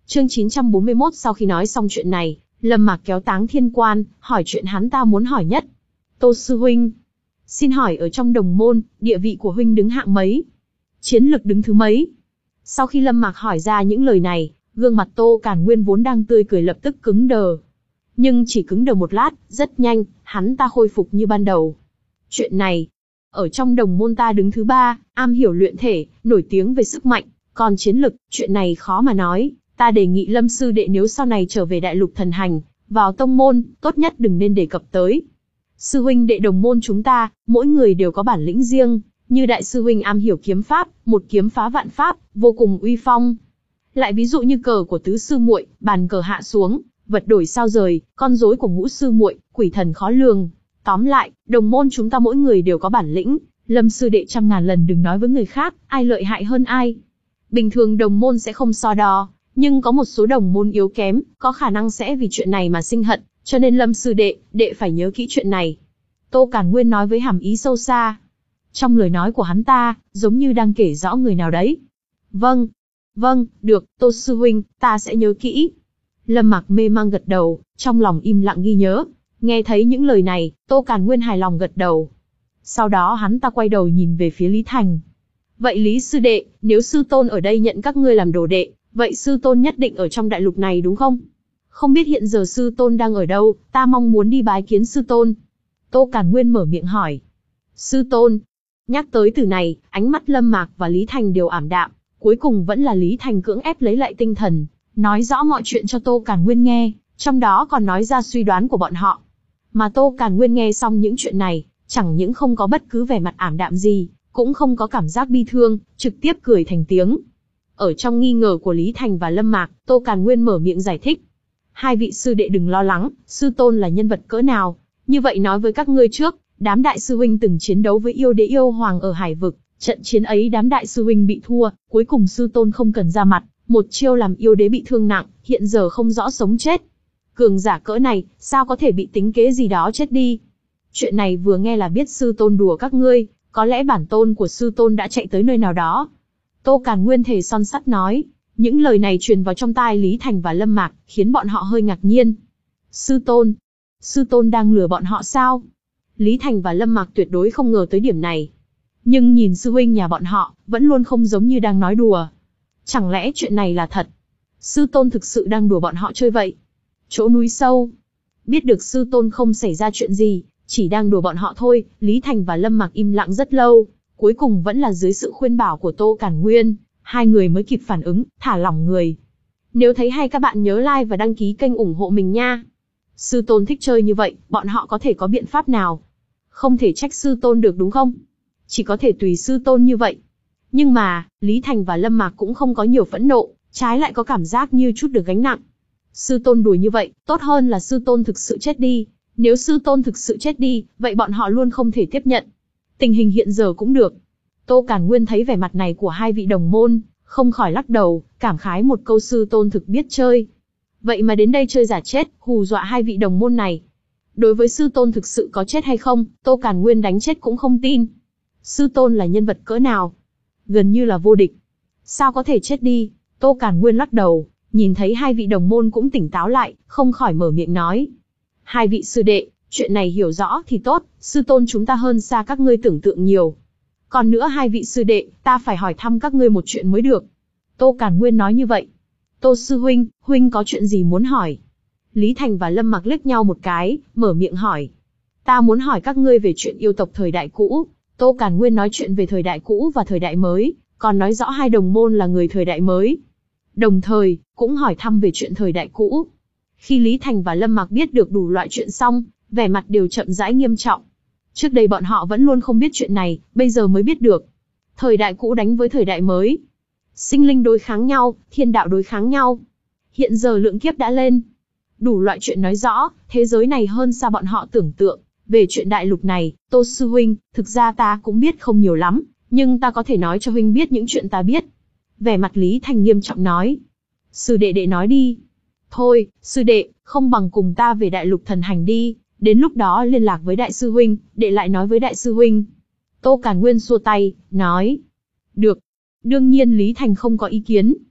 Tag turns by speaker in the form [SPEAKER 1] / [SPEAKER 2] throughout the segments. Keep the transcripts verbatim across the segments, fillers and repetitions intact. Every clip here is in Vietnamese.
[SPEAKER 1] Chương chín trăm bốn mươi mốt. Sau khi nói xong chuyện này, Lâm Mạc kéo Táng Thiên Quan, hỏi chuyện hắn ta muốn hỏi nhất. Tô sư huynh, xin hỏi ở trong đồng môn, địa vị của huynh đứng hạng mấy? Chiến lực đứng thứ mấy? Sau khi Lâm Mạc hỏi ra những lời này, gương mặt Tô Càn Nguyên vốn đang tươi cười lập tức cứng đờ. Nhưng chỉ cứng đờ một lát, rất nhanh, hắn ta khôi phục như ban đầu. Chuyện này, ở trong đồng môn ta đứng thứ ba, am hiểu luyện thể, nổi tiếng về sức mạnh, còn chiến lực, chuyện này khó mà nói. Ta đề nghị Lâm sư đệ nếu sau này trở về đại lục thần hành, vào tông môn, tốt nhất đừng nên đề cập tới. Sư huynh đệ đồng môn chúng ta, mỗi người đều có bản lĩnh riêng, như đại sư huynh am hiểu kiếm pháp, một kiếm phá vạn pháp, vô cùng uy phong. Lại ví dụ như cờ của tứ sư muội, bàn cờ hạ xuống, vật đổi sao rời, con rối của ngũ sư muội, quỷ thần khó lường. Tóm lại, đồng môn chúng ta mỗi người đều có bản lĩnh, Lâm sư đệ trăm ngàn lần đừng nói với người khác, ai lợi hại hơn ai. Bình thường đồng môn sẽ không so đo, nhưng có một số đồng môn yếu kém, có khả năng sẽ vì chuyện này mà sinh hận, cho nên Lâm sư đệ, đệ phải nhớ kỹ chuyện này. Tô Càn Nguyên nói với hàm ý sâu xa. Trong lời nói của hắn ta, giống như đang kể rõ người nào đấy. Vâng, vâng, được, Tô sư huynh, ta sẽ nhớ kỹ. Lâm Mạc mê mang gật đầu, trong lòng im lặng ghi nhớ. Nghe thấy những lời này, Tô Càn Nguyên hài lòng gật đầu. Sau đó hắn ta quay đầu nhìn về phía Lý Thành. Vậy Lý sư đệ, nếu sư tôn ở đây nhận các ngươi làm đồ đệ, vậy sư tôn nhất định ở trong đại lục này đúng không? Không biết hiện giờ sư tôn đang ở đâu, ta mong muốn đi bái kiến sư tôn. Tô Càn Nguyên mở miệng hỏi. Sư tôn. Nhắc tới từ này, ánh mắt Lâm Mạc và Lý Thành đều ảm đạm, cuối cùng vẫn là Lý Thành cưỡng ép lấy lại tinh thần, nói rõ mọi chuyện cho Tô Càn Nguyên nghe, trong đó còn nói ra suy đoán của bọn họ. Mà Tô Càn Nguyên nghe xong những chuyện này, chẳng những không có bất cứ vẻ mặt ảm đạm gì, cũng không có cảm giác bi thương, trực tiếp cười thành tiếng. Ở trong nghi ngờ của Lý Thành và Lâm Mạc, Tô Càn Nguyên mở miệng giải thích. Hai vị sư đệ đừng lo lắng, sư tôn là nhân vật cỡ nào. Như vậy nói với các ngươi trước, đám đại sư huynh từng chiến đấu với yêu đế yêu hoàng ở Hải Vực. Trận chiến ấy đám đại sư huynh bị thua, cuối cùng sư tôn không cần ra mặt, một chiêu làm yêu đế bị thương nặng, hiện giờ không rõ sống chết. Cường giả cỡ này, sao có thể bị tính kế gì đó chết đi. Chuyện này vừa nghe là biết sư tôn đùa các ngươi, có lẽ bản tôn của sư tôn đã chạy tới nơi nào đó. Tô Càn Nguyên thề son sắt nói, những lời này truyền vào trong tai Lý Thành và Lâm Mạc, khiến bọn họ hơi ngạc nhiên. Sư tôn? Sư tôn đang lừa bọn họ sao? Lý Thành và Lâm Mạc tuyệt đối không ngờ tới điểm này. Nhưng nhìn sư huynh nhà bọn họ, vẫn luôn không giống như đang nói đùa. Chẳng lẽ chuyện này là thật? Sư tôn thực sự đang đùa bọn họ chơi vậy? Chỗ núi sâu. Biết được sư tôn không xảy ra chuyện gì, chỉ đang đùa bọn họ thôi, Lý Thành và Lâm Mạc im lặng rất lâu, cuối cùng vẫn là dưới sự khuyên bảo của Tô Càn Nguyên, hai người mới kịp phản ứng, thả lỏng người. Nếu thấy hay các bạn nhớ like và đăng ký kênh ủng hộ mình nha. Sư tôn thích chơi như vậy, bọn họ có thể có biện pháp nào? Không thể trách sư tôn được đúng không? Chỉ có thể tùy sư tôn như vậy. Nhưng mà, Lý Thành và Lâm Mạc cũng không có nhiều phẫn nộ, trái lại có cảm giác như chút được gánh nặng. Sư tôn đùa như vậy, tốt hơn là sư tôn thực sự chết đi. Nếu sư tôn thực sự chết đi, vậy bọn họ luôn không thể tiếp nhận. Tình hình hiện giờ cũng được. Tô Càn Nguyên thấy vẻ mặt này của hai vị đồng môn, không khỏi lắc đầu, cảm khái một câu sư tôn thực biết chơi. Vậy mà đến đây chơi giả chết, hù dọa hai vị đồng môn này. Đối với sư tôn thực sự có chết hay không, Tô Càn Nguyên đánh chết cũng không tin. Sư tôn là nhân vật cỡ nào? Gần như là vô địch. Sao có thể chết đi? Tô Càn Nguyên lắc đầu, nhìn thấy hai vị đồng môn cũng tỉnh táo lại, không khỏi mở miệng nói. Hai vị sư đệ, chuyện này hiểu rõ thì tốt, sư tôn chúng ta hơn xa các ngươi tưởng tượng nhiều. Còn nữa hai vị sư đệ, ta phải hỏi thăm các ngươi một chuyện mới được. Tô Càn Nguyên nói như vậy. Tô sư huynh, huynh có chuyện gì muốn hỏi? Lý Thành và Lâm Mạc liếc nhau một cái, mở miệng hỏi. Ta muốn hỏi các ngươi về chuyện yêu tộc thời đại cũ. Tô Càn Nguyên nói chuyện về thời đại cũ và thời đại mới, còn nói rõ hai đồng môn là người thời đại mới. Đồng thời, cũng hỏi thăm về chuyện thời đại cũ. Khi Lý Thành và Lâm Mạc biết được đủ loại chuyện xong, vẻ mặt đều chậm rãi nghiêm trọng. Trước đây bọn họ vẫn luôn không biết chuyện này, bây giờ mới biết được. Thời đại cũ đánh với thời đại mới. Sinh linh đối kháng nhau, thiên đạo đối kháng nhau. Hiện giờ lượng kiếp đã lên. Đủ loại chuyện nói rõ, thế giới này hơn xa bọn họ tưởng tượng. Về chuyện đại lục này, Tô sư huynh, thực ra ta cũng biết không nhiều lắm, nhưng ta có thể nói cho huynh biết những chuyện ta biết. Vẻ mặt Lý Thành nghiêm trọng nói. Sư đệ đệ nói đi. Thôi, sư đệ, không bằng cùng ta về đại lục thần hành đi, đến lúc đó liên lạc với đại sư huynh, đệ lại nói với đại sư huynh. Tô Càn Nguyên xua tay, nói. Được. Đương nhiên Lý Thành không có ý kiến.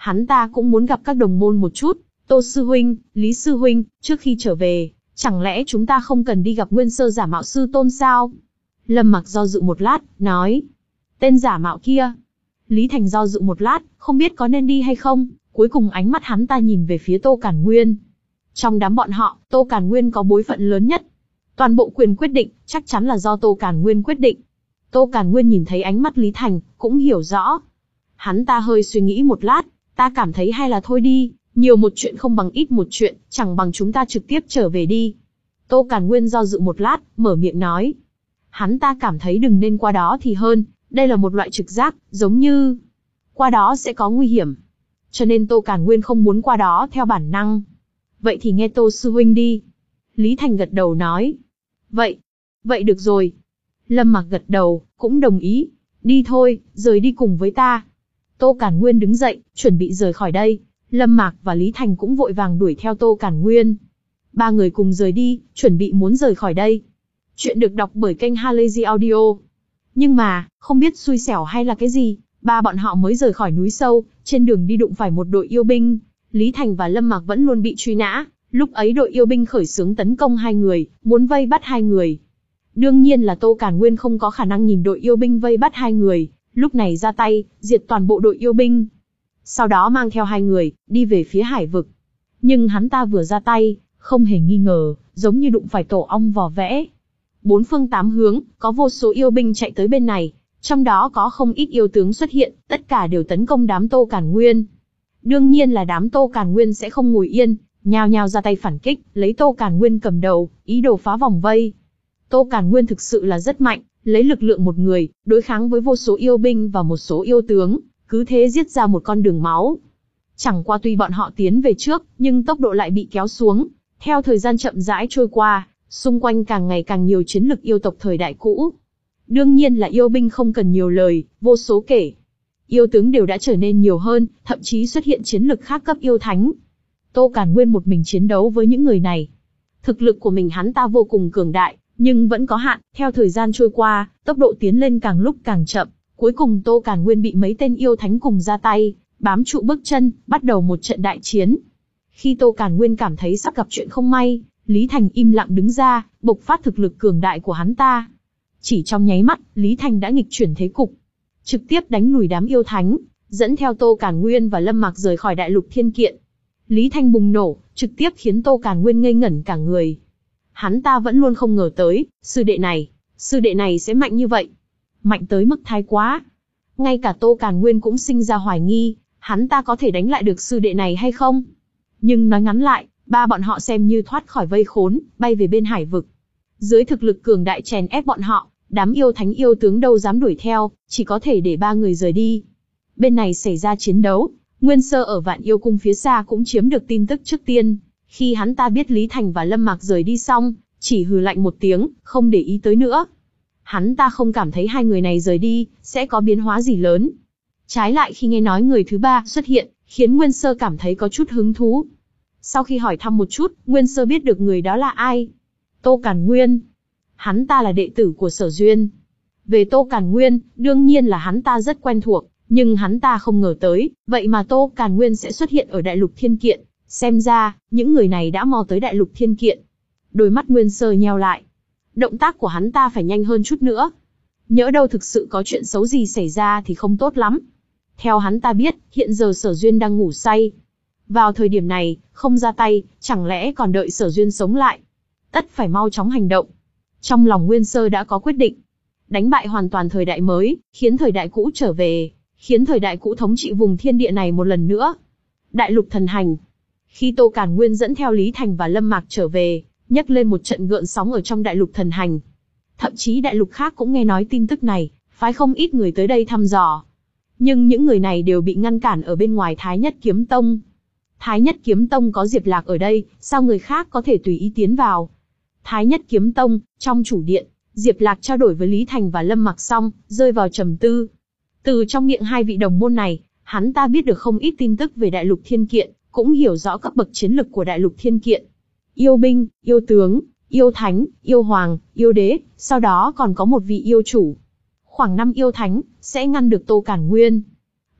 [SPEAKER 1] Hắn ta cũng muốn gặp các đồng môn một chút. Tô sư huynh, Lý sư huynh, trước khi trở về, chẳng lẽ chúng ta không cần đi gặp nguyên sơ giả mạo sư tôn sao? Lâm Mặc do dự một lát, nói. Tên giả mạo kia. Lý Thành do dự một lát, không biết có nên đi hay không, cuối cùng ánh mắt hắn ta nhìn về phía Tô Càn Nguyên. Trong đám bọn họ, Tô Càn Nguyên có bối phận lớn nhất. Toàn bộ quyền quyết định, chắc chắn là do Tô Càn Nguyên quyết định. Tô Càn Nguyên nhìn thấy ánh mắt Lý Thành, cũng hiểu rõ. Hắn ta hơi suy nghĩ một lát, ta cảm thấy hay là thôi đi, nhiều một chuyện không bằng ít một chuyện, chẳng bằng chúng ta trực tiếp trở về đi. Tô Càn Nguyên do dự một lát, mở miệng nói. Hắn ta cảm thấy đừng nên qua đó thì hơn, đây là một loại trực giác, giống như qua đó sẽ có nguy hiểm. Cho nên Tô Càn Nguyên không muốn qua đó theo bản năng. Vậy thì nghe Tô sư huynh đi. Lý Thành gật đầu nói. Vậy, vậy được rồi. Lâm Mặc gật đầu, cũng đồng ý. Đi thôi, rời đi cùng với ta. Tô Càn Nguyên đứng dậy, chuẩn bị rời khỏi đây. Lâm Mạc và Lý Thành cũng vội vàng đuổi theo Tô Càn Nguyên. Ba người cùng rời đi, chuẩn bị muốn rời khỏi đây. Chuyện được đọc bởi kênh Halazy Audio. Nhưng mà, không biết xui xẻo hay là cái gì, ba bọn họ mới rời khỏi núi sâu, trên đường đi đụng phải một đội yêu binh. Lý Thành và Lâm Mạc vẫn luôn bị truy nã, lúc ấy đội yêu binh khởi xướng tấn công hai người, muốn vây bắt hai người. Đương nhiên là Tô Càn Nguyên không có khả năng nhìn đội yêu binh vây bắt hai người, lúc này ra tay, diệt toàn bộ đội yêu binh. Sau đó mang theo hai người, đi về phía hải vực. Nhưng hắn ta vừa ra tay, không hề nghi ngờ, giống như đụng phải tổ ong vò vẽ. Bốn phương tám hướng, có vô số yêu binh chạy tới bên này, trong đó có không ít yêu tướng xuất hiện, tất cả đều tấn công đám Tô Càn Nguyên. Đương nhiên là đám Tô Càn Nguyên sẽ không ngồi yên, nhao nhao ra tay phản kích, lấy Tô Càn Nguyên cầm đầu, ý đồ phá vòng vây. Tô Càn Nguyên thực sự là rất mạnh, lấy lực lượng một người, đối kháng với vô số yêu binh và một số yêu tướng, cứ thế giết ra một con đường máu. Chẳng qua tuy bọn họ tiến về trước, nhưng tốc độ lại bị kéo xuống. Theo thời gian chậm rãi trôi qua, xung quanh càng ngày càng nhiều chiến lực yêu tộc thời đại cũ. Đương nhiên là yêu binh không cần nhiều lời, vô số kể. Yêu tướng đều đã trở nên nhiều hơn, thậm chí xuất hiện chiến lực khác cấp yêu thánh. Tô Càn Nguyên một mình chiến đấu với những người này. Thực lực của mình hắn ta vô cùng cường đại, nhưng vẫn có hạn, theo thời gian trôi qua, tốc độ tiến lên càng lúc càng chậm. Cuối cùng Tô Càn Nguyên bị mấy tên yêu thánh cùng ra tay, bám trụ bước chân, bắt đầu một trận đại chiến. Khi Tô Càn Nguyên cảm thấy sắp gặp chuyện không may, Lý Thành im lặng đứng ra, bộc phát thực lực cường đại của hắn ta. Chỉ trong nháy mắt, Lý Thành đã nghịch chuyển thế cục, trực tiếp đánh lùi đám yêu thánh, dẫn theo Tô Càn Nguyên và Lâm Mạc rời khỏi đại lục thiên kiện. Lý Thành bùng nổ, trực tiếp khiến Tô Càn Nguyên ngây ngẩn cả người. Hắn ta vẫn luôn không ngờ tới, sư đệ này, sư đệ này sẽ mạnh như vậy. Mạnh tới mức thái quá. Ngay cả Tô Càn Nguyên cũng sinh ra hoài nghi, hắn ta có thể đánh lại được sư đệ này hay không? Nhưng nói ngắn lại, ba bọn họ xem như thoát khỏi vây khốn, bay về bên hải vực. Dưới thực lực cường đại chèn ép bọn họ, đám yêu thánh yêu tướng đâu dám đuổi theo, chỉ có thể để ba người rời đi. Bên này xảy ra chiến đấu, Nguyên Sơ ở Vạn Yêu Cung phía xa cũng chiếm được tin tức trước tiên. Khi hắn ta biết Lý Thành và Lâm Mạc rời đi xong, chỉ hừ lạnh một tiếng, không để ý tới nữa. Hắn ta không cảm thấy hai người này rời đi, sẽ có biến hóa gì lớn. Trái lại khi nghe nói người thứ ba xuất hiện, khiến Nguyên Sơ cảm thấy có chút hứng thú. Sau khi hỏi thăm một chút, Nguyên Sơ biết được người đó là ai. Tô Càn Nguyên. Hắn ta là đệ tử của Sở Duyên. Về Tô Càn Nguyên, đương nhiên là hắn ta rất quen thuộc, nhưng hắn ta không ngờ tới, vậy mà Tô Càn Nguyên sẽ xuất hiện ở Đại Lục Thiên Kiện. Xem ra, những người này đã mò tới Đại Lục Thiên Kiện. Đôi mắt Nguyên Sơ nheo lại. Động tác của hắn ta phải nhanh hơn chút nữa. Nhỡ đâu thực sự có chuyện xấu gì xảy ra thì không tốt lắm. Theo hắn ta biết, hiện giờ Sở Duyên đang ngủ say. Vào thời điểm này, không ra tay, chẳng lẽ còn đợi Sở Duyên sống lại. Tất phải mau chóng hành động. Trong lòng Nguyên Sơ đã có quyết định. Đánh bại hoàn toàn thời đại mới, khiến thời đại cũ trở về, khiến thời đại cũ thống trị vùng thiên địa này một lần nữa. Đại lục thần hành. Khi Tô Càn Nguyên dẫn theo Lý Thành và Lâm Mạc trở về, nhấc lên một trận gợn sóng ở trong đại lục thần hành. Thậm chí đại lục khác cũng nghe nói tin tức này, phái không ít người tới đây thăm dò. Nhưng những người này đều bị ngăn cản ở bên ngoài Thái Nhất Kiếm Tông. Thái Nhất Kiếm Tông có Diệp Lạc ở đây, sao người khác có thể tùy ý tiến vào? Thái Nhất Kiếm Tông, trong chủ điện, Diệp Lạc trao đổi với Lý Thành và Lâm Mạc xong, rơi vào trầm tư. Từ trong miệng hai vị đồng môn này, hắn ta biết được không ít tin tức về Đại Lục Thiên Kiện, cũng hiểu rõ các bậc chiến lực của Đại Lục Thiên Kiện. Yêu binh, yêu tướng, yêu thánh, yêu hoàng, yêu đế, sau đó còn có một vị yêu chủ. Khoảng năm yêu thánh, sẽ ngăn được Tô Càn Nguyên.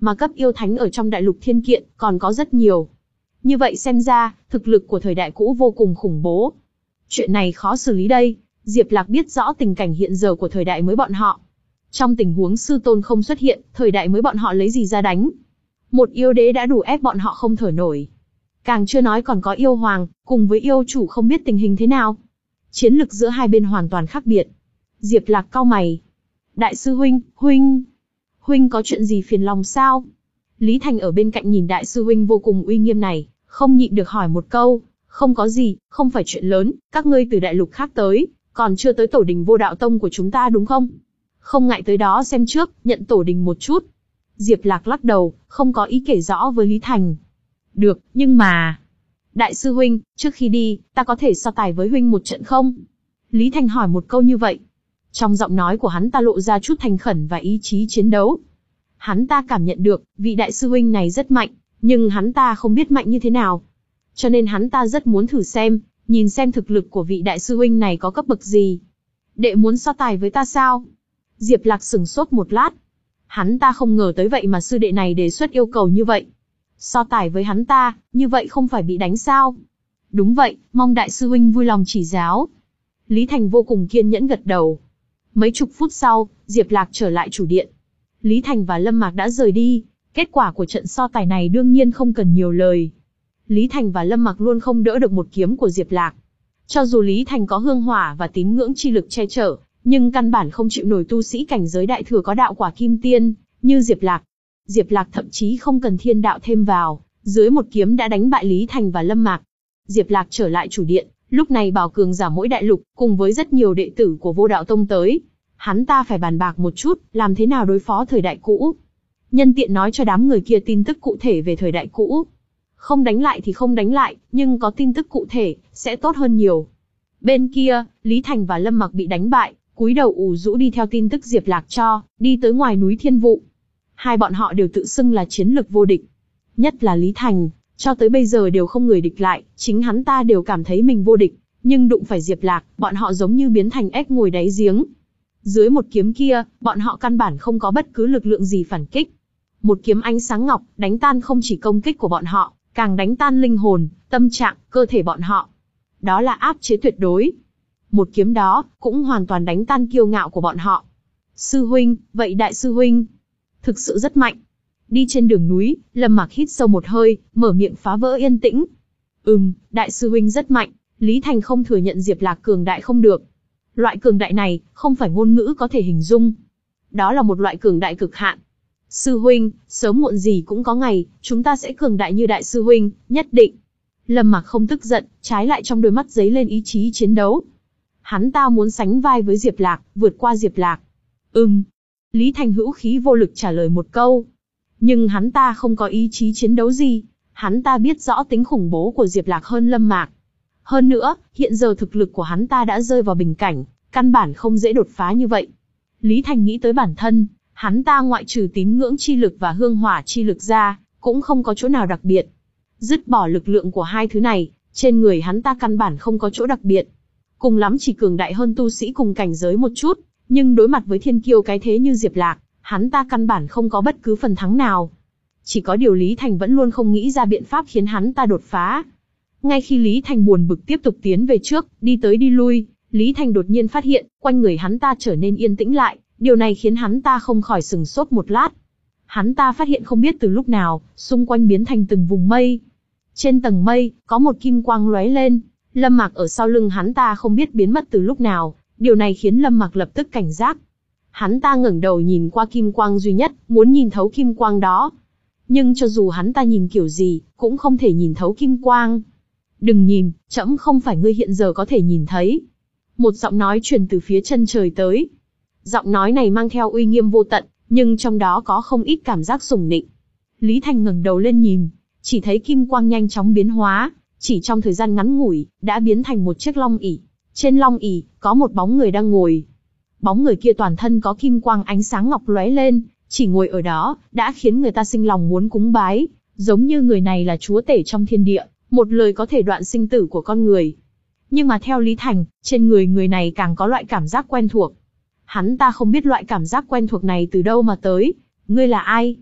[SPEAKER 1] mà cấp yêu thánh ở trong đại lục thiên kiện còn có rất nhiều. Như vậy xem ra, thực lực của thời đại cũ vô cùng khủng bố. Chuyện này khó xử lý đây, Diệp Lạc biết rõ tình cảnh hiện giờ của thời đại mới bọn họ. Trong tình huống sư tôn không xuất hiện, thời đại mới bọn họ lấy gì ra đánh? Một yêu đế đã đủ ép bọn họ không thở nổi. Càng chưa nói còn có yêu hoàng, cùng với yêu chủ không biết tình hình thế nào. Chiến lực giữa hai bên hoàn toàn khác biệt. Diệp Lạc cau mày. Đại sư huynh, huynh... Huynh có chuyện gì phiền lòng sao? Lý Thành ở bên cạnh nhìn đại sư huynh vô cùng uy nghiêm này, không nhịn được hỏi một câu. Không có gì, không phải chuyện lớn, các ngươi từ đại lục khác tới, còn chưa tới tổ đình Vô Đạo Tông của chúng ta đúng không? Không ngại tới đó xem trước, nhận tổ đình một chút. Diệp Lạc lắc đầu, không có ý kể rõ với Lý Thành. Được, nhưng mà... Đại sư huynh, trước khi đi, ta có thể so tài với huynh một trận không? Lý Thành hỏi một câu như vậy. Trong giọng nói của hắn ta lộ ra chút thành khẩn và ý chí chiến đấu. Hắn ta cảm nhận được, vị đại sư huynh này rất mạnh, nhưng hắn ta không biết mạnh như thế nào. Cho nên hắn ta rất muốn thử xem, nhìn xem thực lực của vị đại sư huynh này có cấp bậc gì. Đệ muốn so tài với ta sao? Diệp Lạc sửng sốt một lát. Hắn ta không ngờ tới vậy mà sư đệ này đề xuất yêu cầu như vậy. So tài với hắn ta, như vậy không phải bị đánh sao? Đúng vậy, mong đại sư huynh vui lòng chỉ giáo. Lý Thành vô cùng kiên nhẫn gật đầu. Mấy chục phút sau, Diệp Lạc trở lại chủ điện. Lý Thành và Lâm Mạc đã rời đi. Kết quả của trận so tài này đương nhiên không cần nhiều lời. Lý Thành và Lâm Mạc luôn không đỡ được một kiếm của Diệp Lạc. Cho dù Lý Thành có hương hỏa và tín ngưỡng chi lực che chở, nhưng căn bản không chịu nổi tu sĩ cảnh giới đại thừa có đạo quả kim tiên, như Diệp Lạc. Diệp Lạc thậm chí không cần thiên đạo thêm vào, dưới một kiếm đã đánh bại Lý Thành và Lâm Mạc. Diệp Lạc trở lại chủ điện, lúc này bảo cường giả mỗi đại lục, cùng với rất nhiều đệ tử của Vô Đạo Tông tới. Hắn ta phải bàn bạc một chút, làm thế nào đối phó thời đại cũ. Nhân tiện nói cho đám người kia tin tức cụ thể về thời đại cũ. Không đánh lại thì không đánh lại, nhưng có tin tức cụ thể, sẽ tốt hơn nhiều. Bên kia, Lý Thành và Lâm Mặc bị đánh bại, cúi đầu ủ rũ đi theo tin tức Diệp Lạc cho, đi tới ngoài núi Thiên Vụ. Hai bọn họ đều tự xưng là chiến lực vô địch. Nhất là Lý Thành, cho tới bây giờ đều không người địch lại, chính hắn ta đều cảm thấy mình vô địch, nhưng đụng phải Diệp Lạc, bọn họ giống như biến thành ếch ngồi đáy giếng. Dưới một kiếm kia, bọn họ căn bản không có bất cứ lực lượng gì phản kích. Một kiếm ánh sáng ngọc, đánh tan không chỉ công kích của bọn họ, càng đánh tan linh hồn, tâm trạng, cơ thể bọn họ. Đó là áp chế tuyệt đối. Một kiếm đó, cũng hoàn toàn đánh tan kiêu ngạo của bọn họ. Sư huynh, vậy đại sư huynh, thực sự rất mạnh. Đi trên đường núi, Lâm Mạc hít sâu một hơi, mở miệng phá vỡ yên tĩnh. Ừm, đại sư huynh rất mạnh, Lý Thành không thừa nhận Diệp Lạc cường đại không được. Loại cường đại này, không phải ngôn ngữ có thể hình dung. Đó là một loại cường đại cực hạn. Sư huynh, sớm muộn gì cũng có ngày, chúng ta sẽ cường đại như đại sư huynh, nhất định. Lâm Mạc không tức giận, trái lại trong đôi mắt giấy lên ý chí chiến đấu. Hắn ta muốn sánh vai với Diệp Lạc, vượt qua Diệp Lạc. Ừm. Lý Thành hữu khí vô lực trả lời một câu. Nhưng hắn ta không có ý chí chiến đấu gì. Hắn ta biết rõ tính khủng bố của Diệp Lạc hơn Lâm Mạc. Hơn nữa, hiện giờ thực lực của hắn ta đã rơi vào bình cảnh, căn bản không dễ đột phá như vậy. Lý Thành nghĩ tới bản thân, hắn ta ngoại trừ tín ngưỡng chi lực và hương hỏa chi lực ra, cũng không có chỗ nào đặc biệt. Dứt bỏ lực lượng của hai thứ này, trên người hắn ta căn bản không có chỗ đặc biệt. Cùng lắm chỉ cường đại hơn tu sĩ cùng cảnh giới một chút, nhưng đối mặt với thiên kiêu cái thế như Diệp Lạc, hắn ta căn bản không có bất cứ phần thắng nào. Chỉ có điều Lý Thành vẫn luôn không nghĩ ra biện pháp khiến hắn ta đột phá. Ngay khi Lý Thành buồn bực tiếp tục tiến về trước, đi tới đi lui, Lý Thành đột nhiên phát hiện, quanh người hắn ta trở nên yên tĩnh lại, điều này khiến hắn ta không khỏi sừng sốt một lát. Hắn ta phát hiện không biết từ lúc nào, xung quanh biến thành từng vùng mây. Trên tầng mây, có một kim quang lóe lên, Lâm Mạc ở sau lưng hắn ta không biết biến mất từ lúc nào, điều này khiến Lâm Mạc lập tức cảnh giác. Hắn ta ngẩng đầu nhìn qua kim quang duy nhất, muốn nhìn thấu kim quang đó. Nhưng cho dù hắn ta nhìn kiểu gì, cũng không thể nhìn thấu kim quang. Đừng nhìn, trẫm không phải ngươi hiện giờ có thể nhìn thấy. Một giọng nói truyền từ phía chân trời tới. Giọng nói này mang theo uy nghiêm vô tận, nhưng trong đó có không ít cảm giác sủng nịnh. Lý Thành ngẩng đầu lên nhìn, chỉ thấy kim quang nhanh chóng biến hóa, chỉ trong thời gian ngắn ngủi, đã biến thành một chiếc long ỷ. Trên long ỷ, có một bóng người đang ngồi. Bóng người kia toàn thân có kim quang ánh sáng ngọc lóe lên, chỉ ngồi ở đó, đã khiến người ta sinh lòng muốn cúng bái, giống như người này là chúa tể trong thiên địa, một lời có thể đoạn sinh tử của con người. Nhưng mà theo Lý Thành, trên người người này càng có loại cảm giác quen thuộc. Hắn ta không biết loại cảm giác quen thuộc này từ đâu mà tới. Ngươi là ai?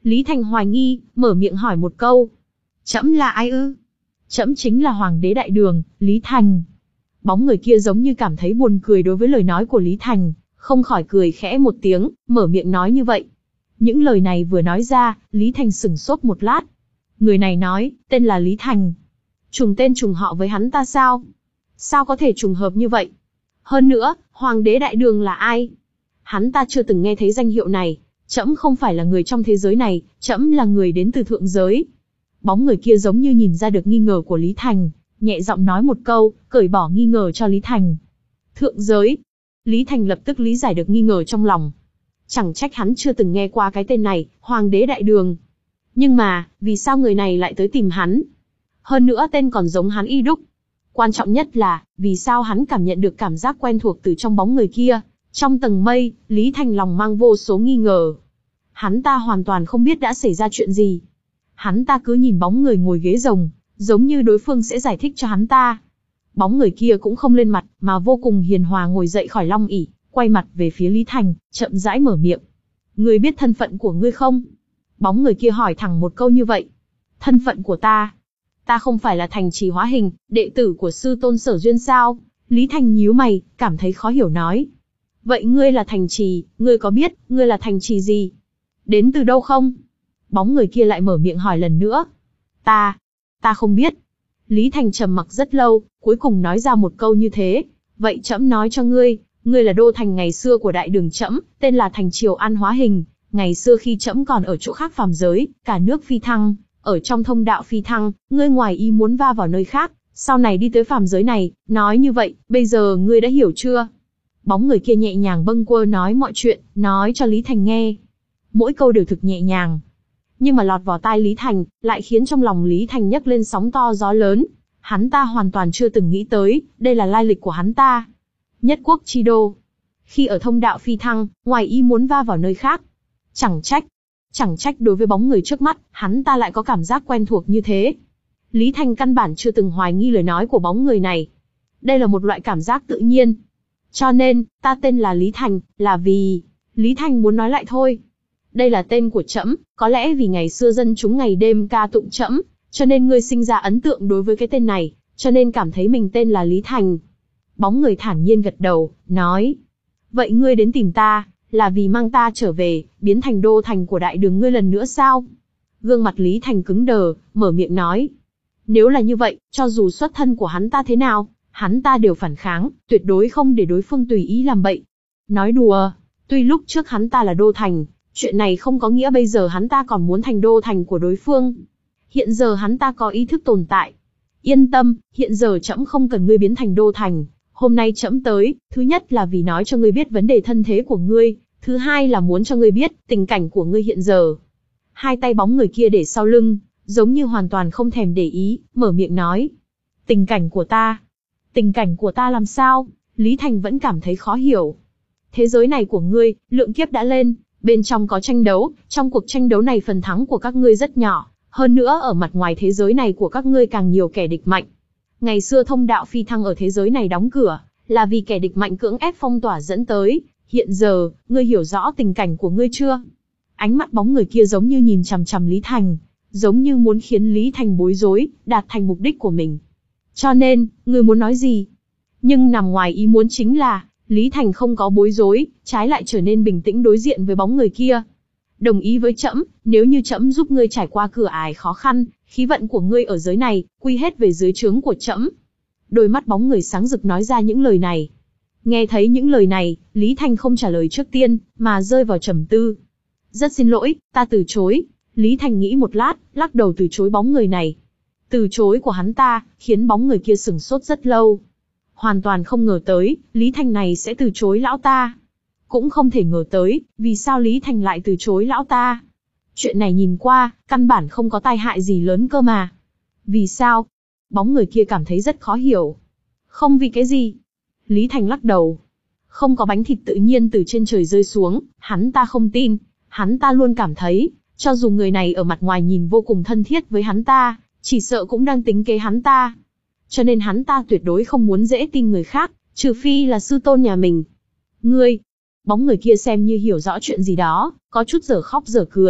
[SPEAKER 1] Lý Thành hoài nghi, mở miệng hỏi một câu. Trẫm là ai ư? Trẫm chính là Hoàng đế Đại Đường, Lý Thành. Bóng người kia giống như cảm thấy buồn cười đối với lời nói của Lý Thành, không khỏi cười khẽ một tiếng, mở miệng nói như vậy. Những lời này vừa nói ra, Lý Thành sửng sốt một lát. Người này nói, tên là Lý Thành. Trùng tên trùng họ với hắn ta sao? Sao có thể trùng hợp như vậy? Hơn nữa, Hoàng đế Đại Đường là ai? Hắn ta chưa từng nghe thấy danh hiệu này. Trẫm không phải là người trong thế giới này, trẫm là người đến từ thượng giới. Bóng người kia giống như nhìn ra được nghi ngờ của Lý Thành, nhẹ giọng nói một câu, cởi bỏ nghi ngờ cho Lý Thành. Thượng giới. Lý Thành lập tức lý giải được nghi ngờ trong lòng. Chẳng trách hắn chưa từng nghe qua cái tên này, Hoàng đế Đại Đường. Nhưng mà, vì sao người này lại tới tìm hắn? Hơn nữa tên còn giống hắn y đúc. Quan trọng nhất là, vì sao hắn cảm nhận được cảm giác quen thuộc từ trong bóng người kia? Trong tầng mây, Lý Thành lòng mang vô số nghi ngờ. Hắn ta hoàn toàn không biết đã xảy ra chuyện gì. Hắn ta cứ nhìn bóng người ngồi ghế rồng, giống như đối phương sẽ giải thích cho hắn ta. Bóng người kia cũng không lên mặt, mà vô cùng hiền hòa ngồi dậy khỏi long ỷ, quay mặt về phía Lý Thành, chậm rãi mở miệng. Ngươi biết thân phận của ngươi không? Bóng người kia hỏi thẳng một câu như vậy. Thân phận của ta? Ta không phải là Thành Trì hóa hình, đệ tử của sư tôn Sở Duyên sao? Lý Thành nhíu mày, cảm thấy khó hiểu nói. Vậy ngươi là Thành Trì, ngươi có biết, ngươi là Thành Trì gì? Đến từ đâu không? Bóng người kia lại mở miệng hỏi lần nữa. Ta, ta không biết. Lý Thành trầm mặc rất lâu, cuối cùng nói ra một câu như thế. Vậy trẫm nói cho ngươi, ngươi là đô thành ngày xưa của Đại Đường trẫm, tên là Thành Triều An hóa hình. Ngày xưa khi trẫm còn ở chỗ khác phàm giới, cả nước phi thăng, ở trong thông đạo phi thăng, ngươi ngoài ý muốn va vào nơi khác, sau này đi tới phàm giới này, nói như vậy, bây giờ ngươi đã hiểu chưa? Bóng người kia nhẹ nhàng bâng quơ nói mọi chuyện, nói cho Lý Thành nghe. Mỗi câu đều thực nhẹ nhàng. Nhưng mà lọt vào tai Lý Thành, lại khiến trong lòng Lý Thành nhấc lên sóng to gió lớn. Hắn ta hoàn toàn chưa từng nghĩ tới, đây là lai lịch của hắn ta. Nhất quốc chi đô. Khi ở thông đạo phi thăng, ngoài ý muốn va vào nơi khác. Chẳng trách. Chẳng trách đối với bóng người trước mắt, hắn ta lại có cảm giác quen thuộc như thế. Lý Thành căn bản chưa từng hoài nghi lời nói của bóng người này. Đây là một loại cảm giác tự nhiên. Cho nên, ta tên là Lý Thành, là vì... Lý Thành muốn nói lại thôi. Đây là tên của trẫm, có lẽ vì ngày xưa dân chúng ngày đêm ca tụng trẫm, cho nên ngươi sinh ra ấn tượng đối với cái tên này, cho nên cảm thấy mình tên là Lý Thành. Bóng người thản nhiên gật đầu, nói. Vậy ngươi đến tìm ta, là vì mang ta trở về, biến thành đô thành của Đại Đường ngươi lần nữa sao? Gương mặt Lý Thành cứng đờ, mở miệng nói. Nếu là như vậy, cho dù xuất thân của hắn ta thế nào, hắn ta đều phản kháng, tuyệt đối không để đối phương tùy ý làm bậy. Nói đùa, tuy lúc trước hắn ta là đô thành, chuyện này không có nghĩa bây giờ hắn ta còn muốn thành đô thành của đối phương. Hiện giờ hắn ta có ý thức tồn tại. Yên tâm, hiện giờ trẫm không cần ngươi biến thành đô thành. Hôm nay trẫm tới, thứ nhất là vì nói cho ngươi biết vấn đề thân thế của ngươi, thứ hai là muốn cho ngươi biết tình cảnh của ngươi hiện giờ. Hai tay bóng người kia để sau lưng, giống như hoàn toàn không thèm để ý, mở miệng nói. Tình cảnh của ta? Tình cảnh của ta làm sao? Lý Thành vẫn cảm thấy khó hiểu. Thế giới này của ngươi, lượng kiếp đã lên, bên trong có tranh đấu, trong cuộc tranh đấu này phần thắng của các ngươi rất nhỏ, hơn nữa ở mặt ngoài thế giới này của các ngươi càng nhiều kẻ địch mạnh. Ngày xưa thông đạo phi thăng ở thế giới này đóng cửa, là vì kẻ địch mạnh cưỡng ép phong tỏa dẫn tới, hiện giờ, ngươi hiểu rõ tình cảnh của ngươi chưa? Ánh mắt bóng người kia giống như nhìn chằm chằm Lý Thành, giống như muốn khiến Lý Thành bối rối, đạt thành mục đích của mình. Cho nên, ngươi muốn nói gì? Nhưng nằm ngoài ý muốn chính là, Lý Thành không có bối rối, trái lại trở nên bình tĩnh đối diện với bóng người kia. Đồng ý với trẫm, nếu như trẫm giúp ngươi trải qua cửa ải khó khăn, khí vận của ngươi ở giới này, quy hết về dưới trướng của trẫm. Đôi mắt bóng người sáng rực nói ra những lời này. Nghe thấy những lời này, Lý Thành không trả lời trước tiên, mà rơi vào trầm tư. Rất xin lỗi, ta từ chối. Lý Thành nghĩ một lát, lắc đầu từ chối bóng người này. Từ chối của hắn ta, khiến bóng người kia sửng sốt rất lâu. Hoàn toàn không ngờ tới, Lý Thành này sẽ từ chối lão ta. Cũng không thể ngờ tới, vì sao Lý Thành lại từ chối lão ta. Chuyện này nhìn qua, căn bản không có tai hại gì lớn cơ mà. Vì sao? Bóng người kia cảm thấy rất khó hiểu. Không vì cái gì? Lý Thành lắc đầu. Không có bánh thịt tự nhiên từ trên trời rơi xuống, hắn ta không tin. Hắn ta luôn cảm thấy, cho dù người này ở mặt ngoài nhìn vô cùng thân thiết với hắn ta, chỉ sợ cũng đang tính kế hắn ta. Cho nên hắn ta tuyệt đối không muốn dễ tin người khác, trừ phi là sư tôn nhà mình. Ngươi, bóng người kia xem như hiểu rõ chuyện gì đó, có chút dở khóc dở cười.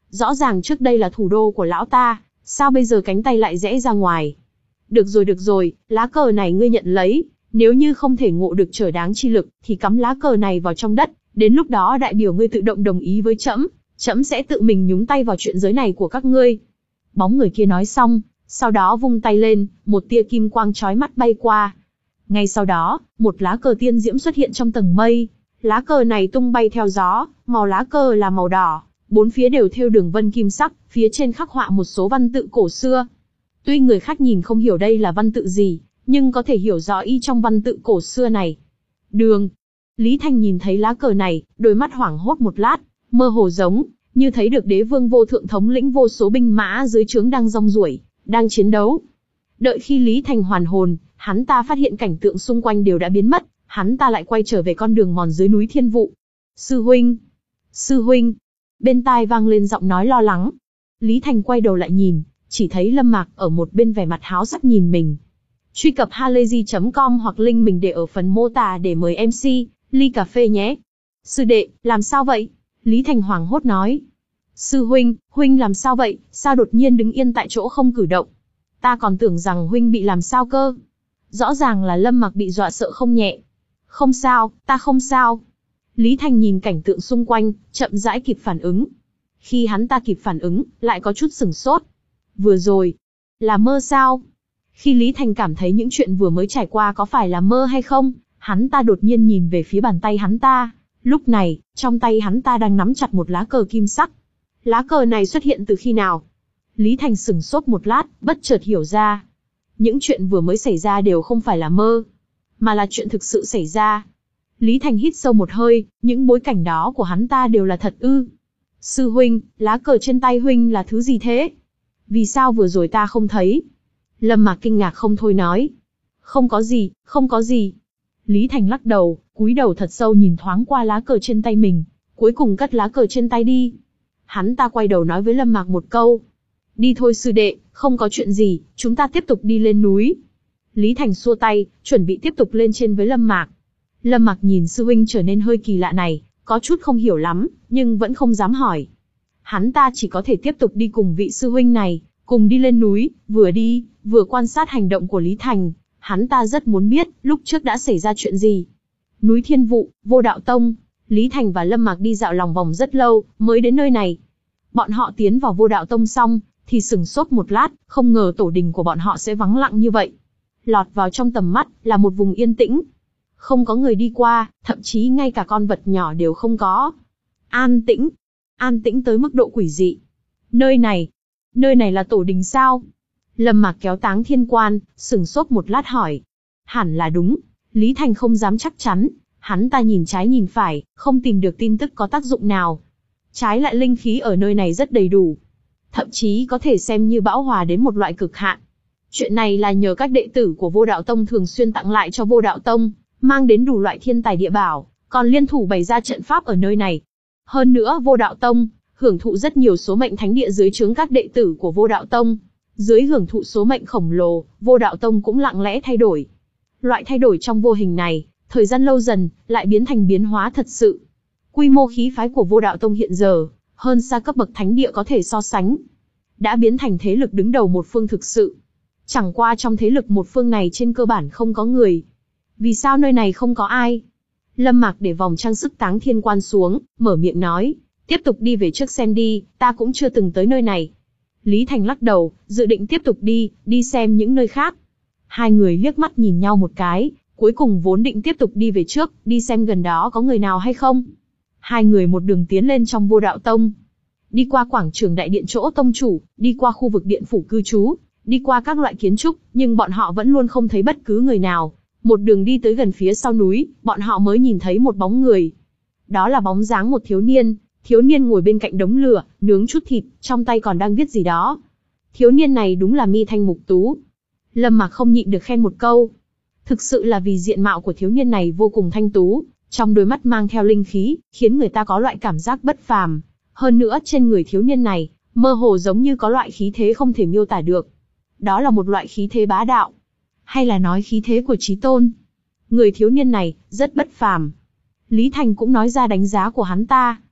[SPEAKER 1] Rõ ràng trước đây là thủ đô của lão ta, sao bây giờ cánh tay lại rẽ ra ngoài? Được rồi được rồi, lá cờ này ngươi nhận lấy, nếu như không thể ngộ được trở đáng chi lực, thì cắm lá cờ này vào trong đất, đến lúc đó đại biểu ngươi tự động đồng ý với trẫm, trẫm sẽ tự mình nhúng tay vào chuyện giới này của các ngươi. Bóng người kia nói xong, sau đó vung tay lên, một tia kim quang chói mắt bay qua. Ngay sau đó, một lá cờ tiên diễm xuất hiện trong tầng mây. Lá cờ này tung bay theo gió, màu lá cờ là màu đỏ, bốn phía đều thêu đường vân kim sắc, phía trên khắc họa một số văn tự cổ xưa. Tuy người khác nhìn không hiểu đây là văn tự gì, nhưng có thể hiểu rõ ý trong văn tự cổ xưa này. Đường. Lý Thành nhìn thấy lá cờ này, đôi mắt hoảng hốt một lát, mơ hồ giống như thấy được đế vương vô thượng thống lĩnh vô số binh mã dưới trướng đang rong ruổi, đang chiến đấu. Đợi khi Lý Thành hoàn hồn, hắn ta phát hiện cảnh tượng xung quanh đều đã biến mất, hắn ta lại quay trở về con đường mòn dưới núi Thiên Vụ. Sư huynh! Sư huynh! Bên tai vang lên giọng nói lo lắng. Lý Thành quay đầu lại nhìn, chỉ thấy Lâm Mạc ở một bên vẻ mặt háo sắc nhìn mình. Truy cập halayzi chấm com hoặc link mình để ở phần mô tả để mời em xê, ly cà phê nhé. Sư đệ, làm sao vậy? Lý Thành hoảng hốt nói. Sư huynh, huynh làm sao vậy, sao đột nhiên đứng yên tại chỗ không cử động? Ta còn tưởng rằng huynh bị làm sao cơ. Rõ ràng là Lâm Mạc bị dọa sợ không nhẹ. Không sao, ta không sao. Lý Thành nhìn cảnh tượng xung quanh, chậm rãi kịp phản ứng. Khi hắn ta kịp phản ứng, lại có chút sửng sốt. Vừa rồi, là mơ sao? Khi Lý Thành cảm thấy những chuyện vừa mới trải qua có phải là mơ hay không, hắn ta đột nhiên nhìn về phía bàn tay hắn ta. Lúc này, trong tay hắn ta đang nắm chặt một lá cờ kim sắc. Lá cờ này xuất hiện từ khi nào? Lý Thành sửng sốt một lát, bất chợt hiểu ra. Những chuyện vừa mới xảy ra đều không phải là mơ, mà là chuyện thực sự xảy ra. Lý Thành hít sâu một hơi, những bối cảnh đó của hắn ta đều là thật ư? Sư huynh, lá cờ trên tay huynh là thứ gì thế? Vì sao vừa rồi ta không thấy? Lâm Mạc kinh ngạc không thôi nói. Không có gì, không có gì. Lý Thành lắc đầu, cúi đầu thật sâu nhìn thoáng qua lá cờ trên tay mình, cuối cùng cất lá cờ trên tay đi. Hắn ta quay đầu nói với Lâm Mạc một câu. Đi thôi sư đệ, không có chuyện gì, chúng ta tiếp tục đi lên núi. Lý Thành xua tay, chuẩn bị tiếp tục lên trên với Lâm Mạc. Lâm Mạc nhìn sư huynh trở nên hơi kỳ lạ này, có chút không hiểu lắm, nhưng vẫn không dám hỏi. Hắn ta chỉ có thể tiếp tục đi cùng vị sư huynh này, cùng đi lên núi, vừa đi, vừa quan sát hành động của Lý Thành. Hắn ta rất muốn biết, lúc trước đã xảy ra chuyện gì. Núi Thiên Vụ, Vô Đạo Tông, Lý Thành và Lâm Mạc đi dạo lòng vòng rất lâu, mới đến nơi này. Bọn họ tiến vào Vô Đạo Tông xong, thì sửng sốt một lát, không ngờ tổ đình của bọn họ sẽ vắng lặng như vậy. Lọt vào trong tầm mắt, là một vùng yên tĩnh. Không có người đi qua, thậm chí ngay cả con vật nhỏ đều không có. An tĩnh. An tĩnh tới mức độ quỷ dị. Nơi này, nơi này là tổ đình sao? Lâm Mạc kéo Táng Thiên Quan, sửng sốt một lát hỏi. Hẳn là đúng. Lý Thành không dám chắc chắn. Hắn ta nhìn trái nhìn phải, không tìm được tin tức có tác dụng nào. Trái lại linh khí ở nơi này rất đầy đủ. Thậm chí có thể xem như bão hòa đến một loại cực hạn. Chuyện này là nhờ các đệ tử của Vô Đạo Tông thường xuyên tặng lại cho Vô Đạo Tông, mang đến đủ loại thiên tài địa bảo, còn liên thủ bày ra trận pháp ở nơi này. Hơn nữa Vô Đạo Tông hưởng thụ rất nhiều số mệnh thánh địa dưới trướng các đệ tử của Vô Đạo Tông. Dưới hưởng thụ số mệnh khổng lồ, Vô Đạo Tông cũng lặng lẽ thay đổi. Loại thay đổi trong vô hình này, thời gian lâu dần, lại biến thành biến hóa thật sự. Quy mô khí phái của Vô Đạo Tông hiện giờ, hơn xa cấp bậc thánh địa có thể so sánh. Đã biến thành thế lực đứng đầu một phương thực sự. Chẳng qua trong thế lực một phương này trên cơ bản không có người. Vì sao nơi này không có ai? Lâm Mạc để vòng trang sức Táng Thiên Quan xuống, mở miệng nói. Tiếp tục đi về trước xem đi, ta cũng chưa từng tới nơi này. Lý Thành lắc đầu, dự định tiếp tục đi, đi xem những nơi khác. Hai người liếc mắt nhìn nhau một cái, cuối cùng vốn định tiếp tục đi về trước, đi xem gần đó có người nào hay không. Hai người một đường tiến lên trong Vô Đạo Tông. Đi qua quảng trường đại điện chỗ tông chủ, đi qua khu vực điện phủ cư trú, đi qua các loại kiến trúc, nhưng bọn họ vẫn luôn không thấy bất cứ người nào. Một đường đi tới gần phía sau núi, bọn họ mới nhìn thấy một bóng người. Đó là bóng dáng một thiếu niên, thiếu niên ngồi bên cạnh đống lửa, nướng chút thịt, trong tay còn đang viết gì đó. Thiếu niên này đúng là Mi Thanh Mục Tú. Lâm Mạc không nhịn được khen một câu. Thực sự là vì diện mạo của thiếu niên này vô cùng thanh tú, trong đôi mắt mang theo linh khí, khiến người ta có loại cảm giác bất phàm. Hơn nữa trên người thiếu niên này, mơ hồ giống như có loại khí thế không thể miêu tả được. Đó là một loại khí thế bá đạo, hay là nói khí thế của chí tôn. Người thiếu niên này, rất bất phàm. Lý Thành cũng nói ra đánh giá của hắn ta.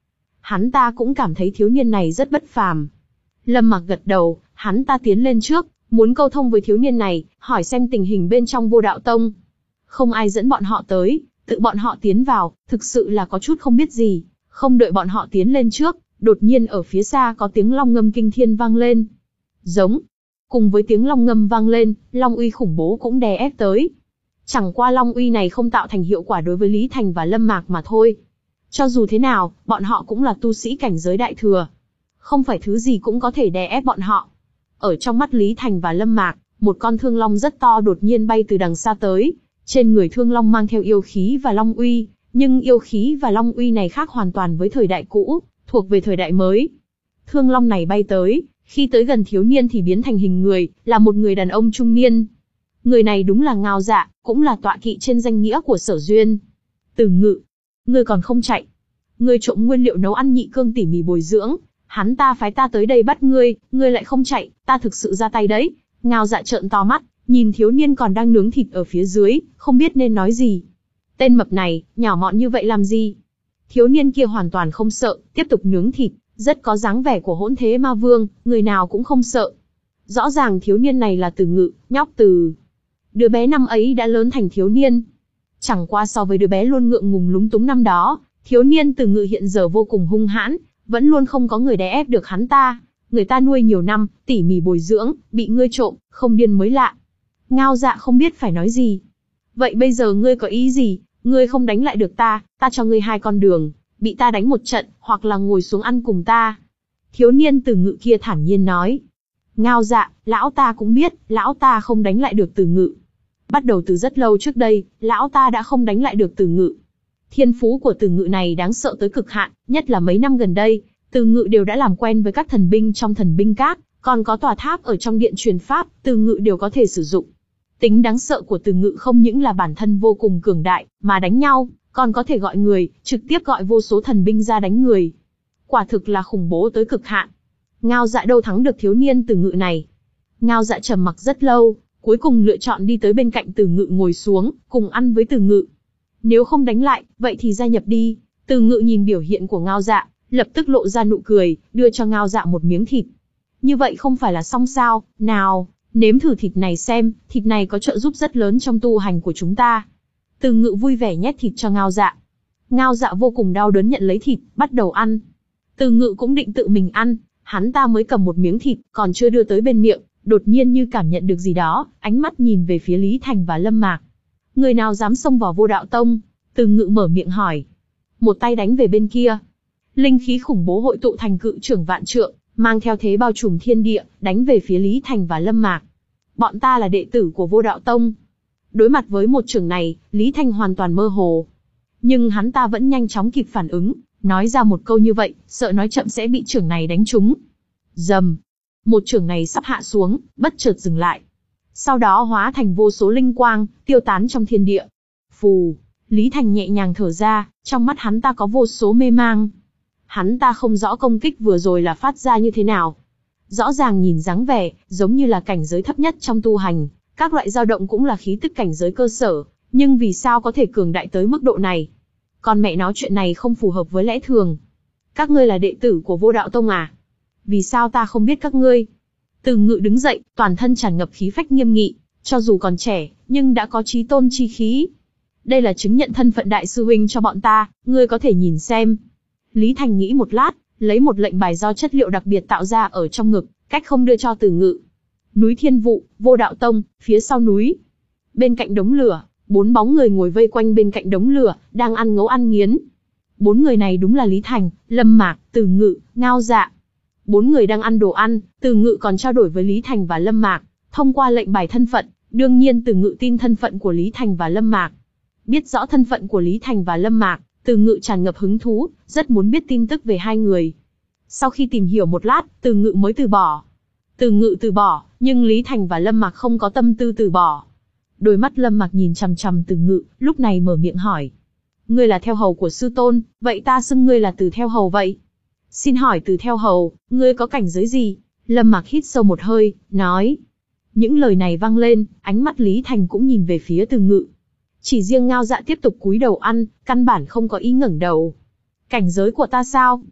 [SPEAKER 1] hắn ta cũng cảm thấy thiếu niên này rất bất phàm. Lâm Mặc gật đầu, hắn ta tiến lên trước, muốn câu thông với thiếu niên này, hỏi xem tình hình bên trong Vô Đạo Tông. Không ai dẫn bọn họ tới, tự bọn họ tiến vào, thực sự là có chút không biết gì. Không đợi bọn họ tiến lên trước, đột nhiên ở phía xa có tiếng long ngâm kinh thiên vang lên. Giống. Cùng với tiếng long ngâm vang lên, long uy khủng bố cũng đè ép tới. Chẳng qua long uy này không tạo thành hiệu quả đối với Lý Thành và Lâm Mạc mà thôi. Cho dù thế nào, bọn họ cũng là tu sĩ cảnh giới đại thừa. Không phải thứ gì cũng có thể đè ép bọn họ. Ở trong mắt Lý Thành và Lâm Mạc, một con thương long rất to đột nhiên bay từ đằng xa tới. Trên người thương long mang theo yêu khí và long uy, nhưng yêu khí và long uy này khác hoàn toàn với thời đại cũ, thuộc về thời đại mới. Thương long này bay tới, khi tới gần thiếu niên thì biến thành hình người, là một người đàn ông trung niên. Người này đúng là Ngao Dạ, cũng là tọa kỵ trên danh nghĩa của Sở Duyên. Từ Ngự, ngươi còn không chạy? Ngươi trộm nguyên liệu nấu ăn nhị cương tỉ mỉ bồi dưỡng, hắn ta phái ta tới đây bắt ngươi, ngươi lại không chạy, ta thực sự ra tay đấy. Ngao Dạ trợn to mắt, nhìn thiếu niên còn đang nướng thịt ở phía dưới, không biết nên nói gì. Tên mập này, nhỏ mọn như vậy làm gì? Thiếu niên kia hoàn toàn không sợ, tiếp tục nướng thịt, rất có dáng vẻ của hỗn thế ma vương, người nào cũng không sợ. Rõ ràng thiếu niên này là Từ Ngự, nhóc Từ. Đứa bé năm ấy đã lớn thành thiếu niên. Chẳng qua so với đứa bé luôn ngượng ngùng lúng túng năm đó, thiếu niên Từ Ngự hiện giờ vô cùng hung hãn, vẫn luôn không có người đè ép được hắn ta. Người ta nuôi nhiều năm, tỉ mỉ bồi dưỡng, bị ngươi trộm, không điên mới lạ. Ngao Dạ không biết phải nói gì. Vậy bây giờ ngươi có ý gì? Ngươi không đánh lại được ta, ta cho ngươi hai con đường, bị ta đánh một trận, hoặc là ngồi xuống ăn cùng ta. Thiếu niên Từ Ngự kia thản nhiên nói. Ngao Dạ, lão ta cũng biết, lão ta không đánh lại được Từ Ngự. Bắt đầu từ rất lâu trước đây, lão ta đã không đánh lại được Từ Ngự. Thiên phú của Từ Ngự này đáng sợ tới cực hạn, nhất là mấy năm gần đây, Từ Ngự đều đã làm quen với các thần binh trong thần binh các, còn có tòa tháp ở trong điện truyền pháp, Từ Ngự đều có thể sử dụng. Tính đáng sợ của Từ Ngự không những là bản thân vô cùng cường đại, mà đánh nhau, còn có thể gọi người, trực tiếp gọi vô số thần binh ra đánh người. Quả thực là khủng bố tới cực hạn. Ngao Dạ đâu thắng được thiếu niên Từ Ngự này. Ngao Dạ trầm mặc rất lâu, cuối cùng lựa chọn đi tới bên cạnh Từ Ngự ngồi xuống, cùng ăn với Từ Ngự. Nếu không đánh lại, vậy thì gia nhập đi. Từ Ngự nhìn biểu hiện của Ngao Dạ, lập tức lộ ra nụ cười, đưa cho Ngao Dạ một miếng thịt. Như vậy không phải là xong sao? Nào, nếm thử thịt này xem, thịt này có trợ giúp rất lớn trong tu hành của chúng ta. Từ Ngự vui vẻ nhét thịt cho Ngao Dạ. Ngao Dạ vô cùng đau đớn nhận lấy thịt, bắt đầu ăn. Từ Ngự cũng định tự mình ăn, hắn ta mới cầm một miếng thịt, còn chưa đưa tới bên miệng, đột nhiên như cảm nhận được gì đó, ánh mắt nhìn về phía Lý Thành và Lâm Mạc. Người nào dám xông vào Vô Đạo Tông? Từ Ngự mở miệng hỏi. Một tay đánh về bên kia. Linh khí khủng bố hội tụ thành cự trưởng vạn trượng, mang theo thế bao trùm thiên địa, đánh về phía Lý Thành và Lâm Mạc. Bọn ta là đệ tử của Vô Đạo Tông. Đối mặt với một trưởng này, Lý Thành hoàn toàn mơ hồ. Nhưng hắn ta vẫn nhanh chóng kịp phản ứng, nói ra một câu như vậy, sợ nói chậm sẽ bị trưởng này đánh trúng. Rầm. Một trưởng này sắp hạ xuống, bất chợt dừng lại. Sau đó hóa thành vô số linh quang, tiêu tán trong thiên địa. Phù. Lý Thành nhẹ nhàng thở ra, trong mắt hắn ta có vô số mê mang. Hắn ta không rõ công kích vừa rồi là phát ra như thế nào. Rõ ràng nhìn dáng vẻ, giống như là cảnh giới thấp nhất trong tu hành, các loại dao động cũng là khí tức cảnh giới cơ sở, nhưng vì sao có thể cường đại tới mức độ này? Còn mẹ nói chuyện này không phù hợp với lẽ thường. Các ngươi là đệ tử của Vô Đạo Tông à? Vì sao ta không biết các ngươi? Từ Ngự đứng dậy, toàn thân tràn ngập khí phách nghiêm nghị, cho dù còn trẻ, nhưng đã có chí tôn chi khí. Đây là chứng nhận thân phận đại sư huynh cho bọn ta, ngươi có thể nhìn xem. Lý Thành nghĩ một lát, lấy một lệnh bài do chất liệu đặc biệt tạo ra ở trong ngực, cách không đưa cho Từ Ngự. Núi Thiên Vụ, Vô Đạo Tông, phía sau núi. Bên cạnh đống lửa, bốn bóng người ngồi vây quanh bên cạnh đống lửa, đang ăn ngấu ăn nghiến. Bốn người này đúng là Lý Thành, Lâm Mạc, Từ Ngự, Ngao Dạ. Bốn người đang ăn đồ ăn, Từ Ngự còn trao đổi với Lý Thành và Lâm Mạc, thông qua lệnh bài thân phận, đương nhiên Từ Ngự tin thân phận của Lý Thành và Lâm Mạc. Biết rõ thân phận của Lý Thành và Lâm Mạc, Từ Ngự tràn ngập hứng thú, rất muốn biết tin tức về hai người. Sau khi tìm hiểu một lát, Từ Ngự mới từ bỏ. Từ Ngự từ bỏ, nhưng Lý Thành và Lâm Mạc không có tâm tư từ bỏ. Đôi mắt Lâm Mạc nhìn chằm chằm Từ Ngự, lúc này mở miệng hỏi. Ngươi là theo hầu của sư tôn, vậy ta xưng ngươi là Từ theo hầu vậy. Xin hỏi Từ theo hầu, ngươi có cảnh giới gì? Lâm Mạc hít sâu một hơi, nói. Những lời này vang lên, ánh mắt Lý Thành cũng nhìn về phía Từ Ngự. Chỉ riêng Ngao Dạ tiếp tục cúi đầu ăn, căn bản không có ý ngẩng đầu. Cảnh giới của ta sao?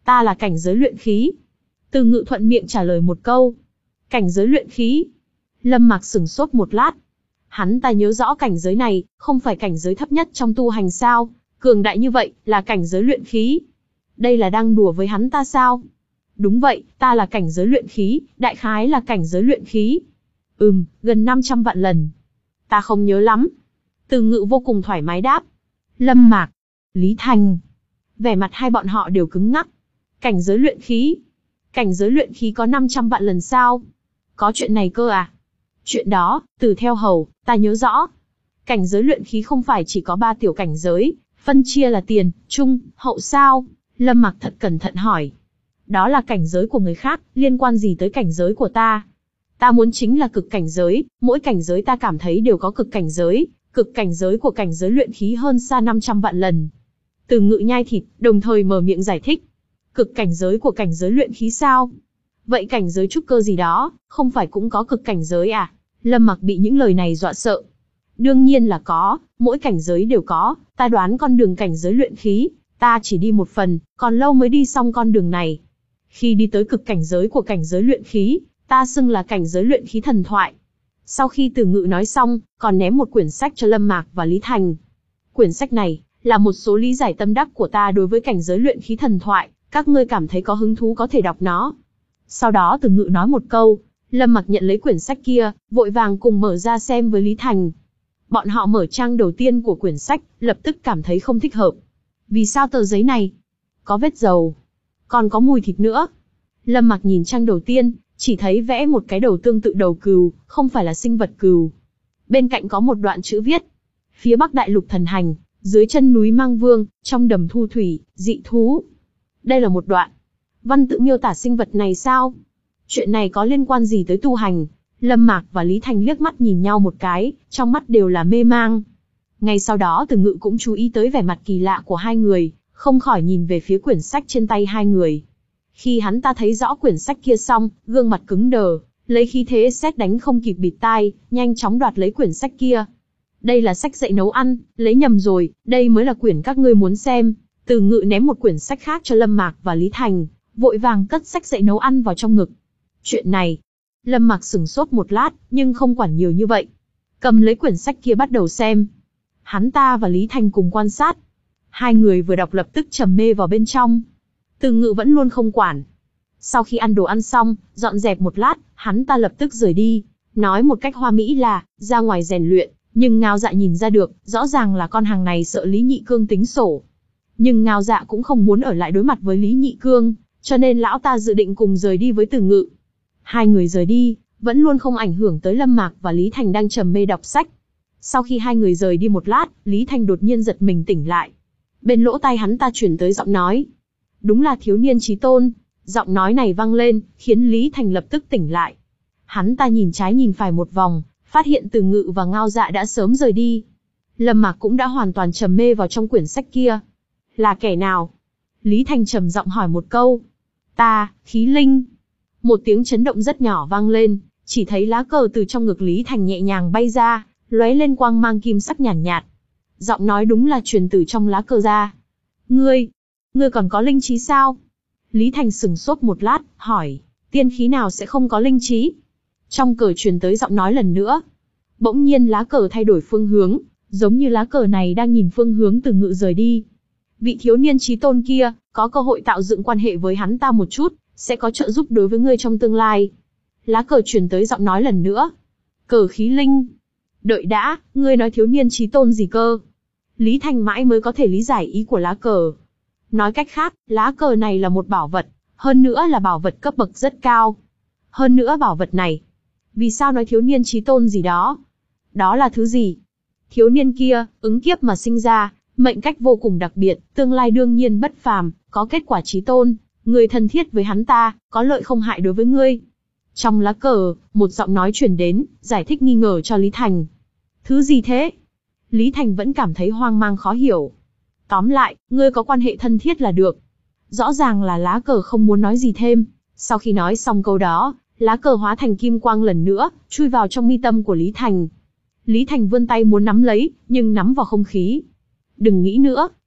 [SPEAKER 1] Ta là cảnh giới luyện khí. Từ Ngự thuận miệng trả lời một câu. Cảnh giới luyện khí. Lâm Mạc sửng sốt một lát. Hắn ta nhớ rõ cảnh giới này, không phải cảnh giới thấp nhất trong tu hành sao? Cường đại như vậy, là cảnh giới luyện khí. Đây là đang đùa với hắn ta sao? Đúng vậy, ta là cảnh giới luyện khí, đại khái là cảnh giới luyện khí. Ừm, gần năm trăm vạn lần. Ta không nhớ lắm. Từ Ngự vô cùng thoải mái đáp. Lâm Mạc, Lý Thành. Vẻ mặt hai bọn họ đều cứng ngắc. Cảnh giới luyện khí. Cảnh giới luyện khí có năm trăm vạn lần sao? Có chuyện này cơ à? Chuyện đó, từ theo hầu, ta nhớ rõ. Cảnh giới luyện khí không phải chỉ có ba tiểu cảnh giới, phân chia là tiền, trung, hậu sao? Lâm Mạc thật cẩn thận hỏi. Đó là cảnh giới của người khác, liên quan gì tới cảnh giới của ta? Ta muốn chính là cực cảnh giới, mỗi cảnh giới ta cảm thấy đều có cực cảnh giới, cực cảnh giới của cảnh giới luyện khí hơn xa năm trăm vạn lần. Từ Ngự nhai thịt, đồng thời mở miệng giải thích. Cực cảnh giới của cảnh giới luyện khí sao? Vậy cảnh giới trúc cơ gì đó, không phải cũng có cực cảnh giới à? Lâm Mạc bị những lời này dọa sợ. Đương nhiên là có, mỗi cảnh giới đều có, ta đoán con đường cảnh giới luyện khí, ta chỉ đi một phần, còn lâu mới đi xong con đường này. Khi đi tới cực cảnh giới của cảnh giới luyện khí, ta xưng là cảnh giới luyện khí thần thoại. Sau khi Từ Ngự nói xong, còn ném một quyển sách cho Lâm Mạc và Lý Thành. Quyển sách này, là một số lý giải tâm đắc của ta đối với cảnh giới luyện khí thần thoại, các ngươi cảm thấy có hứng thú có thể đọc nó. Sau đó Từ Ngự nói một câu, Lâm Mạc nhận lấy quyển sách kia, vội vàng cùng mở ra xem với Lý Thành. Bọn họ mở trang đầu tiên của quyển sách, lập tức cảm thấy không thích hợp. Vì sao tờ giấy này? Có vết dầu. Còn có mùi thịt nữa. Lâm Mạc nhìn trang đầu tiên, chỉ thấy vẽ một cái đầu tương tự đầu cừu, không phải là sinh vật cừu. Bên cạnh có một đoạn chữ viết. Phía Bắc Đại Lục thần hành, dưới chân núi Mang Vương, trong đầm thu thủy, dị thú. Đây là một đoạn văn tự miêu tả sinh vật này sao? Chuyện này có liên quan gì tới tu hành? Lâm Mạc và Lý Thành liếc mắt nhìn nhau một cái, trong mắt đều là mê mang. Ngay sau đó Từ Ngự cũng chú ý tới vẻ mặt kỳ lạ của hai người, không khỏi nhìn về phía quyển sách trên tay hai người. Khi hắn ta thấy rõ quyển sách kia xong, gương mặt cứng đờ, lấy khí thế sét đánh không kịp bịt tai, nhanh chóng đoạt lấy quyển sách kia. Đây là sách dạy nấu ăn, lấy nhầm rồi, đây mới là quyển các ngươi muốn xem. Từ Ngự ném một quyển sách khác cho Lâm Mạc và Lý Thành, vội vàng cất sách dạy nấu ăn vào trong ngực. Chuyện này, Lâm Mạc sửng sốt một lát, nhưng không quản nhiều như vậy. Cầm lấy quyển sách kia bắt đầu xem. Hắn ta và Lý Thành cùng quan sát. Hai người vừa đọc lập tức trầm mê vào bên trong. Từ Ngự vẫn luôn không quản. Sau khi ăn đồ ăn xong, dọn dẹp một lát, hắn ta lập tức rời đi. Nói một cách hoa mỹ là, ra ngoài rèn luyện, nhưng Ngao Dạ nhìn ra được, rõ ràng là con hàng này sợ Lý Nhị Cương tính sổ. Nhưng Ngao Dạ cũng không muốn ở lại đối mặt với Lý Nhị Cương, cho nên lão ta dự định cùng rời đi với Từ Ngự. Hai người rời đi, vẫn luôn không ảnh hưởng tới Lâm Mạc và Lý Thành đang trầm mê đọc sách. Sau khi hai người rời đi một lát, Lý Thành đột nhiên giật mình tỉnh lại. Bên lỗ tai hắn ta truyền tới giọng nói. Đúng là thiếu niên chí tôn. Giọng nói này vang lên, khiến Lý Thành lập tức tỉnh lại. Hắn ta nhìn trái nhìn phải một vòng, phát hiện Từ Ngự và Ngao Dạ đã sớm rời đi. Lâm Mạc cũng đã hoàn toàn trầm mê vào trong quyển sách kia. Là kẻ nào? Lý Thành trầm giọng hỏi một câu. Ta, Khí Linh. Một tiếng chấn động rất nhỏ vang lên, chỉ thấy lá cờ từ trong ngực Lý Thành nhẹ nhàng bay ra, lóe lên quang mang kim sắc nhàn nhạt, nhạt. Giọng nói đúng là truyền từ trong lá cờ ra. Ngươi, ngươi còn có linh trí sao? Lý Thành sững sốt một lát, hỏi, tiên khí nào sẽ không có linh trí? Trong cờ truyền tới giọng nói lần nữa. Bỗng nhiên lá cờ thay đổi phương hướng, giống như lá cờ này đang nhìn phương hướng Từ Ngự rời đi. Vị thiếu niên chí tôn kia, có cơ hội tạo dựng quan hệ với hắn ta một chút, sẽ có trợ giúp đối với ngươi trong tương lai. Lá cờ truyền tới giọng nói lần nữa. Cờ Khí Linh. Đợi đã, ngươi nói thiếu niên chí tôn gì cơ? Lý Thành mãi mới có thể lý giải ý của lá cờ. Nói cách khác, lá cờ này là một bảo vật, hơn nữa là bảo vật cấp bậc rất cao. Hơn nữa bảo vật này, vì sao nói thiếu niên chí tôn gì đó? Đó là thứ gì? Thiếu niên kia, ứng kiếp mà sinh ra, mệnh cách vô cùng đặc biệt, tương lai đương nhiên bất phàm, có kết quả chí tôn. Người thân thiết với hắn ta, có lợi không hại đối với ngươi. Trong lá cờ, một giọng nói truyền đến, giải thích nghi ngờ cho Lý Thành. Thứ gì thế? Lý Thành vẫn cảm thấy hoang mang khó hiểu. Tóm lại, ngươi có quan hệ thân thiết là được. Rõ ràng là lá cờ không muốn nói gì thêm. Sau khi nói xong câu đó, lá cờ hóa thành kim quang lần nữa, chui vào trong mi tâm của Lý Thành. Lý Thành vươn tay muốn nắm lấy, nhưng nắm vào không khí. Đừng nghĩ nữa,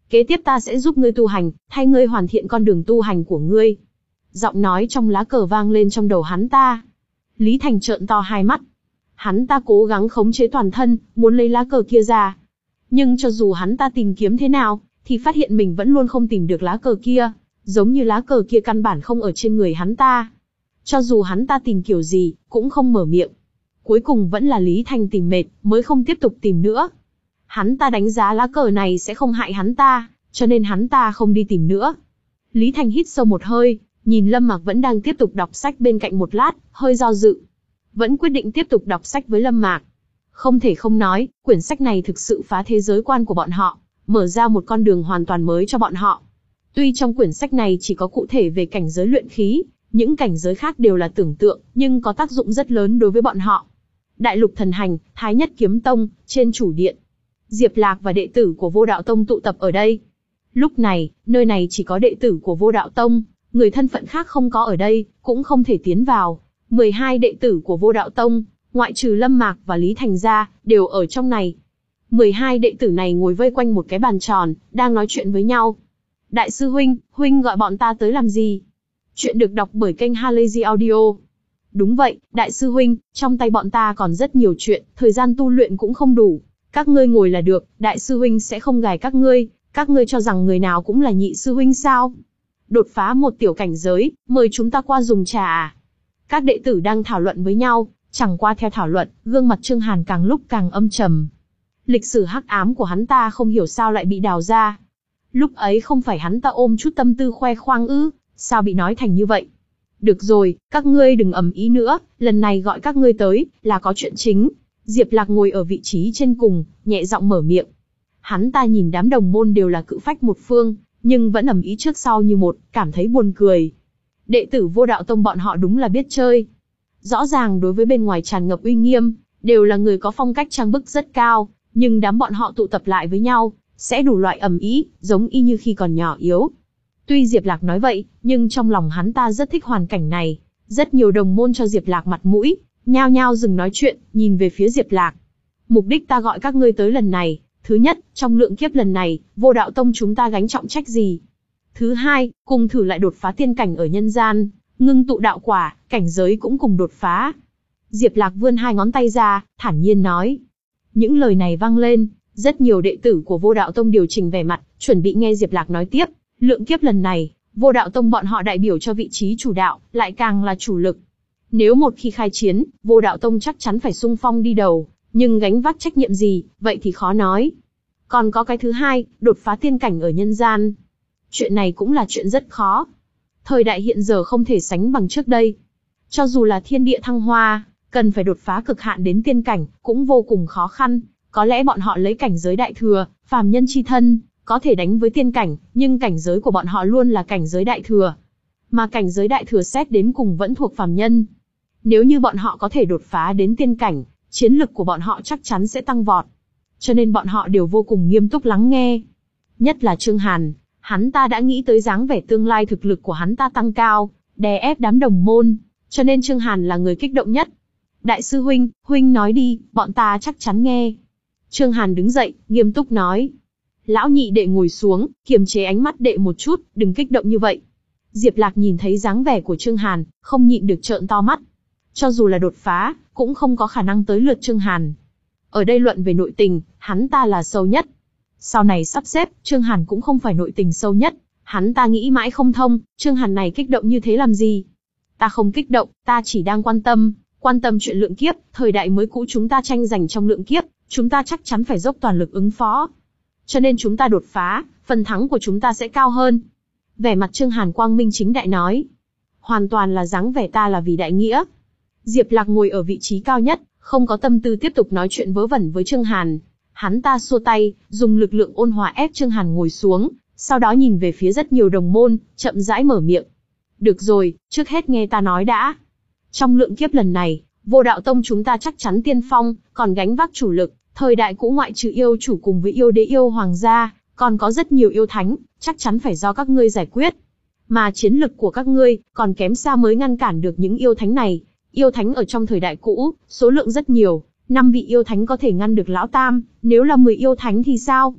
[SPEAKER 1] Kế tiếp ta sẽ giúp ngươi tu hành, thay ngươi hoàn thiện con đường tu hành của ngươi. Giọng nói trong lá cờ vang lên trong đầu hắn ta. Lý Thành trợn to hai mắt. Hắn ta cố gắng khống chế toàn thân, muốn lấy lá cờ kia ra. Nhưng cho dù hắn ta tìm kiếm thế nào, thì phát hiện mình vẫn luôn không tìm được lá cờ kia, giống như lá cờ kia căn bản không ở trên người hắn ta. Cho dù hắn ta tìm kiểu gì, cũng không mở miệng. Cuối cùng vẫn là Lý Thành tìm mệt, mới không tiếp tục tìm nữa. Hắn ta đánh giá lá cờ này sẽ không hại hắn ta, cho nên hắn ta không đi tìm nữa. Lý Thành hít sâu một hơi, nhìn Lâm Mạc vẫn đang tiếp tục đọc sách bên cạnh một lát, hơi do dự. Vẫn quyết định tiếp tục đọc sách với Lâm Mạc. Không thể không nói, quyển sách này thực sự phá thế giới quan của bọn họ, mở ra một con đường hoàn toàn mới cho bọn họ. Tuy trong quyển sách này chỉ có cụ thể về cảnh giới luyện khí, những cảnh giới khác đều là tưởng tượng, nhưng có tác dụng rất lớn đối với bọn họ. Đại lục thần hành, Thái Nhất Kiếm Tông, trên chủ điện. Diệp Lạc và đệ tử của Vô Đạo Tông tụ tập ở đây. Lúc này, nơi này chỉ có đệ tử của Vô Đạo Tông, người thân phận khác không có ở đây, cũng không thể tiến vào. mười hai đệ tử của Vô Đạo Tông, ngoại trừ Lâm Mạc và Lý Thành ra, đều ở trong này. mười hai đệ tử này ngồi vây quanh một cái bàn tròn, đang nói chuyện với nhau. Đại sư huynh, huynh gọi bọn ta tới làm gì? Chuyện được đọc bởi kênh Halazy Audio. Đúng vậy, đại sư huynh, trong tay bọn ta còn rất nhiều chuyện, thời gian tu luyện cũng không đủ. Các ngươi ngồi là được, đại sư huynh sẽ không gài các ngươi, các ngươi cho rằng người nào cũng là nhị sư huynh sao? Đột phá một tiểu cảnh giới, mời chúng ta qua dùng trà à? Các đệ tử đang thảo luận với nhau, chẳng qua theo thảo luận, gương mặt Trương Hàn càng lúc càng âm trầm. Lịch sử hắc ám của hắn ta không hiểu sao lại bị đào ra. Lúc ấy không phải hắn ta ôm chút tâm tư khoe khoang ư, sao bị nói thành như vậy? Được rồi, các ngươi đừng ầm ĩ nữa, lần này gọi các ngươi tới, là có chuyện chính. Diệp Lạc ngồi ở vị trí trên cùng, nhẹ giọng mở miệng. Hắn ta nhìn đám đồng môn đều là cự phách một phương, nhưng vẫn ầm ĩ trước sau như một, cảm thấy buồn cười. Đệ tử Vô Đạo Tông bọn họ đúng là biết chơi. Rõ ràng đối với bên ngoài tràn ngập uy nghiêm, đều là người có phong cách trang bức rất cao, nhưng đám bọn họ tụ tập lại với nhau, sẽ đủ loại ầm ĩ, giống y như khi còn nhỏ yếu. Tuy Diệp Lạc nói vậy, nhưng trong lòng hắn ta rất thích hoàn cảnh này. Rất nhiều đồng môn cho Diệp Lạc mặt mũi, nhao nhao dừng nói chuyện, nhìn về phía Diệp Lạc. Mục đích ta gọi các ngươi tới lần này, thứ nhất, trong lượng kiếp lần này, Vô Đạo Tông chúng ta gánh trọng trách gì? Thứ hai, cùng thử lại đột phá tiên cảnh ở nhân gian, ngưng tụ đạo quả, cảnh giới cũng cùng đột phá. Diệp Lạc vươn hai ngón tay ra, thản nhiên nói. Những lời này vang lên, rất nhiều đệ tử của Vô Đạo Tông điều chỉnh vẻ mặt, chuẩn bị nghe Diệp Lạc nói tiếp. Lượng kiếp lần này, Vô Đạo Tông bọn họ đại biểu cho vị trí chủ đạo, lại càng là chủ lực. Nếu một khi khai chiến, Vô Đạo Tông chắc chắn phải xung phong đi đầu, nhưng gánh vác trách nhiệm gì, vậy thì khó nói. Còn có cái thứ hai, đột phá tiên cảnh ở nhân gian. Chuyện này cũng là chuyện rất khó. Thời đại hiện giờ không thể sánh bằng trước đây. Cho dù là thiên địa thăng hoa, cần phải đột phá cực hạn đến tiên cảnh, cũng vô cùng khó khăn. Có lẽ bọn họ lấy cảnh giới đại thừa, phàm nhân chi thân, có thể đánh với tiên cảnh, nhưng cảnh giới của bọn họ luôn là cảnh giới đại thừa. Mà cảnh giới đại thừa xét đến cùng vẫn thuộc phàm nhân. Nếu như bọn họ có thể đột phá đến tiên cảnh, chiến lực của bọn họ chắc chắn sẽ tăng vọt. Cho nên bọn họ đều vô cùng nghiêm túc lắng nghe. Nhất là Trương Hàn, hắn ta đã nghĩ tới dáng vẻ tương lai thực lực của hắn ta tăng cao, đè ép đám đồng môn, cho nên Trương Hàn là người kích động nhất. Đại sư huynh, huynh nói đi, bọn ta chắc chắn nghe. Trương Hàn đứng dậy, nghiêm túc nói. Lão nhị đệ ngồi xuống, kiềm chế ánh mắt đệ một chút, đừng kích động như vậy. Diệp Lạc nhìn thấy dáng vẻ của Trương Hàn, không nhịn được trợn to mắt. Cho dù là đột phá, cũng không có khả năng tới lượt Trương Hàn. Ở đây luận về nội tình, hắn ta là sâu nhất. Sau này sắp xếp, Trương Hàn cũng không phải nội tình sâu nhất. Hắn ta nghĩ mãi không thông, Trương Hàn này kích động như thế làm gì? Ta không kích động, ta chỉ đang quan tâm, quan tâm chuyện lượng kiếp, thời đại mới cũ chúng ta tranh giành trong lượng kiếp, chúng ta chắc chắn phải dốc toàn lực ứng phó. Cho nên chúng ta đột phá, phần thắng của chúng ta sẽ cao hơn. Vẻ mặt Trương Hàn quang minh chính đại nói. Hoàn toàn là dáng vẻ ta là vì đại nghĩa. Diệp Lạc ngồi ở vị trí cao nhất, không có tâm tư tiếp tục nói chuyện vớ vẩn với Trương Hàn. Hắn ta xua tay, dùng lực lượng ôn hòa ép Trương Hàn ngồi xuống, sau đó nhìn về phía rất nhiều đồng môn, chậm rãi mở miệng. Được rồi, trước hết nghe ta nói đã. Trong lượng kiếp lần này, Vô Đạo Tông chúng ta chắc chắn tiên phong, còn gánh vác chủ lực. Thời đại cũ ngoại trừ yêu chủ cùng với yêu đế yêu hoàng gia, còn có rất nhiều yêu thánh, chắc chắn phải do các ngươi giải quyết. Mà chiến lực của các ngươi, còn kém xa mới ngăn cản được những yêu thánh này. Yêu thánh ở trong thời đại cũ, số lượng rất nhiều, năm vị yêu thánh có thể ngăn được lão tam, nếu là mười yêu thánh thì sao?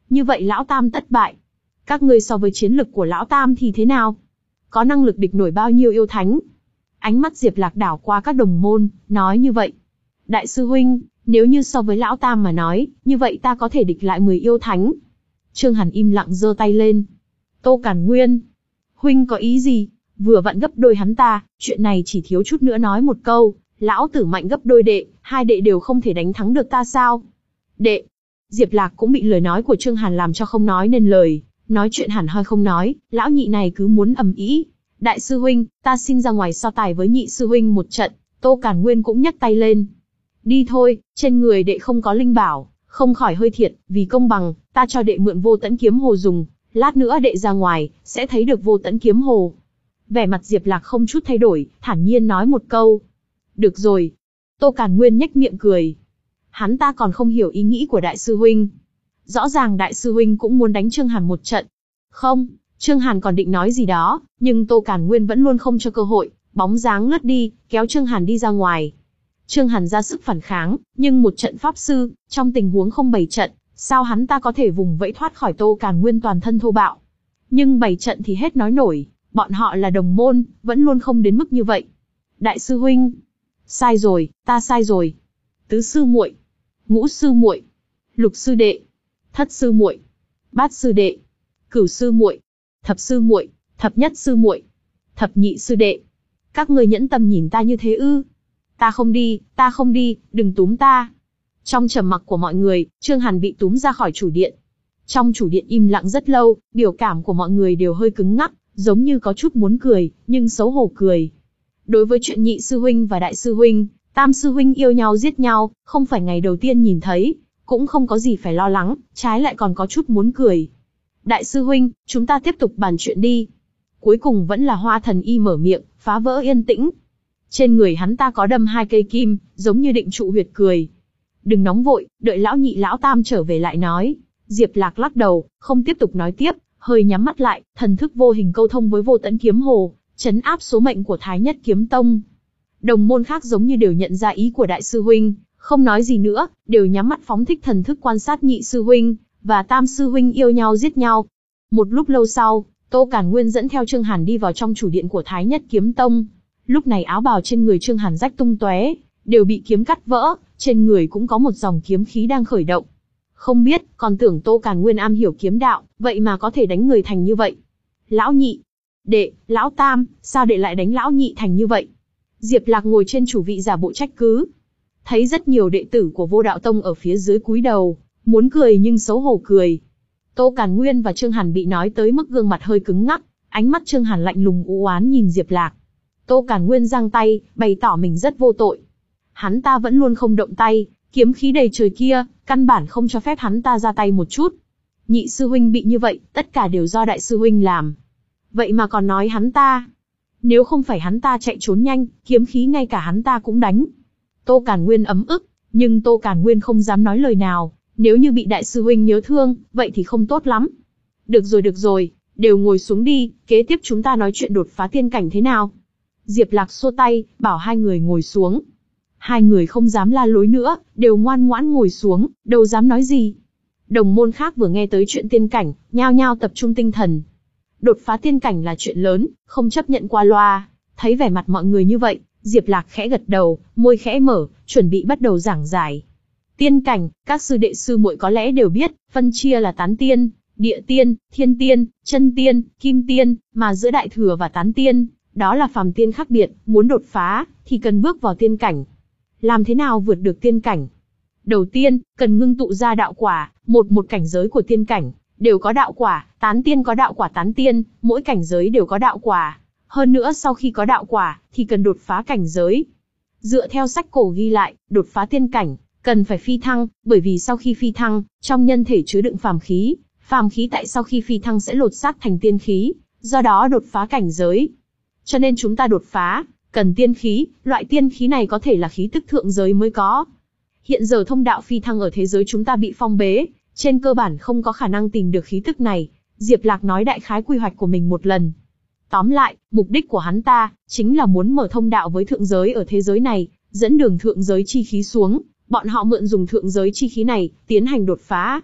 [SPEAKER 1] Như vậy Lão Tam tất bại. Các ngươi so với chiến lực của Lão Tam thì thế nào? Có năng lực địch nổi bao nhiêu yêu thánh? Ánh mắt Diệp Lạc đảo qua các đồng môn, nói như vậy. Đại sư huynh, nếu như so với Lão Tam mà nói, như vậy ta có thể địch lại mười yêu thánh. Trương Hàn im lặng giơ tay lên. Tô Càn Nguyên, huynh có ý gì? Vừa vặn gấp đôi hắn ta, chuyện này chỉ thiếu chút nữa nói một câu, lão tử mạnh gấp đôi đệ, hai đệ đều không thể đánh thắng được ta sao? Đệ. Diệp Lạc cũng bị lời nói của Trương Hàn làm cho không nói nên lời, nói chuyện hẳn hoi không nói, lão nhị này cứ muốn ầm ĩ. Đại sư huynh, ta xin ra ngoài so tài với nhị sư huynh một trận. Tô Càn Nguyên cũng nhấc tay lên. Đi thôi, trên người đệ không có linh bảo, không khỏi hơi thiệt, vì công bằng, ta cho đệ mượn Vô Tẫn Kiếm Hồ dùng, lát nữa đệ ra ngoài, sẽ thấy được Vô Tẫn Kiếm Hồ. Vẻ mặt Diệp Lạc không chút thay đổi, thản nhiên nói một câu. Được rồi. Tô Càn Nguyên nhếch miệng cười. Hắn ta còn không hiểu ý nghĩ của đại sư huynh. Rõ ràng đại sư huynh cũng muốn đánh Trương Hàn một trận. Không, Trương Hàn còn định nói gì đó, nhưng Tô Càn Nguyên vẫn luôn không cho cơ hội, bóng dáng lướt đi, kéo Trương Hàn đi ra ngoài. Trương Hàn ra sức phản kháng, nhưng một trận pháp sư, trong tình huống không bày trận, sao hắn ta có thể vùng vẫy thoát khỏi Tô Càn Nguyên toàn thân thô bạo. Nhưng bày trận thì hết nói nổi, bọn họ là đồng môn, vẫn luôn không đến mức như vậy. Đại sư huynh, sai rồi, ta sai rồi. Tứ sư muội, ngũ sư muội, lục sư đệ, thất sư muội, bát sư đệ, cửu sư muội, thập sư muội, thập nhất sư muội, thập nhị sư đệ. Các người nhẫn tâm nhìn ta như thế ư? Ta không đi, ta không đi, đừng túm ta. Trong trầm mặc của mọi người, Trương Hàn bị túm ra khỏi chủ điện. Trong chủ điện im lặng rất lâu, biểu cảm của mọi người đều hơi cứng ngắc, giống như có chút muốn cười, nhưng xấu hổ cười. Đối với chuyện nhị sư huynh và đại sư huynh, tam sư huynh yêu nhau giết nhau, không phải ngày đầu tiên nhìn thấy, cũng không có gì phải lo lắng, trái lại còn có chút muốn cười. Đại sư huynh, chúng ta tiếp tục bàn chuyện đi. Cuối cùng vẫn là Hoa Thần Y mở miệng, phá vỡ yên tĩnh. Trên người hắn ta có đâm hai cây kim, giống như định trụ huyệt cười. Đừng nóng vội, đợi lão nhị lão tam trở về lại nói. Diệp Lạc lắc đầu, không tiếp tục nói tiếp, hơi nhắm mắt lại, thần thức vô hình câu thông với Vô Tẫn Kiếm Hồ, trấn áp số mệnh của Thái Nhất Kiếm Tông. Đồng môn khác giống như đều nhận ra ý của đại sư huynh, không nói gì nữa, đều nhắm mắt phóng thích thần thức quan sát nhị sư huynh và tam sư huynh yêu nhau giết nhau. Một lúc lâu sau, Tô Càn Nguyên dẫn theo Trương Hàn đi vào trong chủ điện của Thái Nhất Kiếm Tông. Lúc này áo bào trên người Trương Hàn rách tung tóe, đều bị kiếm cắt vỡ, trên người cũng có một dòng kiếm khí đang khởi động. Không biết, còn tưởng Tô Càn Nguyên am hiểu kiếm đạo, vậy mà có thể đánh người thành như vậy. Lão nhị, đệ, lão tam, sao đệ lại đánh lão nhị thành như vậy? Diệp Lạc ngồi trên chủ vị giả bộ trách cứ. Thấy rất nhiều đệ tử của Vô Đạo Tông ở phía dưới cúi đầu, muốn cười nhưng xấu hổ cười. Tô Càn Nguyên và Trương Hàn bị nói tới mức gương mặt hơi cứng ngắc, ánh mắt Trương Hàn lạnh lùng u oán nhìn Diệp Lạc. Tô Càn Nguyên giang tay, bày tỏ mình rất vô tội. Hắn ta vẫn luôn không động tay, kiếm khí đầy trời kia, căn bản không cho phép hắn ta ra tay một chút. Nhị sư huynh bị như vậy, tất cả đều do đại sư huynh làm. Vậy mà còn nói hắn ta. Nếu không phải hắn ta chạy trốn nhanh, kiếm khí ngay cả hắn ta cũng đánh. Tô Càn Nguyên ấm ức, nhưng Tô Càn Nguyên không dám nói lời nào. Nếu như bị đại sư huynh nhớ thương, vậy thì không tốt lắm. Được rồi được rồi, đều ngồi xuống đi, kế tiếp chúng ta nói chuyện đột phá tiên cảnh thế nào. Diệp Lạc xua tay, bảo hai người ngồi xuống. Hai người không dám la lối nữa, đều ngoan ngoãn ngồi xuống, đâu dám nói gì. Đồng môn khác vừa nghe tới chuyện tiên cảnh, nhao nhao tập trung tinh thần. Đột phá tiên cảnh là chuyện lớn, không chấp nhận qua loa. Thấy vẻ mặt mọi người như vậy, Diệp Lạc khẽ gật đầu, môi khẽ mở, chuẩn bị bắt đầu giảng giải. Tiên cảnh, các sư đệ sư muội có lẽ đều biết, phân chia là tán tiên, địa tiên, thiên tiên, chân tiên, kim tiên, mà giữa đại thừa và tán tiên, đó là phàm tiên khác biệt, muốn đột phá, thì cần bước vào tiên cảnh. Làm thế nào vượt được tiên cảnh? Đầu tiên, cần ngưng tụ ra đạo quả, một một cảnh giới của tiên cảnh, đều có đạo quả, tán tiên có đạo quả tán tiên, mỗi cảnh giới đều có đạo quả. Hơn nữa sau khi có đạo quả, thì cần đột phá cảnh giới. Dựa theo sách cổ ghi lại, đột phá tiên cảnh, cần phải phi thăng, bởi vì sau khi phi thăng, trong nhân thể chứa đựng phàm khí, phàm khí tại sau khi phi thăng sẽ lột xác thành tiên khí, do đó đột phá cảnh giới. Cho nên chúng ta đột phá, cần tiên khí, loại tiên khí này có thể là khí tức thượng giới mới có. Hiện giờ thông đạo phi thăng ở thế giới chúng ta bị phong bế, trên cơ bản không có khả năng tìm được khí tức này. Diệp Lạc nói đại khái quy hoạch của mình một lần. Tóm lại, mục đích của hắn ta, chính là muốn mở thông đạo với thượng giới ở thế giới này, dẫn đường thượng giới chi khí xuống, bọn họ mượn dùng thượng giới chi khí này, tiến hành đột phá.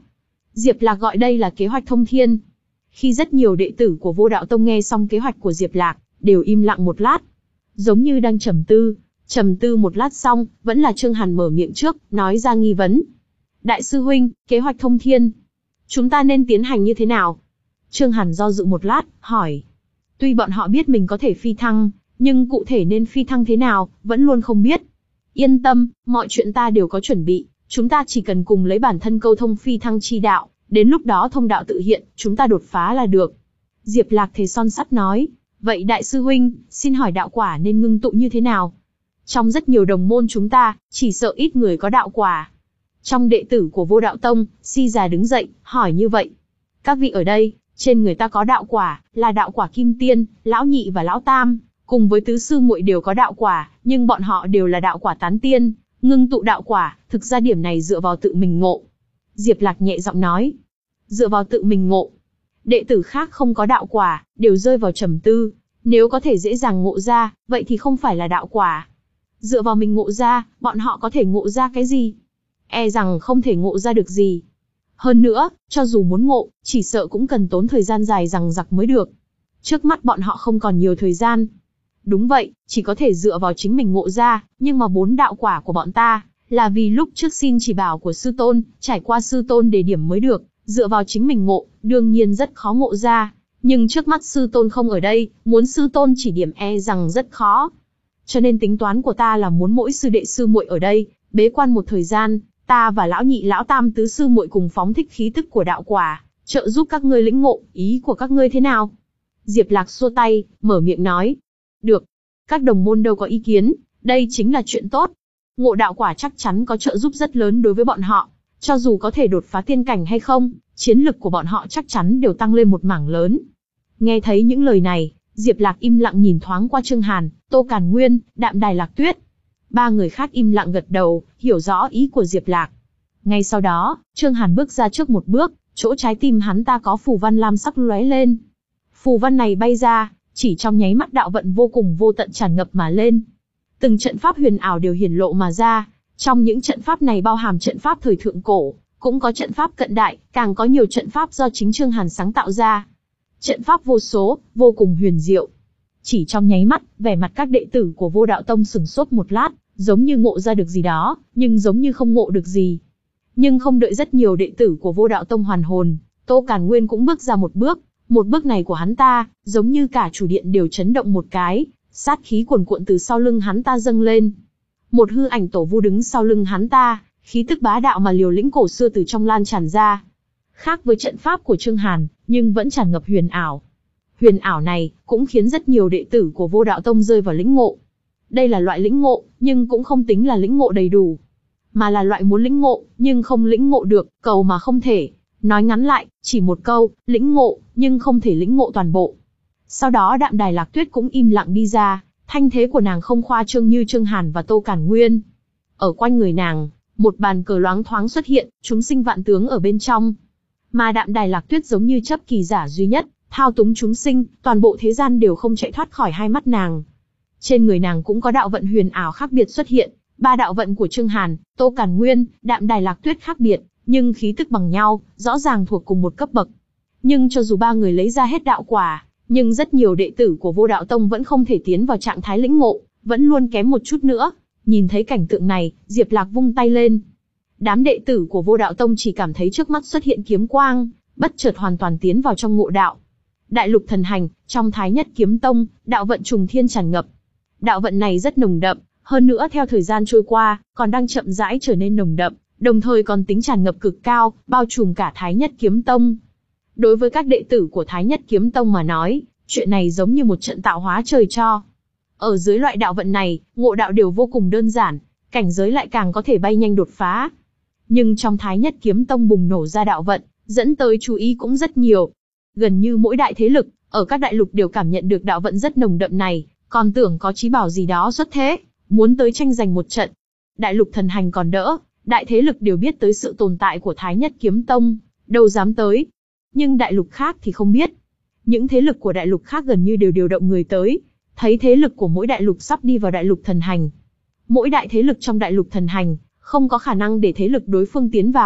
[SPEAKER 1] Diệp Lạc gọi đây là kế hoạch thông thiên. Khi rất nhiều đệ tử của Vô Đạo Tông nghe xong kế hoạch của Diệp Lạc, đều im lặng một lát, giống như đang trầm tư. Trầm tư một lát xong, vẫn là Trương Hàn mở miệng trước, nói ra nghi vấn. Đại sư huynh, kế hoạch thông thiên, chúng ta nên tiến hành như thế nào? Trương Hàn do dự một lát, hỏi. Tuy bọn họ biết mình có thể phi thăng, nhưng cụ thể nên phi thăng thế nào, vẫn luôn không biết. Yên tâm, mọi chuyện ta đều có chuẩn bị, chúng ta chỉ cần cùng lấy bản thân câu thông phi thăng chi đạo, đến lúc đó thông đạo tự hiện, chúng ta đột phá là được. Diệp Lạc thề son sắt nói. Vậy đại sư huynh, xin hỏi đạo quả nên ngưng tụ như thế nào? Trong rất nhiều đồng môn chúng ta, chỉ sợ ít người có đạo quả. Trong đệ tử của Vô Đạo Tông, Si già đứng dậy, hỏi như vậy. Các vị ở đây, trên người ta có đạo quả, là đạo quả kim tiên, lão nhị và lão tam, cùng với tứ sư muội đều có đạo quả, nhưng bọn họ đều là đạo quả tán tiên, ngưng tụ đạo quả, thực ra điểm này dựa vào tự mình ngộ. Diệp Lạc nhẹ giọng nói. Dựa vào tự mình ngộ. Đệ tử khác không có đạo quả, đều rơi vào trầm tư. Nếu có thể dễ dàng ngộ ra, vậy thì không phải là đạo quả. Dựa vào mình ngộ ra, bọn họ có thể ngộ ra cái gì? E rằng không thể ngộ ra được gì. Hơn nữa, cho dù muốn ngộ, chỉ sợ cũng cần tốn thời gian dài dằng dặc mới được. Trước mắt bọn họ không còn nhiều thời gian. Đúng vậy, chỉ có thể dựa vào chính mình ngộ ra, nhưng mà bốn đạo quả của bọn ta, là vì lúc trước xin chỉ bảo của sư tôn, trải qua sư tôn đề điểm mới được, dựa vào chính mình ngộ, đương nhiên rất khó ngộ ra. Nhưng trước mắt sư tôn không ở đây, muốn sư tôn chỉ điểm e rằng rất khó. Cho nên tính toán của ta là muốn mỗi sư đệ sư muội ở đây, bế quan một thời gian, ta và lão nhị lão tam tứ sư muội cùng phóng thích khí tức của đạo quả, trợ giúp các ngươi lĩnh ngộ, ý của các ngươi thế nào? Diệp Lạc xua tay, mở miệng nói. Được, các đồng môn đâu có ý kiến, đây chính là chuyện tốt. Ngộ đạo quả chắc chắn có trợ giúp rất lớn đối với bọn họ, cho dù có thể đột phá tiên cảnh hay không, chiến lực của bọn họ chắc chắn đều tăng lên một mảng lớn. Nghe thấy những lời này, Diệp Lạc im lặng nhìn thoáng qua Trương Hàn, Tô Càn Nguyên, Đạm Đài Lạc Tuyết. Ba người khác im lặng gật đầu, hiểu rõ ý của Diệp Lạc. Ngay sau đó, Trương Hàn bước ra trước một bước, chỗ trái tim hắn ta có phù văn lam sắc lóe lên. Phù văn này bay ra, chỉ trong nháy mắt đạo vận vô cùng vô tận tràn ngập mà lên. Từng trận pháp huyền ảo đều hiển lộ mà ra, trong những trận pháp này bao hàm trận pháp thời thượng cổ, cũng có trận pháp cận đại, càng có nhiều trận pháp do chính Trương Hàn sáng tạo ra. Trận pháp vô số, vô cùng huyền diệu. Chỉ trong nháy mắt, vẻ mặt các đệ tử của Vô Đạo Tông sửng sốt một lát, giống như ngộ ra được gì đó, nhưng giống như không ngộ được gì. Nhưng không đợi rất nhiều đệ tử của Vô Đạo Tông hoàn hồn, Tô Càn Nguyên cũng bước ra một bước. Một bước này của hắn ta, giống như cả chủ điện đều chấn động một cái, sát khí cuồn cuộn từ sau lưng hắn ta dâng lên. Một hư ảnh tổ vu đứng sau lưng hắn ta, khí tức bá đạo mà liều lĩnh cổ xưa từ trong lan tràn ra. Khác với trận pháp của Trương Hàn, nhưng vẫn tràn ngập huyền ảo. Huyền ảo này cũng khiến rất nhiều đệ tử của Vô Đạo Tông rơi vào lĩnh ngộ. Đây là loại lĩnh ngộ, nhưng cũng không tính là lĩnh ngộ đầy đủ, mà là loại muốn lĩnh ngộ, nhưng không lĩnh ngộ được, cầu mà không thể. Nói ngắn lại, chỉ một câu, lĩnh ngộ, nhưng không thể lĩnh ngộ toàn bộ. Sau đó Đạm Đài Lạc Tuyết cũng im lặng đi ra, thanh thế của nàng không khoa trương như Trương Hàn và Tô Càn Nguyên. Ở quanh người nàng, một bàn cờ loáng thoáng xuất hiện, chúng sinh vạn tướng ở bên trong. Mà Đạm Đài Lạc Tuyết giống như chấp kỳ giả duy nhất, thao túng chúng sinh, toàn bộ thế gian đều không chạy thoát khỏi hai mắt nàng. Trên người nàng cũng có đạo vận huyền ảo khác biệt xuất hiện, ba đạo vận của Trương Hàn, Tô Càn Nguyên, Đạm Đài Lạc Tuyết khác biệt, nhưng khí tức bằng nhau, rõ ràng thuộc cùng một cấp bậc. Nhưng cho dù ba người lấy ra hết đạo quả, nhưng rất nhiều đệ tử của Vô Đạo Tông vẫn không thể tiến vào trạng thái lĩnh ngộ, vẫn luôn kém một chút nữa. Nhìn thấy cảnh tượng này, Diệp Lạc vung tay lên. Đám đệ tử của Vô Đạo Tông chỉ cảm thấy trước mắt xuất hiện kiếm quang, bất chợt hoàn toàn tiến vào trong ngộ đạo. Đại lục thần hành, trong Thái Nhất Kiếm Tông, đạo vận trùng thiên tràn ngập. Đạo vận này rất nồng đậm, hơn nữa theo thời gian trôi qua, còn đang chậm rãi trở nên nồng đậm, đồng thời còn tính tràn ngập cực cao, bao trùm cả Thái Nhất Kiếm Tông. Đối với các đệ tử của Thái Nhất Kiếm Tông mà nói, chuyện này giống như một trận tạo hóa trời cho. Ở dưới loại đạo vận này, ngộ đạo đều vô cùng đơn giản, cảnh giới lại càng có thể bay nhanh đột phá. Nhưng trong Thái Nhất Kiếm Tông bùng nổ ra đạo vận, dẫn tới chú ý cũng rất nhiều. Gần như mỗi đại thế lực, ở các đại lục đều cảm nhận được đạo vận rất nồng đậm này, còn tưởng có chí bảo gì đó xuất thế, muốn tới tranh giành một trận. Đại lục thần hành còn đỡ, đại thế lực đều biết tới sự tồn tại của Thái Nhất Kiếm Tông, đâu dám tới. Nhưng đại lục khác thì không biết. Những thế lực của đại lục khác gần như đều điều động người tới, thấy thế lực của mỗi đại lục sắp đi vào đại lục thần hành. Mỗi đại thế lực trong đại lục thần hành, không có khả năng để thế lực đối phương tiến vào,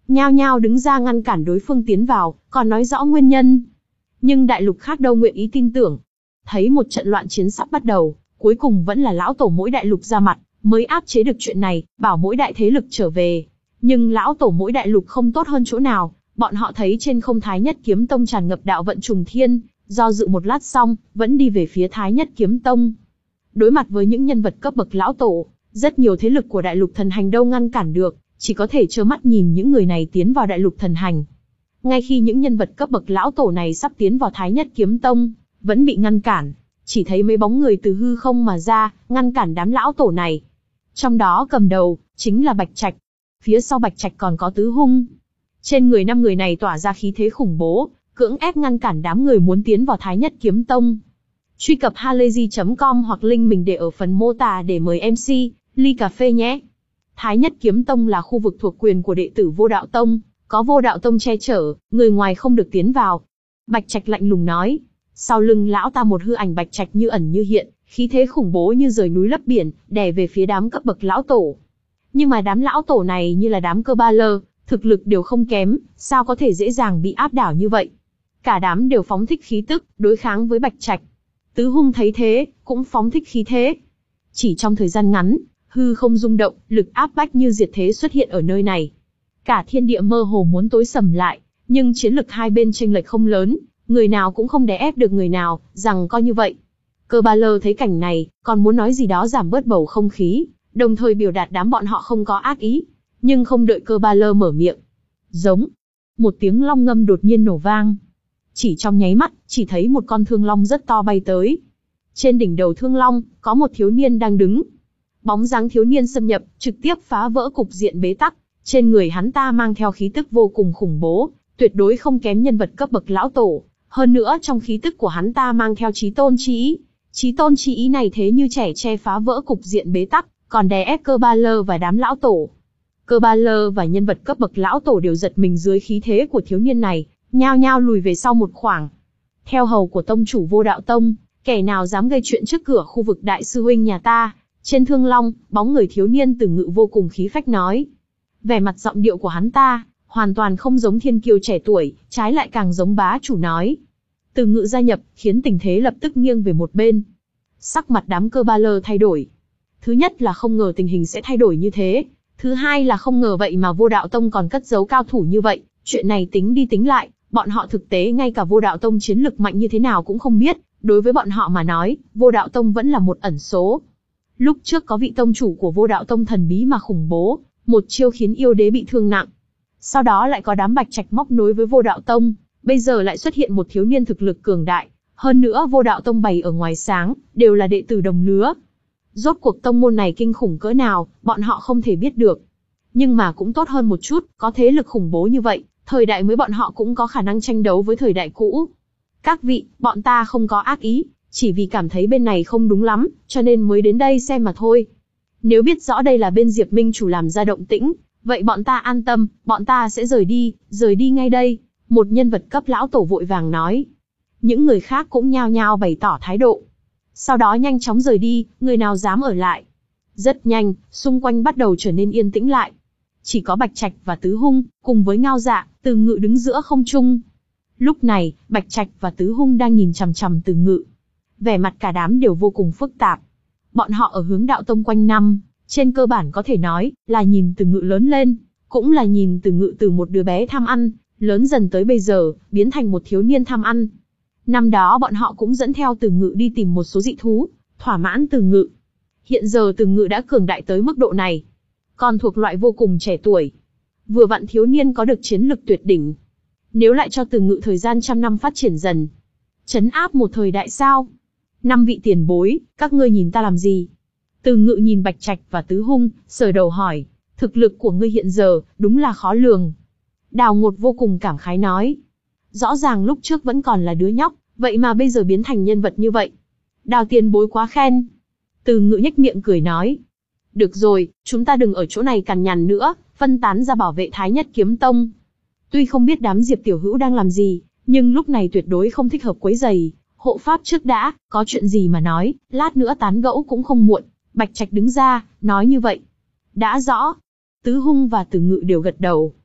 [SPEAKER 1] nhao nhao đứng ra ngăn cản đối phương tiến vào, còn nói rõ nguyên nhân. Nhưng đại lục khác đâu nguyện ý tin tưởng. Thấy một trận loạn chiến sắp bắt đầu, cuối cùng vẫn là lão tổ mỗi đại lục ra mặt, mới áp chế được chuyện này, bảo mỗi đại thế lực trở về. Nhưng lão tổ mỗi đại lục không tốt hơn chỗ nào, bọn họ thấy trên không Thái Nhất Kiếm Tông tràn ngập đạo vận trùng thiên, do dự một lát xong, vẫn đi về phía Thái Nhất Kiếm Tông. Đối mặt với những nhân vật cấp bậc lão tổ, rất nhiều thế lực của đại lục thần hành đâu ngăn cản được, chỉ có thể trơ mắt nhìn những người này tiến vào đại lục thần hành. Ngay khi những nhân vật cấp bậc lão tổ này sắp tiến vào Thái Nhất Kiếm Tông, vẫn bị ngăn cản, chỉ thấy mấy bóng người từ hư không mà ra, ngăn cản đám lão tổ này. Trong đó cầm đầu, chính là Bạch Trạch. Phía sau Bạch Trạch còn có Tứ Hung. Trên người năm người này tỏa ra khí thế khủng bố, cưỡng ép ngăn cản đám người muốn tiến vào Thái Nhất Kiếm Tông. Truy cập halayzi chấm com hoặc link mình để ở phần mô tả để mời em xê, ly cà phê nhé. Thái Nhất Kiếm Tông là khu vực thuộc quyền của đệ tử Vô Đạo Tông, có Vô Đạo Tông che chở, người ngoài không được tiến vào. Bạch Trạch lạnh lùng nói. Sau lưng lão ta một hư ảnh Bạch Trạch như ẩn như hiện, khí thế khủng bố như rời núi lấp biển, đè về phía đám cấp bậc lão tổ. Nhưng mà đám lão tổ này như là đám cơ ba lơ, thực lực đều không kém, sao có thể dễ dàng bị áp đảo như vậy? Cả đám đều phóng thích khí tức, đối kháng với Bạch Trạch. Tứ Hung thấy thế, cũng phóng thích khí thế. Chỉ trong thời gian ngắn, hư không rung động, lực áp bách như diệt thế xuất hiện ở nơi này. Cả thiên địa mơ hồ muốn tối sầm lại, nhưng chiến lực hai bên chênh lệch không lớn, người nào cũng không đè ép được người nào, rằng coi như vậy. Cơ ba lơ thấy cảnh này, còn muốn nói gì đó giảm bớt bầu không khí, đồng thời biểu đạt đám bọn họ không có ác ý. Nhưng không đợi cơ ba lơ mở miệng. Giống. Một tiếng long ngâm đột nhiên nổ vang. Chỉ trong nháy mắt, chỉ thấy một con thương long rất to bay tới. Trên đỉnh đầu thương long, có một thiếu niên đang đứng. Bóng dáng thiếu niên xâm nhập, trực tiếp phá vỡ cục diện bế tắc. Trên người hắn ta mang theo khí tức vô cùng khủng bố, tuyệt đối không kém nhân vật cấp bậc lão tổ. Hơn nữa trong khí tức của hắn ta mang theo chí tôn chi ý. Chí tôn chi ý này thế như trẻ che phá vỡ cục diện bế tắc, còn đè ép cơ ba lơ và đám lão tổ. Cơ ba lơ và nhân vật cấp bậc lão tổ đều giật mình dưới khí thế của thiếu niên này, nhao nhao lùi về sau một khoảng. Theo hầu của tông chủ Vô Đạo Tông, kẻ nào dám gây chuyện trước cửa khu vực đại sư huynh nhà ta? Trên thương long, bóng người thiếu niên Từ Ngự vô cùng khí phách nói. Vẻ mặt giọng điệu của hắn ta, hoàn toàn không giống thiên kiêu trẻ tuổi, trái lại càng giống bá chủ nói. Từ Ngự gia nhập, khiến tình thế lập tức nghiêng về một bên. Sắc mặt đám cơ ba lơ thay đổi. Thứ nhất là không ngờ tình hình sẽ thay đổi như thế. Thứ hai là không ngờ vậy mà Vô Đạo Tông còn cất giấu cao thủ như vậy. Chuyện này tính đi tính lại, bọn họ thực tế ngay cả Vô Đạo Tông chiến lực mạnh như thế nào cũng không biết. Đối với bọn họ mà nói, Vô Đạo Tông vẫn là một ẩn số. Lúc trước có vị tông chủ của Vô Đạo Tông thần bí mà khủng bố, một chiêu khiến yêu đế bị thương nặng. Sau đó lại có đám Bạch Trạch móc nối với Vô Đạo Tông, bây giờ lại xuất hiện một thiếu niên thực lực cường đại. Hơn nữa Vô Đạo Tông bày ở ngoài sáng, đều là đệ tử đồng lứa. Rốt cuộc tông môn này kinh khủng cỡ nào, bọn họ không thể biết được. Nhưng mà cũng tốt hơn một chút, có thế lực khủng bố như vậy, thời đại mới bọn họ cũng có khả năng tranh đấu với thời đại cũ. Các vị, bọn ta không có ác ý, chỉ vì cảm thấy bên này không đúng lắm, cho nên mới đến đây xem mà thôi. Nếu biết rõ đây là bên Diệp Minh chủ làm ra động tĩnh, vậy bọn ta an tâm, bọn ta sẽ rời đi, rời đi ngay đây. Một nhân vật cấp lão tổ vội vàng nói. Những người khác cũng nhao nhao bày tỏ thái độ. Sau đó nhanh chóng rời đi, người nào dám ở lại. Rất nhanh, xung quanh bắt đầu trở nên yên tĩnh lại. Chỉ có Bạch Trạch và Tứ Hung, cùng với Ngao Dạ, Từ Ngự đứng giữa không trung. Lúc này, Bạch Trạch và Tứ Hung đang nhìn chằm chằm Từ Ngự. Vẻ mặt cả đám đều vô cùng phức tạp. Bọn họ ở hướng đạo tông quanh năm, trên cơ bản có thể nói, là nhìn Từ Ngự lớn lên, cũng là nhìn Từ Ngự từ một đứa bé tham ăn, lớn dần tới bây giờ, biến thành một thiếu niên tham ăn. Năm đó bọn họ cũng dẫn theo Từ Ngự đi tìm một số dị thú, thỏa mãn Từ Ngự. Hiện giờ Từ Ngự đã cường đại tới mức độ này, còn thuộc loại vô cùng trẻ tuổi. Vừa vặn thiếu niên có được chiến lực tuyệt đỉnh. Nếu lại cho Từ Ngự thời gian trăm năm phát triển dần, trấn áp một thời đại sao? Năm vị tiền bối, các ngươi nhìn ta làm gì? Từ Ngự nhìn Bạch Trạch và Tứ Hung, sờ đầu hỏi, thực lực của ngươi hiện giờ, đúng là khó lường. Đào Ngột vô cùng cảm khái nói. Rõ ràng lúc trước vẫn còn là đứa nhóc, vậy mà bây giờ biến thành nhân vật như vậy. Đào tiền bối quá khen. Từ Ngự nhếch miệng cười nói. Được rồi, chúng ta đừng ở chỗ này cằn nhằn nữa, phân tán ra bảo vệ Thái Nhất Kiếm Tông. Tuy không biết đám Diệp Tiểu Hữu đang làm gì, nhưng lúc này tuyệt đối không thích hợp quấy rầy. Hộ pháp trước đã, có chuyện gì mà nói, lát nữa tán gẫu cũng không muộn. Bạch Trạch đứng ra, nói như vậy. Đã rõ. Tứ Hung và Từ Ngự đều gật đầu.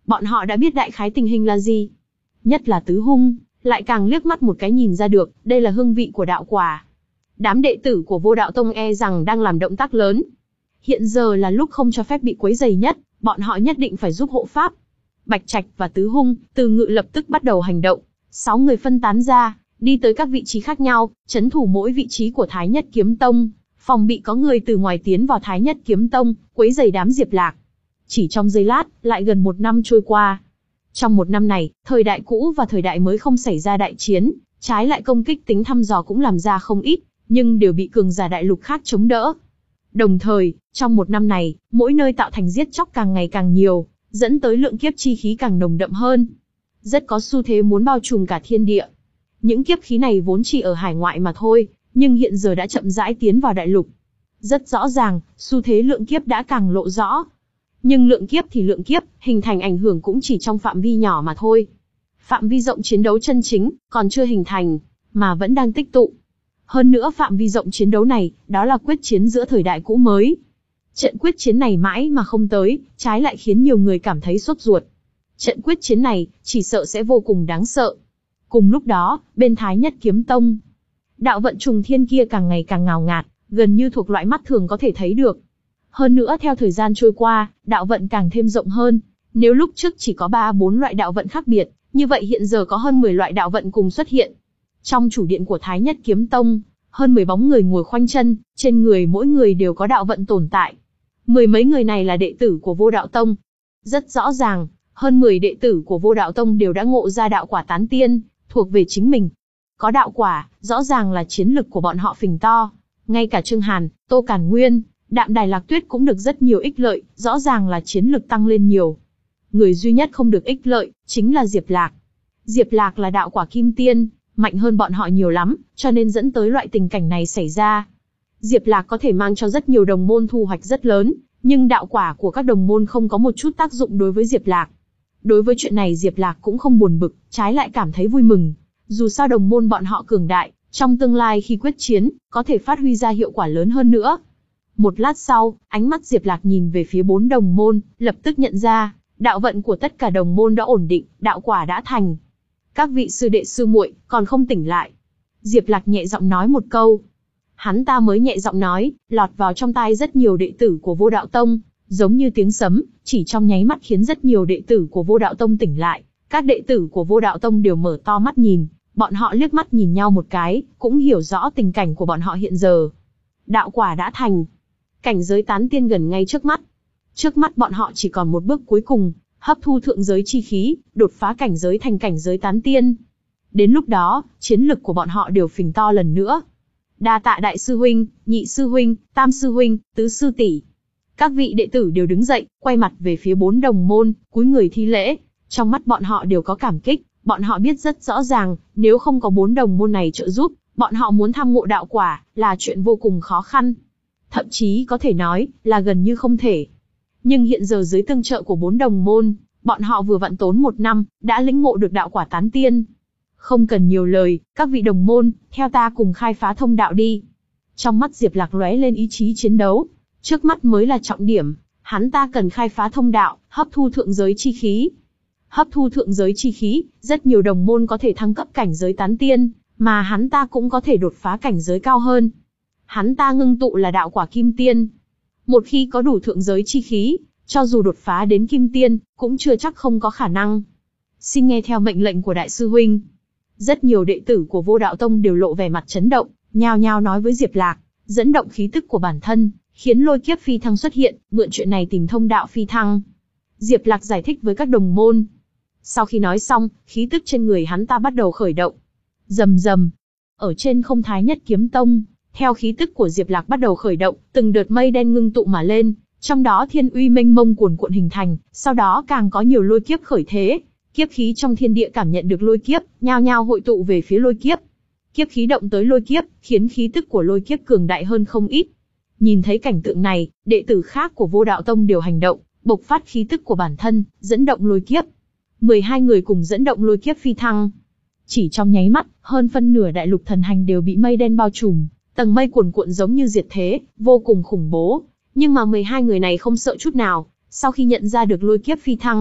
[SPEAKER 1] Bọn họ đã biết đại khái tình hình là gì. Nhất là Tứ Hung, lại càng liếc mắt một cái nhìn ra được, đây là hương vị của đạo quả. Đám đệ tử của Vô Đạo Tông e rằng đang làm động tác lớn. Hiện giờ là lúc không cho phép bị quấy rầy nhất, bọn họ nhất định phải giúp hộ pháp. Bạch Trạch và Tứ Hung, Từ Ngự lập tức bắt đầu hành động. Sáu người phân tán ra, đi tới các vị trí khác nhau, trấn thủ mỗi vị trí của Thái Nhất Kiếm Tông, phòng bị có người từ ngoài tiến vào Thái Nhất Kiếm Tông, quấy rầy đám Diệp Lạc. Chỉ trong giây lát, lại gần một năm trôi qua. Trong một năm này, thời đại cũ và thời đại mới không xảy ra đại chiến, trái lại công kích tính thăm dò cũng làm ra không ít, nhưng đều bị cường giả đại lục khác chống đỡ. Đồng thời, trong một năm này, mỗi nơi tạo thành giết chóc càng ngày càng nhiều, dẫn tới lượng kiếp chi khí càng nồng đậm hơn. Rất có xu thế muốn bao trùm cả thiên địa. Những kiếp khí này vốn chỉ ở hải ngoại mà thôi, nhưng hiện giờ đã chậm rãi tiến vào đại lục. Rất rõ ràng, xu thế lượng kiếp đã càng lộ rõ. Nhưng lượng kiếp thì lượng kiếp, hình thành ảnh hưởng cũng chỉ trong phạm vi nhỏ mà thôi. Phạm vi rộng chiến đấu chân chính, còn chưa hình thành, mà vẫn đang tích tụ. Hơn nữa phạm vi rộng chiến đấu này, đó là quyết chiến giữa thời đại cũ mới. Trận quyết chiến này mãi mà không tới, trái lại khiến nhiều người cảm thấy sốt ruột. Trận quyết chiến này, chỉ sợ sẽ vô cùng đáng sợ. Cùng lúc đó, bên Thái Nhất Kiếm Tông, đạo vận trùng thiên kia càng ngày càng ngào ngạt, gần như thuộc loại mắt thường có thể thấy được. Hơn nữa theo thời gian trôi qua, đạo vận càng thêm rộng hơn. Nếu lúc trước chỉ có ba bốn loại đạo vận khác biệt, như vậy hiện giờ có hơn mười loại đạo vận cùng xuất hiện. Trong chủ điện của Thái Nhất Kiếm Tông, hơn mười bóng người ngồi khoanh chân, trên người mỗi người đều có đạo vận tồn tại. Mười mấy người này là đệ tử của Vô Đạo Tông. Rất rõ ràng, hơn mười đệ tử của Vô Đạo Tông đều đã ngộ ra đạo quả tán tiên, thuộc về chính mình. Có đạo quả, rõ ràng là chiến lực của bọn họ phình to. Ngay cả Trương Hàn, Tô Càn Nguyên, Đạm Đài Lạc Tuyết cũng được rất nhiều ích lợi, rõ ràng là chiến lực tăng lên nhiều. Người duy nhất không được ích lợi, chính là Diệp Lạc. Diệp Lạc là đạo quả kim tiên, mạnh hơn bọn họ nhiều lắm, cho nên dẫn tới loại tình cảnh này xảy ra. Diệp Lạc có thể mang cho rất nhiều đồng môn thu hoạch rất lớn, nhưng đạo quả của các đồng môn không có một chút tác dụng đối với Diệp Lạc. Đối với chuyện này Diệp Lạc cũng không buồn bực, trái lại cảm thấy vui mừng. Dù sao đồng môn bọn họ cường đại, trong tương lai khi quyết chiến, có thể phát huy ra hiệu quả lớn hơn nữa. Một lát sau, ánh mắt Diệp Lạc nhìn về phía bốn đồng môn, lập tức nhận ra, đạo vận của tất cả đồng môn đã ổn định, đạo quả đã thành. Các vị sư đệ sư muội còn không tỉnh lại. Diệp Lạc nhẹ giọng nói một câu. Hắn ta mới nhẹ giọng nói, lọt vào trong tai rất nhiều đệ tử của Vô Đạo Tông, giống như tiếng sấm, chỉ trong nháy mắt khiến rất nhiều đệ tử của Vô Đạo Tông tỉnh lại. Các đệ tử của Vô Đạo Tông đều mở to mắt nhìn, bọn họ liếc mắt nhìn nhau một cái, cũng hiểu rõ tình cảnh của bọn họ hiện giờ. Đạo quả đã thành. Cảnh giới tán tiên gần ngay trước mắt. Trước mắt bọn họ chỉ còn một bước cuối cùng, hấp thu thượng giới chi khí, đột phá cảnh giới thành cảnh giới tán tiên. Đến lúc đó, chiến lực của bọn họ đều phình to lần nữa. Đa tạ đại sư huynh, nhị sư huynh, tam sư huynh, tứ sư tỷ. Các vị đệ tử đều đứng dậy, quay mặt về phía bốn đồng môn, cúi người thi lễ. Trong mắt bọn họ đều có cảm kích, bọn họ biết rất rõ ràng, nếu không có bốn đồng môn này trợ giúp, bọn họ muốn tham ngộ đạo quả, là chuyện vô cùng khó khăn. Thậm chí có thể nói, là gần như không thể. Nhưng hiện giờ dưới tương trợ của bốn đồng môn, bọn họ vừa vặn tốn một năm, đã lĩnh ngộ được đạo quả tán tiên. Không cần nhiều lời, các vị đồng môn, theo ta cùng khai phá thông đạo đi. Trong mắt Diệp Lạc lóe lên ý chí chiến đấu. Trước mắt mới là trọng điểm, hắn ta cần khai phá thông đạo, hấp thu thượng giới chi khí. Hấp thu thượng giới chi khí, rất nhiều đồng môn có thể thăng cấp cảnh giới tán tiên, mà hắn ta cũng có thể đột phá cảnh giới cao hơn. Hắn ta ngưng tụ là đạo quả kim tiên. Một khi có đủ thượng giới chi khí, cho dù đột phá đến kim tiên, cũng chưa chắc không có khả năng. Xin nghe theo mệnh lệnh của đại sư huynh. Rất nhiều đệ tử của Vô Đạo Tông đều lộ vẻ mặt chấn động, nhao nhao nói với Diệp Lạc, dẫn động khí tức của bản thân, khiến lôi kiếp phi thăng xuất hiện, mượn chuyện này tìm thông đạo phi thăng. Diệp Lạc giải thích với các đồng môn. Sau khi nói xong, khí tức trên người hắn ta bắt đầu khởi động. Rầm rầm. Ở trên không Thái Nhất Kiếm Tông, theo khí tức của Diệp Lạc bắt đầu khởi động, từng đợt mây đen ngưng tụ mà lên, trong đó thiên uy mênh mông cuồn cuộn hình thành, sau đó càng có nhiều lôi kiếp khởi thế. Kiếp khí trong thiên địa cảm nhận được lôi kiếp, nhao nhao hội tụ về phía lôi kiếp. Kiếp khí động tới lôi kiếp, khiến khí tức của lôi kiếp cường đại hơn không ít. Nhìn thấy cảnh tượng này, đệ tử khác của Vô Đạo Tông đều hành động, bộc phát khí tức của bản thân, dẫn động lôi kiếp. mười hai người cùng dẫn động lôi kiếp phi thăng. Chỉ trong nháy mắt, hơn phân nửa đại lục thần hành đều bị mây đen bao trùm, tầng mây cuồn cuộn giống như diệt thế, vô cùng khủng bố. Nhưng mà mười hai người này không sợ chút nào, sau khi nhận ra được lôi kiếp phi thăng,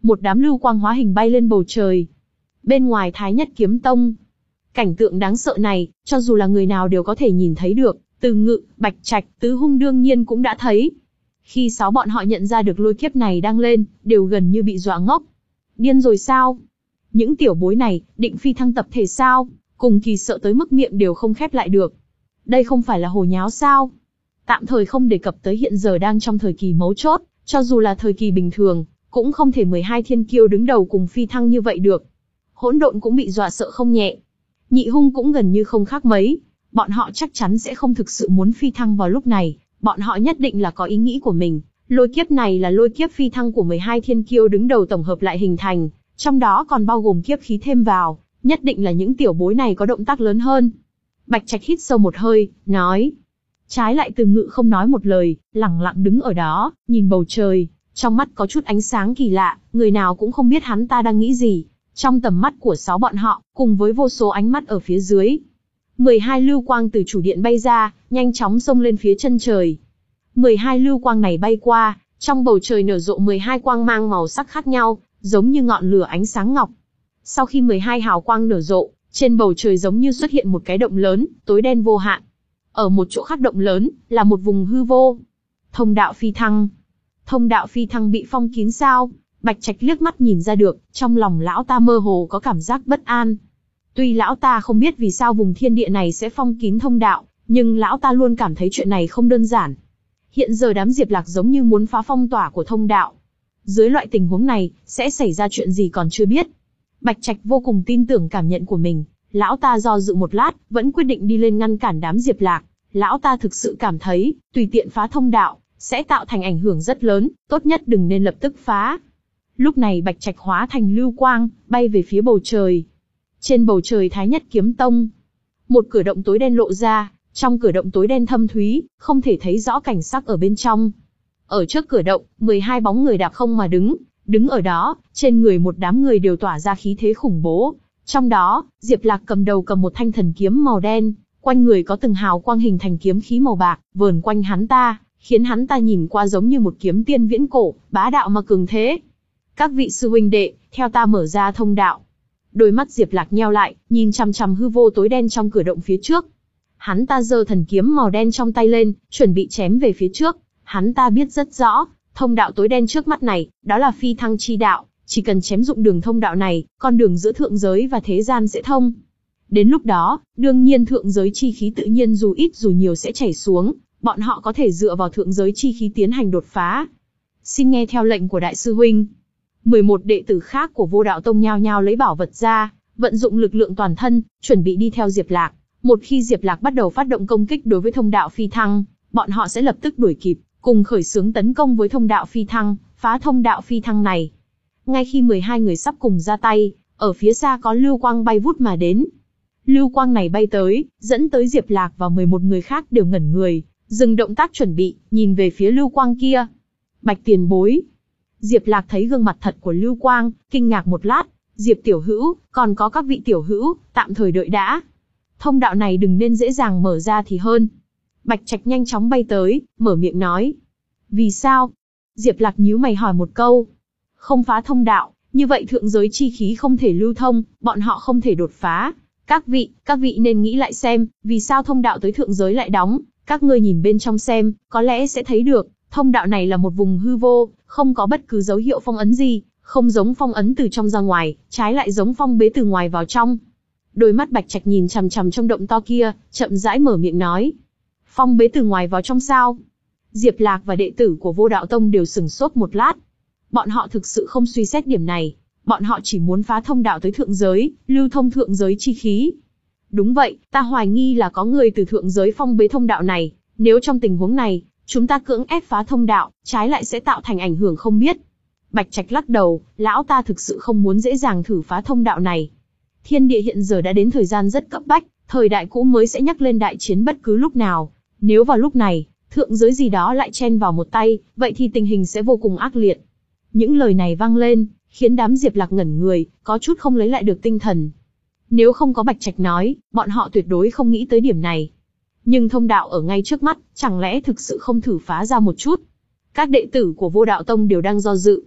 [SPEAKER 1] một đám lưu quang hóa hình bay lên bầu trời. Bên ngoài Thái Nhất Kiếm Tông, cảnh tượng đáng sợ này, cho dù là người nào đều có thể nhìn thấy được, Từ Ngự, Bạch Trạch, Tứ Hung đương nhiên cũng đã thấy. Khi sáu bọn họ nhận ra được lôi kiếp này đang lên, đều gần như bị dọa ngốc. Điên rồi sao? Những tiểu bối này, định phi thăng tập thể sao? Cùng Kỳ sợ tới mức miệng đều không khép lại được. Đây không phải là hồ nháo sao? Tạm thời không đề cập tới hiện giờ đang trong thời kỳ mấu chốt, cho dù là thời kỳ bình thường, cũng không thể mười hai thiên kiêu đứng đầu cùng phi thăng như vậy được. Hỗn độn cũng bị dọa sợ không nhẹ. Nhị Hung cũng gần như không khác mấy. Bọn họ chắc chắn sẽ không thực sự muốn phi thăng vào lúc này, bọn họ nhất định là có ý nghĩ của mình. Lôi kiếp này là lôi kiếp phi thăng của mười hai thiên kiêu đứng đầu tổng hợp lại hình thành, trong đó còn bao gồm kiếp khí thêm vào, nhất định là những tiểu bối này có động tác lớn hơn. Bạch Trạch hít sâu một hơi, nói. Trái lại Từ Ngự không nói một lời, lẳng lặng đứng ở đó, nhìn bầu trời, trong mắt có chút ánh sáng kỳ lạ, người nào cũng không biết hắn ta đang nghĩ gì. Trong tầm mắt của sáu bọn họ, cùng với vô số ánh mắt ở phía dưới, mười hai lưu quang từ chủ điện bay ra, nhanh chóng xông lên phía chân trời. mười hai lưu quang này bay qua, trong bầu trời nở rộ mười hai quang mang màu sắc khác nhau, giống như ngọn lửa ánh sáng ngọc. Sau khi mười hai hào quang nở rộ, trên bầu trời giống như xuất hiện một cái động lớn, tối đen vô hạn. Ở một chỗ khác động lớn, là một vùng hư vô. Thông đạo phi thăng. Thông đạo phi thăng bị phong kín sao? Bạch Trạch liếc mắt nhìn ra được, trong lòng lão ta mơ hồ có cảm giác bất an. Tuy lão ta không biết vì sao vùng thiên địa này sẽ phong kín thông đạo, nhưng lão ta luôn cảm thấy chuyện này không đơn giản. Hiện giờ đám Diệp Lạc giống như muốn phá phong tỏa của thông đạo. Dưới loại tình huống này, sẽ xảy ra chuyện gì còn chưa biết. Bạch Trạch vô cùng tin tưởng cảm nhận của mình. Lão ta do dự một lát, vẫn quyết định đi lên ngăn cản đám Diệp Lạc. Lão ta thực sự cảm thấy, tùy tiện phá thông đạo, sẽ tạo thành ảnh hưởng rất lớn, tốt nhất đừng nên lập tức phá. Lúc này Bạch Trạch hóa thành lưu quang, bay về phía bầu trời. Trên bầu trời Thái Nhất Kiếm Tông, một cửa động tối đen lộ ra, trong cửa động tối đen thâm thúy, không thể thấy rõ cảnh sắc ở bên trong. Ở trước cửa động, mười hai bóng người đạp không mà đứng, đứng ở đó, trên người một đám người đều tỏa ra khí thế khủng bố. Trong đó, Diệp Lạc cầm đầu cầm một thanh thần kiếm màu đen, quanh người có từng hào quang hình thành kiếm khí màu bạc, vờn quanh hắn ta, khiến hắn ta nhìn qua giống như một kiếm tiên viễn cổ, bá đạo mà cường thế. Các vị sư huynh đệ, theo ta mở ra thông đạo. Đôi mắt Diệp Lạc nheo lại, nhìn chằm chằm hư vô tối đen trong cửa động phía trước. Hắn ta giơ thần kiếm màu đen trong tay lên, chuẩn bị chém về phía trước. Hắn ta biết rất rõ, thông đạo tối đen trước mắt này, đó là phi thăng chi đạo, chỉ cần chém dụng đường thông đạo này, con đường giữa thượng giới và thế gian sẽ thông. Đến lúc đó, đương nhiên thượng giới chi khí tự nhiên dù ít dù nhiều sẽ chảy xuống, bọn họ có thể dựa vào thượng giới chi khí tiến hành đột phá. Xin nghe theo lệnh của đại sư huynh. mười một đệ tử khác của Vô Đạo Tông nhao nhao lấy bảo vật ra, vận dụng lực lượng toàn thân, chuẩn bị đi theo Diệp Lạc. Một khi Diệp Lạc bắt đầu phát động công kích đối với thông đạo phi thăng, bọn họ sẽ lập tức đuổi kịp, cùng khởi xướng tấn công với thông đạo phi thăng, phá thông đạo phi thăng này. Ngay khi mười hai người sắp cùng ra tay, ở phía xa có lưu quang bay vút mà đến. Lưu quang này bay tới, dẫn tới Diệp Lạc và mười một người khác đều ngẩn người, dừng động tác chuẩn bị, nhìn về phía lưu quang kia. Bạch tiền bối. Diệp Lạc thấy gương mặt thật của Lưu Quang, kinh ngạc một lát. Diệp tiểu hữu, còn có các vị tiểu hữu, tạm thời đợi đã. Thông đạo này đừng nên dễ dàng mở ra thì hơn. Bạch Trạch nhanh chóng bay tới, mở miệng nói. Vì sao? Diệp Lạc nhíu mày hỏi một câu. Không phá thông đạo, như vậy thượng giới chi khí không thể lưu thông, bọn họ không thể đột phá. Các vị, các vị nên nghĩ lại xem, vì sao thông đạo tới thượng giới lại đóng. Các ngươi nhìn bên trong xem, có lẽ sẽ thấy được. Thông đạo này là một vùng hư vô, không có bất cứ dấu hiệu phong ấn gì, không giống phong ấn từ trong ra ngoài, trái lại giống phong bế từ ngoài vào trong. Đôi mắt Bạch Trạch nhìn chằm chằm trong động to kia, chậm rãi mở miệng nói. Phong bế từ ngoài vào trong sao? Diệp Lạc và đệ tử của Vô Đạo Tông đều sửng sốt một lát. Bọn họ thực sự không suy xét điểm này, bọn họ chỉ muốn phá thông đạo tới thượng giới, lưu thông thượng giới chi khí. Đúng vậy, ta hoài nghi là có người từ thượng giới phong bế thông đạo này, nếu trong tình huống này, chúng ta cưỡng ép phá thông đạo, trái lại sẽ tạo thành ảnh hưởng không biết. Bạch Trạch lắc đầu, lão ta thực sự không muốn dễ dàng thử phá thông đạo này. Thiên địa hiện giờ đã đến thời gian rất cấp bách, thời đại cũ mới sẽ nhắc lên đại chiến bất cứ lúc nào. Nếu vào lúc này, thượng giới gì đó lại chen vào một tay, vậy thì tình hình sẽ vô cùng ác liệt. Những lời này vang lên, khiến đám Diệp Lạc ngẩn người, có chút không lấy lại được tinh thần. Nếu không có Bạch Trạch nói, bọn họ tuyệt đối không nghĩ tới điểm này. Nhưng thông đạo ở ngay trước mắt, chẳng lẽ thực sự không thử phá ra một chút? Các đệ tử của Vô Đạo Tông đều đang do dự.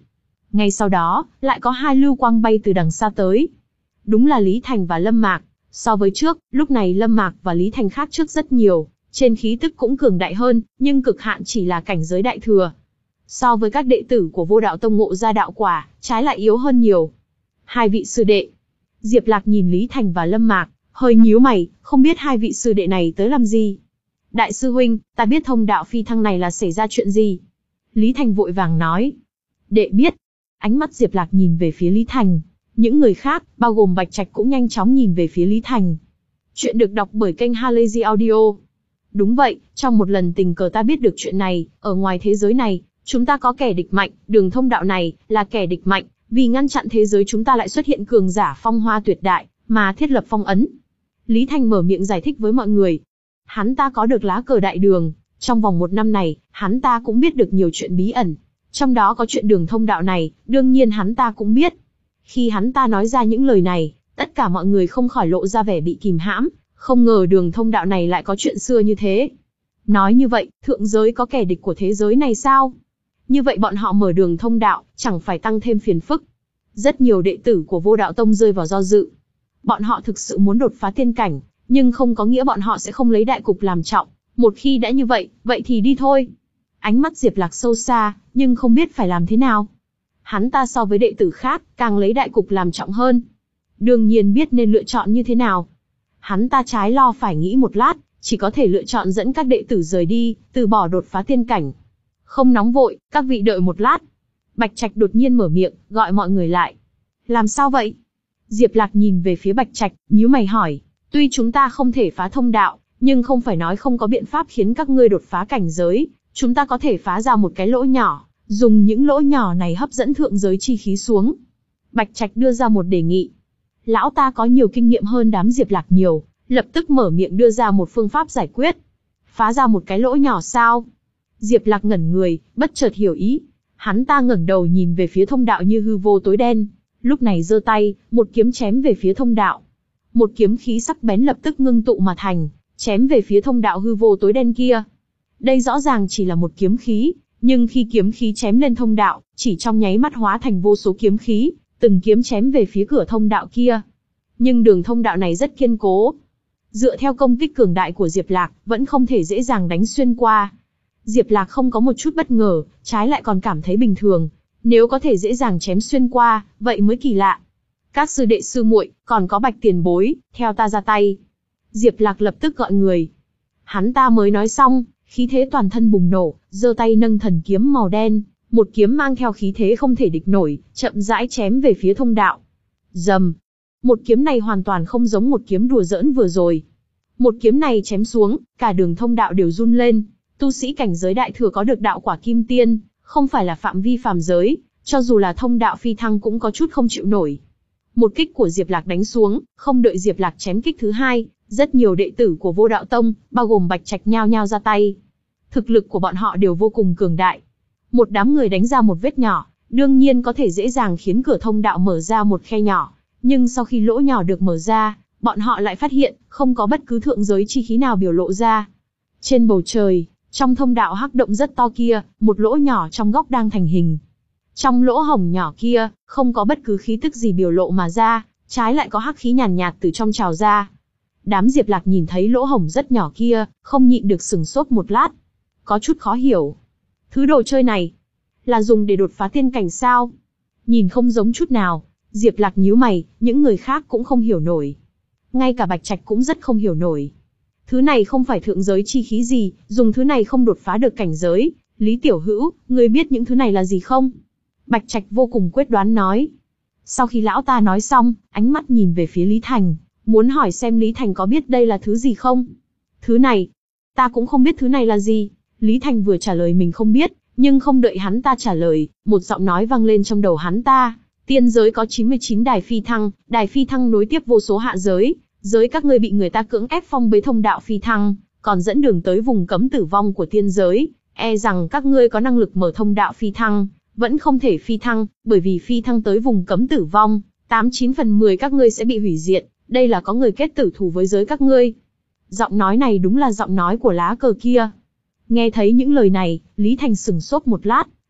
[SPEAKER 1] Ngay sau đó, lại có hai lưu quang bay từ đằng xa tới. Đúng là Lý Thành và Lâm Mạc. So với trước, lúc này Lâm Mạc và Lý Thành khác trước rất nhiều, trên khí tức cũng cường đại hơn, nhưng cực hạn chỉ là cảnh giới đại thừa. So với các đệ tử của Vô Đạo Tông ngộ ra đạo quả, trái lại yếu hơn nhiều. Hai vị sư đệ. Diệp Lạc nhìn Lý Thành và Lâm Mạc, hơi nhíu mày, không biết hai vị sư đệ này tới làm gì. Đại sư huynh, ta biết thông đạo phi thăng này là xảy ra chuyện gì. Lý Thành vội vàng nói. Đệ biết. Ánh mắt Diệp Lạc nhìn về phía Lý Thành. Những người khác, bao gồm Bạch Trạch cũng nhanh chóng nhìn về phía Lý Thành. Chuyện được đọc bởi kênh Halazy Audio. Đúng vậy, trong một lần tình cờ ta biết được chuyện này, ở ngoài thế giới này, chúng ta có kẻ địch mạnh, đường thông đạo này, là kẻ địch mạnh, vì ngăn chặn thế giới chúng ta lại xuất hiện cường giả phong hoa tuyệt đại, mà thiết lập phong ấn. Lý Thành mở miệng giải thích với mọi người. Hắn ta có được lá cờ đại đường, trong vòng một năm này, hắn ta cũng biết được nhiều chuyện bí ẩn. Trong đó có chuyện đường thông đạo này, đương nhiên hắn ta cũng biết. Khi hắn ta nói ra những lời này, tất cả mọi người không khỏi lộ ra vẻ bị kìm hãm, không ngờ đường thông đạo này lại có chuyện xưa như thế. Nói như vậy, thượng giới có kẻ địch của thế giới này sao? Như vậy bọn họ mở đường thông đạo, chẳng phải tăng thêm phiền phức. Rất nhiều đệ tử của Vô Đạo Tông rơi vào do dự. Bọn họ thực sự muốn đột phá tiên cảnh, nhưng không có nghĩa bọn họ sẽ không lấy đại cục làm trọng. Một khi đã như vậy, vậy thì đi thôi. Ánh mắt Diệp Lạc sâu xa, nhưng không biết phải làm thế nào. Hắn ta so với đệ tử khác, càng lấy đại cục làm trọng hơn. Đương nhiên biết nên lựa chọn như thế nào. Hắn ta trái lo phải nghĩ một lát, chỉ có thể lựa chọn dẫn các đệ tử rời đi, từ bỏ đột phá tiên cảnh. Không nóng vội, các vị đợi một lát. Bạch Trạch đột nhiên mở miệng, gọi mọi người lại. Làm sao vậy? Diệp Lạc nhìn về phía Bạch Trạch, nhíu mày hỏi. Tuy chúng ta không thể phá thông đạo, nhưng không phải nói không có biện pháp khiến các ngươi đột phá cảnh giới. Chúng ta có thể phá ra một cái lỗ nhỏ, dùng những lỗ nhỏ này hấp dẫn thượng giới chi khí xuống. Bạch Trạch đưa ra một đề nghị. Lão ta có nhiều kinh nghiệm hơn đám Diệp Lạc nhiều, lập tức mở miệng đưa ra một phương pháp giải quyết. Phá ra một cái lỗ nhỏ sao? Diệp Lạc ngẩn người, bất chợt hiểu ý. Hắn ta ngẩng đầu nhìn về phía thông đạo như hư vô tối đen, lúc này giơ tay, một kiếm chém về phía thông đạo. Một kiếm khí sắc bén lập tức ngưng tụ mà thành, chém về phía thông đạo hư vô tối đen kia. Đây rõ ràng chỉ là một kiếm khí, nhưng khi kiếm khí chém lên thông đạo, chỉ trong nháy mắt hóa thành vô số kiếm khí, từng kiếm chém về phía cửa thông đạo kia. Nhưng đường thông đạo này rất kiên cố. Dựa theo công kích cường đại của Diệp Lạc, vẫn không thể dễ dàng đánh xuyên qua. Diệp Lạc không có một chút bất ngờ, trái lại còn cảm thấy bình thường. Nếu có thể dễ dàng chém xuyên qua, vậy mới kỳ lạ. Các sư đệ sư muội, còn có Bạch tiền bối, theo ta ra tay. Diệp Lạc lập tức gọi người. Hắn ta mới nói xong, khí thế toàn thân bùng nổ, giơ tay nâng thần kiếm màu đen, một kiếm mang theo khí thế không thể địch nổi, chậm rãi chém về phía thông đạo. Rầm. Một kiếm này hoàn toàn không giống một kiếm đùa giỡn vừa rồi. Một kiếm này chém xuống, cả đường thông đạo đều run lên. Tu sĩ cảnh giới đại thừa có được đạo quả kim tiên, không phải là phạm vi phàm giới, cho dù là thông đạo phi thăng cũng có chút không chịu nổi. Một kích của Diệp Lạc đánh xuống, không đợi Diệp Lạc chém kích thứ hai, rất nhiều đệ tử của Vô Đạo Tông, bao gồm Bạch Trạch nhao nhao ra tay. Thực lực của bọn họ đều vô cùng cường đại. Một đám người đánh ra một vết nhỏ, đương nhiên có thể dễ dàng khiến cửa thông đạo mở ra một khe nhỏ. Nhưng sau khi lỗ nhỏ được mở ra, bọn họ lại phát hiện, không có bất cứ thượng giới chi khí nào biểu lộ ra. Trên bầu trời, trong thông đạo hắc động rất to kia, một lỗ nhỏ trong góc đang thành hình. Trong lỗ hổng nhỏ kia, không có bất cứ khí tức gì biểu lộ mà ra, trái lại có hắc khí nhàn nhạt, nhạt từ trong trào ra. Đám Diệp Lạc nhìn thấy lỗ hổng rất nhỏ kia, không nhịn được sừng sốt một lát. Có chút khó hiểu. Thứ đồ chơi này, là dùng để đột phá tiên cảnh sao? Nhìn không giống chút nào. Diệp Lạc nhíu mày, những người khác cũng không hiểu nổi. Ngay cả Bạch Trạch cũng rất không hiểu nổi. Thứ này không phải thượng giới chi khí gì, dùng thứ này không đột phá được cảnh giới. Lý Tiểu Hữu, ngươi biết những thứ này là gì không? Bạch Trạch vô cùng quyết đoán nói. Sau khi lão ta nói xong, ánh mắt nhìn về phía Lý Thành, muốn hỏi xem Lý Thành có biết đây là thứ gì không? Thứ này, ta cũng không biết thứ này là gì. Lý Thành vừa trả lời mình không biết, nhưng không đợi hắn ta trả lời, một giọng nói vang lên trong đầu hắn ta. Tiên giới có chín mươi chín đài phi thăng, đài phi thăng nối tiếp vô số hạ giới, giới các ngươi bị người ta cưỡng ép phong bế thông đạo phi thăng, còn dẫn đường tới vùng cấm tử vong của tiên giới, e rằng các ngươi có năng lực mở thông đạo phi thăng, vẫn không thể phi thăng, bởi vì phi thăng tới vùng cấm tử vong, tám chín phần mười các ngươi sẽ bị hủy diệt, đây là có người kết tử thù với giới các ngươi. Giọng nói này đúng là giọng nói của lá cờ kia. Nghe thấy những lời này, Lý Thành sừng sốt một lát,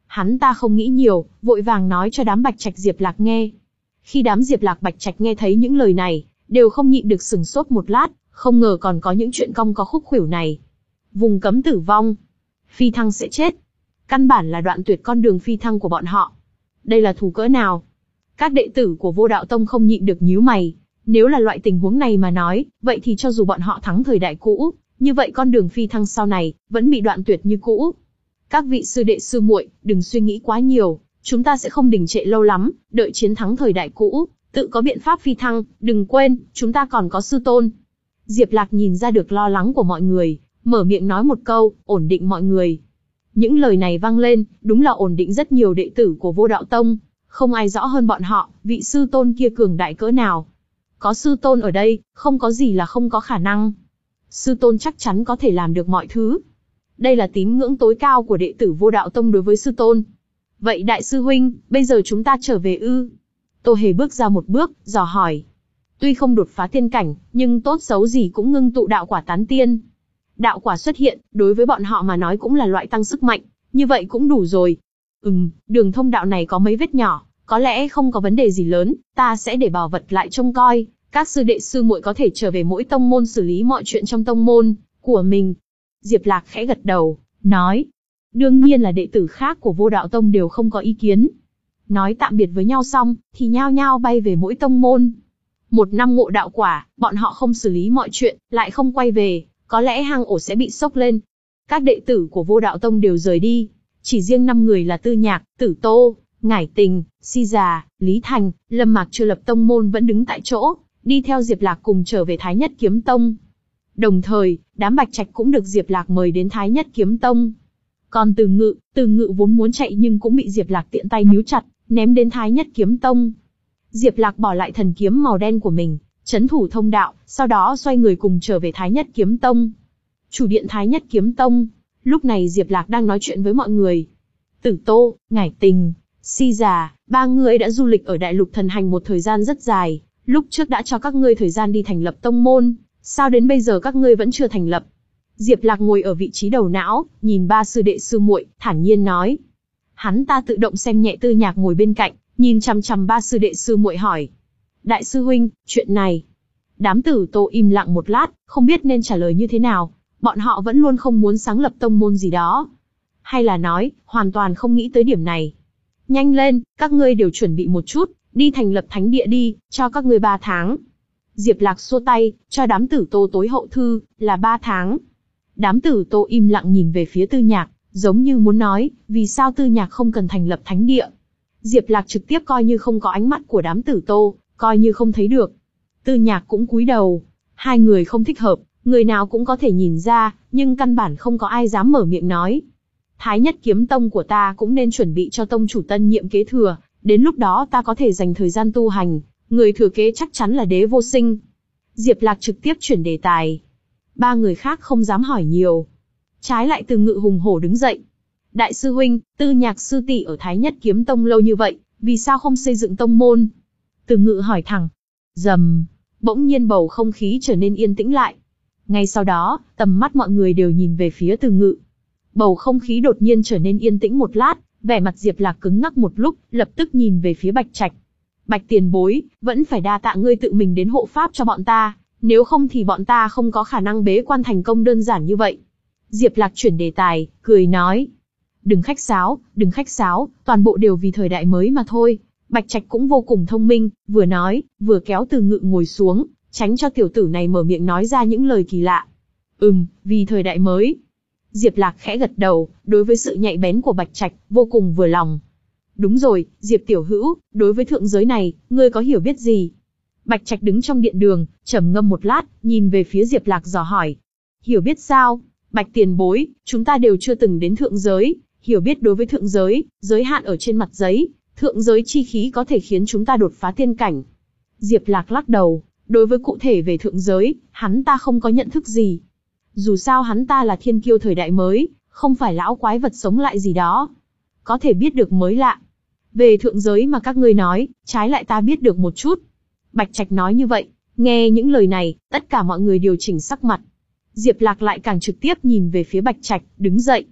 [SPEAKER 1] Hắn ta không nghĩ nhiều, vội vàng nói cho đám Bạch Trạch Diệp Lạc nghe. Khi đám Diệp Lạc Bạch Trạch nghe thấy những lời này, đều không nhịn được sửng sốt một lát, không ngờ còn có những chuyện cong có khúc khuỷu này. Vùng cấm tử vong, phi thăng sẽ chết. Căn bản là đoạn tuyệt con đường phi thăng của bọn họ. Đây là thù cỡ nào? Các đệ tử của Vô Đạo Tông không nhịn được nhíu mày. Nếu là loại tình huống này mà nói, vậy thì cho dù bọn họ thắng thời đại cũ, như vậy con đường phi thăng sau này vẫn bị đoạn tuyệt như cũ. Các vị sư đệ sư muội, đừng suy nghĩ quá nhiều, chúng ta sẽ không đình trệ lâu lắm, đợi chiến thắng thời đại cũ, tự có biện pháp phi thăng, đừng quên, chúng ta còn có sư tôn. Diệp Lạc nhìn ra được lo lắng của mọi người, mở miệng nói một câu, ổn định mọi người. Những lời này vang lên, đúng là ổn định rất nhiều đệ tử của Vô Đạo Tông, không ai rõ hơn bọn họ, vị sư tôn kia cường đại cỡ nào. Có sư tôn ở đây, không có gì là không có khả năng. Sư tôn chắc chắn có thể làm được mọi thứ. Đây là tín ngưỡng tối cao của đệ tử Vô Đạo Tông đối với sư tôn. Vậy đại sư huynh, bây giờ chúng ta trở về ư? Tô Hề bước ra một bước, dò hỏi. Tuy không đột phá thiên cảnh, nhưng tốt xấu gì cũng ngưng tụ đạo quả tán tiên. Đạo quả xuất hiện, đối với bọn họ mà nói cũng là loại tăng sức mạnh, như vậy cũng đủ rồi. Ừm, đường thông đạo này có mấy vết nhỏ, có lẽ không có vấn đề gì lớn, ta sẽ để bảo vật lại trông coi, các sư đệ sư muội có thể trở về mỗi tông môn xử lý mọi chuyện trong tông môn của mình. Diệp Lạc khẽ gật đầu, nói. Đương nhiên là đệ tử khác của Vô Đạo Tông đều không có ý kiến. Nói tạm biệt với nhau xong, thì nhao nhao bay về mỗi tông môn. Một năm ngộ đạo quả, bọn họ không xử lý mọi chuyện, lại không quay về, có lẽ hang ổ sẽ bị sốc lên. Các đệ tử của Vô Đạo Tông đều rời đi, chỉ riêng năm người là Tư Nhạc, Tử Tô, Ngải Tình, Si Già, Lý Thành, Lâm Mạc chưa lập tông môn vẫn đứng tại chỗ, đi theo Diệp Lạc cùng trở về Thái Nhất Kiếm Tông. Đồng thời, đám Bạch Trạch cũng được Diệp Lạc mời đến Thái Nhất Kiếm Tông. Còn Từ Ngự, Từ Ngự vốn muốn chạy nhưng cũng bị Diệp Lạc tiện tay níu chặt, ném đến Thái Nhất Kiếm Tông. Diệp Lạc bỏ lại thần kiếm màu đen của mình, trấn thủ thông đạo, sau đó xoay người cùng trở về Thái Nhất Kiếm Tông. Chủ điện Thái Nhất Kiếm Tông, lúc này Diệp Lạc đang nói chuyện với mọi người. Tử Tô, Ngải Tình, Si Già, ba người đã du lịch ở Đại Lục Thần Hành một thời gian rất dài, lúc trước đã cho các ngươi thời gian đi thành lập tông môn, sao đến bây giờ các ngươi vẫn chưa thành lập? Diệp Lạc ngồi ở vị trí đầu não, nhìn ba sư đệ sư muội, thản nhiên nói. Hắn ta tự động xem nhẹ Tư Nhạc ngồi bên cạnh, nhìn chằm chằm ba sư đệ sư muội hỏi. Đại sư huynh, chuyện này. Đám Tử Tô im lặng một lát, không biết nên trả lời như thế nào, bọn họ vẫn luôn không muốn sáng lập tông môn gì đó. Hay là nói, hoàn toàn không nghĩ tới điểm này. Nhanh lên, các ngươi đều chuẩn bị một chút, đi thành lập thánh địa đi, cho các ngươi ba tháng. Diệp Lạc xua tay, cho đám Tử Tô tối hậu thư, là ba tháng. Đám Tử Tô im lặng nhìn về phía Tư Nhạc, giống như muốn nói, vì sao Tư Nhạc không cần thành lập thánh địa. Diệp Lạc trực tiếp coi như không có ánh mắt của đám Tử Tô, coi như không thấy được. Tư Nhạc cũng cúi đầu, hai người không thích hợp, người nào cũng có thể nhìn ra, nhưng căn bản không có ai dám mở miệng nói. Thái Nhất Kiếm Tông của ta cũng nên chuẩn bị cho tông chủ tân nhiệm kế thừa, đến lúc đó ta có thể dành thời gian tu hành, người thừa kế chắc chắn là Đế Vô Sinh. Diệp Lạc trực tiếp chuyển đề tài. Ba người khác không dám hỏi nhiều. Trái lại Từ Ngự hùng hổ đứng dậy. Đại sư huynh, Tư Nhạc sư tỷ ở Thái Nhất Kiếm Tông lâu như vậy, vì sao không xây dựng tông môn? Từ Ngự hỏi thẳng. Rầm, bỗng nhiên bầu không khí trở nên yên tĩnh lại. Ngay sau đó, tầm mắt mọi người đều nhìn về phía Từ Ngự. Bầu không khí đột nhiên trở nên yên tĩnh một lát, vẻ mặt Diệp Lạc cứng ngắc một lúc, lập tức nhìn về phía Bạch Trạch. Bạch tiền bối, vẫn phải đa tạ ngươi tự mình đến hộ pháp cho bọn ta, nếu không thì bọn ta không có khả năng bế quan thành công đơn giản như vậy. Diệp Lạc chuyển đề tài, cười nói. Đừng khách sáo, đừng khách sáo, toàn bộ đều vì thời đại mới mà thôi. Bạch Trạch cũng vô cùng thông minh, vừa nói, vừa kéo Từ Ngự ngồi xuống, tránh cho tiểu tử này mở miệng nói ra những lời kỳ lạ. Ừm, vì thời đại mới. Diệp Lạc khẽ gật đầu, đối với sự nhạy bén của Bạch Trạch, vô cùng vừa lòng. Đúng rồi, Diệp tiểu hữu, đối với thượng giới này, ngươi có hiểu biết gì? Bạch Trạch đứng trong điện đường, trầm ngâm một lát, nhìn về phía Diệp Lạc dò hỏi. Hiểu biết sao? Bạch tiền bối, chúng ta đều chưa từng đến thượng giới, hiểu biết đối với thượng giới, giới hạn ở trên mặt giấy, thượng giới chi khí có thể khiến chúng ta đột phá tiên cảnh. Diệp Lạc lắc đầu, đối với cụ thể về thượng giới, hắn ta không có nhận thức gì. Dù sao hắn ta là thiên kiêu thời đại mới, không phải lão quái vật sống lại gì đó. Có thể biết được mới lạ. Về thượng giới mà các ngươi nói, trái lại ta biết được một chút. Bạch Trạch nói như vậy, nghe những lời này, tất cả mọi người điều chỉnh sắc mặt. Diệp Lạc lại càng trực tiếp nhìn về phía Bạch Trạch, đứng dậy.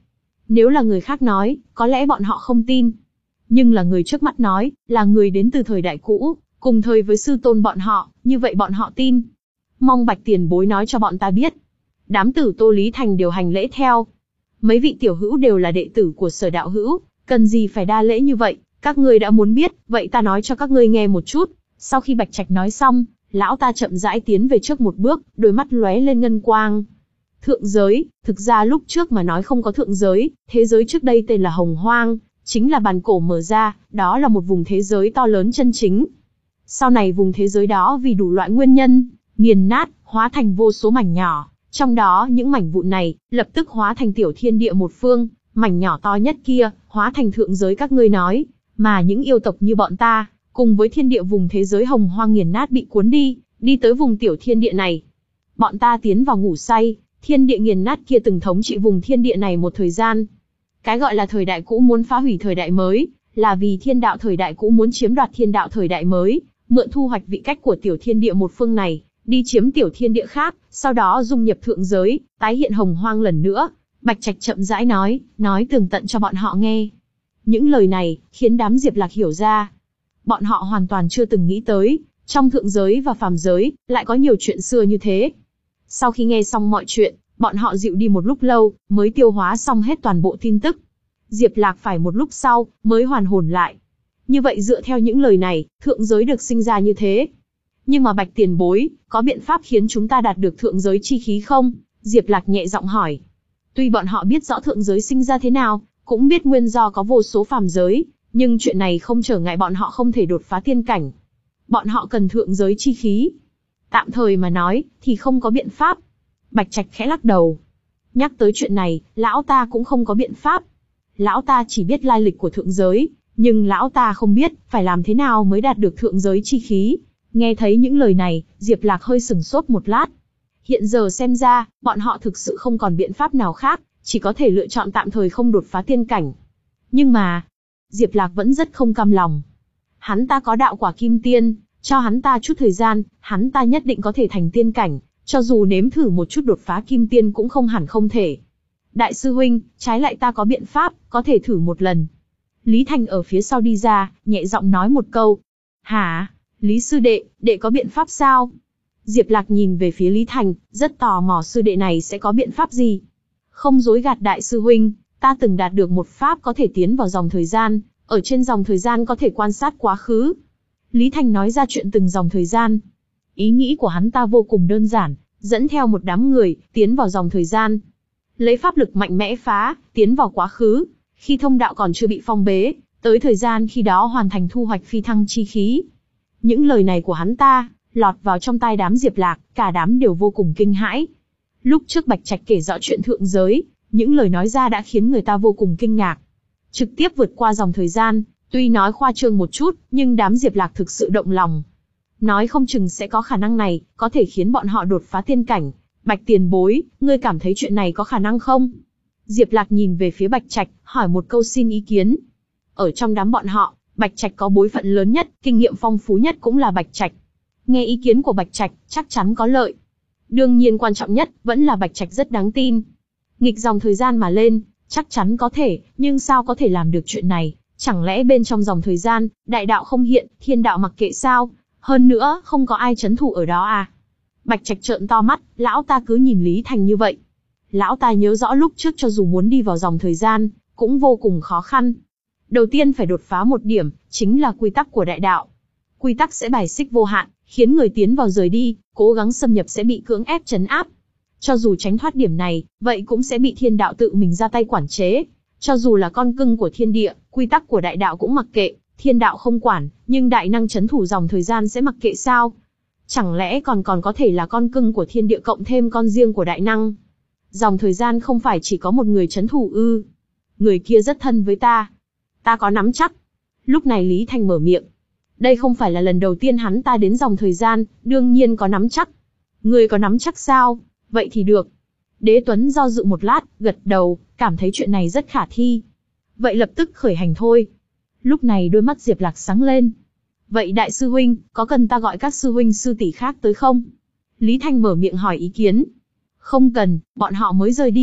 [SPEAKER 1] Nếu là người khác nói, có lẽ bọn họ không tin. Nhưng là người trước mắt nói, là người đến từ thời đại cũ, cùng thời với sư tôn bọn họ, như vậy bọn họ tin. Mong Bạch tiền bối nói cho bọn ta biết. Đám tử Tô Lý Thành đều hành lễ theo. Mấy vị tiểu hữu đều là đệ tử của Sở đạo hữu, cần gì phải đa lễ như vậy, các ngươi đã muốn biết, vậy ta nói cho các ngươi nghe một chút. Sau khi Bạch Trạch nói xong, lão ta chậm rãi tiến về trước một bước, đôi mắt lóe lên ngân quang. Thượng giới, thực ra lúc trước mà nói không có thượng giới, thế giới trước đây tên là Hồng Hoang, chính là bàn cổ mở ra, đó là một vùng thế giới to lớn chân chính. Sau này vùng thế giới đó vì đủ loại nguyên nhân, nghiền nát, hóa thành vô số mảnh nhỏ, trong đó những mảnh vụn này, lập tức hóa thành tiểu thiên địa một phương, mảnh nhỏ to nhất kia, hóa thành thượng giới các ngươi nói, mà những yêu tộc như bọn ta, cùng với thiên địa vùng thế giới Hồng Hoang nghiền nát bị cuốn đi, đi tới vùng tiểu thiên địa này. Bọn ta tiến vào ngủ say, thiên địa nghiền nát kia từng thống trị vùng thiên địa này một thời gian. Cái gọi là thời đại cũ muốn phá hủy thời đại mới, là vì thiên đạo thời đại cũ muốn chiếm đoạt thiên đạo thời đại mới, mượn thu hoạch vị cách của tiểu thiên địa một phương này, đi chiếm tiểu thiên địa khác, sau đó dung nhập thượng giới, tái hiện Hồng Hoang lần nữa. Bạch Trạch chậm rãi nói, nói tường tận cho bọn họ nghe. Những lời này, khiến đám Diệp Lạc hiểu ra. Bọn họ hoàn toàn chưa từng nghĩ tới, trong thượng giới và phàm giới, lại có nhiều chuyện xưa như thế. Sau khi nghe xong mọi chuyện, bọn họ dịu đi một lúc lâu, mới tiêu hóa xong hết toàn bộ tin tức. Diệp Lạc phải một lúc sau, mới hoàn hồn lại. Như vậy dựa theo những lời này, thượng giới được sinh ra như thế. Nhưng mà Bạch tiền bối, có biện pháp khiến chúng ta đạt được thượng giới chi khí không? Diệp Lạc nhẹ giọng hỏi. Tuy bọn họ biết rõ thượng giới sinh ra thế nào, cũng biết nguyên do có vô số phàm giới, nhưng chuyện này không trở ngại bọn họ không thể đột phá tiên cảnh. Bọn họ cần thượng giới chi khí. Tạm thời mà nói, thì không có biện pháp. Bạch Trạch khẽ lắc đầu. Nhắc tới chuyện này, lão ta cũng không có biện pháp. Lão ta chỉ biết lai lịch của thượng giới, nhưng lão ta không biết phải làm thế nào mới đạt được thượng giới chi khí. Nghe thấy những lời này, Diệp Lạc hơi sừng sốt một lát. Hiện giờ xem ra, bọn họ thực sự không còn biện pháp nào khác, chỉ có thể lựa chọn tạm thời không đột phá tiên cảnh. Nhưng mà, Diệp Lạc vẫn rất không cam lòng. Hắn ta có đạo quả kim tiên, cho hắn ta chút thời gian, hắn ta nhất định có thể thành tiên cảnh, cho dù nếm thử một chút đột phá kim tiên cũng không hẳn không thể. Đại sư huynh, trái lại ta có biện pháp, có thể thử một lần. Lý Thành ở phía sau đi ra, nhẹ giọng nói một câu. Hả? Lý sư đệ, đệ có biện pháp sao? Diệp Lạc nhìn về phía Lý Thành, rất tò mò sư đệ này sẽ có biện pháp gì. Không dối gạt đại sư huynh, ta từng đạt được một pháp có thể tiến vào dòng thời gian, ở trên dòng thời gian có thể quan sát quá khứ. Lý Thành nói ra chuyện từng dòng thời gian. Ý nghĩ của hắn ta vô cùng đơn giản, dẫn theo một đám người, tiến vào dòng thời gian. Lấy pháp lực mạnh mẽ phá, tiến vào quá khứ, khi thông đạo còn chưa bị phong bế, tới thời gian khi đó hoàn thành thu hoạch phi thăng chi khí. Những lời này của hắn ta, lọt vào trong tai đám Diệp Lạc, cả đám đều vô cùng kinh hãi. Lúc trước Bạch Trạch kể rõ chuyện thượng giới, những lời nói ra đã khiến người ta vô cùng kinh ngạc. Trực tiếp vượt qua dòng thời gian, tuy nói khoa trương một chút, nhưng đám Diệp Lạc thực sự động lòng. Nói không chừng sẽ có khả năng này, có thể khiến bọn họ đột phá tiên cảnh. Bạch tiền bối, ngươi cảm thấy chuyện này có khả năng không? Diệp Lạc nhìn về phía Bạch Trạch, hỏi một câu xin ý kiến. Ở trong đám bọn họ, Bạch Trạch có bối phận lớn nhất, kinh nghiệm phong phú nhất cũng là Bạch Trạch. Nghe ý kiến của Bạch Trạch, chắc chắn có lợi. Đương nhiên quan trọng nhất, vẫn là Bạch Trạch rất đáng tin. Nghịch dòng thời gian mà lên, chắc chắn có thể, nhưng sao có thể làm được chuyện này? Chẳng lẽ bên trong dòng thời gian, đại đạo không hiện, thiên đạo mặc kệ sao? Hơn nữa, không có ai chấn thủ ở đó à? Bạch Trạch trợn to mắt, lão ta cứ nhìn Lý Thành như vậy. Lão ta nhớ rõ lúc trước cho dù muốn đi vào dòng thời gian, cũng vô cùng khó khăn. Đầu tiên phải đột phá một điểm, chính là quy tắc của đại đạo. Quy tắc sẽ bài xích vô hạn, khiến người tiến vào rời đi, cố gắng xâm nhập sẽ bị cưỡng ép trấn áp. Cho dù tránh thoát điểm này, vậy cũng sẽ bị thiên đạo tự mình ra tay quản chế. Cho dù là con cưng của thiên địa, quy tắc của đại đạo cũng mặc kệ, thiên đạo không quản, nhưng đại năng chấn thủ dòng thời gian sẽ mặc kệ sao? Chẳng lẽ còn còn có thể là con cưng của thiên địa cộng thêm con riêng của đại năng? Dòng thời gian không phải chỉ có một người chấn thủ ư? Người kia rất thân với ta. Ta có nắm chắc. Lúc này Lý Thành mở miệng. Đây không phải là lần đầu tiên hắn ta đến dòng thời gian, đương nhiên có nắm chắc. Người có nắm chắc sao? Vậy thì được. Đế Tuấn do dự một lát, gật đầu, cảm thấy chuyện này rất khả thi. Vậy lập tức khởi hành thôi. Lúc này đôi mắt Diệp Lạc sáng lên. Vậy đại sư huynh, có cần ta gọi các sư huynh sư tỷ khác tới không? Lý Thanh mở miệng hỏi ý kiến. Không cần, bọn họ mới rời đi,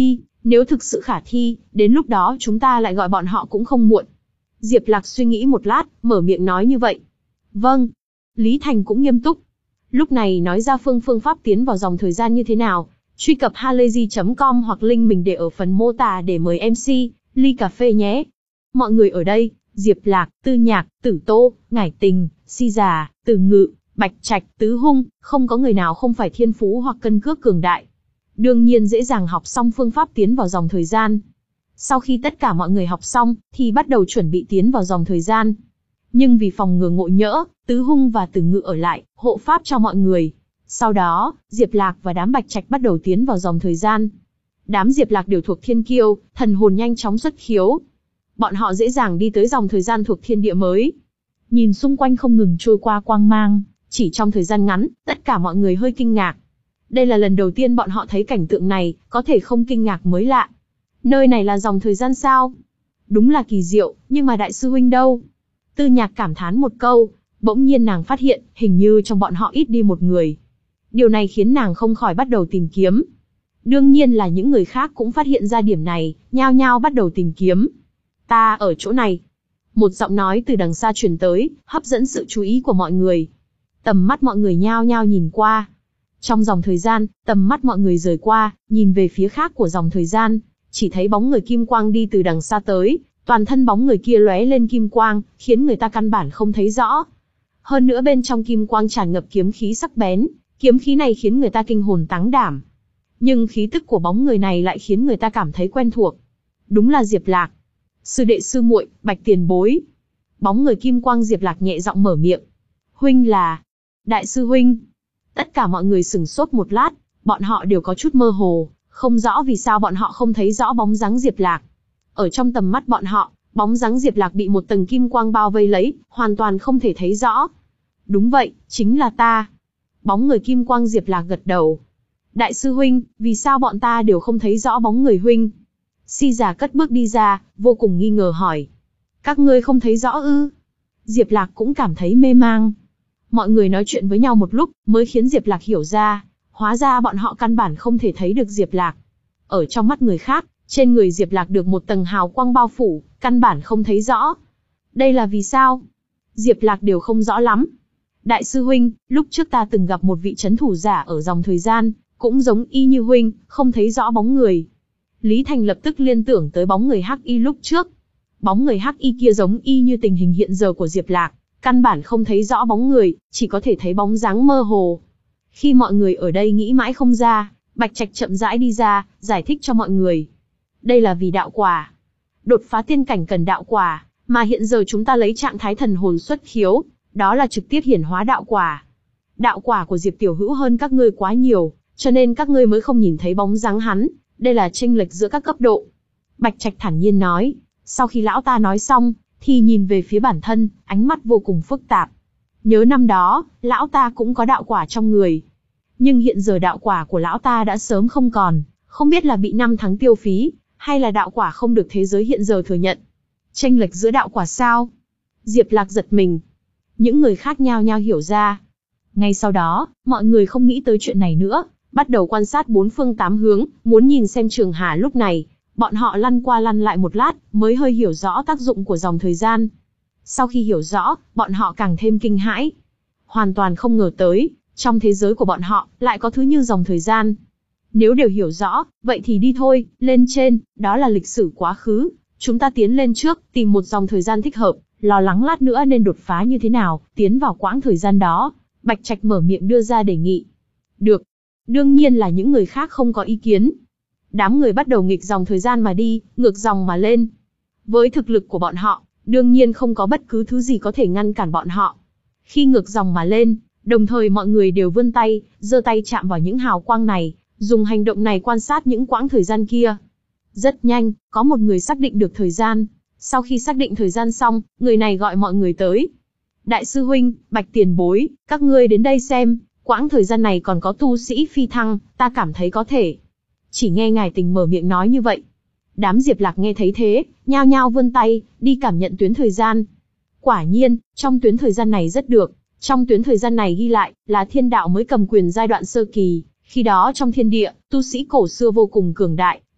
[SPEAKER 1] Nếu thực sự khả thi, đến lúc đó chúng ta lại gọi bọn họ cũng không muộn. Diệp Lạc suy nghĩ một lát, mở miệng nói như vậy. Vâng. Lý Thành cũng nghiêm túc. Lúc này nói ra phương phương pháp tiến vào dòng thời gian như thế nào. Truy cập halayzi chấm com hoặc link mình để ở phần mô tả để mời em xê, ly cà phê nhé. Mọi người ở đây, Diệp Lạc, Tư Nhạc, Tử Tô, Ngải Tình, Si Già, Từ Ngự, Bạch Trạch, Tứ Hung, không có người nào không phải thiên phú hoặc cân cước cường đại. Đương nhiên dễ dàng học xong phương pháp tiến vào dòng thời gian. Sau khi tất cả mọi người học xong, thì bắt đầu chuẩn bị tiến vào dòng thời gian. Nhưng vì phòng ngừa ngộ nhỡ, Tứ Hung và Tử Ngự ở lại, hộ pháp cho mọi người. Sau đó, Diệp Lạc và đám Bạch Trạch bắt đầu tiến vào dòng thời gian. Đám Diệp Lạc đều thuộc thiên kiêu, thần hồn nhanh chóng xuất khiếu. Bọn họ dễ dàng đi tới dòng thời gian thuộc thiên địa mới. Nhìn xung quanh không ngừng trôi qua quang mang, chỉ trong thời gian ngắn, tất cả mọi người hơi kinh ngạc. Đây là lần đầu tiên bọn họ thấy cảnh tượng này, có thể không kinh ngạc mới lạ. Nơi này là dòng thời gian sao? Đúng là kỳ diệu, nhưng mà đại sư huynh đâu? Tư Nhạc cảm thán một câu, bỗng nhiên nàng phát hiện, hình như trong bọn họ ít đi một người. Điều này khiến nàng không khỏi bắt đầu tìm kiếm. Đương nhiên là những người khác cũng phát hiện ra điểm này, nhao nhao bắt đầu tìm kiếm. Ta ở chỗ này. Một giọng nói từ đằng xa truyền tới, hấp dẫn sự chú ý của mọi người. Tầm mắt mọi người nhao nhao nhìn qua. Trong dòng thời gian, tầm mắt mọi người rời qua, nhìn về phía khác của dòng thời gian, chỉ thấy bóng người kim quang đi từ đằng xa tới, toàn thân bóng người kia lóe lên kim quang, khiến người ta căn bản không thấy rõ. Hơn nữa bên trong kim quang tràn ngập kiếm khí sắc bén, kiếm khí này khiến người ta kinh hồn táng đảm. Nhưng khí tức của bóng người này lại khiến người ta cảm thấy quen thuộc. Đúng là Diệp Lạc. Sư đệ sư muội, Bạch tiền bối. Bóng người kim quang Diệp Lạc nhẹ giọng mở miệng. Huynh là... Đại sư huynh. Tất cả mọi người sửng sốt một lát, bọn họ đều có chút mơ hồ, không rõ vì sao bọn họ không thấy rõ bóng dáng Diệp Lạc. Ở trong tầm mắt bọn họ, bóng dáng Diệp Lạc bị một tầng kim quang bao vây lấy, hoàn toàn không thể thấy rõ. Đúng vậy, chính là ta. Bóng người kim quang Diệp Lạc gật đầu. Đại sư huynh, vì sao bọn ta đều không thấy rõ bóng người huynh? Si Già cất bước đi ra, vô cùng nghi ngờ hỏi. Các ngươi không thấy rõ ư? Diệp Lạc cũng cảm thấy mê mang. Mọi người nói chuyện với nhau một lúc, mới khiến Diệp Lạc hiểu ra, hóa ra bọn họ căn bản không thể thấy được Diệp Lạc. Ở trong mắt người khác, trên người Diệp Lạc được một tầng hào quang bao phủ, căn bản không thấy rõ. Đây là vì sao? Diệp Lạc đều không rõ lắm. Đại sư huynh, lúc trước ta từng gặp một vị trấn thủ giả ở dòng thời gian, cũng giống y như huynh, không thấy rõ bóng người. Lý Thành lập tức liên tưởng tới bóng người hắc y lúc trước. Bóng người hắc y kia giống y như tình hình hiện giờ của Diệp Lạc, căn bản không thấy rõ bóng người, chỉ có thể thấy bóng dáng mơ hồ. Khi mọi người ở đây nghĩ mãi không ra, Bạch Trạch chậm rãi đi ra, giải thích cho mọi người. Đây là vì đạo quả. Đột phá tiên cảnh cần đạo quả, mà hiện giờ chúng ta lấy trạng thái thần hồn xuất khiếu, đó là trực tiếp hiển hóa đạo quả. Đạo quả của Diệp Tiểu Hữu hơn các ngươi quá nhiều, cho nên các ngươi mới không nhìn thấy bóng dáng hắn, đây là chênh lệch giữa các cấp độ. Bạch Trạch thản nhiên nói, sau khi lão ta nói xong, thì nhìn về phía bản thân, ánh mắt vô cùng phức tạp. Nhớ năm đó, lão ta cũng có đạo quả trong người. Nhưng hiện giờ đạo quả của lão ta đã sớm không còn, không biết là bị năm tháng tiêu phí, hay là đạo quả không được thế giới hiện giờ thừa nhận. Chênh lệch giữa đạo quả sao? Diệp Lạc giật mình. Những người khác nhao nhao hiểu ra. Ngay sau đó, mọi người không nghĩ tới chuyện này nữa, bắt đầu quan sát bốn phương tám hướng, muốn nhìn xem Trường Hà lúc này. Bọn họ lăn qua lăn lại một lát, mới hơi hiểu rõ tác dụng của dòng thời gian. Sau khi hiểu rõ, bọn họ càng thêm kinh hãi. Hoàn toàn không ngờ tới, trong thế giới của bọn họ, lại có thứ như dòng thời gian. Nếu đều hiểu rõ, vậy thì đi thôi, lên trên, đó là lịch sử quá khứ. Chúng ta tiến lên trước, tìm một dòng thời gian thích hợp, lo lắng lát nữa nên đột phá như thế nào, tiến vào quãng thời gian đó. Bạch Trạch mở miệng đưa ra đề nghị. Được. Đương nhiên là những người khác không có ý kiến. Đám người bắt đầu nghịch dòng thời gian mà đi, ngược dòng mà lên. Với thực lực của bọn họ, đương nhiên không có bất cứ thứ gì có thể ngăn cản bọn họ. Khi ngược dòng mà lên, đồng thời mọi người đều vươn tay, giơ tay chạm vào những hào quang này, dùng hành động này quan sát những quãng thời gian kia. Rất nhanh, có một người xác định được thời gian. Sau khi xác định thời gian xong, người này gọi mọi người tới. Đại sư huynh, Bạch tiền bối, các ngươi đến đây xem, quãng thời gian này còn có tu sĩ phi thăng, ta cảm thấy có thể. Chỉ nghe Ngải Tình mở miệng nói như vậy. Đám Diệp Lạc nghe thấy thế, nhao nhao vươn tay, đi cảm nhận tuyến thời gian. Quả nhiên, trong tuyến thời gian này rất được. Trong tuyến thời gian này ghi lại, là thiên đạo mới cầm quyền giai đoạn sơ kỳ. Khi đó trong thiên địa, tu sĩ cổ xưa vô cùng cường đại,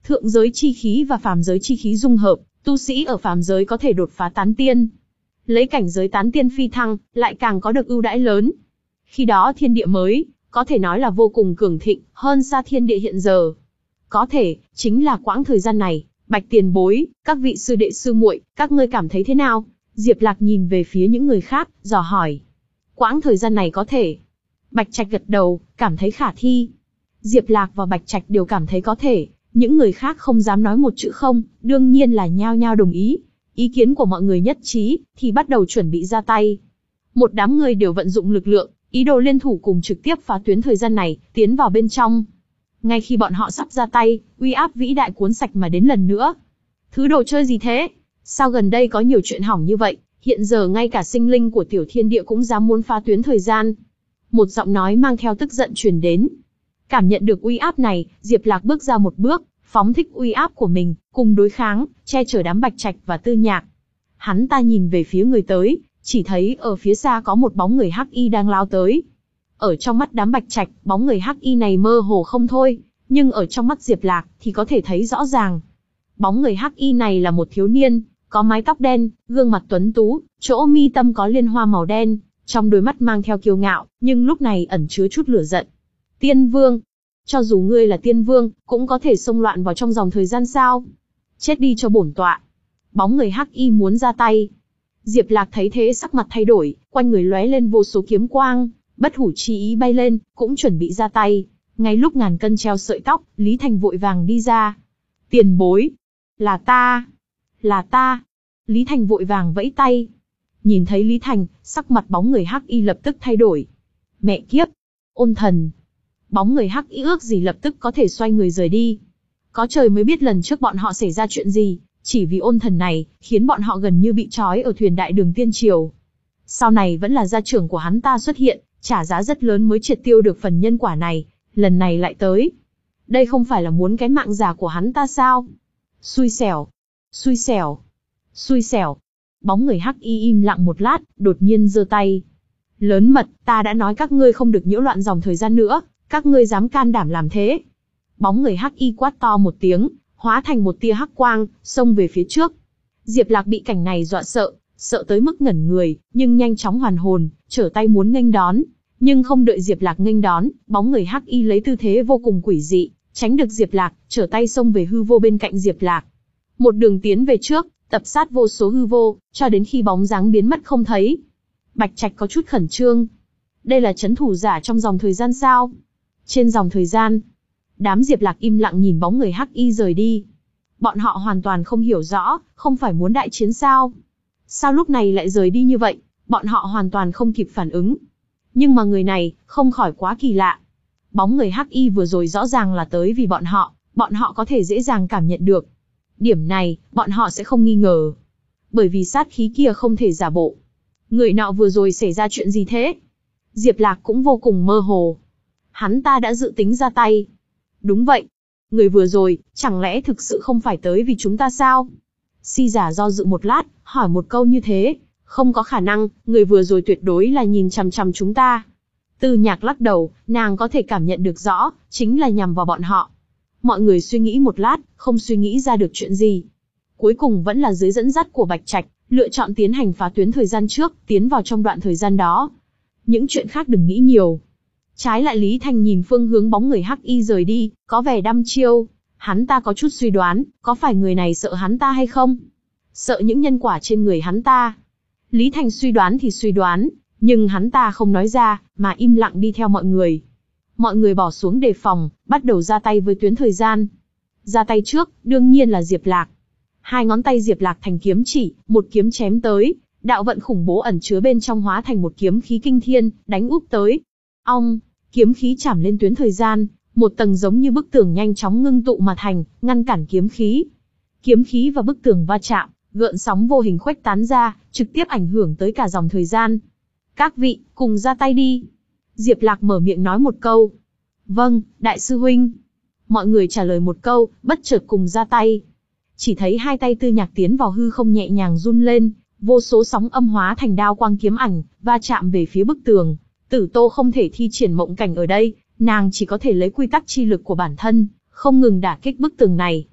[SPEAKER 1] Thượng giới chi khí và phàm giới chi khí dung hợp, tu sĩ ở phàm giới có thể đột phá tán tiên. Lấy cảnh giới tán tiên phi thăng, lại càng có được ưu đãi lớn. Khi đó thiên địa mới, có thể nói là vô cùng cường thịnh, hơn xa thiên địa hiện giờ. Có thể, chính là quãng thời gian này, Bạch tiền bối, các vị sư đệ sư muội, các ngươi cảm thấy thế nào? Diệp Lạc nhìn về phía những người khác, dò hỏi. Quãng thời gian này có thể. Bạch Trạch gật đầu, cảm thấy khả thi. Diệp Lạc và Bạch Trạch đều cảm thấy có thể. Những người khác không dám nói một chữ không, đương nhiên là nhao nhao đồng ý. Ý kiến của mọi người nhất trí, thì bắt đầu chuẩn bị ra tay. Một đám người đều vận dụng lực lượng, ý đồ liên thủ cùng trực tiếp phá tuyến thời gian này, tiến vào bên trong. Ngay khi bọn họ sắp ra tay, uy áp vĩ đại cuốn sạch mà đến lần nữa. Thứ đồ chơi gì thế? Sao gần đây có nhiều chuyện hỏng như vậy? Hiện giờ ngay cả sinh linh của tiểu thiên địa cũng dám muốn phá tuyến thời gian. Một giọng nói mang theo tức giận truyền đến. Cảm nhận được uy áp này, Diệp Lạc bước ra một bước, phóng thích uy áp của mình, cùng đối kháng, che chở đám Bạch Trạch và Tư Nhạc. Hắn ta nhìn về phía người tới, chỉ thấy ở phía xa có một bóng người hắc y đang lao tới. Ở trong mắt đám Bạch Trạch, bóng người hắc y này mơ hồ không thôi, nhưng ở trong mắt Diệp Lạc thì có thể thấy rõ ràng. Bóng người hắc y này là một thiếu niên, có mái tóc đen, gương mặt tuấn tú, chỗ mi tâm có liên hoa màu đen, trong đôi mắt mang theo kiêu ngạo, nhưng lúc này ẩn chứa chút lửa giận. Tiên Vương, cho dù ngươi là Tiên Vương, cũng có thể xông loạn vào trong dòng thời gian sao? Chết đi cho bổn tọa. Bóng người hắc y muốn ra tay. Diệp Lạc thấy thế sắc mặt thay đổi, quanh người lóe lên vô số kiếm quang, bất hủ chi ý bay lên, cũng chuẩn bị ra tay. Ngay lúc ngàn cân treo sợi tóc, Lý Thành vội vàng đi ra. Tiền bối, là ta, là ta. Lý Thành vội vàng vẫy tay. Nhìn thấy Lý Thành, sắc mặt bóng người hắc y lập tức thay đổi. Mẹ kiếp, Ôn Thần. Bóng người hắc y ước gì lập tức có thể xoay người rời đi. Có trời mới biết lần trước bọn họ xảy ra chuyện gì, chỉ vì Ôn Thần này, khiến bọn họ gần như bị trói ở thuyền đại đường tiên triều. Sau này vẫn là gia trưởng của hắn ta xuất hiện, trả giá rất lớn mới triệt tiêu được phần nhân quả này, lần này lại tới. Đây không phải là muốn cái mạng già của hắn ta sao? Xui xẻo, xui xẻo, xui xẻo. Bóng người hắc y im lặng một lát, đột nhiên giơ tay. Lớn mật, ta đã nói các ngươi không được nhiễu loạn dòng thời gian nữa, các ngươi dám can đảm làm thế. Bóng người hắc y quát to một tiếng, hóa thành một tia hắc quang, xông về phía trước. Diệp Lạc bị cảnh này dọa sợ, sợ tới mức ngẩn người, nhưng nhanh chóng hoàn hồn, trở tay muốn nghênh đón. Nhưng không đợi Diệp Lạc nghênh đón, bóng người hắc y lấy tư thế vô cùng quỷ dị, tránh được Diệp Lạc, trở tay xông về hư vô bên cạnh Diệp Lạc. Một đường tiến về trước, tập sát vô số hư vô, cho đến khi bóng dáng biến mất không thấy. Bạch Trạch có chút khẩn trương. Đây là trấn thủ giả trong dòng thời gian sao? Trên dòng thời gian, đám Diệp Lạc im lặng nhìn bóng người hắc y rời đi. Bọn họ hoàn toàn không hiểu rõ, không phải muốn đại chiến sao? Sao lúc này lại rời đi như vậy? Bọn họ hoàn toàn không kịp phản ứng. Nhưng mà người này, không khỏi quá kỳ lạ. Bóng người hắc y vừa rồi rõ ràng là tới vì bọn họ, bọn họ có thể dễ dàng cảm nhận được. Điểm này, bọn họ sẽ không nghi ngờ. Bởi vì sát khí kia không thể giả bộ. Người nọ vừa rồi xảy ra chuyện gì thế? Diệp Lạc cũng vô cùng mơ hồ. Hắn ta đã dự tính ra tay. Đúng vậy. Người vừa rồi, chẳng lẽ thực sự không phải tới vì chúng ta sao? Si giả do dự một lát, hỏi một câu như thế. Không có khả năng, người vừa rồi tuyệt đối là nhìn chằm chằm chúng ta. Tư Nhạc lắc đầu, nàng có thể cảm nhận được rõ, chính là nhằm vào bọn họ. Mọi người suy nghĩ một lát, không suy nghĩ ra được chuyện gì. Cuối cùng vẫn là dưới dẫn dắt của Bạch Trạch, lựa chọn tiến hành phá tuyến thời gian trước, tiến vào trong đoạn thời gian đó. Những chuyện khác đừng nghĩ nhiều. Trái lại Lý Thành nhìn phương hướng bóng người hắc y rời đi, có vẻ đăm chiêu. Hắn ta có chút suy đoán, có phải người này sợ hắn ta hay không? Sợ những nhân quả trên người hắn ta. Lý Thành suy đoán thì suy đoán, nhưng hắn ta không nói ra, mà im lặng đi theo mọi người. Mọi người bỏ xuống đề phòng, bắt đầu ra tay với tuyến thời gian. Ra tay trước, đương nhiên là Diệp Lạc. Hai ngón tay Diệp Lạc thành kiếm chỉ, một kiếm chém tới, đạo vận khủng bố ẩn chứa bên trong hóa thành một kiếm khí kinh thiên, đánh úp tới. Ong, kiếm khí chạm lên tuyến thời gian, một tầng giống như bức tường nhanh chóng ngưng tụ mà thành, ngăn cản kiếm khí. Kiếm khí và bức tường va chạm, gợn sóng vô hình khuếch tán ra, trực tiếp ảnh hưởng tới cả dòng thời gian. Các vị, cùng ra tay đi. Diệp Lạc mở miệng nói một câu. Vâng, đại sư huynh. Mọi người trả lời một câu, bất chợt cùng ra tay. Chỉ thấy hai tay Tư Nhạc tiến vào hư không nhẹ nhàng run lên, vô số sóng âm hóa thành đao quang kiếm ảnh, va chạm về phía bức tường. Tử Tô không thể thi triển mộng cảnh ở đây, nàng chỉ có thể lấy quy tắc chi lực của bản thân, không ngừng đả kích bức tường này.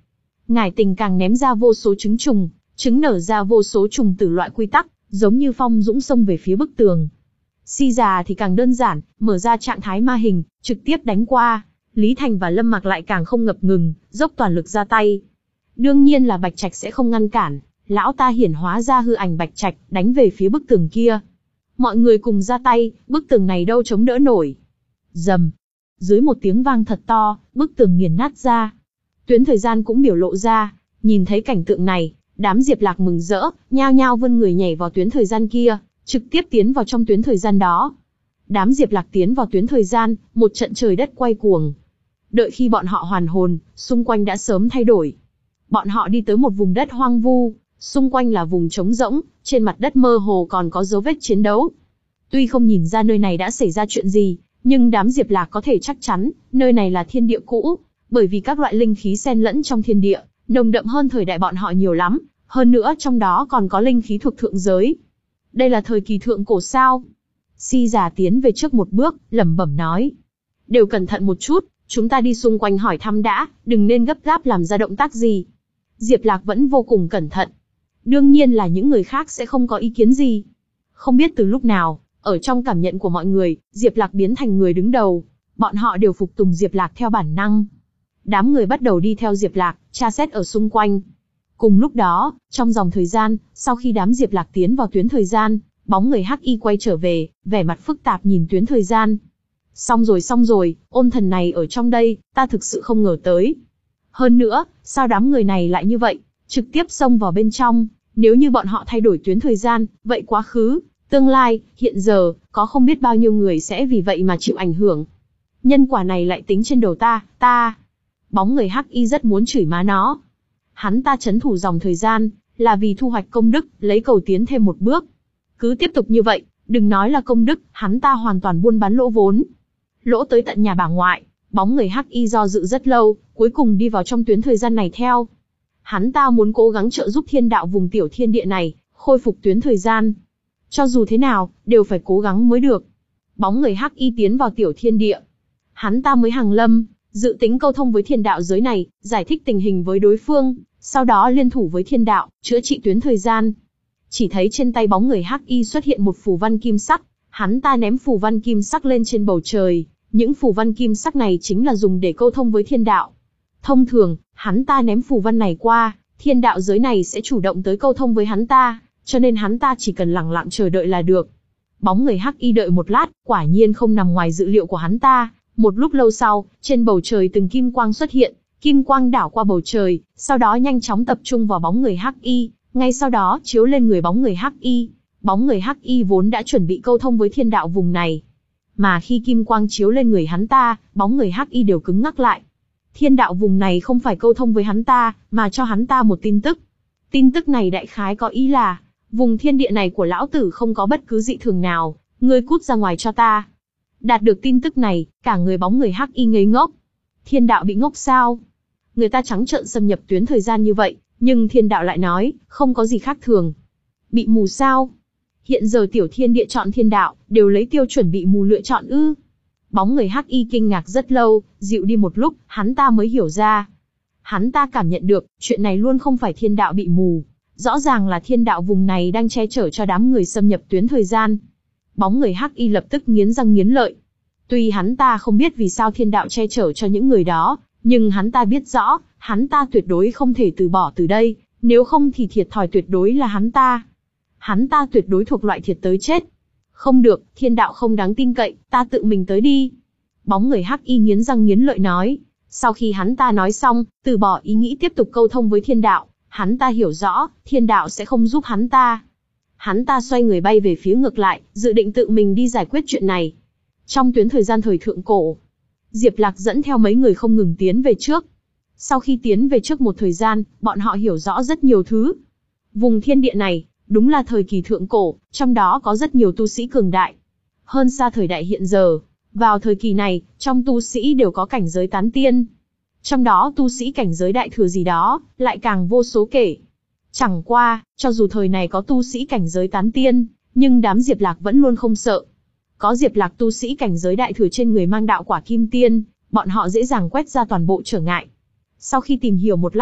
[SPEAKER 1] Ngải Tình càng ném ra vô số trứng trùng, trứng nở ra vô số trùng tử loại quy tắc, giống như phong dũng xông về phía bức tường. Si già thì càng đơn giản, mở ra trạng thái ma hình, trực tiếp đánh qua. Lý Thành và Lâm Mạc lại càng không ngập ngừng, dốc toàn lực ra tay. Đương nhiên là Bạch Trạch sẽ không ngăn cản, lão ta hiển hóa ra hư ảnh Bạch Trạch, đánh về phía bức tường kia. Mọi người cùng ra tay, bức tường này đâu chống đỡ nổi. Rầm. Dưới một tiếng vang thật to, bức tường nghiền nát ra. Tuyến thời gian cũng biểu lộ ra, nhìn thấy cảnh tượng này, đám Diệp Lạc mừng rỡ, nhao nhao vươn người nhảy vào tuyến thời gian kia, trực tiếp tiến vào trong tuyến thời gian đó. Đám Diệp Lạc tiến vào tuyến thời gian, một trận trời đất quay cuồng. Đợi khi bọn họ hoàn hồn, xung quanh đã sớm thay đổi. Bọn họ đi tới một vùng đất hoang vu, xung quanh là vùng trống rỗng, trên mặt đất mơ hồ còn có dấu vết chiến đấu. Tuy không nhìn ra nơi này đã xảy ra chuyện gì, nhưng đám Diệp Lạc có thể chắc chắn, nơi này là thiên địa cũ, bởi vì các loại linh khí xen lẫn trong thiên địa, nồng đậm hơn thời đại bọn họ nhiều lắm, hơn nữa trong đó còn có linh khí thuộc thượng giới. Đây là thời kỳ thượng cổ sao? Si già tiến về trước một bước, lẩm bẩm nói. Đều cẩn thận một chút, chúng ta đi xung quanh hỏi thăm đã, đừng nên gấp gáp làm ra động tác gì. Diệp Lạc vẫn vô cùng cẩn thận. Đương nhiên là những người khác sẽ không có ý kiến gì. Không biết từ lúc nào, ở trong cảm nhận của mọi người, Diệp Lạc biến thành người đứng đầu. Bọn họ đều phục tùng Diệp Lạc theo bản năng. Đám người bắt đầu đi theo Diệp Lạc, tra xét ở xung quanh. Cùng lúc đó, trong dòng thời gian, sau khi đám Diệp Lạc tiến vào tuyến thời gian, bóng người hắc y quay trở về, vẻ mặt phức tạp nhìn tuyến thời gian. Xong rồi xong rồi, ôn thần này ở trong đây, ta thực sự không ngờ tới. Hơn nữa, sao đám người này lại như vậy, trực tiếp xông vào bên trong, nếu như bọn họ thay đổi tuyến thời gian, vậy quá khứ, tương lai, hiện giờ, có không biết bao nhiêu người sẽ vì vậy mà chịu ảnh hưởng. Nhân quả này lại tính trên đầu ta, ta. Bóng người hắc y rất muốn chửi má nó. Hắn ta trấn thủ dòng thời gian, là vì thu hoạch công đức, lấy cầu tiến thêm một bước. Cứ tiếp tục như vậy, đừng nói là công đức, hắn ta hoàn toàn buôn bán lỗ vốn. Lỗ tới tận nhà bà ngoại, bóng người hắc y do dự rất lâu, cuối cùng đi vào trong tuyến thời gian này theo. Hắn ta muốn cố gắng trợ giúp thiên đạo vùng tiểu thiên địa này, khôi phục tuyến thời gian. Cho dù thế nào, đều phải cố gắng mới được. Bóng người hắc y tiến vào tiểu thiên địa. Hắn ta mới hàng lâm, dự tính câu thông với thiên đạo giới này, giải thích tình hình với đối phương, sau đó liên thủ với thiên đạo, chữa trị tuyến thời gian. Chỉ thấy trên tay bóng người hắc y xuất hiện một phù văn kim sắc, hắn ta ném phù văn kim sắc lên trên bầu trời, những phù văn kim sắc này chính là dùng để câu thông với thiên đạo. Thông thường, hắn ta ném phù văn này qua, thiên đạo giới này sẽ chủ động tới câu thông với hắn ta, cho nên hắn ta chỉ cần lặng lặng chờ đợi là được. Bóng người hắc y đợi một lát, quả nhiên không nằm ngoài dự liệu của hắn ta. Một lúc lâu sau, trên bầu trời từng kim quang xuất hiện, kim quang đảo qua bầu trời, sau đó nhanh chóng tập trung vào bóng người hắc y, ngay sau đó chiếu lên người bóng người hắc y. Bóng người hắc y vốn đã chuẩn bị câu thông với thiên đạo vùng này, mà khi kim quang chiếu lên người hắn ta, bóng người hắc y đều cứng ngắc lại. Thiên đạo vùng này không phải câu thông với hắn ta, mà cho hắn ta một tin tức. Tin tức này đại khái có ý là, vùng thiên địa này của lão tử không có bất cứ dị thường nào, ngươi cút ra ngoài cho ta. Đạt được tin tức này, cả người bóng người hắc y ngây ngốc. Thiên đạo bị ngốc sao? Người ta trắng trợn xâm nhập tuyến thời gian như vậy, nhưng thiên đạo lại nói, không có gì khác thường. Bị mù sao? Hiện giờ tiểu thiên địa chọn thiên đạo, đều lấy tiêu chuẩn bị mù lựa chọn ư? Bóng người hắc y kinh ngạc rất lâu, dịu đi một lúc, hắn ta mới hiểu ra. Hắn ta cảm nhận được, chuyện này luôn không phải thiên đạo bị mù. Rõ ràng là thiên đạo vùng này đang che chở cho đám người xâm nhập tuyến thời gian. Bóng người hắc y lập tức nghiến răng nghiến lợi. Tuy hắn ta không biết vì sao thiên đạo che chở cho những người đó, nhưng hắn ta biết rõ, hắn ta tuyệt đối không thể từ bỏ từ đây, nếu không thì thiệt thòi tuyệt đối là hắn ta. Hắn ta tuyệt đối thuộc loại thiệt tới chết. Không được, thiên đạo không đáng tin cậy, ta tự mình tới đi. Bóng người hắc y nghiến răng nghiến lợi nói. Sau khi hắn ta nói xong, từ bỏ ý nghĩ tiếp tục câu thông với thiên đạo, hắn ta hiểu rõ, thiên đạo sẽ không giúp hắn ta. Hắn ta xoay người bay về phía ngược lại, dự định tự mình đi giải quyết chuyện này. Trong tuyến thời gian thời thượng cổ, Diệp Lạc dẫn theo mấy người không ngừng tiến về trước. Sau khi tiến về trước một thời gian, bọn họ hiểu rõ rất nhiều thứ. Vùng thiên địa này, đúng là thời kỳ thượng cổ, trong đó có rất nhiều tu sĩ cường đại. Hơn xa thời đại hiện giờ, vào thời kỳ này, trong tu sĩ đều có cảnh giới tán tiên. Trong đó tu sĩ cảnh giới đại thừa gì đó, lại càng vô số kể. Chẳng qua, cho dù thời này có tu sĩ cảnh giới tán tiên, nhưng đám Diệp Lạc vẫn luôn không sợ. Có Diệp Lạc tu sĩ cảnh giới đại thừa trên người mang đạo quả kim tiên, bọn họ dễ dàng quét ra toàn bộ trở ngại. Sau khi tìm hiểu một lát,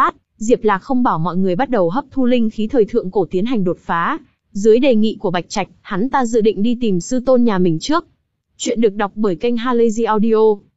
[SPEAKER 1] Diệp Lạc không bảo mọi người bắt đầu hấp thu linh khí thời thượng cổ tiến hành đột phá. Dưới đề nghị của Bạch Trạch, hắn ta dự định đi tìm sư tôn nhà mình trước. Chuyện được đọc bởi kênh Halazy Audio.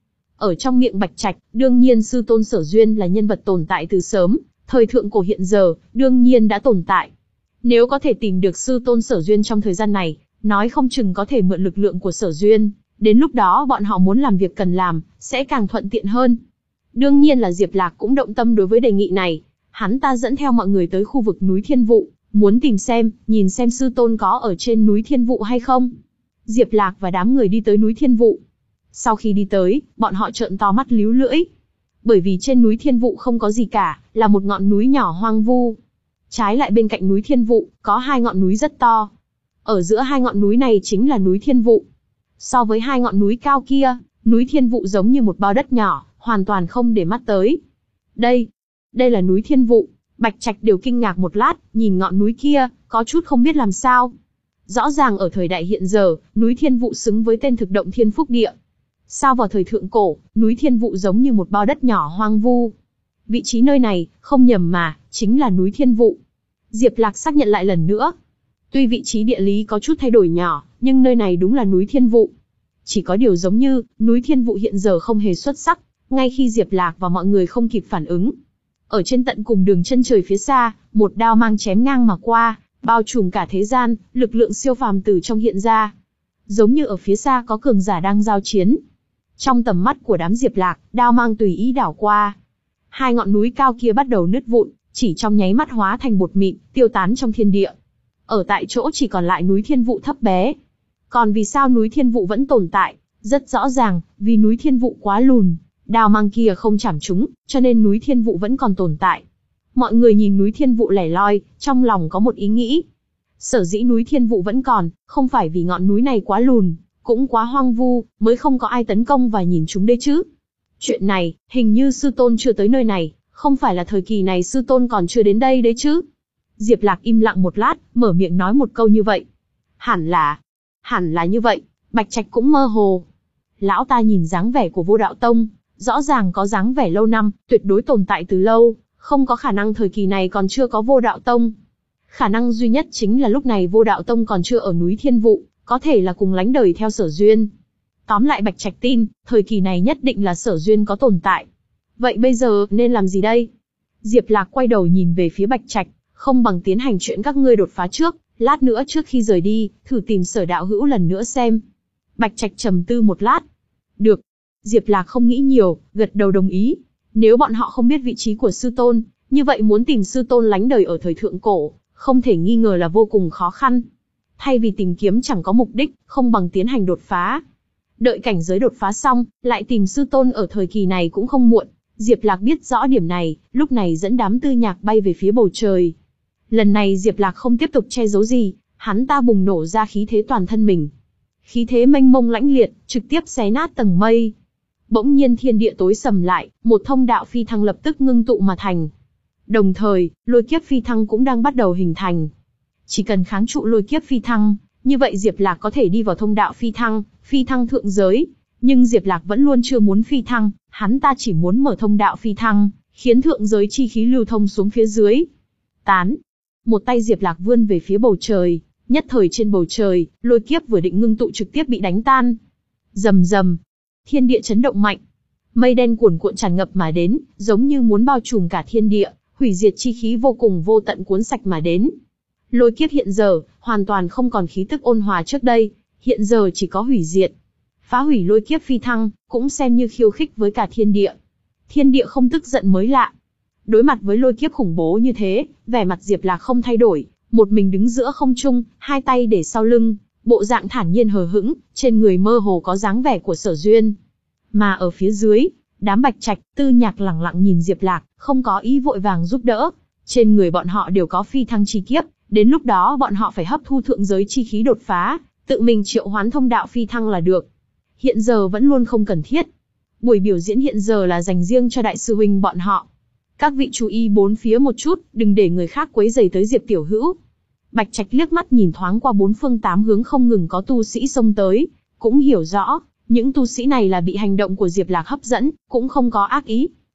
[SPEAKER 1] Ở trong miệng Bạch Trạch, đương nhiên sư tôn Sở Duyên là nhân vật tồn tại từ sớm, thời thượng cổ hiện giờ, đương nhiên đã tồn tại. Nếu có thể tìm được sư tôn Sở Duyên trong thời gian này, nói không chừng có thể mượn lực lượng của Sở Duyên, đến lúc đó bọn họ muốn làm việc cần làm, sẽ càng thuận tiện hơn. Đương nhiên là Diệp Lạc cũng động tâm đối với đề nghị này, hắn ta dẫn theo mọi người tới khu vực núi Thiên Vụ, muốn tìm xem, nhìn xem sư tôn có ở trên núi Thiên Vụ hay không. Diệp Lạc và đám người đi tới núi Thiên Vụ. Sau khi đi tới, bọn họ trợn to mắt líu lưỡi. Bởi vì trên núi Thiên Vụ không có gì cả, là một ngọn núi nhỏ hoang vu. Trái lại bên cạnh núi Thiên Vụ, có hai ngọn núi rất to. Ở giữa hai ngọn núi này chính là núi Thiên Vụ. So với hai ngọn núi cao kia, núi Thiên Vụ giống như một bao đất nhỏ, hoàn toàn không để mắt tới. Đây, đây là núi Thiên Vụ. Bạch Trạch đều kinh ngạc một lát, nhìn ngọn núi kia, có chút không biết làm sao. Rõ ràng ở thời đại hiện giờ, núi Thiên Vụ xứng với tên thực động thiên phúc địa. Sao vào thời thượng cổ, núi Thiên Vụ giống như một bao đất nhỏ hoang vu. Vị trí nơi này, không nhầm mà, chính là núi Thiên Vụ. Diệp Lạc xác nhận lại lần nữa. Tuy vị trí địa lý có chút thay đổi nhỏ, nhưng nơi này đúng là núi Thiên Vụ. Chỉ có điều giống như, núi Thiên Vụ hiện giờ không hề xuất sắc, ngay khi Diệp Lạc và mọi người không kịp phản ứng. Ở trên tận cùng đường chân trời phía xa, một đao mang chém ngang mà qua, bao trùm cả thế gian, lực lượng siêu phàm từ trong hiện ra. Giống như ở phía xa có cường giả đang giao chiến. Trong tầm mắt của đám Diệp Lạc, đao mang tùy ý đảo qua. Hai ngọn núi cao kia bắt đầu nứt vụn, chỉ trong nháy mắt hóa thành bột mịn, tiêu tán trong thiên địa. Ở tại chỗ chỉ còn lại núi Thiên Vụ thấp bé. Còn vì sao núi Thiên Vụ vẫn tồn tại? Rất rõ ràng, vì núi Thiên Vụ quá lùn, đao mang kia không chạm trúng, cho nên núi Thiên Vụ vẫn còn tồn tại. Mọi người nhìn núi Thiên Vụ lẻ loi, trong lòng có một ý nghĩ. Sở dĩ núi Thiên Vụ vẫn còn, không phải vì ngọn núi này quá lùn, cũng quá hoang vu, mới không có ai tấn công và nhìn chúng đấy chứ. Chuyện này, hình như sư tôn chưa tới nơi này, không phải là thời kỳ này sư tôn còn chưa đến đây đấy chứ. Diệp Lạc im lặng một lát, mở miệng nói một câu như vậy. Hẳn là, hẳn là như vậy, Bạch Trạch cũng mơ hồ. Lão ta nhìn dáng vẻ của Vô Đạo Tông, rõ ràng có dáng vẻ lâu năm, tuyệt đối tồn tại từ lâu, không có khả năng thời kỳ này còn chưa có Vô Đạo Tông. Khả năng duy nhất chính là lúc này Vô Đạo Tông còn chưa ở núi Thiên Vụ, có thể là cùng lánh đời theo Sở Duyên. Tóm lại Bạch Trạch tin, thời kỳ này nhất định là Sở Duyên có tồn tại. Vậy bây giờ nên làm gì đây? Diệp Lạc quay đầu nhìn về phía Bạch Trạch, không bằng tiến hành chuyện các ngươi đột phá trước, lát nữa trước khi rời đi, thử tìm Sở đạo hữu lần nữa xem. Bạch Trạch trầm tư một lát. Được. Diệp Lạc không nghĩ nhiều, gật đầu đồng ý. Nếu bọn họ không biết vị trí của sư tôn, như vậy muốn tìm sư tôn lánh đời ở thời thượng cổ, không thể nghi ngờ là vô cùng khó khăn. Thay vì tìm kiếm chẳng có mục đích, không bằng tiến hành đột phá. Đợi cảnh giới đột phá xong, lại tìm sư tôn ở thời kỳ này cũng không muộn. Diệp Lạc biết rõ điểm này, lúc này dẫn đám Tư Nhạc bay về phía bầu trời. Lần này Diệp Lạc không tiếp tục che giấu gì, hắn ta bùng nổ ra khí thế toàn thân mình. Khí thế mênh mông lãnh liệt, trực tiếp xé nát tầng mây. Bỗng nhiên thiên địa tối sầm lại, một thông đạo phi thăng lập tức ngưng tụ mà thành. Đồng thời, lôi kiếp phi thăng cũng đang bắt đầu hình thành. Chỉ cần kháng trụ lôi kiếp phi thăng, như vậy Diệp Lạc có thể đi vào thông đạo phi thăng, phi thăng thượng giới. Nhưng Diệp Lạc vẫn luôn chưa muốn phi thăng, hắn ta chỉ muốn mở thông đạo phi thăng, khiến thượng giới chi khí lưu thông xuống phía dưới. Tán. Một tay Diệp Lạc vươn về phía bầu trời, nhất thời trên bầu trời, lôi kiếp vừa định ngưng tụ trực tiếp bị đánh tan. Rầm rầm. Thiên địa chấn động mạnh. Mây đen cuồn cuộn tràn ngập mà đến, giống như muốn bao trùm cả thiên địa, hủy diệt chi khí vô cùng vô tận cuốn sạch mà đến. Lôi kiếp hiện giờ, hoàn toàn không còn khí tức ôn hòa trước đây, hiện giờ chỉ có hủy diệt. Phá hủy lôi kiếp phi thăng, cũng xem như khiêu khích với cả thiên địa. Thiên địa không tức giận mới lạ. Đối mặt với lôi kiếp khủng bố như thế, vẻ mặt Diệp Lạc không thay đổi, một mình đứng giữa không trung, hai tay để sau lưng, bộ dạng thản nhiên hờ hững, trên người mơ hồ có dáng vẻ của Sở Duyên. Mà ở phía dưới, đám Bạch Trạch, Tư Nhạc lẳng lặng nhìn Diệp Lạc, không có ý vội vàng giúp đỡ. Trên người bọn họ đều có phi thăng chi kiếp, đến lúc đó bọn họ phải hấp thu thượng giới chi khí đột phá, tự mình triệu hoán thông đạo phi thăng là được. Hiện giờ vẫn luôn không cần thiết. Buổi biểu diễn hiện giờ là dành riêng cho đại sư huynh bọn họ. Các vị chú ý bốn phía một chút, đừng để người khác quấy rầy tới Diệp tiểu hữu. Bạch Trạch liếc mắt nhìn thoáng qua bốn phương tám hướng không ngừng có tu sĩ xông tới, cũng hiểu rõ, những tu sĩ này là bị hành động của Diệp Lạc hấp dẫn, cũng không có ác ý.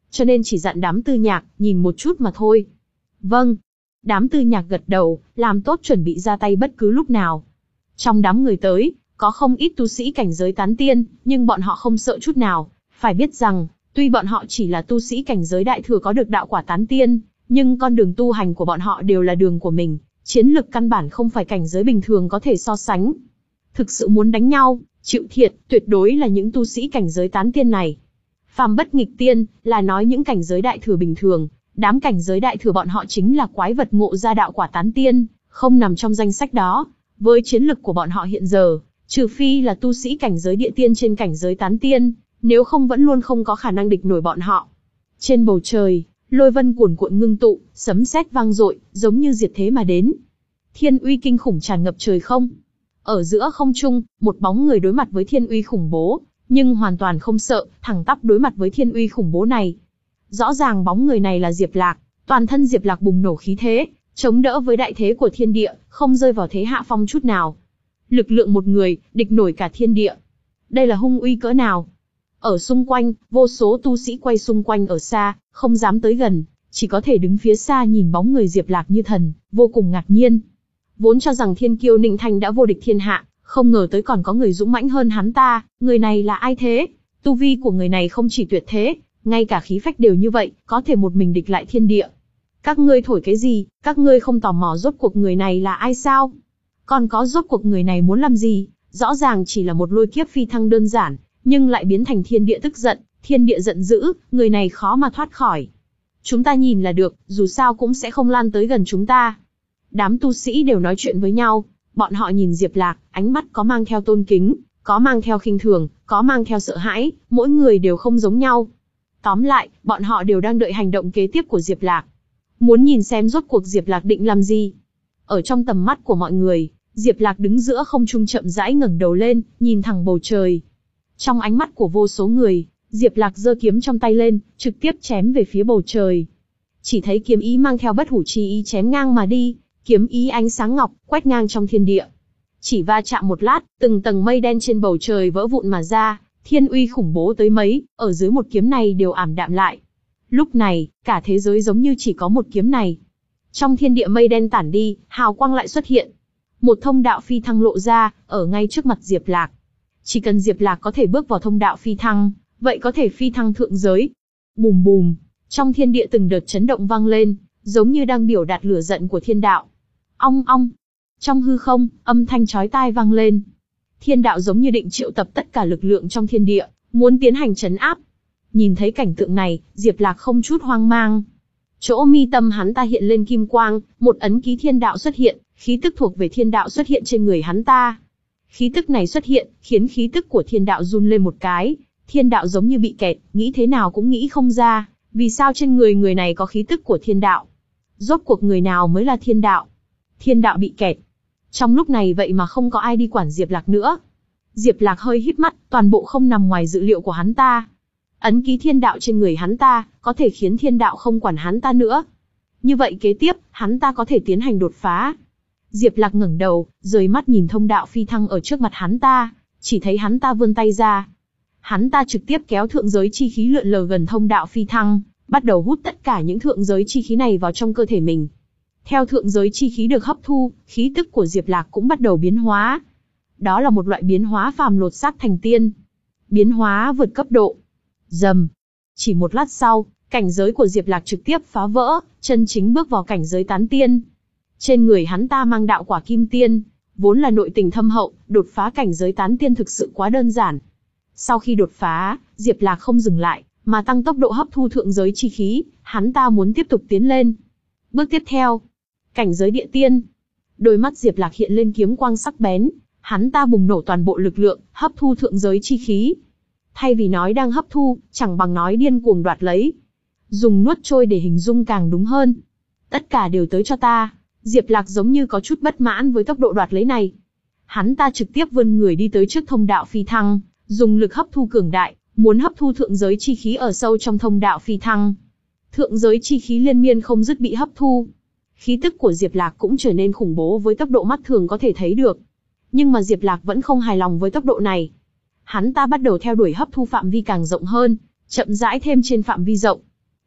[SPEAKER 1] cho nên chỉ dặn đám Tư Nhạc, nhìn một chút mà thôi. Vâng. Đám Tư Nhạc gật đầu, làm tốt chuẩn bị ra tay bất cứ lúc nào. Trong đám người tới, có không ít tu sĩ cảnh giới tán tiên, nhưng bọn họ không sợ chút nào. Phải biết rằng, tuy bọn họ chỉ là tu sĩ cảnh giới đại thừa có được đạo quả tán tiên, nhưng con đường tu hành của bọn họ đều là đường của mình, chiến lực căn bản không phải cảnh giới bình thường có thể so sánh. Thực sự muốn đánh nhau, chịu thiệt, tuyệt đối là những tu sĩ cảnh giới tán tiên này. Phàm bất nghịch tiên, là nói những cảnh giới đại thừa bình thường, đám cảnh giới đại thừa bọn họ chính là quái vật ngộ ra đạo quả tán tiên, không nằm trong danh sách đó. Với chiến lực của bọn họ hiện giờ, trừ phi là tu sĩ cảnh giới địa tiên trên cảnh giới tán tiên, nếu không vẫn luôn không có khả năng địch nổi bọn họ. Trên bầu trời, lôi vân cuồn cuộn ngưng tụ, sấm sét vang dội, giống như diệt thế mà đến. Thiên uy kinh khủng tràn ngập trời không. Ở giữa không trung, một bóng người đối mặt với thiên uy khủng bố, nhưng hoàn toàn không sợ, thẳng tắp đối mặt với thiên uy khủng bố này. Rõ ràng bóng người này là Diệp Lạc, toàn thân Diệp Lạc bùng nổ khí thế, chống đỡ với đại thế của thiên địa, không rơi vào thế hạ phong chút nào. Lực lượng một người, địch nổi cả thiên địa. Đây là hung uy cỡ nào? Ở xung quanh, vô số tu sĩ quay xung quanh ở xa, không dám tới gần, chỉ có thể đứng phía xa nhìn bóng người Diệp Lạc như thần, vô cùng ngạc nhiên. Vốn cho rằng thiên kiêu Ninh Thanh đã vô địch thiên hạ, không ngờ tới còn có người dũng mãnh hơn hắn ta, người này là ai thế? Tu vi của người này không chỉ tuyệt thế, ngay cả khí phách đều như vậy, có thể một mình địch lại thiên địa. Các ngươi thổi cái gì, các ngươi không tò mò rốt cuộc người này là ai sao? Còn có rốt cuộc người này muốn làm gì? Rõ ràng chỉ là một lôi kiếp phi thăng đơn giản, nhưng lại biến thành thiên địa tức giận, thiên địa giận dữ, người này khó mà thoát khỏi. Chúng ta nhìn là được, dù sao cũng sẽ không lan tới gần chúng ta. Đám tu sĩ đều nói chuyện với nhau, bọn họ nhìn Diệp Lạc, ánh mắt có mang theo tôn kính, có mang theo khinh thường, có mang theo sợ hãi, mỗi người đều không giống nhau. Tóm lại, bọn họ đều đang đợi hành động kế tiếp của Diệp Lạc. Muốn nhìn xem rốt cuộc Diệp Lạc định làm gì. Ở trong tầm mắt của mọi người, Diệp Lạc đứng giữa không trung chậm rãi ngẩng đầu lên, nhìn thẳng bầu trời. Trong ánh mắt của vô số người, Diệp Lạc giơ kiếm trong tay lên, trực tiếp chém về phía bầu trời. Chỉ thấy kiếm ý mang theo bất hủ chi ý chém ngang mà đi, kiếm ý ánh sáng ngọc, quét ngang trong thiên địa. Chỉ va chạm một lát, từng tầng mây đen trên bầu trời vỡ vụn mà ra, thiên uy khủng bố tới mấy, ở dưới một kiếm này đều ảm đạm lại. Lúc này, cả thế giới giống như chỉ có một kiếm này. Trong thiên địa mây đen tản đi, hào quang lại xuất hiện. Một thông đạo phi thăng lộ ra, ở ngay trước mặt Diệp Lạc. Chỉ cần Diệp Lạc có thể bước vào thông đạo phi thăng, vậy có thể phi thăng thượng giới. Bùm bùm, trong thiên địa từng đợt chấn động vang lên, giống như đang biểu đạt lửa giận của thiên đạo. Ong ong, trong hư không, âm thanh chói tai vang lên. Thiên đạo giống như định triệu tập tất cả lực lượng trong thiên địa, muốn tiến hành trấn áp. Nhìn thấy cảnh tượng này, Diệp Lạc không chút hoang mang. Chỗ mi tâm hắn ta hiện lên kim quang, một ấn ký thiên đạo xuất hiện, khí tức thuộc về thiên đạo xuất hiện trên người hắn ta. Khí tức này xuất hiện, khiến khí tức của thiên đạo run lên một cái. Thiên đạo giống như bị kẹt, nghĩ thế nào cũng nghĩ không ra, vì sao trên người người này có khí tức của thiên đạo. Rốt cuộc người nào mới là thiên đạo? Thiên đạo bị kẹt. Trong lúc này vậy mà không có ai đi quản Diệp Lạc nữa. Diệp Lạc hơi híp mắt, toàn bộ không nằm ngoài dự liệu của hắn ta. Ấn ký thiên đạo trên người hắn ta, có thể khiến thiên đạo không quản hắn ta nữa. Như vậy kế tiếp, hắn ta có thể tiến hành đột phá. Diệp Lạc ngẩng đầu, rời mắt nhìn thông đạo phi thăng ở trước mặt hắn ta, chỉ thấy hắn ta vươn tay ra. Hắn ta trực tiếp kéo thượng giới chi khí lượn lờ gần thông đạo phi thăng, bắt đầu hút tất cả những thượng giới chi khí này vào trong cơ thể mình. Theo thượng giới chi khí được hấp thu, khí tức của Diệp Lạc cũng bắt đầu biến hóa. Đó là một loại biến hóa phàm lột xác thành tiên. Biến hóa vượt cấp độ. Rầm. Chỉ một lát sau, cảnh giới của Diệp Lạc trực tiếp phá vỡ, chân chính bước vào cảnh giới tán tiên. Trên người hắn ta mang đạo quả kim tiên, vốn là nội tình thâm hậu, đột phá cảnh giới tán tiên thực sự quá đơn giản. Sau khi đột phá, Diệp Lạc không dừng lại, mà tăng tốc độ hấp thu thượng giới chi khí, hắn ta muốn tiếp tục tiến lên. Bước tiếp theo, cảnh giới địa tiên. Đôi mắt Diệp Lạc hiện lên kiếm quang sắc bén, hắn ta bùng nổ toàn bộ lực lượng, hấp thu thượng giới chi khí. Thay vì nói đang hấp thu, chẳng bằng nói điên cuồng đoạt lấy. Dùng nuốt trôi để hình dung càng đúng hơn. Tất cả đều tới cho ta. Diệp Lạc giống như có chút bất mãn với tốc độ đoạt lấy này. Hắn ta trực tiếp vươn người đi tới trước thông đạo phi thăng, dùng lực hấp thu cường đại, muốn hấp thu thượng giới chi khí ở sâu trong thông đạo phi thăng. Thượng giới chi khí liên miên không dứt bị hấp thu. Khí tức của Diệp Lạc cũng trở nên khủng bố với tốc độ mắt thường có thể thấy được. Nhưng mà Diệp Lạc vẫn không hài lòng với tốc độ này. Hắn ta bắt đầu theo đuổi hấp thu phạm vi càng rộng hơn, chậm rãi thêm trên phạm vi rộng.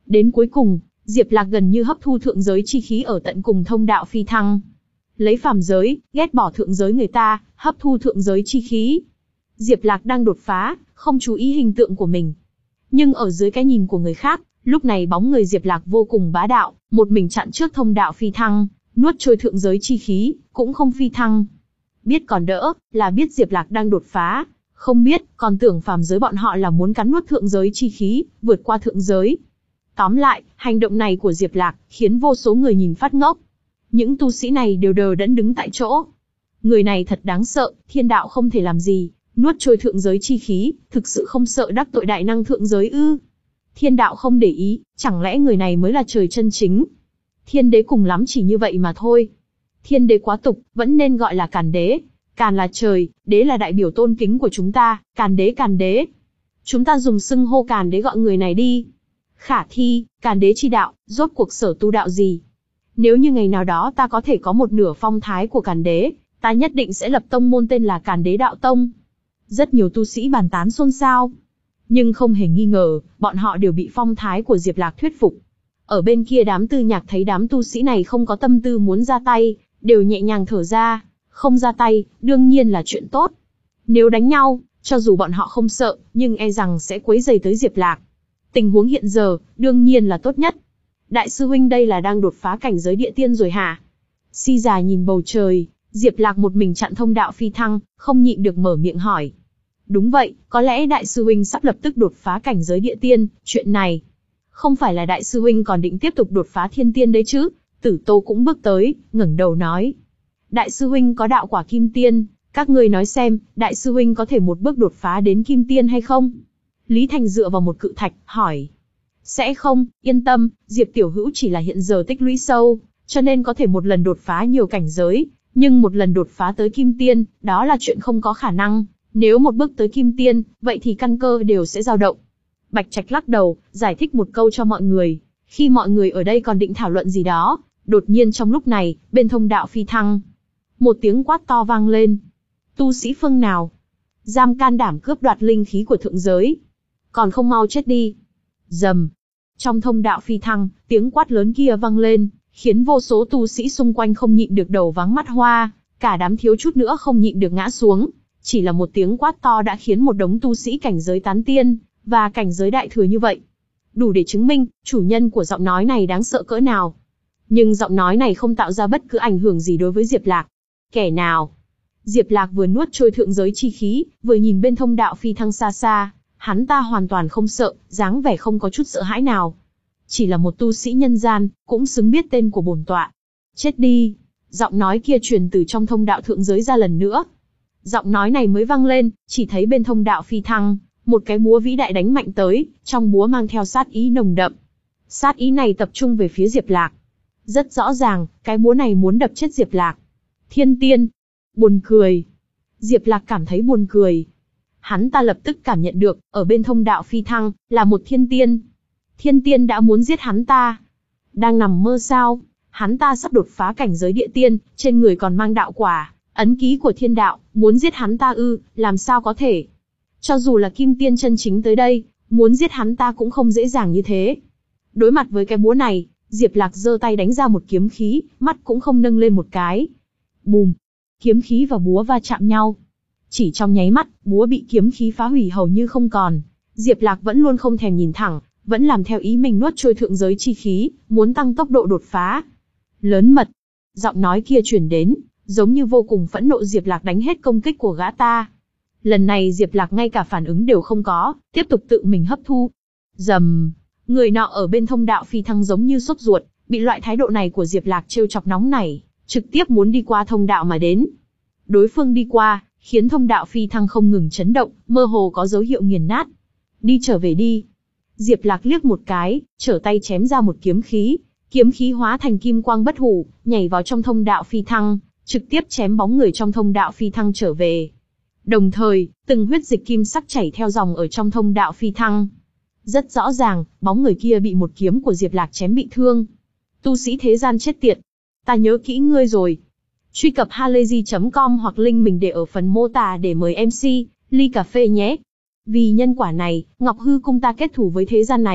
[SPEAKER 1] Đến cuối cùng, Diệp Lạc gần như hấp thu thượng giới chi khí ở tận cùng thông đạo phi thăng. Lấy phàm giới, ghét bỏ thượng giới người ta, hấp thu thượng giới chi khí. Diệp Lạc đang đột phá, không chú ý hình tượng của mình. Nhưng ở dưới cái nhìn của người khác, lúc này bóng người Diệp Lạc vô cùng bá đạo, một mình chặn trước thông đạo phi thăng, nuốt trôi thượng giới chi khí, cũng không phi thăng. Biết còn đỡ, là biết Diệp Lạc đang đột phá, không biết, còn tưởng phàm giới bọn họ là muốn cắn nuốt thượng giới chi khí, vượt qua thượng giới. Tóm lại, hành động này của Diệp Lạc khiến vô số người nhìn phát ngốc. Những tu sĩ này đều đờ đẫn đứng tại chỗ. Người này thật đáng sợ, thiên đạo không thể làm gì, nuốt trôi thượng giới chi khí, thực sự không sợ đắc tội đại năng thượng giới ư? Thiên đạo không để ý, chẳng lẽ người này mới là trời chân chính? Thiên đế cùng lắm chỉ như vậy mà thôi. Thiên đế quá tục, vẫn nên gọi là Càn đế. Càn là trời, đế là đại biểu tôn kính của chúng ta, Càn đế Càn đế. Chúng ta dùng xưng hô Càn đế gọi người này đi. Khả thi, Càn đế chi đạo, rốt cuộc sở tu đạo gì? Nếu như ngày nào đó ta có thể có một nửa phong thái của Càn đế, ta nhất định sẽ lập tông môn tên là Càn đế đạo tông. Rất nhiều tu sĩ bàn tán xôn xao. Nhưng không hề nghi ngờ, bọn họ đều bị phong thái của Diệp Lạc thuyết phục. Ở bên kia đám tư nhạc thấy đám tu sĩ này không có tâm tư muốn ra tay, đều nhẹ nhàng thở ra, không ra tay, đương nhiên là chuyện tốt. Nếu đánh nhau, cho dù bọn họ không sợ, nhưng e rằng sẽ quấy rầy tới Diệp Lạc. Tình huống hiện giờ, đương nhiên là tốt nhất. Đại sư huynh đây là đang đột phá cảnh giới địa tiên rồi hả? Si già nhìn bầu trời, Diệp Lạc một mình chặn thông đạo phi thăng, không nhịn được mở miệng hỏi. Đúng vậy, có lẽ đại sư huynh sắp lập tức đột phá cảnh giới địa tiên, chuyện này. Không phải là đại sư huynh còn định tiếp tục đột phá thiên tiên đấy chứ? Tử Tô cũng bước tới, ngẩng đầu nói. Đại sư huynh có đạo quả kim tiên, các ngươi nói xem, đại sư huynh có thể một bước đột phá đến kim tiên hay không? Lý Thành dựa vào một cự thạch, hỏi. Sẽ không, yên tâm, Diệp Tiểu Hữu chỉ là hiện giờ tích lũy sâu, cho nên có thể một lần đột phá nhiều cảnh giới, nhưng một lần đột phá tới kim tiên, đó là chuyện không có khả năng. Nếu một bước tới kim tiên, vậy thì căn cơ đều sẽ dao động. Bạch Trạch lắc đầu, giải thích một câu cho mọi người. Khi mọi người ở đây còn định thảo luận gì đó, đột nhiên trong lúc này, bên thông đạo phi thăng, một tiếng quát to vang lên. Tu sĩ phương nào? Dám can đảm cướp đoạt linh khí của thượng giới? Còn không mau chết đi! Rầm. Trong thông đạo phi thăng, tiếng quát lớn kia vang lên, khiến vô số tu sĩ xung quanh không nhịn được đầu váng mắt hoa, cả đám thiếu chút nữa không nhịn được ngã xuống. Chỉ là một tiếng quát to đã khiến một đống tu sĩ cảnh giới tán tiên, và cảnh giới đại thừa như vậy. Đủ để chứng minh, chủ nhân của giọng nói này đáng sợ cỡ nào. Nhưng giọng nói này không tạo ra bất cứ ảnh hưởng gì đối với Diệp Lạc. Kẻ nào? Diệp Lạc vừa nuốt trôi thượng giới chi khí, vừa nhìn bên thông đạo phi thăng xa xa, hắn ta hoàn toàn không sợ, dáng vẻ không có chút sợ hãi nào. Chỉ là một tu sĩ nhân gian, cũng xứng biết tên của bổn tọa. Chết đi! Giọng nói kia truyền từ trong thông đạo thượng giới ra lần nữa. Giọng nói này mới vang lên, chỉ thấy bên thông đạo phi thăng, một cái búa vĩ đại đánh mạnh tới, trong búa mang theo sát ý nồng đậm. Sát ý này tập trung về phía Diệp Lạc. Rất rõ ràng, cái búa này muốn đập chết Diệp Lạc. Thiên tiên! Buồn cười! Diệp Lạc cảm thấy buồn cười. Hắn ta lập tức cảm nhận được, ở bên thông đạo phi thăng, là một thiên tiên. Thiên tiên đã muốn giết hắn ta. Đang nằm mơ sao? Hắn ta sắp đột phá cảnh giới địa tiên, trên người còn mang đạo quả, ấn ký của thiên đạo, muốn giết hắn ta ư, làm sao có thể? Cho dù là kim tiên chân chính tới đây, muốn giết hắn ta cũng không dễ dàng như thế. Đối mặt với cái búa này, Diệp Lạc giơ tay đánh ra một kiếm khí, mắt cũng không nâng lên một cái. Bùm! Kiếm khí và búa va chạm nhau. Chỉ trong nháy mắt, búa bị kiếm khí phá hủy hầu như không còn. Diệp Lạc vẫn luôn không thèm nhìn thẳng, vẫn làm theo ý mình nuốt trôi thượng giới chi khí, muốn tăng tốc độ đột phá. Lớn mật! Giọng nói kia truyền đến, giống như vô cùng phẫn nộ. Diệp Lạc đánh hết công kích của gã ta. Lần này Diệp Lạc ngay cả phản ứng đều không có, tiếp tục tự mình hấp thu. Rầm! Người nọ ở bên thông đạo phi thăng giống như sốt ruột, bị loại thái độ này của Diệp Lạc trêu chọc nóng nảy, trực tiếp muốn đi qua thông đạo mà đến. Đối phương đi qua, khiến thông đạo phi thăng không ngừng chấn động, mơ hồ có dấu hiệu nghiền nát. Đi trở về đi. Diệp Lạc liếc một cái, trở tay chém ra một kiếm khí, kiếm khí hóa thành kim quang bất hủ, nhảy vào trong thông đạo phi thăng, trực tiếp chém bóng người trong thông đạo phi thăng trở về. Đồng thời, từng huyết dịch kim sắc chảy theo dòng ở trong thông đạo phi thăng. Rất rõ ràng, bóng người kia bị một kiếm của Diệp Lạc chém bị thương. Tu sĩ thế gian chết tiệt, ta nhớ kỹ ngươi rồi. Truy cập halayzi chấm com hoặc link mình để ở phần mô tả để mời em xê ly cà phê nhé. Vì nhân quả này, Ngọc Hư Cung ta kết thù với thế gian này.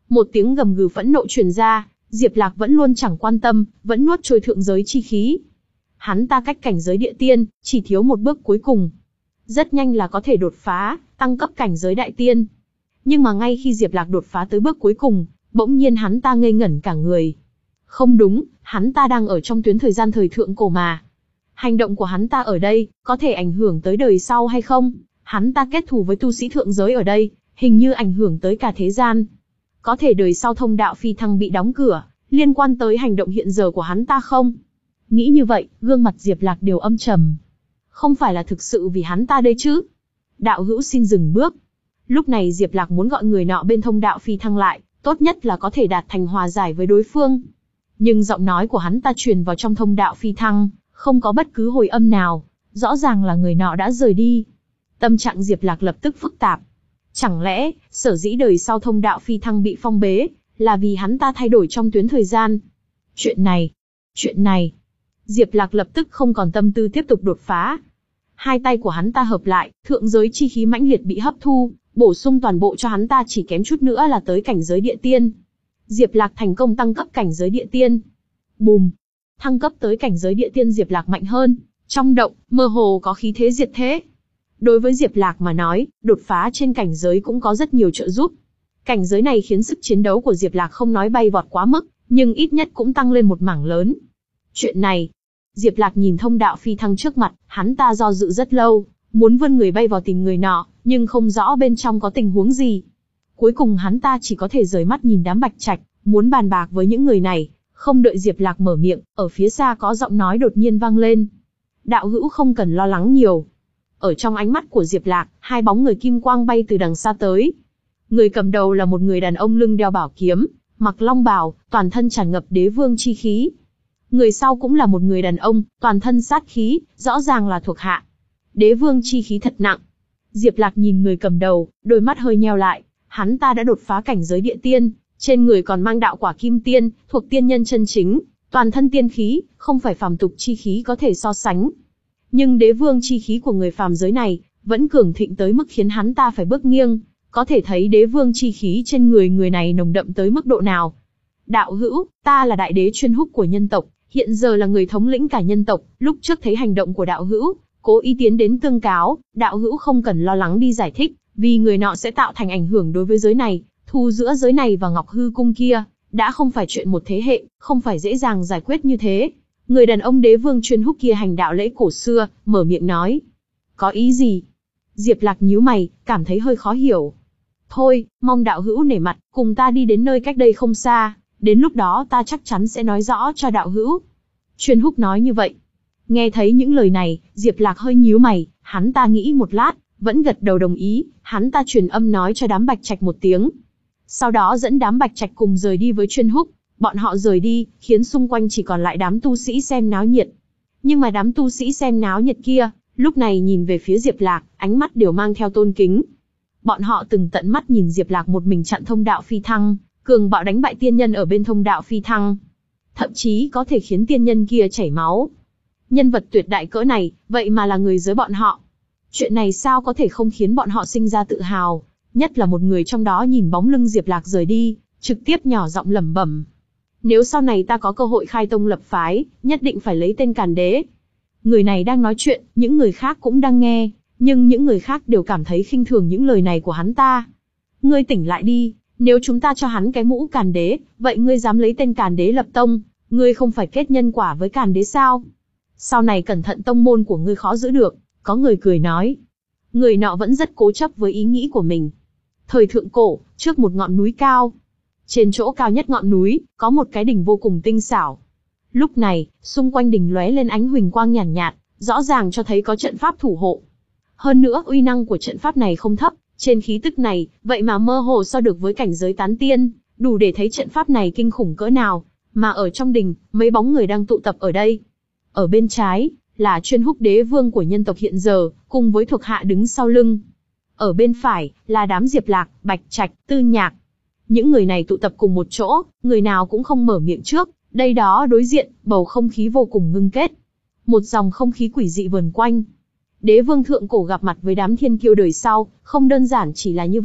[SPEAKER 1] Một tiếng gầm gừ phẫn nộ truyền ra, Diệp Lạc vẫn luôn chẳng quan tâm, vẫn nuốt trôi thượng giới chi khí. Hắn ta cách cảnh giới địa tiên, chỉ thiếu một bước cuối cùng. Rất nhanh là có thể đột phá, tăng cấp cảnh giới đại tiên. Nhưng mà ngay khi Diệp Lạc đột phá tới bước cuối cùng, bỗng nhiên hắn ta ngây ngẩn cả người. Không đúng, hắn ta đang ở trong tuyến thời gian thời thượng cổ mà. Hành động của hắn ta ở đây, có thể ảnh hưởng tới đời sau hay không? Hắn ta kết thù với tu sĩ thượng giới ở đây, hình như ảnh hưởng tới cả thế gian. Có thể đời sau thông đạo phi thăng bị đóng cửa, liên quan tới hành động hiện giờ của hắn ta không? Nghĩ như vậy, gương mặt Diệp Lạc đều âm trầm. Không phải là thực sự vì hắn ta đây chứ? Đạo hữu xin dừng bước. Lúc này Diệp Lạc muốn gọi người nọ bên thông đạo phi thăng lại, tốt nhất là có thể đạt thành hòa giải với đối phương. Nhưng giọng nói của hắn ta truyền vào trong thông đạo phi thăng, không có bất cứ hồi âm nào, rõ ràng là người nọ đã rời đi. Tâm trạng Diệp Lạc lập tức phức tạp. Chẳng lẽ, sở dĩ đời sau thông đạo phi thăng bị phong bế, là vì hắn ta thay đổi trong tuyến thời gian? Chuyện này, chuyện này. Diệp Lạc lập tức không còn tâm tư tiếp tục đột phá. Hai tay của hắn ta hợp lại, thượng giới chi khí mãnh liệt bị hấp thu, bổ sung toàn bộ cho hắn ta chỉ kém chút nữa là tới cảnh giới địa tiên. Diệp Lạc thành công tăng cấp cảnh giới địa tiên. Bùm! Thăng cấp tới cảnh giới địa tiên Diệp Lạc mạnh hơn, trong động, mơ hồ có khí thế diệt thế. Đối với Diệp Lạc mà nói, đột phá trên cảnh giới cũng có rất nhiều trợ giúp. Cảnh giới này khiến sức chiến đấu của Diệp Lạc không nói bay vọt quá mức, nhưng ít nhất cũng tăng lên một mảng lớn. Chuyện này, Diệp Lạc nhìn thông đạo phi thăng trước mặt, hắn ta do dự rất lâu, muốn vươn người bay vào tìm người nọ, nhưng không rõ bên trong có tình huống gì. Cuối cùng hắn ta chỉ có thể rời mắt nhìn đám bạch trạch, muốn bàn bạc với những người này. Không đợi Diệp Lạc mở miệng, ở phía xa có giọng nói đột nhiên vang lên. Đạo hữu không cần lo lắng nhiều. Ở trong ánh mắt của Diệp Lạc, hai bóng người kim quang bay từ đằng xa tới. Người cầm đầu là một người đàn ông lưng đeo bảo kiếm, mặc long bào, toàn thân tràn ngập đế vương chi khí. Người sau cũng là một người đàn ông, toàn thân sát khí, rõ ràng là thuộc hạ. Đế vương chi khí thật nặng. Diệp Lạc nhìn người cầm đầu, đôi mắt hơi nheo lại, hắn ta đã đột phá cảnh giới địa tiên, trên người còn mang đạo quả kim tiên, thuộc tiên nhân chân chính, toàn thân tiên khí, không phải phàm tục chi khí có thể so sánh. Nhưng đế vương chi khí của người phàm giới này, vẫn cường thịnh tới mức khiến hắn ta phải bước nghiêng, có thể thấy đế vương chi khí trên người người này nồng đậm tới mức độ nào. Đạo hữu, ta là đại đế chuyên húc của nhân tộc, hiện giờ là người thống lĩnh cả nhân tộc, lúc trước thấy hành động của đạo hữu, cố ý tiến đến tương cáo, đạo hữu không cần lo lắng đi giải thích, vì người nọ sẽ tạo thành ảnh hưởng đối với giới này, thù giữa giới này và Ngọc Hư Cung kia, đã không phải chuyện một thế hệ, không phải dễ dàng giải quyết như thế. Người đàn ông đế vương chuyên húc kia hành đạo lễ cổ xưa, mở miệng nói. Có ý gì? Diệp Lạc nhíu mày, cảm thấy hơi khó hiểu. Thôi, mong đạo hữu nể mặt, cùng ta đi đến nơi cách đây không xa, đến lúc đó ta chắc chắn sẽ nói rõ cho đạo hữu. Chuyên húc nói như vậy. Nghe thấy những lời này, Diệp Lạc hơi nhíu mày, hắn ta nghĩ một lát, vẫn gật đầu đồng ý, hắn ta truyền âm nói cho đám bạch trạch một tiếng. Sau đó dẫn đám bạch trạch cùng rời đi với chuyên húc, bọn họ rời đi, khiến xung quanh chỉ còn lại đám tu sĩ xem náo nhiệt. Nhưng mà đám tu sĩ xem náo nhiệt kia, lúc này nhìn về phía Diệp Lạc, ánh mắt đều mang theo tôn kính. Bọn họ từng tận mắt nhìn Diệp Lạc một mình chặn thông đạo phi thăng, cường bạo đánh bại tiên nhân ở bên thông đạo phi thăng. Thậm chí có thể khiến tiên nhân kia chảy máu. Nhân vật tuyệt đại cỡ này, vậy mà là người giới bọn họ. Chuyện này sao có thể không khiến bọn họ sinh ra tự hào, nhất là một người trong đó nhìn bóng lưng Diệp Lạc rời đi, trực tiếp nhỏ giọng lẩm bẩm. Nếu sau này ta có cơ hội khai tông lập phái, nhất định phải lấy tên Càn Đế. Người này đang nói chuyện, những người khác cũng đang nghe, nhưng những người khác đều cảm thấy khinh thường những lời này của hắn ta. Ngươi tỉnh lại đi, nếu chúng ta cho hắn cái mũ Càn Đế, vậy ngươi dám lấy tên Càn Đế lập tông, ngươi không phải kết nhân quả với Càn Đế sao? Sau này cẩn thận tông môn của ngươi khó giữ được, có người cười nói. Người nọ vẫn rất cố chấp với ý nghĩ của mình. Thời thượng cổ, trước một ngọn núi cao. Trên chỗ cao nhất ngọn núi, có một cái đỉnh vô cùng tinh xảo. Lúc này, xung quanh đỉnh lóe lên ánh huỳnh quang nhàn nhạt, nhạt, rõ ràng cho thấy có trận pháp thủ hộ. Hơn nữa, uy năng của trận pháp này không thấp, trên khí tức này, vậy mà mơ hồ so được với cảnh giới tán tiên, đủ để thấy trận pháp này kinh khủng cỡ nào. Mà ở trong đỉnh, mấy bóng người đang tụ tập ở đây. Ở bên trái, là chuyên húc đế vương của nhân tộc hiện giờ, cùng với thuộc hạ đứng sau lưng. Ở bên phải, là đám Diệp Lạc, Bạch Trạch, Tư Nhạc. Những người này tụ tập cùng một chỗ, người nào cũng không mở miệng trước, đây đó đối diện, bầu không khí vô cùng ngưng kết. Một dòng không khí quỷ dị vần quanh. Đế vương thượng cổ gặp mặt với đám thiên kiêu đời sau, không đơn giản chỉ là như vậy.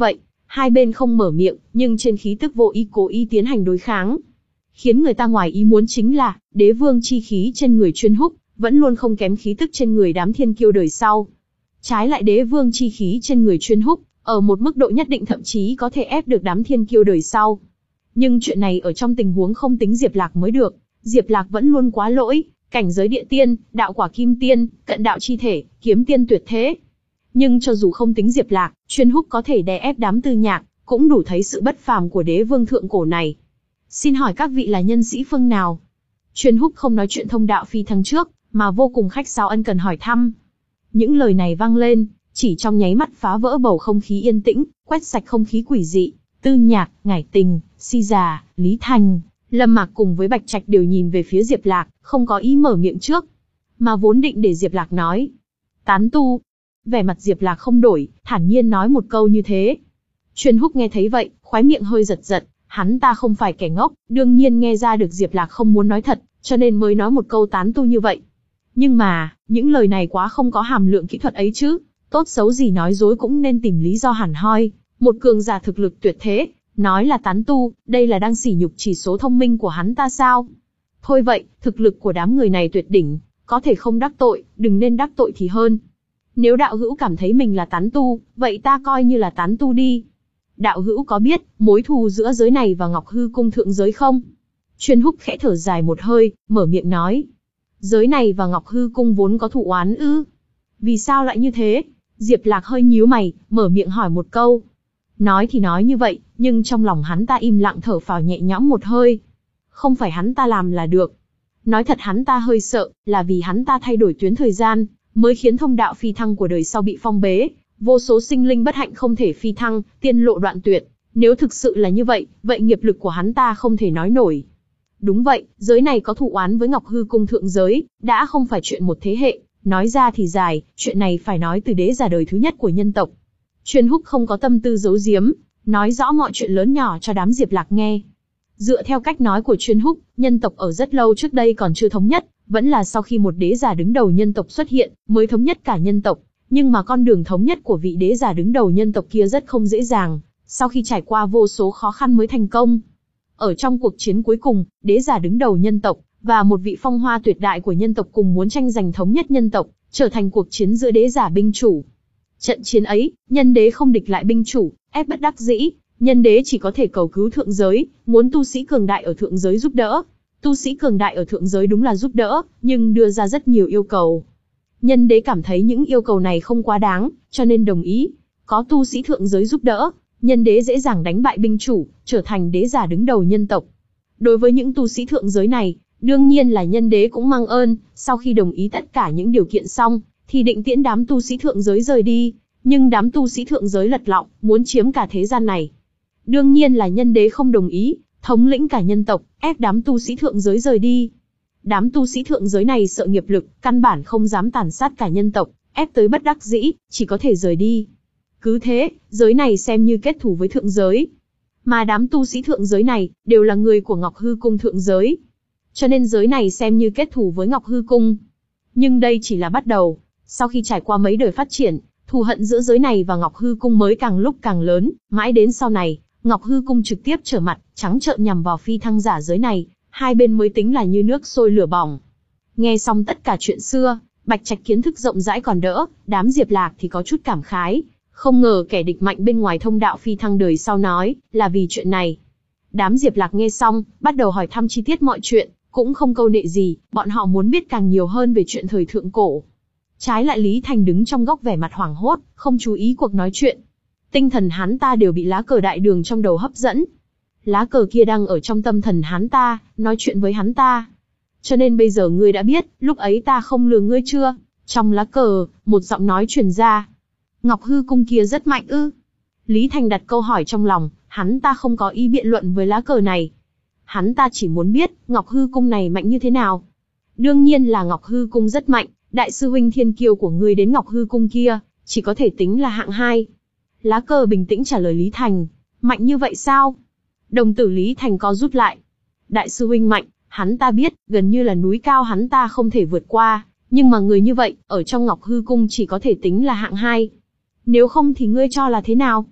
[SPEAKER 1] Hai bên không mở miệng, nhưng trên khí tức vô ý cố ý tiến hành đối kháng. Khiến người ta ngoài ý muốn chính là, đế vương chi khí trên người Chuyên Húc, vẫn luôn không kém khí tức trên người đám thiên kiêu đời sau. Trái lại đế vương chi khí trên người Chuyên Húc, ở một mức độ nhất định thậm chí có thể ép được đám thiên kiêu đời sau. Nhưng chuyện này ở trong tình huống không tính Diệp Lạc mới được, Diệp Lạc vẫn luôn quá lỗi, cảnh giới địa tiên, đạo quả kim tiên, cận đạo chi thể, kiếm tiên tuyệt thế. Nhưng cho dù không tính Diệp Lạc, Chuyên Húc có thể đè ép đám Tư Nhạc, cũng đủ thấy sự bất phàm của đế vương thượng cổ này. Xin hỏi các vị là nhân sĩ phương nào? Chuyên Húc không nói chuyện thông đạo phi thăng trước, mà vô cùng khách sáo ân cần hỏi thăm. Những lời này vang lên, chỉ trong nháy mắt phá vỡ bầu không khí yên tĩnh, quét sạch không khí quỷ dị. Tư Nhạc, Ngải Tình, Si Già, Lý Thành, Lâm Mạc cùng với Bạch Trạch đều nhìn về phía Diệp Lạc, không có ý mở miệng trước, mà vốn định để Diệp Lạc nói. Tán tu. Vẻ mặt Diệp Lạc không đổi, thản nhiên nói một câu như thế. Chuyên Húc nghe thấy vậy, khóe miệng hơi giật giật, hắn ta không phải kẻ ngốc, đương nhiên nghe ra được Diệp Lạc không muốn nói thật, cho nên mới nói một câu tán tu như vậy. Nhưng mà, những lời này quá không có hàm lượng kỹ thuật ấy chứ, tốt xấu gì nói dối cũng nên tìm lý do hẳn hoi, một cường giả thực lực tuyệt thế, nói là tán tu, đây là đang sỉ nhục chỉ số thông minh của hắn ta sao? Thôi vậy, thực lực của đám người này tuyệt đỉnh, có thể không đắc tội, đừng nên đắc tội thì hơn. Nếu đạo hữu cảm thấy mình là tán tu, vậy ta coi như là tán tu đi. Đạo hữu có biết mối thù giữa giới này và Ngọc Hư Cung thượng giới không? Chuyên Húc khẽ thở dài một hơi, mở miệng nói. Giới này và Ngọc Hư Cung vốn có thù oán ư? Vì sao lại như thế? Diệp Lạc hơi nhíu mày, mở miệng hỏi một câu. Nói thì nói như vậy, nhưng trong lòng hắn ta im lặng thở phào nhẹ nhõm một hơi. Không phải hắn ta làm là được. Nói thật hắn ta hơi sợ, là vì hắn ta thay đổi tuyến thời gian, mới khiến thông đạo phi thăng của đời sau bị phong bế, vô số sinh linh bất hạnh không thể phi thăng, tiên lộ đoạn tuyệt. Nếu thực sự là như vậy, vậy nghiệp lực của hắn ta không thể nói nổi. Đúng vậy, giới này có thù oán với Ngọc Hư Cung thượng giới, đã không phải chuyện một thế hệ, nói ra thì dài, chuyện này phải nói từ đế giả đời thứ nhất của nhân tộc. Chuyên Húc không có tâm tư giấu giếm, nói rõ mọi chuyện lớn nhỏ cho đám Diệp Lạc nghe. Dựa theo cách nói của Chuyên Húc, nhân tộc ở rất lâu trước đây còn chưa thống nhất, vẫn là sau khi một đế giả đứng đầu nhân tộc xuất hiện, mới thống nhất cả nhân tộc. Nhưng mà con đường thống nhất của vị đế giả đứng đầu nhân tộc kia rất không dễ dàng, sau khi trải qua vô số khó khăn mới thành công. Ở trong cuộc chiến cuối cùng, đế giả đứng đầu nhân tộc, và một vị phong hoa tuyệt đại của nhân tộc cùng muốn tranh giành thống nhất nhân tộc, trở thành cuộc chiến giữa đế giả binh chủ. Trận chiến ấy, nhân đế không địch lại binh chủ, ép bất đắc dĩ, nhân đế chỉ có thể cầu cứu thượng giới, muốn tu sĩ cường đại ở thượng giới giúp đỡ. Tu sĩ cường đại ở thượng giới đúng là giúp đỡ, nhưng đưa ra rất nhiều yêu cầu. Nhân đế cảm thấy những yêu cầu này không quá đáng, cho nên đồng ý. Có tu sĩ thượng giới giúp đỡ, nhân đế dễ dàng đánh bại binh chủ, trở thành đế giả đứng đầu nhân tộc. Đối với những tu sĩ thượng giới này, đương nhiên là nhân đế cũng mang ơn, sau khi đồng ý tất cả những điều kiện xong, thì định tiễn đám tu sĩ thượng giới rời đi. Nhưng đám tu sĩ thượng giới lật lọng, muốn chiếm cả thế gian này. Đương nhiên là nhân đế không đồng ý, thống lĩnh cả nhân tộc, ép đám tu sĩ thượng giới rời đi. Đám tu sĩ thượng giới này sợ nghiệp lực, căn bản không dám tàn sát cả nhân tộc, ép tới bất đắc dĩ, chỉ có thể rời đi. Cứ thế, giới này xem như kết thù với thượng giới. Mà đám tu sĩ thượng giới này, đều là người của Ngọc Hư Cung thượng giới. Cho nên giới này xem như kết thù với Ngọc Hư Cung. Nhưng đây chỉ là bắt đầu, sau khi trải qua mấy đời phát triển, thù hận giữa giới này và Ngọc Hư Cung mới càng lúc càng lớn, mãi đến sau này, Ngọc Hư Cung trực tiếp trở mặt, trắng trợn nhằm vào phi thăng giả giới này, hai bên mới tính là như nước sôi lửa bỏng. Nghe xong tất cả chuyện xưa, Bạch Trạch kiến thức rộng rãi còn đỡ, đám Diệp Lạc thì có chút cảm khái, không ngờ kẻ địch mạnh bên ngoài thông đạo phi thăng đời sau nói, là vì chuyện này. Đám Diệp Lạc nghe xong, bắt đầu hỏi thăm chi tiết mọi chuyện, cũng không câu nệ gì, bọn họ muốn biết càng nhiều hơn về chuyện thời thượng cổ. Trái lại Lý Thành đứng trong góc vẻ mặt hoảng hốt, không chú ý cuộc nói chuyện. Tinh thần hắn ta đều bị lá cờ đại đường trong đầu hấp dẫn. Lá cờ kia đang ở trong tâm thần hắn ta, nói chuyện với hắn ta. Cho nên bây giờ ngươi đã biết, lúc ấy ta không lừa ngươi chưa? Trong lá cờ, một giọng nói truyền ra. Ngọc Hư Cung kia rất mạnh ư? Lý Thành đặt câu hỏi trong lòng, hắn ta không có ý biện luận với lá cờ này. Hắn ta chỉ muốn biết, Ngọc Hư Cung này mạnh như thế nào. Đương nhiên là Ngọc Hư Cung rất mạnh, đại sư huynh thiên kiêu của ngươi đến Ngọc Hư Cung kia, chỉ có thể tính là hạng hai. Lá cờ bình tĩnh trả lời Lý Thành, mạnh như vậy sao? Đồng tử Lý Thành co rút lại. Đại sư huynh mạnh, hắn ta biết, gần như là núi cao hắn ta không thể vượt qua, nhưng mà người như vậy, ở trong Ngọc Hư Cung chỉ có thể tính là hạng hai. Nếu không thì ngươi cho là thế nào?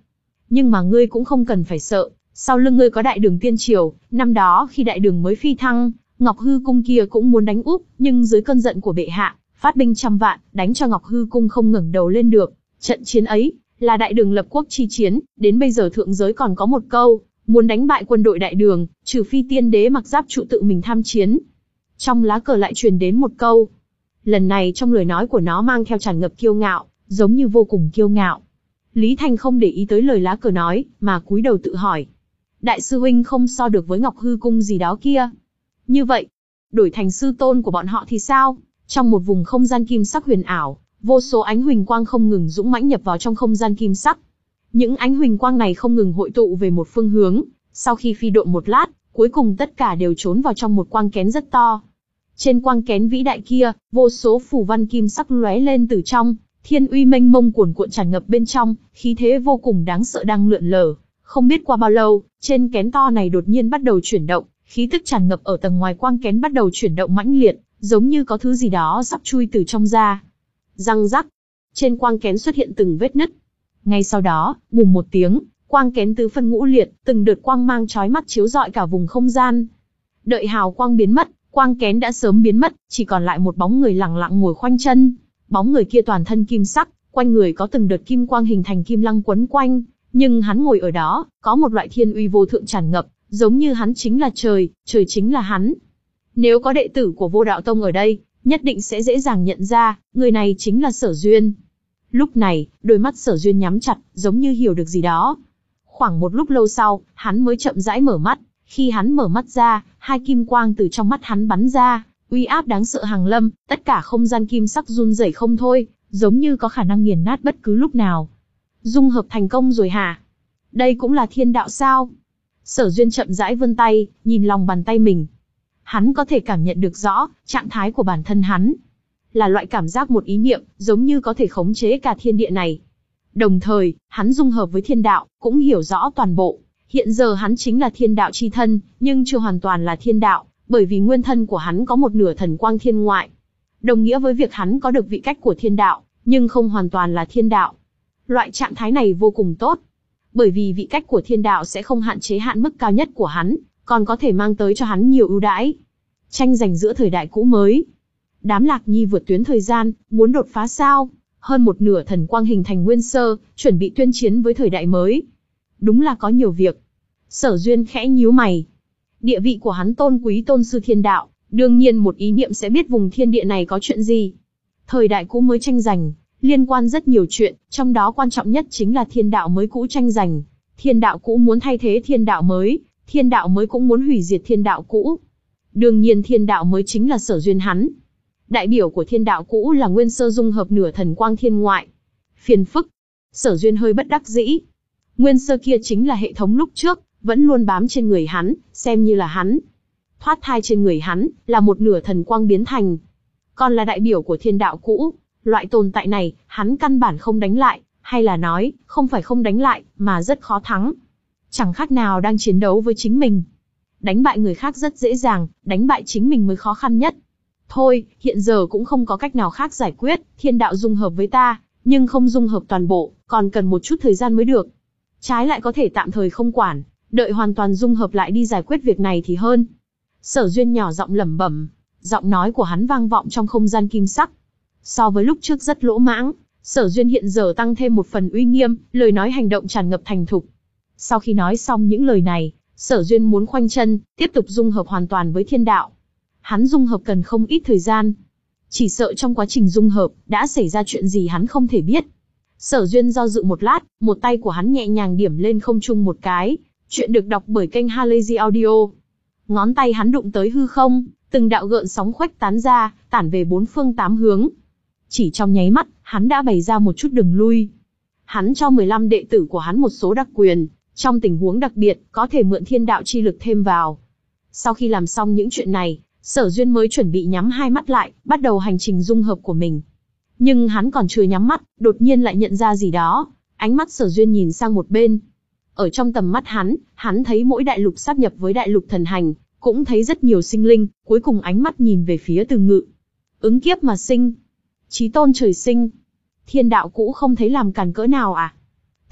[SPEAKER 1] Nhưng mà ngươi cũng không cần phải sợ, sau lưng ngươi có Đại Đường Tiên Triều, năm đó khi Đại Đường mới phi thăng, Ngọc Hư Cung kia cũng muốn đánh úp, nhưng dưới cơn giận của bệ hạ, phát binh trăm vạn, đánh cho Ngọc Hư Cung không ngẩng đầu lên được. Trận chiến ấy, là Đại Đường lập quốc chi chiến, đến bây giờ thượng giới còn có một câu, muốn đánh bại quân đội Đại Đường, trừ phi tiên đế mặc giáp trụ tự mình tham chiến. Trong lá cờ lại truyền đến một câu. Lần này trong lời nói của nó mang theo tràn ngập kiêu ngạo, giống như vô cùng kiêu ngạo. Lý Thành không để ý tới lời lá cờ nói, mà cúi đầu tự hỏi. Đại sư huynh không so được với Ngọc Hư Cung gì đó kia. Như vậy, đổi thành sư tôn của bọn họ thì sao? Trong một vùng không gian kim sắc huyền ảo, vô số ánh huỳnh quang không ngừng dũng mãnh nhập vào trong không gian kim sắc. Những ánh huỳnh quang này không ngừng hội tụ về một phương hướng, sau khi phi độn một lát, cuối cùng tất cả đều trốn vào trong một quang kén rất to. Trên quang kén vĩ đại kia, vô số phù văn kim sắc lóe lên từ trong, thiên uy mênh mông cuồn cuộn tràn ngập bên trong, khí thế vô cùng đáng sợ đang lượn lờ. Không biết qua bao lâu, trên kén to này đột nhiên bắt đầu chuyển động, khí tức tràn ngập ở tầng ngoài quang kén bắt đầu chuyển động mãnh liệt, giống như có thứ gì đó sắp chui từ trong ra. Răng rắc, trên quang kén xuất hiện từng vết nứt. Ngay sau đó, bùm một tiếng, quang kén tứ phân ngũ liệt, từng đợt quang mang chói mắt chiếu rọi cả vùng không gian. Đợi hào quang biến mất, quang kén đã sớm biến mất, chỉ còn lại một bóng người lẳng lặng ngồi khoanh chân. Bóng người kia toàn thân kim sắc, quanh người có từng đợt kim quang hình thành kim lăng quấn quanh, nhưng hắn ngồi ở đó, có một loại thiên uy vô thượng tràn ngập, giống như hắn chính là trời, trời chính là hắn. Nếu có đệ tử của Vô Đạo Tông ở đây, nhất định sẽ dễ dàng nhận ra, người này chính là Sở Duyên. Lúc này, đôi mắt Sở Duyên nhắm chặt, giống như hiểu được gì đó. Khoảng một lúc lâu sau, hắn mới chậm rãi mở mắt. Khi hắn mở mắt ra, hai kim quang từ trong mắt hắn bắn ra, uy áp đáng sợ hàng lâm, tất cả không gian kim sắc run rẩy không thôi, giống như có khả năng nghiền nát bất cứ lúc nào. Dung hợp thành công rồi hả? Đây cũng là thiên đạo sao? Sở Duyên chậm rãi vươn tay, nhìn lòng bàn tay mình. Hắn có thể cảm nhận được rõ, trạng thái của bản thân hắn. Là loại cảm giác một ý niệm, giống như có thể khống chế cả thiên địa này. Đồng thời, hắn dung hợp với thiên đạo, cũng hiểu rõ toàn bộ. Hiện giờ hắn chính là thiên đạo chi thân, nhưng chưa hoàn toàn là thiên đạo, bởi vì nguyên thân của hắn có một nửa thần quang thiên ngoại. Đồng nghĩa với việc hắn có được vị cách của thiên đạo, nhưng không hoàn toàn là thiên đạo. Loại trạng thái này vô cùng tốt. Bởi vì vị cách của thiên đạo sẽ không hạn chế hạn mức cao nhất của hắn, còn có thể mang tới cho hắn nhiều ưu đãi. Tranh giành giữa thời đại cũ mới. Đám Lạc Nhi vượt tuyến thời gian, muốn đột phá sao? Hơn một nửa thần quang hình thành nguyên sơ, chuẩn bị tuyên chiến với thời đại mới. Đúng là có nhiều việc. Sở Duyên khẽ nhíu mày. Địa vị của hắn tôn quý tôn sư thiên đạo, đương nhiên một ý niệm sẽ biết vùng thiên địa này có chuyện gì. Thời đại cũ mới tranh giành, liên quan rất nhiều chuyện, trong đó quan trọng nhất chính là thiên đạo mới cũ tranh giành. Thiên đạo cũ muốn thay thế thiên đạo mới, thiên đạo mới cũng muốn hủy diệt thiên đạo cũ. Đương nhiên thiên đạo mới chính là Sở Duyên hắn. Đại biểu của thiên đạo cũ là nguyên sơ dung hợp nửa thần quang thiên ngoại. Phiền phức. Sở Duyên hơi bất đắc dĩ. Nguyên sơ kia chính là hệ thống lúc trước, vẫn luôn bám trên người hắn, xem như là hắn. Thoát thai trên người hắn, là một nửa thần quang biến thành. Còn là đại biểu của thiên đạo cũ, loại tồn tại này, hắn căn bản không đánh lại, hay là nói, không phải không đánh lại, mà rất khó thắng. Chẳng khác nào đang chiến đấu với chính mình. Đánh bại người khác rất dễ dàng, đánh bại chính mình mới khó khăn nhất. Thôi, hiện giờ cũng không có cách nào khác giải quyết, thiên đạo dung hợp với ta, nhưng không dung hợp toàn bộ, còn cần một chút thời gian mới được. Trái lại có thể tạm thời không quản, đợi hoàn toàn dung hợp lại đi giải quyết việc này thì hơn. Sở Duyên nhỏ giọng lẩm bẩm, giọng nói của hắn vang vọng trong không gian kim sắc. So với lúc trước rất lỗ mãng, Sở Duyên hiện giờ tăng thêm một phần uy nghiêm, lời nói hành động tràn ngập thành thục. Sau khi nói xong những lời này, Sở Duyên muốn khoanh chân, tiếp tục dung hợp hoàn toàn với thiên đạo. Hắn dung hợp cần không ít thời gian. Chỉ sợ trong quá trình dung hợp, đã xảy ra chuyện gì hắn không thể biết. Sở Duyên do dự một lát, một tay của hắn nhẹ nhàng điểm lên không trung một cái. Chuyện được đọc bởi kênh Halazy Audio. Ngón tay hắn đụng tới hư không, từng đạo gợn sóng khuếch tán ra, tản về bốn phương tám hướng. Chỉ trong nháy mắt, hắn đã bày ra một chút đường lui. Hắn cho mười lăm đệ tử của hắn một số đặc quyền, trong tình huống đặc biệt, có thể mượn thiên đạo chi lực thêm vào. Sau khi làm xong những chuyện này, Sở Duyên mới chuẩn bị nhắm hai mắt lại, bắt đầu hành trình dung hợp của mình. Nhưng hắn còn chưa nhắm mắt, đột nhiên lại nhận ra gì đó. Ánh mắt Sở Duyên nhìn sang một bên. Ở trong tầm mắt hắn, hắn thấy mỗi đại lục sáp nhập với đại lục thần hành, cũng thấy rất nhiều sinh linh, cuối cùng ánh mắt nhìn về phía Từ Ngự. Ứng kiếp mà sinh. Chí tôn trời sinh. Thiên đạo cũ không thấy làm càn cỡ nào à?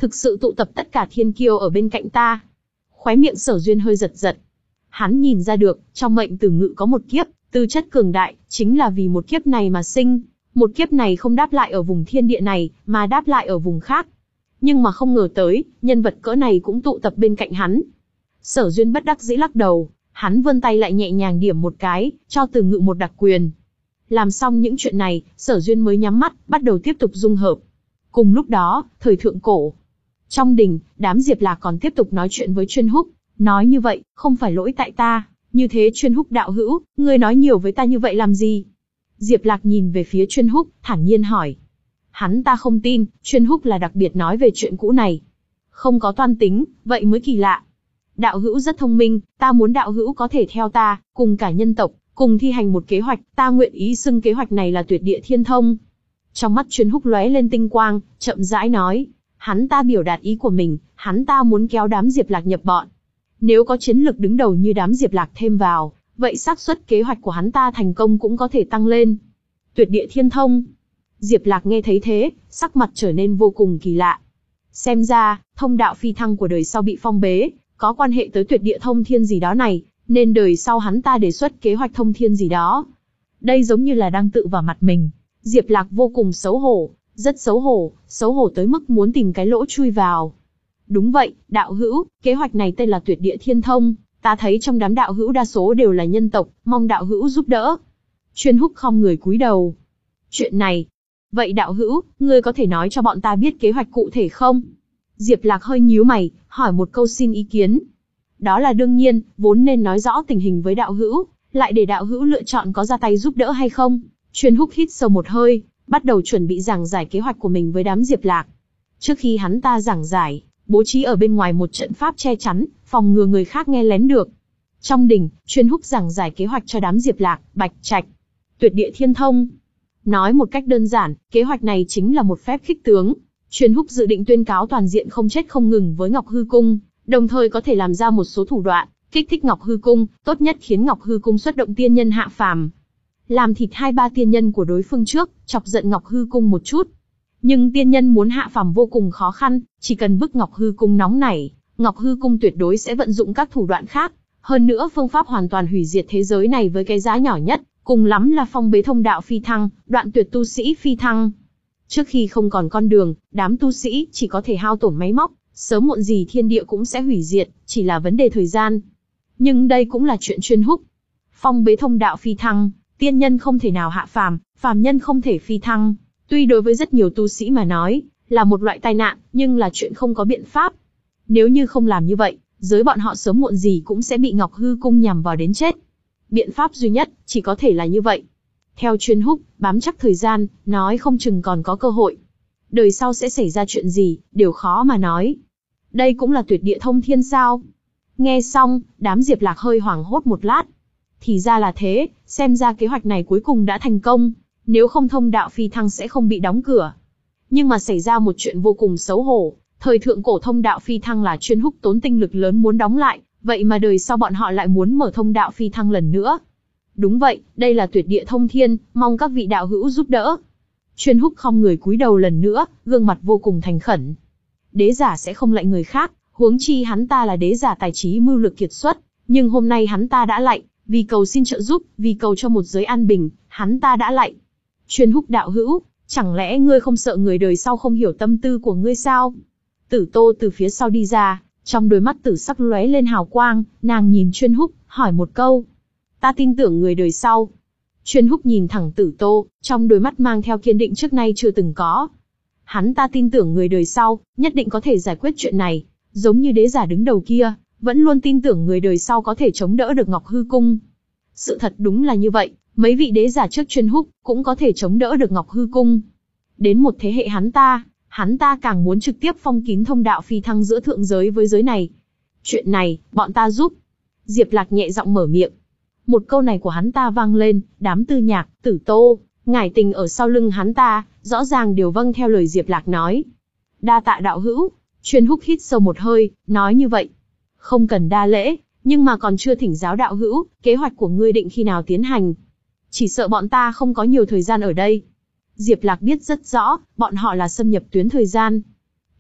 [SPEAKER 1] thực sự tụ tập tất cả thiên kiêu ở bên cạnh ta. Khóe miệng Sở Duyên hơi giật giật. Hắn nhìn ra được, trong mệnh tử ngự có một kiếp, tư chất cường đại, chính là vì một kiếp này mà sinh. Một kiếp này không đáp lại ở vùng thiên địa này, mà đáp lại ở vùng khác. Nhưng mà không ngờ tới, nhân vật cỡ này cũng tụ tập bên cạnh hắn. Sở Duyên bất đắc dĩ lắc đầu, hắn vươn tay lại nhẹ nhàng điểm một cái, cho Tử Ngự một đặc quyền. Làm xong những chuyện này, Sở Duyên mới nhắm mắt, bắt đầu tiếp tục dung hợp. Cùng lúc đó, thời thượng cổ. Trong đình, đám Diệp Lạc còn tiếp tục nói chuyện với Chuyên Húc, nói như vậy, không phải lỗi tại ta, như thế Chuyên Húc đạo hữu, ngươi nói nhiều với ta như vậy làm gì? Diệp Lạc nhìn về phía Chuyên Húc, thản nhiên hỏi. Hắn ta không tin, Chuyên Húc là đặc biệt nói về chuyện cũ này. Không có toan tính, vậy mới kỳ lạ. Đạo hữu rất thông minh, ta muốn đạo hữu có thể theo ta, cùng cả nhân tộc, cùng thi hành một kế hoạch, ta nguyện ý xưng kế hoạch này là tuyệt địa thiên thông. Trong mắt Chuyên Húc lóe lên tinh quang, chậm rãi nói. Hắn ta biểu đạt ý của mình, hắn ta muốn kéo đám Diệp Lạc nhập bọn. Nếu có chiến lực đứng đầu như đám Diệp Lạc thêm vào, vậy xác suất kế hoạch của hắn ta thành công cũng có thể tăng lên. Tuyệt địa thiên thông. Diệp Lạc nghe thấy thế, sắc mặt trở nên vô cùng kỳ lạ. Xem ra, thông đạo phi thăng của đời sau bị phong bế, có quan hệ tới tuyệt địa thông thiên gì đó này, nên đời sau hắn ta đề xuất kế hoạch thông thiên gì đó. Đây giống như là đang tự vào mặt mình. Diệp Lạc vô cùng xấu hổ, rất xấu hổ, xấu hổ tới mức muốn tìm cái lỗ chui vào. Đúng vậy, đạo hữu, kế hoạch này tên là tuyệt địa thiên thông, ta thấy trong đám đạo hữu đa số đều là nhân tộc, mong đạo hữu giúp đỡ. Chuyên Húc khom người cúi đầu. Chuyện này, vậy đạo hữu, ngươi có thể nói cho bọn ta biết kế hoạch cụ thể không? Diệp Lạc hơi nhíu mày, hỏi một câu xin ý kiến. Đó là đương nhiên, vốn nên nói rõ tình hình với đạo hữu, lại để đạo hữu lựa chọn có ra tay giúp đỡ hay không. Chuyên Húc hít sâu một hơi, bắt đầu chuẩn bị giảng giải kế hoạch của mình với đám Diệp Lạc. Trước khi hắn ta giảng giải, bố trí ở bên ngoài một trận pháp che chắn, phòng ngừa người khác nghe lén được. Trong đình, Chuyên Húc giảng giải kế hoạch cho đám Diệp Lạc, Bạch Trạch. Tuyệt địa thiên thông. Nói một cách đơn giản, kế hoạch này chính là một phép khích tướng. Chuyên Húc dự định tuyên cáo toàn diện không chết không ngừng với Ngọc Hư Cung, đồng thời có thể làm ra một số thủ đoạn, kích thích Ngọc Hư Cung, tốt nhất khiến Ngọc Hư Cung xuất động tiên nhân hạ phàm. Làm thịt hai ba tiên nhân của đối phương trước, chọc giận Ngọc Hư Cung một chút. Nhưng tiên nhân muốn hạ phàm vô cùng khó khăn, chỉ cần bức Ngọc Hư Cung nóng nảy, Ngọc Hư Cung tuyệt đối sẽ vận dụng các thủ đoạn khác. Hơn nữa phương pháp hoàn toàn hủy diệt thế giới này với cái giá nhỏ nhất, cùng lắm là phong bế thông đạo phi thăng, đoạn tuyệt tu sĩ phi thăng. Trước khi không còn con đường, đám tu sĩ chỉ có thể hao tổn máy móc, sớm muộn gì thiên địa cũng sẽ hủy diệt, chỉ là vấn đề thời gian. Nhưng đây cũng là chuyện Chuyên Húc. Phong bế thông đạo phi thăng, tiên nhân không thể nào hạ phàm, phàm nhân không thể phi thăng. Tuy đối với rất nhiều tu sĩ mà nói, là một loại tai nạn, nhưng là chuyện không có biện pháp. Nếu như không làm như vậy, giới bọn họ sớm muộn gì cũng sẽ bị Ngọc Hư Cung nhằm vào đến chết. Biện pháp duy nhất, chỉ có thể là như vậy. Theo Chuyên Húc, bám chắc thời gian, nói không chừng còn có cơ hội. Đời sau sẽ xảy ra chuyện gì, đều khó mà nói. Đây cũng là tuyệt địa thông thiên sao? Nghe xong, đám Diệp Lạc hơi hoảng hốt một lát. Thì ra là thế, xem ra kế hoạch này cuối cùng đã thành công. Nếu không thông đạo phi thăng sẽ không bị đóng cửa. Nhưng mà xảy ra một chuyện vô cùng xấu hổ. Thời thượng cổ thông đạo phi thăng là Chuyên Húc tốn tinh lực lớn muốn đóng lại, vậy mà đời sau bọn họ lại muốn mở thông đạo phi thăng lần nữa. Đúng vậy, đây là tuyệt địa thông thiên, mong các vị đạo hữu giúp đỡ. Chuyên Húc khom người cúi đầu lần nữa, gương mặt vô cùng thành khẩn. Đế giả sẽ không lạy người khác, huống chi hắn ta là đế giả tài trí mưu lược kiệt xuất, nhưng hôm nay hắn ta đã lạy, vì cầu xin trợ giúp, vì cầu cho một giới an bình, hắn ta đã lạy. Chuyên Húc đạo hữu, chẳng lẽ ngươi không sợ người đời sau không hiểu tâm tư của ngươi sao? Tử Tô từ phía sau đi ra, trong đôi mắt tử sắc lóe lên hào quang, nàng nhìn Chuyên Húc, hỏi một câu. Ta tin tưởng người đời sau. Chuyên Húc nhìn thẳng Tử Tô, trong đôi mắt mang theo kiên định trước nay chưa từng có. Hắn ta tin tưởng người đời sau, nhất định có thể giải quyết chuyện này, giống như đế giả đứng đầu kia, vẫn luôn tin tưởng người đời sau có thể chống đỡ được Ngọc Hư Cung. Sự thật đúng là như vậy, mấy vị đế giả trước Chuyên Húc cũng có thể chống đỡ được Ngọc Hư Cung. Đến một thế hệ hắn ta, hắn ta càng muốn trực tiếp phong kín thông đạo phi thăng giữa thượng giới với giới này. Chuyện này, bọn ta giúp. Diệp Lạc nhẹ giọng mở miệng. Một câu này của hắn ta vang lên, đám Tư Nhạc, Tử Tô, Ngải Tình ở sau lưng hắn ta, rõ ràng đều vâng theo lời Diệp Lạc nói. Đa tạ đạo hữu. Chuyên Húc hít sâu một hơi, nói như vậy. Không cần đa lễ, nhưng mà còn chưa thỉnh giáo đạo hữu, kế hoạch của ngươi định khi nào tiến hành. Chỉ sợ bọn ta không có nhiều thời gian ở đây. Diệp Lạc biết rất rõ, bọn họ là xâm nhập tuyến thời gian.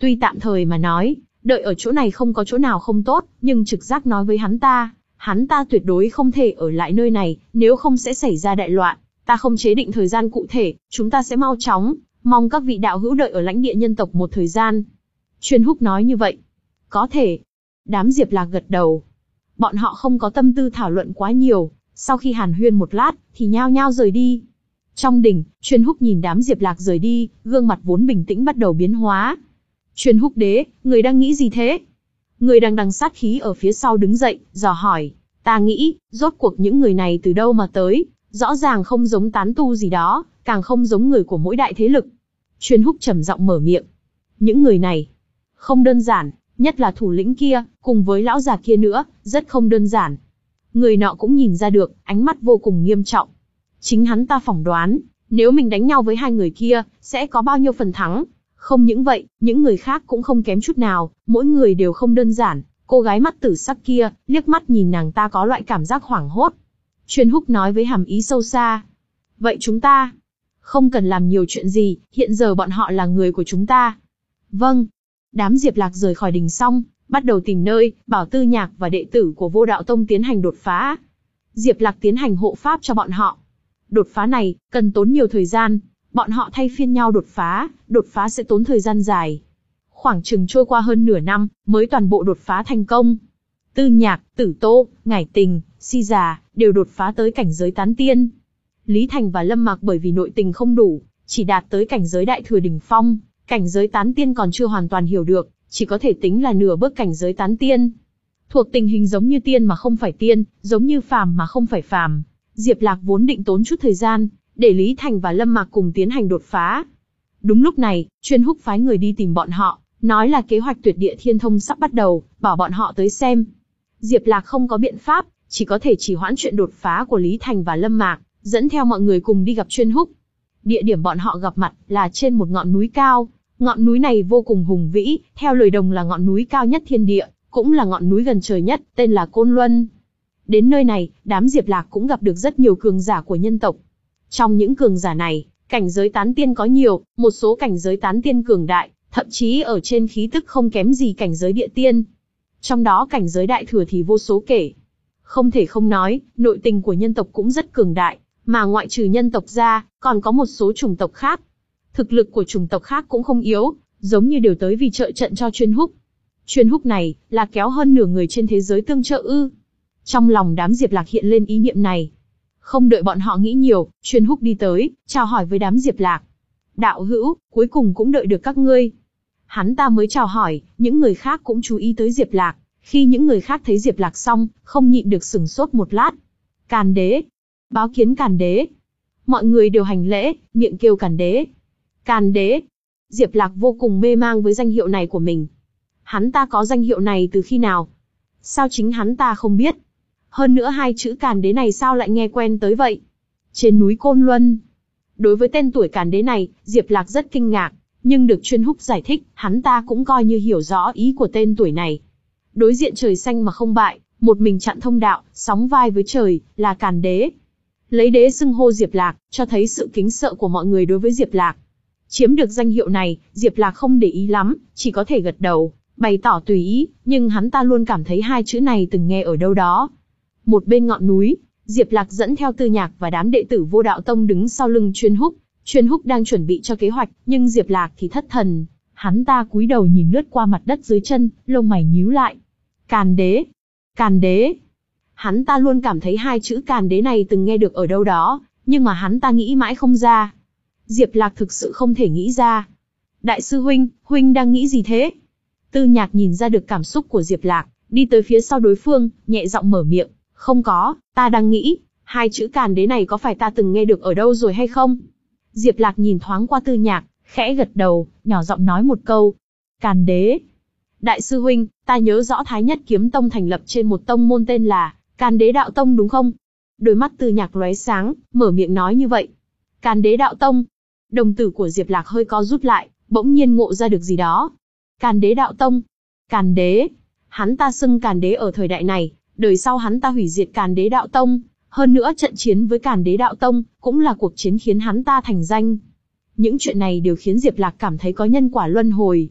[SPEAKER 1] Tuy tạm thời mà nói, đợi ở chỗ này không có chỗ nào không tốt, nhưng trực giác nói với hắn ta, hắn ta tuyệt đối không thể ở lại nơi này, nếu không sẽ xảy ra đại loạn. Ta không chế định thời gian cụ thể, chúng ta sẽ mau chóng, mong các vị đạo hữu đợi ở lãnh địa nhân tộc một thời gian. Chuyên Húc nói như vậy. Có thể. Đám Diệp Lạc gật đầu. Bọn họ không có tâm tư thảo luận quá nhiều, sau khi hàn huyên một lát, thì nhao nhao rời đi. Trong đình, Chuyên Húc nhìn đám Diệp Lạc rời đi, gương mặt vốn bình tĩnh bắt đầu biến hóa. Chuyên Húc đế, người đang nghĩ gì thế? Người đang đằng sát khí ở phía sau đứng dậy, dò hỏi. Ta nghĩ, rốt cuộc những người này từ đâu mà tới, rõ ràng không giống tán tu gì đó, càng không giống người của mỗi đại thế lực. Chuyên Húc trầm giọng mở miệng. Những người này, không đơn giản, nhất là thủ lĩnh kia, cùng với lão già kia nữa, rất không đơn giản. Người nọ cũng nhìn ra được, ánh mắt vô cùng nghiêm trọng. Chính hắn ta phỏng đoán, nếu mình đánh nhau với hai người kia, sẽ có bao nhiêu phần thắng. Không những vậy, những người khác cũng không kém chút nào, mỗi người đều không đơn giản. Cô gái mắt tử sắc kia, liếc mắt nhìn nàng ta có loại cảm giác hoảng hốt. Chuyên Húc nói với hàm ý sâu xa. Vậy chúng ta, không cần làm nhiều chuyện gì, hiện giờ bọn họ là người của chúng ta. Vâng. Đám Diệp Lạc rời khỏi đình xong, bắt đầu tìm nơi, bảo Tư Nhạc và đệ tử của Vô Đạo Tông tiến hành đột phá. Diệp Lạc tiến hành hộ pháp cho bọn họ. Đột phá này, cần tốn nhiều thời gian. Bọn họ thay phiên nhau đột phá, đột phá sẽ tốn thời gian dài. Khoảng chừng trôi qua hơn nửa năm, mới toàn bộ đột phá thành công. Tư Nhạc, Tử Tô, Ngải Tình, Si Già, đều đột phá tới cảnh giới tán tiên. Lý Thành và Lâm Mạc bởi vì nội tình không đủ, chỉ đạt tới cảnh giới đại thừa đỉnh phong, cảnh giới tán tiên còn chưa hoàn toàn hiểu được, chỉ có thể tính là nửa bước cảnh giới tán tiên. Thuộc tình hình giống như tiên mà không phải tiên, giống như phàm mà không phải phàm. Diệp Lạc vốn định tốn chút thời gian, để Lý Thành và Lâm Mạc cùng tiến hành đột phá. Đúng lúc này, Chuyên Húc phái người đi tìm bọn họ, nói là kế hoạch tuyệt địa thiên thông sắp bắt đầu, bảo bọn họ tới xem. Diệp Lạc không có biện pháp, chỉ có thể trì hoãn chuyện đột phá của Lý Thành và Lâm Mạc, dẫn theo mọi người cùng đi gặp Chuyên Húc. Địa điểm bọn họ gặp mặt là trên một ngọn núi cao, ngọn núi này vô cùng hùng vĩ, theo lời đồng là ngọn núi cao nhất thiên địa, cũng là ngọn núi gần trời nhất, tên là Côn Luân. Đến nơi này, đám Diệp Lạc cũng gặp được rất nhiều cường giả của nhân tộc. Trong những cường giả này, cảnh giới tán tiên có nhiều, một số cảnh giới tán tiên cường đại, thậm chí ở trên khí tức không kém gì cảnh giới địa tiên. Trong đó cảnh giới đại thừa thì vô số kể. Không thể không nói, nội tình của nhân tộc cũng rất cường đại, mà ngoại trừ nhân tộc ra, còn có một số chủng tộc khác. Thực lực của chủng tộc khác cũng không yếu, giống như đều tới vì trợ trận cho Chuyên Húc. Chuyên Húc này, là kéo hơn nửa người trên thế giới tương trợ ư. Trong lòng đám Diệp Lạc hiện lên ý niệm này. Không đợi bọn họ nghĩ nhiều, Chuyên Húc đi tới, chào hỏi với đám Diệp Lạc. Đạo hữu, cuối cùng cũng đợi được các ngươi. Hắn ta mới chào hỏi, những người khác cũng chú ý tới Diệp Lạc. Khi những người khác thấy Diệp Lạc xong, không nhịn được sửng sốt một lát. Càn đế. Báo kiến Càn đế. Mọi người đều hành lễ, miệng kêu Càn đế. Càn đế. Diệp Lạc vô cùng mê mang với danh hiệu này của mình. Hắn ta có danh hiệu này từ khi nào? Sao chính hắn ta không biết? Hơn nữa hai chữ Càn đế này sao lại nghe quen tới vậy? Trên núi Côn Luân. Đối với tên tuổi Càn đế này, Diệp Lạc rất kinh ngạc, nhưng được Chuyên Húc giải thích, hắn ta cũng coi như hiểu rõ ý của tên tuổi này. Đối diện trời xanh mà không bại, một mình chặn thông đạo, sóng vai với trời, là Càn đế. Lấy đế xưng hô Diệp Lạc, cho thấy sự kính sợ của mọi người đối với Diệp Lạc. Chiếm được danh hiệu này, Diệp Lạc không để ý lắm, chỉ có thể gật đầu, bày tỏ tùy ý, nhưng hắn ta luôn cảm thấy hai chữ này từng nghe ở đâu đó. Một bên ngọn núi, Diệp Lạc dẫn theo Tư Nhạc và đám đệ tử Vô Đạo Tông đứng sau lưng Chuyên Húc. Chuyên Húc đang chuẩn bị cho kế hoạch, nhưng Diệp Lạc thì thất thần. Hắn ta cúi đầu nhìn lướt qua mặt đất dưới chân, lông mày nhíu lại. Càn đế, Càn đế. Hắn ta luôn cảm thấy hai chữ Càn đế này từng nghe được ở đâu đó, nhưng mà hắn ta nghĩ mãi không ra. Diệp Lạc thực sự không thể nghĩ ra. Đại sư huynh, huynh đang nghĩ gì thế? Tư Nhạc nhìn ra được cảm xúc của Diệp Lạc, đi tới phía sau đối phương, nhẹ giọng mở miệng. Không có, ta đang nghĩ, hai chữ Càn đế này có phải ta từng nghe được ở đâu rồi hay không? Diệp Lạc nhìn thoáng qua Tư Nhạc, khẽ gật đầu, nhỏ giọng nói một câu. Càn đế. Đại sư huynh, ta nhớ rõ Thái Nhất Kiếm Tông thành lập trên một tông môn tên là Càn Đế Đạo Tông đúng không? Đôi mắt Tư Nhạc lóe sáng, mở miệng nói như vậy. Càn Đế Đạo Tông. Đồng tử của Diệp Lạc hơi co rút lại, bỗng nhiên ngộ ra được gì đó. Càn Đế Đạo Tông. Càn Đế. Hắn ta xưng Càn Đế ở thời đại này, đời sau hắn ta hủy diệt Càn Đế Đạo Tông. Hơn nữa trận chiến với Càn Đế Đạo Tông, cũng là cuộc chiến khiến hắn ta thành danh. Những chuyện này đều khiến Diệp Lạc cảm thấy có nhân quả luân hồi.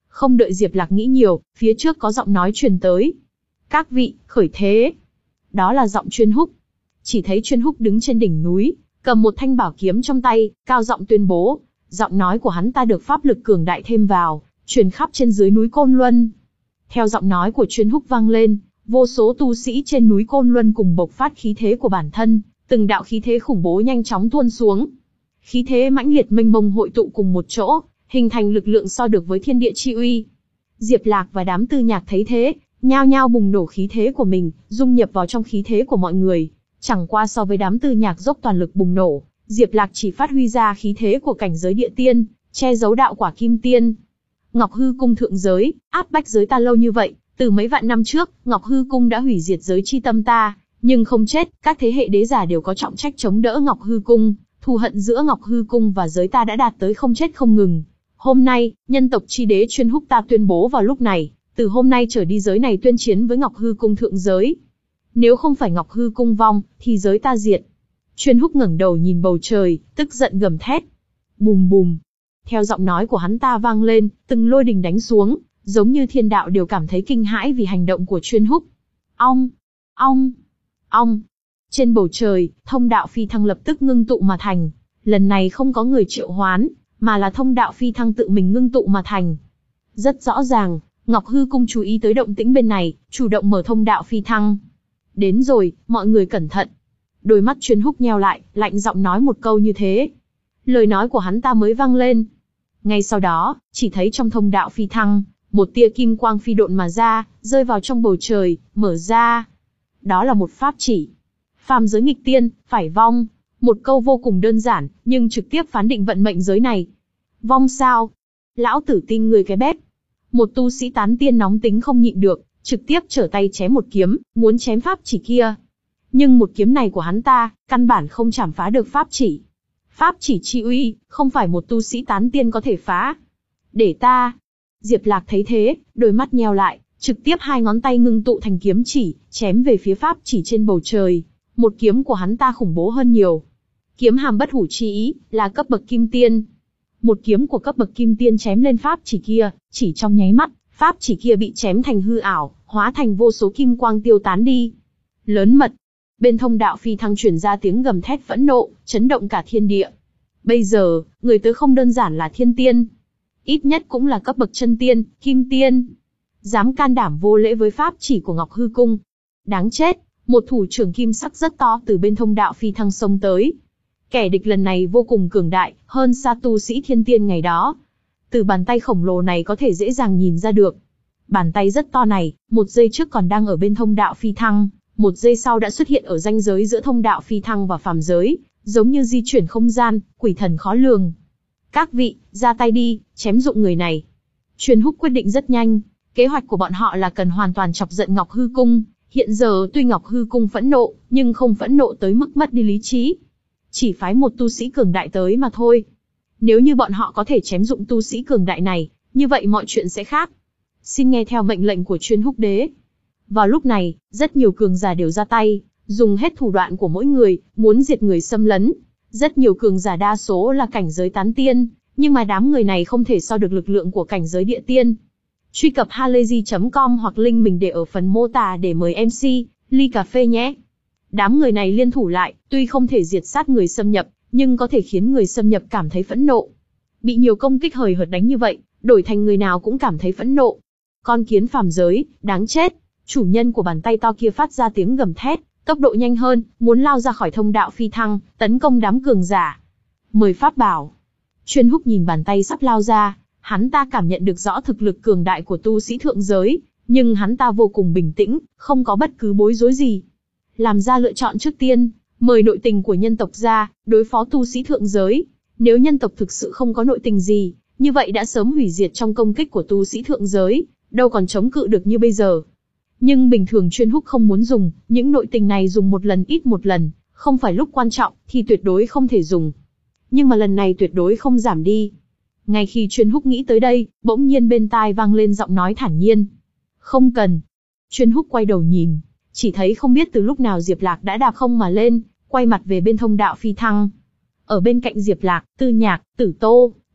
[SPEAKER 1] Không đợi Diệp Lạc nghĩ nhiều, phía trước có giọng nói truyền tới. Các vị, khởi thế. Đó là giọng Chuyên Húc. Chỉ thấy Chuyên Húc đứng trên đỉnh núi, cầm một thanh bảo kiếm trong tay, cao giọng tuyên bố. Giọng nói của hắn ta được pháp lực cường đại thêm vào, truyền khắp trên dưới núi Côn Luân. Theo giọng nói của Chuyên Húc vang lên, vô số tu sĩ trên núi Côn Luân cùng bộc phát khí thế của bản thân, từng đạo khí thế khủng bố nhanh chóng tuôn xuống. Khí thế mãnh liệt mênh mông hội tụ cùng một chỗ, hình thành lực lượng so được với thiên địa chi uy. Diệp Lạc và đám Tư Nhạc thấy thế, nhao nhao bùng nổ khí thế của mình, dung nhập vào trong khí thế của mọi người. Chẳng qua so với đám Tư Nhạc dốc toàn lực bùng nổ, Diệp Lạc chỉ phát huy ra khí thế của cảnh giới địa tiên, che giấu đạo quả kim tiên. Ngọc Hư Cung thượng giới, áp bách giới ta lâu như vậy, từ mấy vạn năm trước, Ngọc Hư Cung đã hủy diệt giới chi tâm ta, nhưng không chết, các thế hệ đế giả đều có trọng trách chống đỡ Ngọc Hư Cung, thù hận giữa Ngọc Hư Cung và giới ta đã đạt tới không chết không ngừng. Hôm nay, nhân tộc chi đế Chuyên Húc ta tuyên bố vào lúc này, từ hôm nay trở đi giới này tuyên chiến với Ngọc Hư Cung thượng giới. Nếu không phải Ngọc Hư Cung vong, thì giới ta diệt. Chuyên Húc ngẩng đầu nhìn bầu trời, tức giận gầm thét. Bùm bùm. Theo giọng nói của hắn ta vang lên, từng lôi đình đánh xuống, giống như thiên đạo đều cảm thấy kinh hãi vì hành động của Chuyên Húc. Ong, ong, ong. Trên bầu trời, thông đạo phi thăng lập tức ngưng tụ mà thành. Lần này không có người triệu hoán, mà là thông đạo phi thăng tự mình ngưng tụ mà thành. Rất rõ ràng, Ngọc Hư Cung chú ý tới động tĩnh bên này, chủ động mở thông đạo phi thăng. Đến rồi, mọi người cẩn thận. Đôi mắt Chuyên Húc nheo lại, lạnh giọng nói một câu như thế. Lời nói của hắn ta mới vang lên. Ngay sau đó, chỉ thấy trong thông đạo phi thăng, một tia kim quang phi độn mà ra, rơi vào trong bầu trời, mở ra. Đó là một pháp chỉ. Phàm giới nghịch tiên, phải vong. Một câu vô cùng đơn giản, nhưng trực tiếp phán định vận mệnh giới này. Vong sao? Lão tử tin người cái bếp. Một tu sĩ tán tiên nóng tính không nhịn được, trực tiếp trở tay chém một kiếm, muốn chém pháp chỉ kia. Nhưng một kiếm này của hắn ta, căn bản không chảm phá được pháp chỉ. Pháp chỉ chi uy, không phải một tu sĩ tán tiên có thể phá. Để ta. Diệp Lạc thấy thế, đôi mắt nheo lại, trực tiếp hai ngón tay ngưng tụ thành kiếm chỉ, chém về phía pháp chỉ trên bầu trời. Một kiếm của hắn ta khủng bố hơn nhiều. Kiếm hàm bất hủ chi ý, là cấp bậc kim tiên. Một kiếm của cấp bậc kim tiên chém lên pháp chỉ kia, chỉ trong nháy mắt, pháp chỉ kia bị chém thành hư ảo, hóa thành vô số kim quang tiêu tán đi. Lớn mật. Bên thông đạo phi thăng truyền ra tiếng gầm thét phẫn nộ, chấn động cả thiên địa. Bây giờ, người tới không đơn giản là thiên tiên. Ít nhất cũng là cấp bậc chân tiên, kim tiên. Dám can đảm vô lễ với pháp chỉ của Ngọc Hư Cung. Đáng chết, một thủ trưởng kim sắc rất to từ bên thông đạo phi thăng xông tới. Kẻ địch lần này vô cùng cường đại, hơn xa tu sĩ thiên tiên ngày đó. Từ bàn tay khổng lồ này có thể dễ dàng nhìn ra được. Bàn tay rất to này, một giây trước còn đang ở bên thông đạo phi thăng, một giây sau đã xuất hiện ở ranh giới giữa thông đạo phi thăng và phàm giới, giống như di chuyển không gian, quỷ thần khó lường. Các vị, ra tay đi, chém dụng người này. Chuyên Húc quyết định rất nhanh, kế hoạch của bọn họ là cần hoàn toàn chọc giận Ngọc Hư Cung. Hiện giờ tuy Ngọc Hư Cung phẫn nộ, nhưng không phẫn nộ tới mức mất đi lý trí. Chỉ phái một tu sĩ cường đại tới mà thôi. Nếu như bọn họ có thể chém dụng tu sĩ cường đại này, như vậy mọi chuyện sẽ khác. Xin nghe theo mệnh lệnh của Chuyên Húc đế. Vào lúc này, rất nhiều cường giả đều ra tay, dùng hết thủ đoạn của mỗi người, muốn diệt người xâm lấn. Rất nhiều cường giả đa số là cảnh giới tán tiên, nhưng mà đám người này không thể so được lực lượng của cảnh giới địa tiên. Truy cập halayzi chấm com hoặc link mình để ở phần mô tả để mời em xê, ly cà phê nhé. Đám người này liên thủ lại, tuy không thể diệt sát người xâm nhập, nhưng có thể khiến người xâm nhập cảm thấy phẫn nộ. Bị nhiều công kích hời hợt đánh như vậy, đổi thành người nào cũng cảm thấy phẫn nộ. Con kiến phàm giới, đáng chết. Chủ nhân của bàn tay to kia phát ra tiếng gầm thét, tốc độ nhanh hơn, muốn lao ra khỏi thông đạo phi thăng, tấn công đám cường giả. Mời pháp bảo. Chuyên Húc nhìn bàn tay sắp lao ra, hắn ta cảm nhận được rõ thực lực cường đại của tu sĩ thượng giới, nhưng hắn ta vô cùng bình tĩnh, không có bất cứ bối rối gì. Làm ra lựa chọn trước tiên, mời nội tình của nhân tộc ra, đối phó tu sĩ thượng giới. Nếu nhân tộc thực sự không có nội tình gì, như vậy đã sớm hủy diệt trong công kích của tu sĩ thượng giới, đâu còn chống cự được như bây giờ. Nhưng bình thường Chuyên Húc không muốn dùng, những nội tình này dùng một lần ít một lần, không phải lúc quan trọng, thì tuyệt đối không thể dùng. Nhưng mà lần này tuyệt đối không giảm đi. Ngay khi Chuyên Húc nghĩ tới đây, bỗng nhiên bên tai vang lên giọng nói thản nhiên. Không cần. Chuyên Húc quay đầu nhìn, chỉ thấy không biết từ lúc nào Diệp Lạc đã đạp không mà lên, quay mặt về bên thông đạo phi thăng. Ở bên cạnh Diệp Lạc, Tư Nhạc, Tử Tô,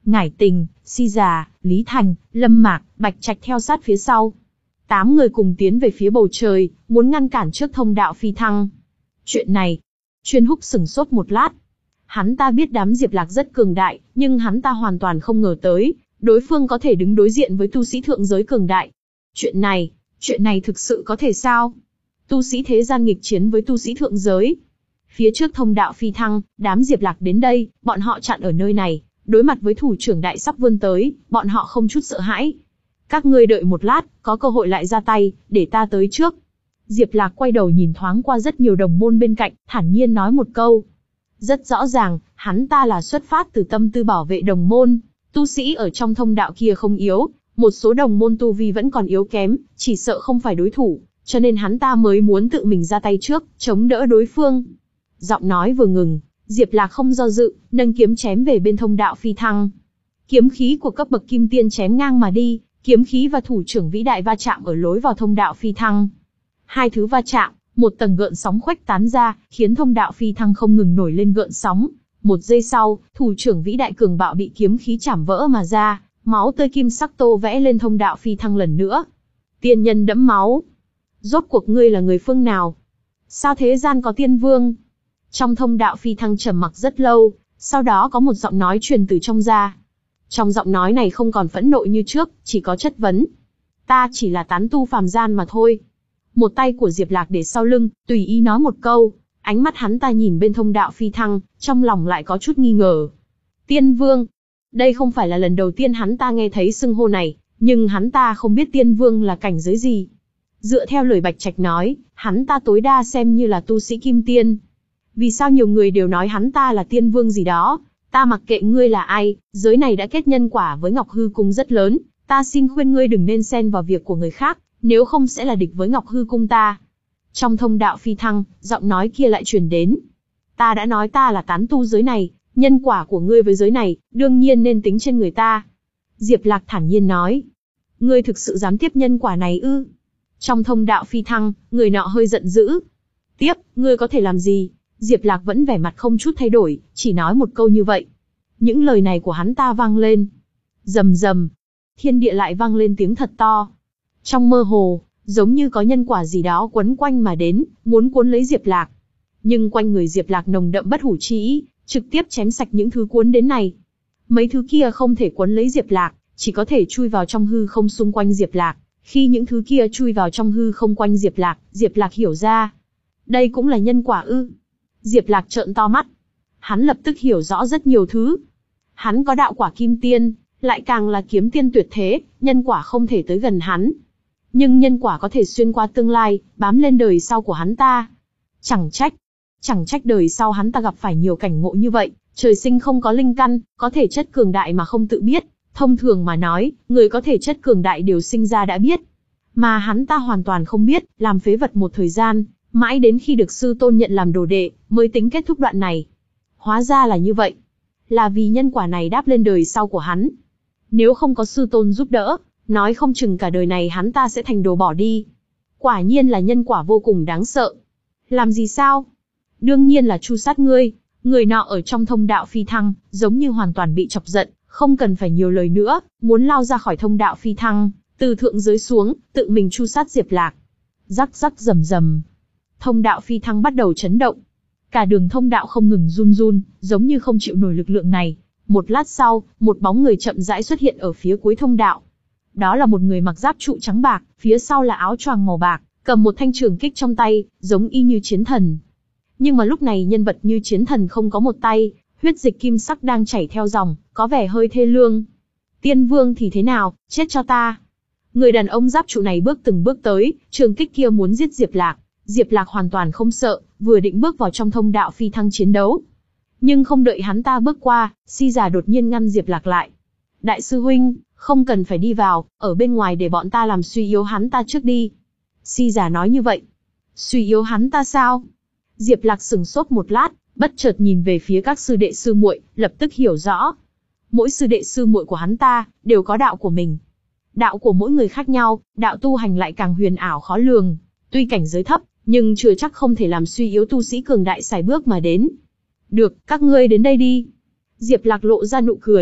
[SPEAKER 1] Ngải Tình, Si Già, Lý Thành, Lâm Mạc, Bạch Trạch theo sát phía sau. Tám người cùng tiến về phía bầu trời, muốn ngăn cản trước thông đạo phi thăng. Chuyện này, Chuyên Húc sửng sốt một lát. Hắn ta biết đám Diệp Lạc rất cường đại, nhưng hắn ta hoàn toàn không ngờ tới, đối phương có thể đứng đối diện với tu sĩ thượng giới cường đại. Chuyện này, chuyện này thực sự có thể sao? Tu sĩ thế gian nghịch chiến với tu sĩ thượng giới. Phía trước thông đạo phi thăng, đám Diệp Lạc đến đây, bọn họ chặn ở nơi này, đối mặt với thủ trưởng đại sắp vươn tới, bọn họ không chút sợ hãi. Các ngươi đợi một lát, có cơ hội lại ra tay, để ta tới trước. Diệp Lạc quay đầu nhìn thoáng qua rất nhiều đồng môn bên cạnh, thản nhiên nói một câu. Rất rõ ràng, hắn ta là xuất phát từ tâm tư bảo vệ đồng môn. Tu sĩ ở trong thông đạo kia không yếu, một số đồng môn tu vi vẫn còn yếu kém, chỉ sợ không phải đối thủ, cho nên hắn ta mới muốn tự mình ra tay trước, chống đỡ đối phương. Giọng nói vừa ngừng, Diệp Lạc không do dự, nâng kiếm chém về bên thông đạo phi thăng. Kiếm khí của cấp bậc kim tiên chém ngang mà đi, kiếm khí và thủ trưởng vĩ đại va chạm ở lối vào thông đạo phi thăng. Hai thứ va chạm, một tầng gợn sóng khuếch tán ra, khiến thông đạo phi thăng không ngừng nổi lên gợn sóng. Một giây sau, thủ trưởng vĩ đại cường bạo bị kiếm khí chảm vỡ mà ra, máu tươi kim sắc tô vẽ lên thông đạo phi thăng lần nữa. Tiên nhân đẫm máu. Rốt cuộc ngươi là người phương nào? Sao thế gian có tiên vương? Trong thông đạo phi thăng trầm mặc rất lâu, sau đó có một giọng nói truyền từ trong ra. Trong giọng nói này không còn phẫn nộ như trước, chỉ có chất vấn. Ta chỉ là tán tu phàm gian mà thôi. Một tay của Diệp Lạc để sau lưng, tùy ý nói một câu. Ánh mắt hắn ta nhìn bên thông đạo phi thăng, trong lòng lại có chút nghi ngờ. Tiên vương. Đây không phải là lần đầu tiên hắn ta nghe thấy xưng hô này, nhưng hắn ta không biết tiên vương là cảnh giới gì. Dựa theo lời Bạch Trạch nói, hắn ta tối đa xem như là tu sĩ kim tiên. Vì sao nhiều người đều nói hắn ta là tiên vương gì đó? Ta mặc kệ ngươi là ai, giới này đã kết nhân quả với Ngọc Hư Cung rất lớn, ta xin khuyên ngươi đừng nên xen vào việc của người khác, nếu không sẽ là địch với Ngọc Hư Cung ta. Trong thông đạo phi thăng, giọng nói kia lại truyền đến. Ta đã nói ta là tán tu giới này, nhân quả của ngươi với giới này, đương nhiên nên tính trên người ta. Diệp Lạc thản nhiên nói. Ngươi thực sự dám tiếp nhân quả này ư? Trong thông đạo phi thăng, người nọ hơi giận dữ. Tiếp, ngươi có thể làm gì? Diệp Lạc vẫn vẻ mặt không chút thay đổi, chỉ nói một câu như vậy. Những lời này của hắn ta vang lên. Rầm rầm, thiên địa lại vang lên tiếng thật to. Trong mơ hồ, giống như có nhân quả gì đó quấn quanh mà đến, muốn cuốn lấy Diệp Lạc. Nhưng quanh người Diệp Lạc nồng đậm bất hủ chi ý, trực tiếp chém sạch những thứ cuốn đến này. Mấy thứ kia không thể cuốn lấy Diệp Lạc, chỉ có thể chui vào trong hư không xung quanh Diệp Lạc. Khi những thứ kia chui vào trong hư không quanh Diệp Lạc, Diệp Lạc hiểu ra. Đây cũng là nhân quả ư? Diệp Lạc trợn to mắt. Hắn lập tức hiểu rõ rất nhiều thứ. Hắn có đạo quả kim tiên, lại càng là kiếm tiên tuyệt thế, nhân quả không thể tới gần hắn. Nhưng nhân quả có thể xuyên qua tương lai, bám lên đời sau của hắn ta. Chẳng trách, chẳng trách đời sau hắn ta gặp phải nhiều cảnh ngộ như vậy, trời sinh không có linh căn, có thể chất cường đại mà không tự biết. Thông thường mà nói, người có thể chất cường đại đều sinh ra đã biết. Mà hắn ta hoàn toàn không biết, làm phế vật một thời gian, mãi đến khi được sư tôn nhận làm đồ đệ, mới tính kết thúc đoạn này. Hóa ra là như vậy. Là vì nhân quả này đáp lên đời sau của hắn. Nếu không có sư tôn giúp đỡ, nói không chừng cả đời này hắn ta sẽ thành đồ bỏ đi. Quả nhiên là nhân quả vô cùng đáng sợ. Làm gì sao? Đương nhiên là tru sát ngươi. Người nọ ở trong thông đạo phi thăng, giống như hoàn toàn bị chọc giận, không cần phải nhiều lời nữa, muốn lao ra khỏi thông đạo phi thăng, từ thượng giới xuống, tự mình tru sát Diệp Lạc. Rắc rắc rầm rầm. Thông đạo phi thăng bắt đầu chấn động. Cả đường thông đạo không ngừng run run, giống như không chịu nổi lực lượng này. Một lát sau, một bóng người chậm rãi xuất hiện ở phía cuối thông đạo. Đó là một người mặc giáp trụ trắng bạc, phía sau là áo choàng màu bạc, cầm một thanh trường kích trong tay, giống y như chiến thần. Nhưng mà lúc này nhân vật như chiến thần không có một tay, huyết dịch kim sắc đang chảy theo dòng, có vẻ hơi thê lương. Tiên vương thì thế nào, chết cho ta. Người đàn ông giáp trụ này bước từng bước tới, trường kích kia muốn giết Diệp Lạc. Diệp Lạc hoàn toàn không sợ, vừa định bước vào trong thông đạo phi thăng chiến đấu. Nhưng không đợi hắn ta bước qua, Si Già đột nhiên ngăn Diệp Lạc lại. Đại sư huynh, không cần phải đi vào, ở bên ngoài để bọn ta làm suy yếu hắn ta trước đi. Si Già nói như vậy. Suy yếu hắn ta sao? Diệp Lạc sững sốt một lát, bất chợt nhìn về phía các sư đệ sư muội, lập tức hiểu rõ. Mỗi sư đệ sư muội của hắn ta, đều có đạo của mình. Đạo của mỗi người khác nhau, đạo tu hành lại càng huyền ảo khó lường. Tuy cảnh giới thấp, nhưng chưa chắc không thể làm suy yếu tu sĩ cường đại sải bước mà đến. Được, các ngươi đến đây đi. Diệp Lạc lộ ra nụ cười,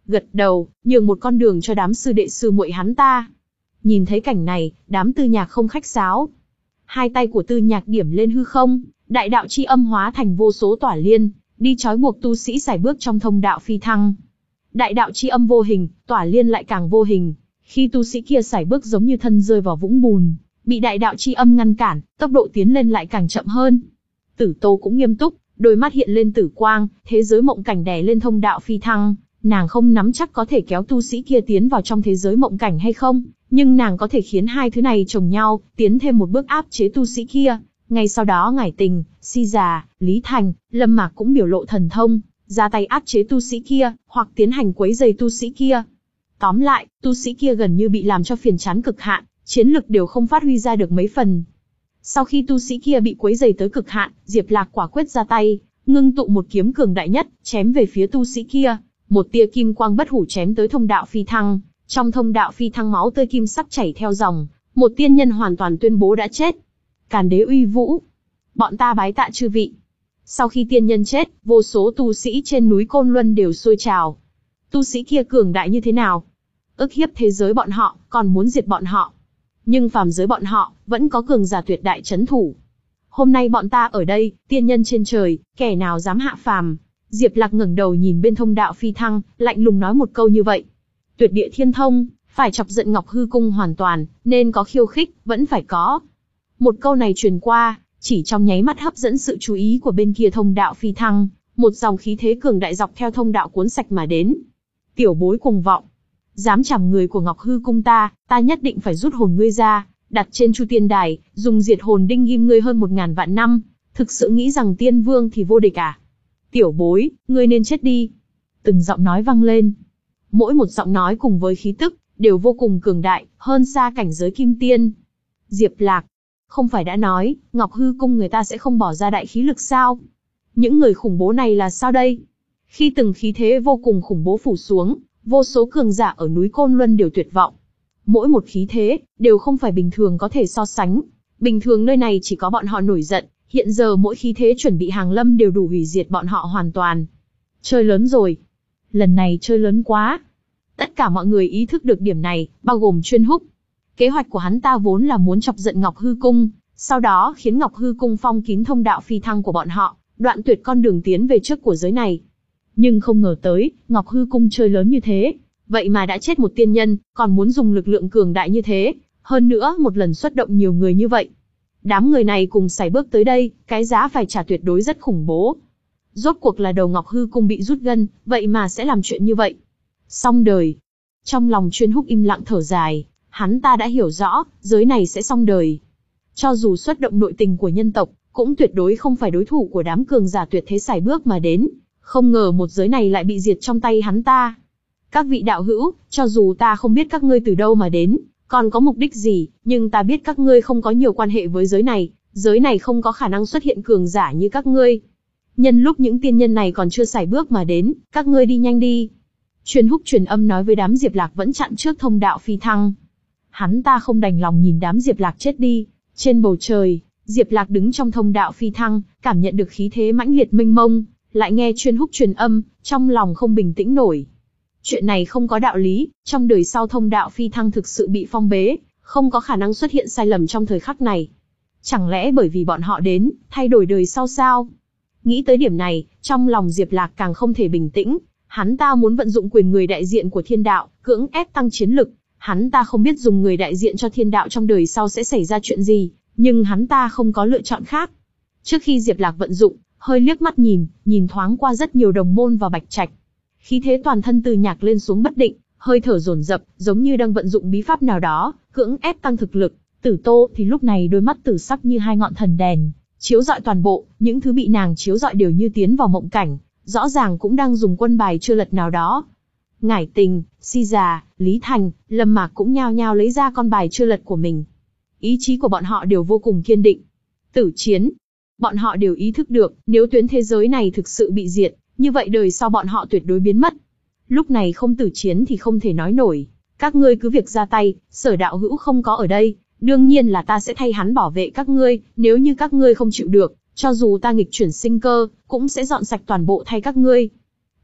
[SPEAKER 1] gật đầu, nhường một con đường cho đám sư đệ sư muội hắn ta. Nhìn thấy cảnh này, đám Tư Nhạc không khách sáo. Hai tay của Tư Nhạc điểm lên hư không, đại đạo chi âm hóa thành vô số tỏa liên, đi trói buộc tu sĩ sải bước trong thông đạo phi thăng. Đại đạo chi âm vô hình, tỏa liên lại càng vô hình. Khi tu sĩ kia sải bước giống như thân rơi vào vũng bùn, bị đại đạo chi âm ngăn cản, tốc độ tiến lên lại càng chậm hơn. Tử Tô cũng nghiêm túc, đôi mắt hiện lên tử quang, thế giới mộng cảnh đè lên thông đạo phi thăng. Nàng không nắm chắc có thể kéo tu sĩ kia tiến vào trong thế giới mộng cảnh hay không, nhưng nàng có thể khiến hai thứ này chồng nhau, tiến thêm một bước áp chế tu sĩ kia. Ngay sau đó Ngải Tình, Si Già, Lý Thành, Lâm Mạc cũng biểu lộ thần thông, ra tay áp chế tu sĩ kia, hoặc tiến hành quấy rầy tu sĩ kia. Tóm lại, tu sĩ kia gần như bị làm cho phiền chán cực hạn, chiến lực đều không phát huy ra được mấy phần. Sau khi tu sĩ kia bị quấy rầy tới cực hạn, Diệp Lạc quả quyết ra tay, ngưng tụ một kiếm cường đại nhất, chém về phía tu sĩ kia. Một tia kim quang bất hủ chém tới thông đạo phi thăng, trong thông đạo phi thăng máu tươi kim sắc chảy theo dòng, một tiên nhân hoàn toàn tuyên bố đã chết. Càn Đế uy vũ, bọn ta bái tạ chư vị. Sau khi tiên nhân chết, vô số tu sĩ trên núi Côn Luân đều sôi trào. Tu sĩ kia cường đại như thế nào? Ức hiếp thế giới bọn họ, còn muốn diệt bọn họ. Nhưng phàm giới bọn họ, vẫn có cường giả tuyệt đại chấn thủ. Hôm nay bọn ta ở đây, tiên nhân trên trời, kẻ nào dám hạ phàm? Diệp Lạc ngẩng đầu nhìn bên thông đạo phi thăng, lạnh lùng nói một câu như vậy. Tuyệt địa thiên thông, phải chọc giận Ngọc Hư Cung hoàn toàn, nên có khiêu khích, vẫn phải có. Một câu này truyền qua, chỉ trong nháy mắt hấp dẫn sự chú ý của bên kia thông đạo phi thăng, một dòng khí thế cường đại dọc theo thông đạo cuốn sạch mà đến. Tiểu bối cuồng vọng, dám chằm người của Ngọc Hư Cung ta, ta nhất định phải rút hồn ngươi ra, đặt trên Chu Tiên Đài, dùng diệt hồn đinh ghim ngươi hơn một ngàn vạn năm. Thực sự nghĩ rằng tiên vương thì vô địch à? Tiểu bối, ngươi nên chết đi. Từng giọng nói vang lên. Mỗi một giọng nói cùng với khí tức, đều vô cùng cường đại, hơn xa cảnh giới kim tiên. Diệp Lạc, không phải đã nói, Ngọc Hư Cung người ta sẽ không bỏ ra đại khí lực sao? Những người khủng bố này là sao đây? Khi từng khí thế vô cùng khủng bố phủ xuống, vô số cường giả ở núi Côn Luân đều tuyệt vọng. Mỗi một khí thế, đều không phải bình thường có thể so sánh. Bình thường nơi này chỉ có bọn họ nổi giận, hiện giờ mỗi khí thế chuẩn bị hàng lâm đều đủ hủy diệt bọn họ hoàn toàn. Chơi lớn rồi. Lần này chơi lớn quá. Tất cả mọi người ý thức được điểm này, bao gồm Chuyên Húc. Kế hoạch của hắn ta vốn là muốn chọc giận Ngọc Hư Cung, sau đó khiến Ngọc Hư Cung phong kín thông đạo phi thăng của bọn họ, đoạn tuyệt con đường tiến về trước của giới này. Nhưng không ngờ tới, Ngọc Hư Cung chơi lớn như thế, vậy mà đã chết một tiên nhân, còn muốn dùng lực lượng cường đại như thế, hơn nữa một lần xuất động nhiều người như vậy. Đám người này cùng sải bước tới đây, cái giá phải trả tuyệt đối rất khủng bố. Rốt cuộc là đầu Ngọc Hư Cung bị rút gân, vậy mà sẽ làm chuyện như vậy. Xong đời. Trong lòng Chuyên Húc im lặng thở dài, hắn ta đã hiểu rõ, giới này sẽ xong đời. Cho dù xuất động nội tình của nhân tộc, cũng tuyệt đối không phải đối thủ của đám cường giả tuyệt thế sải bước mà đến. Không ngờ một giới này lại bị diệt trong tay hắn ta. Các vị đạo hữu, cho dù ta không biết các ngươi từ đâu mà đến, còn có mục đích gì, nhưng ta biết các ngươi không có nhiều quan hệ với giới này, giới này không có khả năng xuất hiện cường giả như các ngươi. Nhân lúc những tiên nhân này còn chưa sải bước mà đến, các ngươi đi nhanh đi. Chuyên Húc truyền âm nói với đám Diệp Lạc vẫn chặn trước thông đạo phi thăng. Hắn ta không đành lòng nhìn đám Diệp Lạc chết đi. Trên bầu trời, Diệp Lạc đứng trong thông đạo phi thăng, cảm nhận được khí thế mãnh liệt mênh mông, lại nghe Chuyên Húc truyền âm, trong lòng không bình tĩnh nổi. Chuyện này không có đạo lý, trong đời sau thông đạo phi thăng thực sự bị phong bế, không có khả năng xuất hiện sai lầm trong thời khắc này. Chẳng lẽ bởi vì bọn họ đến, thay đổi đời sau sao? Nghĩ tới điểm này, trong lòng Diệp Lạc càng không thể bình tĩnh. Hắn ta muốn vận dụng quyền người đại diện của thiên đạo, cưỡng ép tăng chiến lực. Hắn ta không biết dùng người đại diện cho thiên đạo trong đời sau sẽ xảy ra chuyện gì, nhưng hắn ta không có lựa chọn khác. Trước khi Diệp Lạc vận dụng, hơi liếc mắt nhìn, nhìn thoáng qua rất nhiều đồng môn và Bạch Trạch. Khí thế toàn thân Từ Nhạc lên xuống bất định, hơi thở dồn dập, giống như đang vận dụng bí pháp nào đó, cưỡng ép tăng thực lực. Tử Tô thì lúc này đôi mắt tử sắc như hai ngọn thần đèn, chiếu rọi toàn bộ, những thứ bị nàng chiếu rọi đều như tiến vào mộng cảnh, rõ ràng cũng đang dùng quân bài chưa lật nào đó. Ngải Tình, Si Già, Lý Thành, Lâm Mạc cũng nhao nhao lấy ra con bài chưa lật của mình. Ý chí của bọn họ đều vô cùng kiên định. Tử chiến. Bọn họ đều ý thức được, nếu tuyến thế giới này thực sự bị diệt, như vậy đời sau bọn họ tuyệt đối biến mất. Lúc này không tử chiến thì không thể nói nổi. Các ngươi cứ việc ra tay, Sở đạo hữu không có ở đây, đương nhiên là ta sẽ thay hắn bảo vệ các ngươi, nếu như các ngươi không chịu được, cho dù ta nghịch chuyển sinh cơ, cũng sẽ dọn sạch toàn bộ thay các ngươi.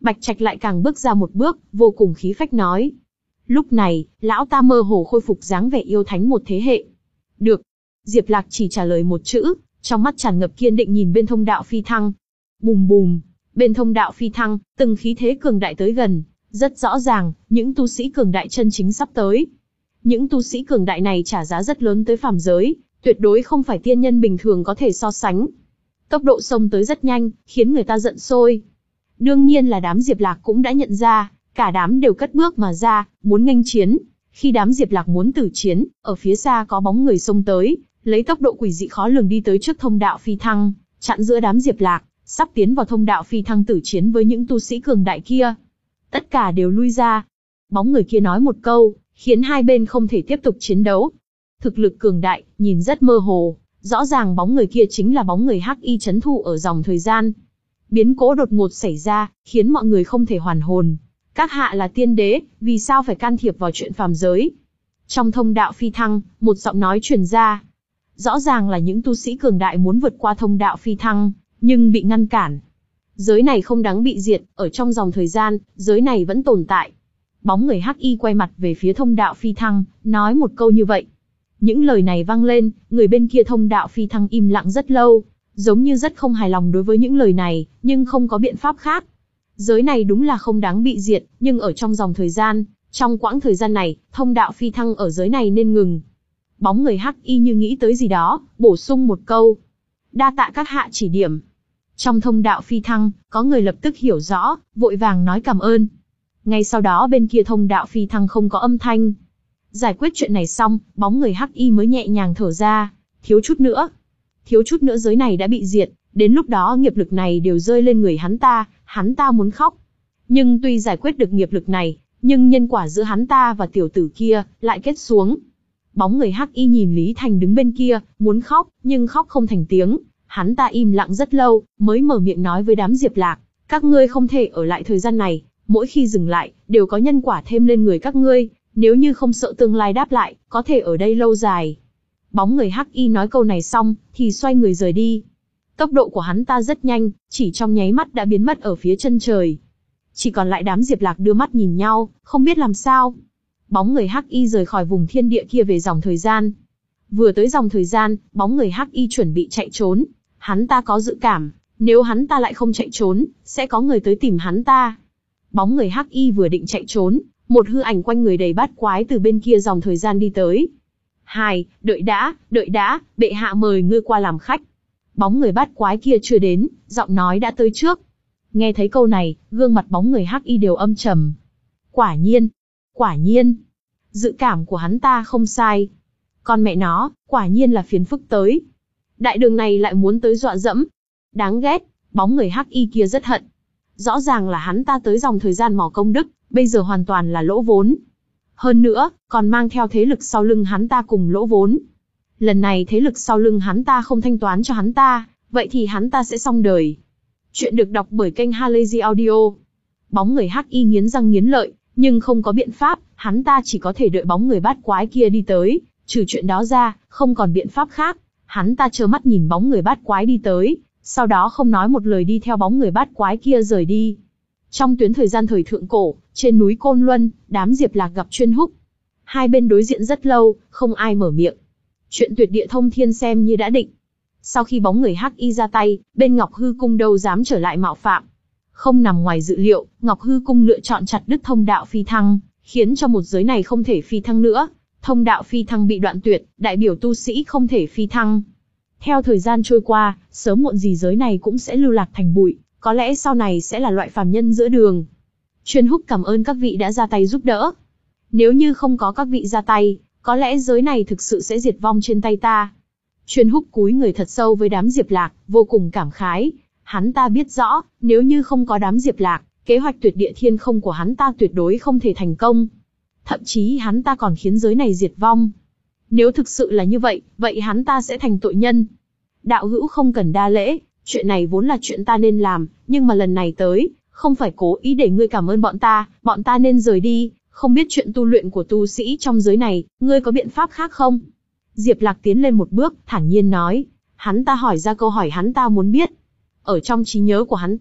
[SPEAKER 1] Bạch Trạch lại càng bước ra một bước, vô cùng khí phách nói. Lúc này, lão ta mơ hồ khôi phục dáng vẻ yêu thánh một thế hệ. Được. Diệp Lạc chỉ trả lời một chữ, trong mắt tràn ngập kiên định nhìn bên thông đạo phi thăng. Bùm bùm, bên thông đạo phi thăng, từng khí thế cường đại tới gần, rất rõ ràng, những tu sĩ cường đại chân chính sắp tới. Những tu sĩ cường đại này trả giá rất lớn tới phàm giới, tuyệt đối không phải tiên nhân bình thường có thể so sánh. Tốc độ xông tới rất nhanh, khiến người ta giận sôi. Đương nhiên là đám Diệp Lạc cũng đã nhận ra, cả đám đều cất bước mà ra, muốn nghênh chiến. Khi đám Diệp Lạc muốn tử chiến, ở phía xa có bóng người xông tới, lấy tốc độ quỷ dị khó lường đi tới trước thông đạo phi thăng, chặn giữa đám Diệp Lạc, sắp tiến vào thông đạo phi thăng tử chiến với những tu sĩ cường đại kia. Tất cả đều lui ra. Bóng người kia nói một câu, khiến hai bên không thể tiếp tục chiến đấu. Thực lực cường đại, nhìn rất mơ hồ, rõ ràng bóng người kia chính là bóng người Hắc Y trấn thủ ở dòng thời gian. Biến cố đột ngột xảy ra, khiến mọi người không thể hoàn hồn. Các hạ là tiên đế, vì sao phải can thiệp vào chuyện phàm giới? Trong thông đạo phi thăng, một giọng nói truyền ra. Rõ ràng là những tu sĩ cường đại muốn vượt qua thông đạo phi thăng, nhưng bị ngăn cản. Giới này không đáng bị diệt, ở trong dòng thời gian, giới này vẫn tồn tại. Bóng người Hắc Y quay mặt về phía thông đạo phi thăng, nói một câu như vậy. Những lời này vang lên, người bên kia thông đạo phi thăng im lặng rất lâu, giống như rất không hài lòng đối với những lời này, nhưng không có biện pháp khác. Giới này đúng là không đáng bị diệt, nhưng ở trong dòng thời gian, trong quãng thời gian này, thông đạo phi thăng ở giới này nên ngừng. Bóng người Hắc Y như nghĩ tới gì đó, bổ sung một câu. Đa tạ các hạ chỉ điểm. Trong thông đạo phi thăng, có người lập tức hiểu rõ, vội vàng nói cảm ơn. Ngay sau đó bên kia thông đạo phi thăng không có âm thanh. Giải quyết chuyện này xong, bóng người Hắc Y mới nhẹ nhàng thở ra, thiếu chút nữa. Thiếu chút nữa giới này đã bị diệt, đến lúc đó nghiệp lực này đều rơi lên người hắn ta, hắn ta muốn khóc. Nhưng tuy giải quyết được nghiệp lực này, nhưng nhân quả giữa hắn ta và tiểu tử kia lại kết xuống. Bóng người Hắc Y nhìn Lý Thành đứng bên kia, muốn khóc, nhưng khóc không thành tiếng. Hắn ta im lặng rất lâu, mới mở miệng nói với đám Diệp Lạc, các ngươi không thể ở lại thời gian này, mỗi khi dừng lại, đều có nhân quả thêm lên người các ngươi, nếu như không sợ tương lai đáp lại, có thể ở đây lâu dài. Bóng người Hắc Y nói câu này xong, thì xoay người rời đi. Tốc độ của hắn ta rất nhanh, chỉ trong nháy mắt đã biến mất ở phía chân trời. Chỉ còn lại đám Diệp Lạc đưa mắt nhìn nhau, không biết làm sao. Bóng người Hắc Y rời khỏi vùng thiên địa kia về dòng thời gian. Vừa tới dòng thời gian, bóng người Hắc Y chuẩn bị chạy trốn. Hắn ta có dự cảm, nếu hắn ta lại không chạy trốn, sẽ có người tới tìm hắn ta. Bóng người Hắc Y vừa định chạy trốn, một hư ảnh quanh người đầy bát quái từ bên kia dòng thời gian đi tới. Hai, đợi đã, đợi đã, bệ hạ mời ngươi qua làm khách. Bóng người bát quái kia chưa đến, giọng nói đã tới trước. Nghe thấy câu này, gương mặt bóng người Hắc Y đều âm trầm. Quả nhiên, quả nhiên, dự cảm của hắn ta không sai. Con mẹ nó, quả nhiên là phiền phức tới. Đại đường này lại muốn tới dọa dẫm. Đáng ghét, bóng người Hắc Y kia rất hận. Rõ ràng là hắn ta tới dòng thời gian mò công đức, bây giờ hoàn toàn là lỗ vốn. Hơn nữa, còn mang theo thế lực sau lưng hắn ta cùng lỗ vốn. Lần này thế lực sau lưng hắn ta không thanh toán cho hắn ta, vậy thì hắn ta sẽ xong đời. Chuyện được đọc bởi kênh Halazy Audio. Bóng người Hắc Y nghiến răng nghiến lợi, nhưng không có biện pháp, hắn ta chỉ có thể đợi bóng người bát quái kia đi tới, trừ chuyện đó ra, không còn biện pháp khác. Hắn ta trơ mắt nhìn bóng người bát quái đi tới, sau đó không nói một lời đi theo bóng người bát quái kia rời đi. Trong tuyến thời gian thời thượng cổ, trên núi Côn Luân, đám Diệp Lạc gặp Chuyên Húc. Hai bên đối diện rất lâu, không ai mở miệng. Chuyện tuyệt địa thông thiên xem như đã định. Sau khi bóng người Hắc Y ra tay, bên Ngọc Hư Cung đâu dám trở lại mạo phạm. Không nằm ngoài dự liệu, Ngọc Hư Cung lựa chọn chặt đứt thông đạo phi thăng, khiến cho một giới này không thể phi thăng nữa. Thông đạo phi thăng bị đoạn tuyệt, đại biểu tu sĩ không thể phi thăng. Theo thời gian trôi qua, sớm muộn gì giới này cũng sẽ lưu lạc thành bụi, có lẽ sau này sẽ là loại phàm nhân giữa đường. Chuyên Húc cảm ơn các vị đã ra tay giúp đỡ. Nếu như không có các vị ra tay, có lẽ giới này thực sự sẽ diệt vong trên tay ta. Chuyên Húc cúi người thật sâu với đám Diệp Lạc, vô cùng cảm khái. Hắn ta biết rõ, nếu như không có đám Diệp Lạc, kế hoạch tuyệt địa thiên không của hắn ta tuyệt đối không thể thành công. Thậm chí hắn ta còn khiến giới này diệt vong. Nếu thực sự là như vậy, vậy hắn ta sẽ thành tội nhân. Đạo hữu không cần đa lễ, chuyện này vốn là chuyện ta nên làm, nhưng mà lần này tới, không phải cố ý để ngươi cảm ơn bọn ta, bọn ta nên rời đi, không biết chuyện tu luyện của tu sĩ trong giới này, ngươi có biện pháp khác không? Diệp Lạc tiến lên một bước, thản nhiên nói. Hắn ta hỏi ra câu hỏi hắn ta muốn biết. Ở trong trí nhớ của hắn ta,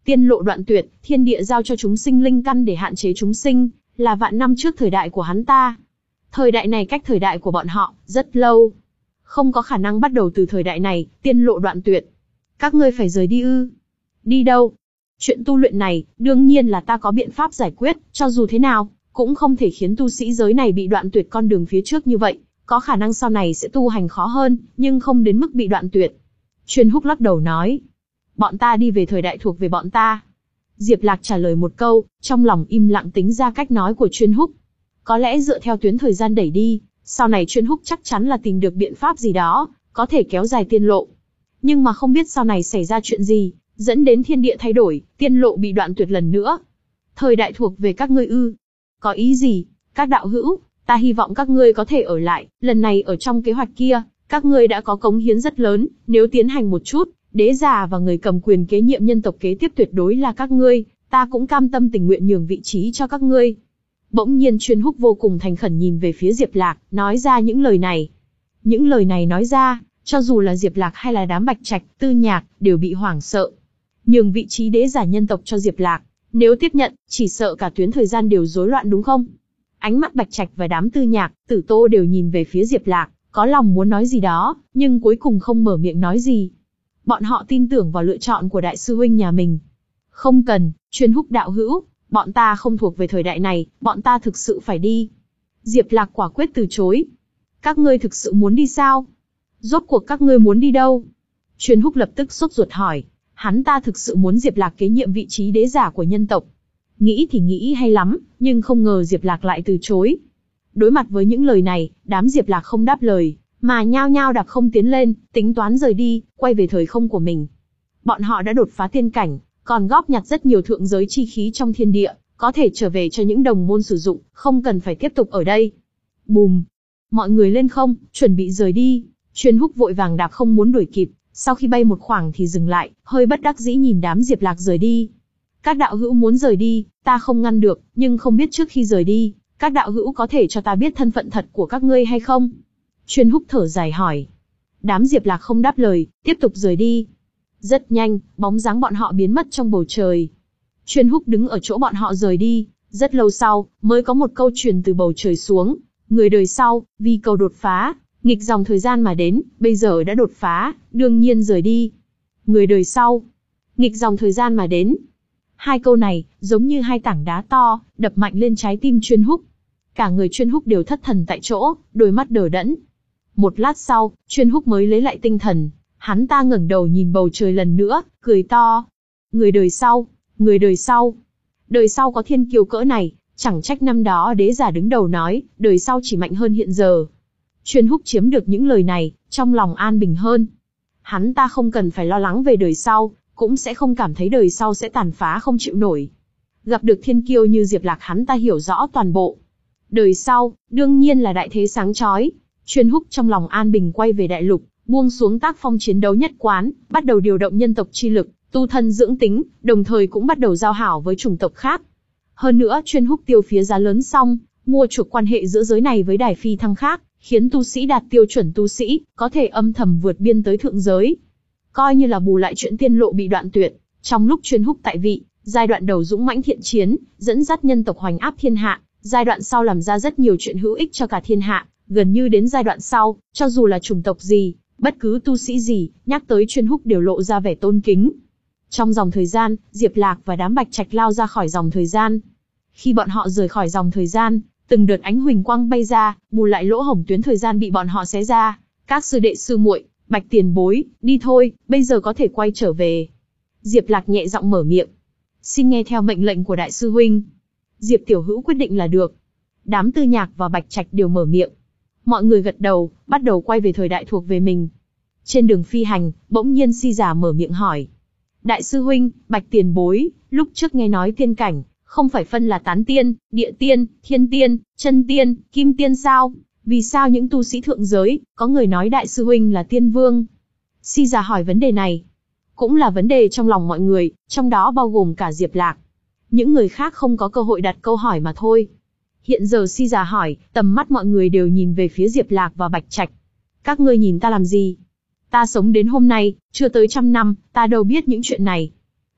[SPEAKER 1] Tiên lộ đoạn tuyệt, thiên địa giao cho chúng sinh linh căn để hạn chế chúng sinh, là vạn năm trước thời đại của hắn ta. Thời đại này cách thời đại của bọn họ, rất lâu. Không có khả năng bắt đầu từ thời đại này, tiên lộ đoạn tuyệt. Các ngươi phải rời đi ư? Đi đâu? Chuyện tu luyện này, đương nhiên là ta có biện pháp giải quyết, cho dù thế nào, cũng không thể khiến tu sĩ giới này bị đoạn tuyệt con đường phía trước như vậy. Có khả năng sau này sẽ tu hành khó hơn, nhưng không đến mức bị đoạn tuyệt. Chuyên Húc lắc đầu nói. Bọn ta đi về thời đại thuộc về bọn ta. Diệp Lạc trả lời một câu, trong lòng im lặng tính ra cách nói của Chuyên Húc. Có lẽ dựa theo tuyến thời gian đẩy đi, sau này Chuyên Húc chắc chắn là tìm được biện pháp gì đó, có thể kéo dài tiên lộ. Nhưng mà không biết sau này xảy ra chuyện gì, dẫn đến thiên địa thay đổi, tiên lộ bị đoạn tuyệt lần nữa. Thời đại thuộc về các ngươi ư? Có ý gì? Các đạo hữu, ta hy vọng các ngươi có thể ở lại, lần này ở trong kế hoạch kia, các ngươi đã có cống hiến rất lớn, nếu tiến hành một chút, đế già và người cầm quyền kế nhiệm nhân tộc kế tiếp tuyệt đối là các ngươi, ta cũng cam tâm tình nguyện nhường vị trí cho các ngươi. Bỗng nhiên Chuyên Húc vô cùng thành khẩn nhìn về phía Diệp Lạc, nói ra những lời này. Những lời này nói ra, cho dù là Diệp Lạc hay là đám Bạch Trạch, Tư Nhạc, đều bị hoảng sợ. Nhường vị trí đế giả nhân tộc cho Diệp Lạc, nếu tiếp nhận, chỉ sợ cả tuyến thời gian đều rối loạn đúng không? Ánh mắt Bạch Trạch và đám Tư Nhạc, Tử Tô đều nhìn về phía Diệp Lạc, có lòng muốn nói gì đó, nhưng cuối cùng không mở miệng nói gì. Bọn họ tin tưởng vào lựa chọn của đại sư huynh nhà mình. Không cần, Chuyên Húc đạo hữu, bọn ta không thuộc về thời đại này, bọn ta thực sự phải đi. Diệp Lạc quả quyết từ chối. Các ngươi thực sự muốn đi sao? Rốt cuộc các ngươi muốn đi đâu? Chuyên Húc lập tức sốt ruột hỏi. Hắn ta thực sự muốn Diệp Lạc kế nhiệm vị trí đế giả của nhân tộc. Nghĩ thì nghĩ hay lắm, nhưng không ngờ Diệp Lạc lại từ chối. Đối mặt với những lời này, đám Diệp Lạc không đáp lời, mà nhao nhao đạp không tiến lên, tính toán rời đi, quay về thời không của mình. Bọn họ đã đột phá thiên cảnh, còn góp nhặt rất nhiều thượng giới chi khí trong thiên địa, có thể trở về cho những đồng môn sử dụng, không cần phải tiếp tục ở đây. Bùm! Mọi người lên không, chuẩn bị rời đi. Chuyên Húc vội vàng đạp không muốn đuổi kịp, sau khi bay một khoảng thì dừng lại, hơi bất đắc dĩ nhìn đám Diệp Lạc rời đi. Các đạo hữu muốn rời đi, ta không ngăn được, nhưng không biết trước khi rời đi, các đạo hữu có thể cho ta biết thân phận thật của các ngươi hay không? Chuyên Húc thở dài hỏi. Đám Diệp Lạc không đáp lời, tiếp tục rời đi. Rất nhanh, bóng dáng bọn họ biến mất trong bầu trời. Chuyên Húc đứng ở chỗ bọn họ rời đi, rất lâu sau, mới có một câu truyền từ bầu trời xuống. Người đời sau, vì cầu đột phá, nghịch dòng thời gian mà đến, bây giờ đã đột phá, đương nhiên rời đi. Người đời sau, nghịch dòng thời gian mà đến. Hai câu này, giống như hai tảng đá to, đập mạnh lên trái tim Chuyên Húc. Cả người Chuyên Húc đều thất thần tại chỗ, đôi mắt đờ đẫn. Một lát sau, Chuyên Húc mới lấy lại tinh thần. Hắn ta ngẩng đầu nhìn bầu trời lần nữa, cười to. Người đời sau, người đời sau. Đời sau có thiên kiêu cỡ này, chẳng trách năm đó đế giả đứng đầu nói, đời sau chỉ mạnh hơn hiện giờ. Chuyên Húc chiếm được những lời này, trong lòng an bình hơn. Hắn ta không cần phải lo lắng về đời sau, cũng sẽ không cảm thấy đời sau sẽ tàn phá không chịu nổi. Gặp được thiên kiêu như Diệp Lạc hắn ta hiểu rõ toàn bộ. Đời sau, đương nhiên là đại thế sáng chói. Chuyên Húc trong lòng an bình quay về đại lục, buông xuống tác phong chiến đấu nhất quán, bắt đầu điều động nhân tộc chi lực, tu thân dưỡng tính, đồng thời cũng bắt đầu giao hảo với chủng tộc khác. Hơn nữa, Chuyên Húc tiêu phía giá lớn xong, mua chuộc quan hệ giữa giới này với đài phi thăng khác, khiến tu sĩ đạt tiêu chuẩn tu sĩ, có thể âm thầm vượt biên tới thượng giới. Coi như là bù lại chuyện tiên lộ bị đoạn tuyệt, trong lúc Chuyên Húc tại vị, giai đoạn đầu dũng mãnh thiện chiến, dẫn dắt nhân tộc hoành áp thiên hạ, giai đoạn sau làm ra rất nhiều chuyện hữu ích cho cả thiên hạ, gần như đến giai đoạn sau, cho dù là chủng tộc gì, bất cứ tu sĩ gì, nhắc tới Chuyên Húc đều lộ ra vẻ tôn kính. Trong dòng thời gian, Diệp Lạc và đám Bạch Trạch lao ra khỏi dòng thời gian. Khi bọn họ rời khỏi dòng thời gian, từng đợt ánh huỳnh quang bay ra, bù lại lỗ hổng tuyến thời gian bị bọn họ xé ra. Các sư đệ sư muội, Bạch tiền bối, đi thôi, bây giờ có thể quay trở về. Diệp Lạc nhẹ giọng mở miệng. Xin nghe theo mệnh lệnh của đại sư huynh. Diệp tiểu hữu quyết định là được. Đám Tư Nhạc và Bạch Trạch đều mở miệng. Mọi người gật đầu, bắt đầu quay về thời đại thuộc về mình. Trên đường phi hành, bỗng nhiên Si Giả mở miệng hỏi. Đại sư huynh, Bạch tiền bối, lúc trước nghe nói tiên cảnh, không phải phân là tán tiên, địa tiên, thiên tiên, chân tiên, kim tiên sao? Vì sao những tu sĩ thượng giới, có người nói đại sư huynh là tiên vương? Si Giả hỏi vấn đề này. Cũng là vấn đề trong lòng mọi người, trong đó bao gồm cả Diệp Lạc. Những người khác không có cơ hội đặt câu hỏi mà thôi. Hiện giờ Si Giả hỏi, tầm mắt mọi người đều nhìn về phía Diệp Lạc và Bạch Trạch. Các ngươi nhìn ta làm gì? Ta sống đến hôm nay, chưa tới trăm năm, ta đâu biết những chuyện này.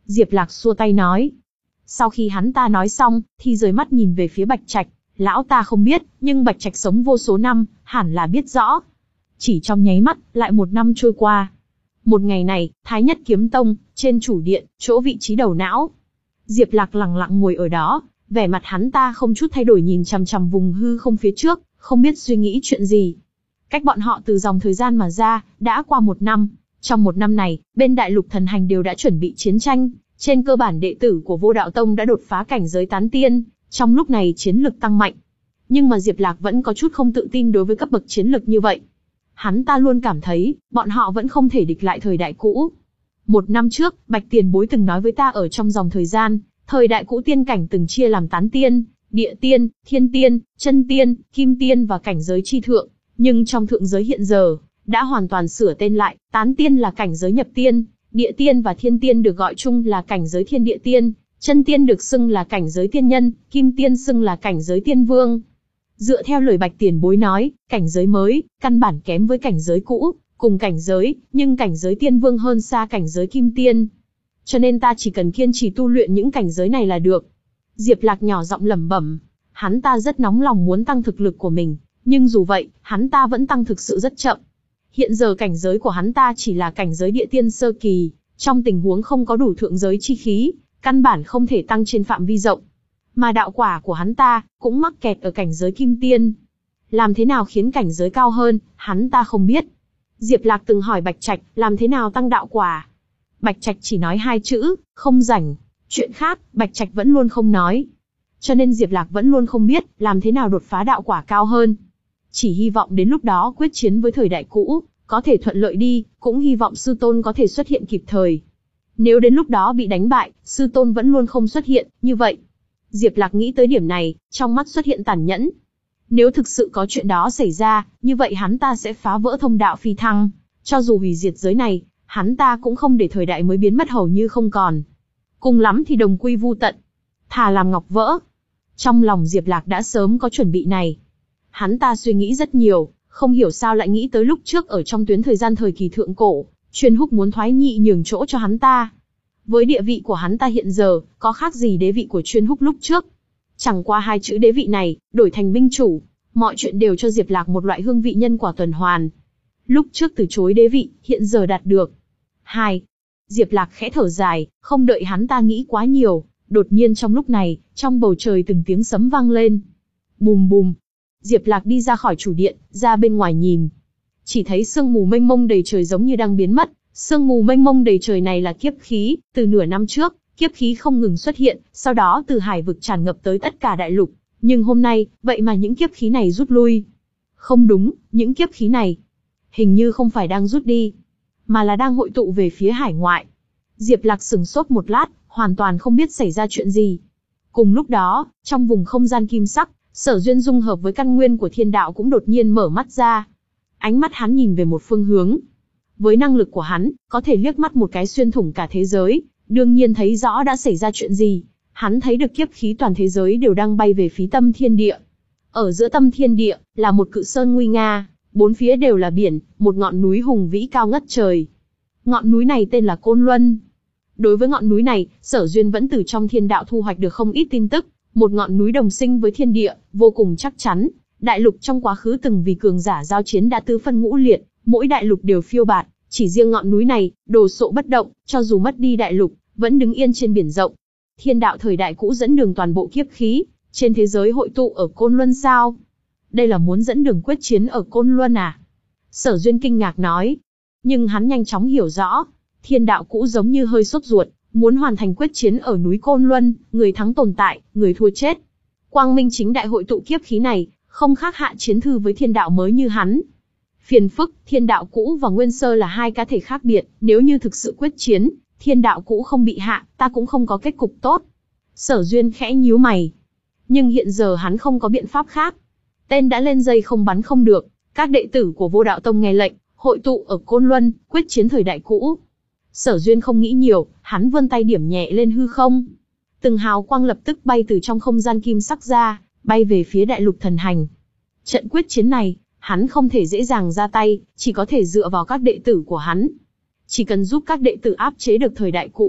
[SPEAKER 1] Diệp Lạc xua tay nói. Sau khi hắn ta nói xong, thì rời mắt nhìn về phía Bạch Trạch. Lão ta không biết, nhưng Bạch Trạch sống vô số năm, hẳn là biết rõ. Chỉ trong nháy mắt, lại một năm trôi qua. Một ngày này, Thái Nhất Kiếm Tông, trên chủ điện, chỗ vị trí đầu não. Diệp Lạc lặng lặng ngồi ở đó, vẻ mặt hắn ta không chút thay đổi nhìn chằm chằm vùng hư không phía trước, không biết suy nghĩ chuyện gì. Cách bọn họ từ dòng thời gian mà ra, đã qua một năm. Trong một năm này, bên Đại Lục Thần Hành đều đã chuẩn bị chiến tranh. Trên cơ bản đệ tử của Vô Đạo Tông đã đột phá cảnh giới tán tiên, trong lúc này chiến lực tăng mạnh. Nhưng mà Diệp Lạc vẫn có chút không tự tin đối với cấp bậc chiến lực như vậy. Hắn ta luôn cảm thấy, bọn họ vẫn không thể địch lại thời đại cũ. Một năm trước, Bạch Tiền Bối từng nói với ta ở trong dòng thời gian, thời đại cũ tiên cảnh từng chia làm tán tiên, địa tiên, thiên tiên, chân tiên, kim tiên và cảnh giới chi thượng. Nhưng trong thượng giới hiện giờ, đã hoàn toàn sửa tên lại, tán tiên là cảnh giới nhập tiên, địa tiên và thiên tiên được gọi chung là cảnh giới thiên địa tiên, chân tiên được xưng là cảnh giới tiên nhân, kim tiên xưng là cảnh giới tiên vương. Dựa theo lời Bạch Tiền Bối nói, cảnh giới mới, căn bản kém với cảnh giới cũ, cùng cảnh giới, nhưng cảnh giới tiên vương hơn xa cảnh giới kim tiên. Cho nên ta chỉ cần kiên trì tu luyện những cảnh giới này là được. Diệp Lạc nhỏ giọng lẩm bẩm, hắn ta rất nóng lòng muốn tăng thực lực của mình, nhưng dù vậy, hắn ta vẫn tăng thực sự rất chậm. Hiện giờ cảnh giới của hắn ta chỉ là cảnh giới địa tiên sơ kỳ, trong tình huống không có đủ thượng giới chi khí, căn bản không thể tăng trên phạm vi rộng. Mà đạo quả của hắn ta, cũng mắc kẹt ở cảnh giới kim tiên. Làm thế nào khiến cảnh giới cao hơn, hắn ta không biết. Diệp Lạc từng hỏi Bạch Trạch, làm thế nào tăng đạo quả? Bạch Trạch chỉ nói hai chữ, không rảnh. Chuyện khác, Bạch Trạch vẫn luôn không nói. Cho nên Diệp Lạc vẫn luôn không biết, làm thế nào đột phá đạo quả cao hơn. Chỉ hy vọng đến lúc đó quyết chiến với thời đại cũ, có thể thuận lợi đi, cũng hy vọng sư tôn có thể xuất hiện kịp thời. Nếu đến lúc đó bị đánh bại, sư tôn vẫn luôn không xuất hiện, như vậy. Diệp Lạc nghĩ tới điểm này, trong mắt xuất hiện tàn nhẫn. Nếu thực sự có chuyện đó xảy ra, như vậy hắn ta sẽ phá vỡ thông đạo phi thăng. Cho dù hủy diệt giới này, hắn ta cũng không để thời đại mới biến mất hầu như không còn. Cùng lắm thì đồng quy vu tận. Thà làm ngọc vỡ. Trong lòng Diệp Lạc đã sớm có chuẩn bị này. Hắn ta suy nghĩ rất nhiều, không hiểu sao lại nghĩ tới lúc trước ở trong tuyến thời gian thời kỳ thượng cổ, Chuyên Húc muốn thoái nhị nhường chỗ cho hắn ta. Với địa vị của hắn ta hiện giờ, có khác gì đế vị của Chuyên Húc lúc trước. Chẳng qua hai chữ đế vị này, đổi thành minh chủ, mọi chuyện đều cho Diệp Lạc một loại hương vị nhân quả tuần hoàn. Lúc trước từ chối đế vị, hiện giờ đạt được. Hai. Diệp Lạc khẽ thở dài, không đợi hắn ta nghĩ quá nhiều, đột nhiên trong lúc này, trong bầu trời từng tiếng sấm vang lên. Bùm bùm. Diệp Lạc đi ra khỏi chủ điện, ra bên ngoài nhìn. Chỉ thấy sương mù mênh mông đầy trời giống như đang biến mất. Sương mù mênh mông đầy trời này là kiếp khí, từ nửa năm trước, kiếp khí không ngừng xuất hiện, sau đó từ hải vực tràn ngập tới tất cả đại lục. Nhưng hôm nay, vậy mà những kiếp khí này rút lui. Không đúng, những kiếp khí này hình như không phải đang rút đi, mà là đang hội tụ về phía hải ngoại. Diệp Lạc sững sốt một lát, hoàn toàn không biết xảy ra chuyện gì. Cùng lúc đó, trong vùng không gian kim sắc, Sở Duyên dung hợp với căn nguyên của thiên đạo cũng đột nhiên mở mắt ra. Ánh mắt hắn nhìn về một phương hướng. Với năng lực của hắn, có thể liếc mắt một cái xuyên thủng cả thế giới, đương nhiên thấy rõ đã xảy ra chuyện gì. Hắn thấy được kiếp khí toàn thế giới đều đang bay về phía tâm thiên địa. Ở giữa tâm thiên địa, là một cự sơn nguy nga, bốn phía đều là biển, một ngọn núi hùng vĩ cao ngất trời. Ngọn núi này tên là Côn Luân. Đối với ngọn núi này, Sở Duyên vẫn từ trong thiên đạo thu hoạch được không ít tin tức. Một ngọn núi đồng sinh với thiên địa, vô cùng chắc chắn. Đại lục trong quá khứ từng vì cường giả giao chiến đã tứ phân ngũ liệt, mỗi đại lục đều phiêu bạt. Chỉ riêng ngọn núi này, đồ sộ bất động, cho dù mất đi đại lục, vẫn đứng yên trên biển rộng. Thiên đạo thời đại cũ dẫn đường toàn bộ kiếp khí, trên thế giới hội tụ ở Côn Luân sao? Đây là muốn dẫn đường quyết chiến ở Côn Luân à? Sở Duyên kinh ngạc nói. Nhưng hắn nhanh chóng hiểu rõ, thiên đạo cũ giống như hơi sốt ruột, muốn hoàn thành quyết chiến ở núi Côn Luân, người thắng tồn tại, người thua chết. Quang Minh chính đại hội tụ kiếp khí này, không khác hạ chiến thư với thiên đạo mới như hắn. Phiền phức, thiên đạo cũ và nguyên sơ là hai cá thể khác biệt, nếu như thực sự quyết chiến, thiên đạo cũ không bị hạ, ta cũng không có kết cục tốt. Sở Duyên khẽ nhíu mày. Nhưng hiện giờ hắn không có biện pháp khác. Tên đã lên dây không bắn không được, các đệ tử của Vô Đạo Tông nghe lệnh, hội tụ ở Côn Luân, quyết chiến thời đại cũ. Sở Duyên không nghĩ nhiều, hắn vươn tay điểm nhẹ lên hư không. Từng hào quang lập tức bay từ trong không gian kim sắc ra, bay về phía đại lục thần hành. Trận quyết chiến này, hắn không thể dễ dàng ra tay, chỉ có thể dựa vào các đệ tử của hắn. Chỉ cần giúp các đệ tử áp chế được thời đại cũ,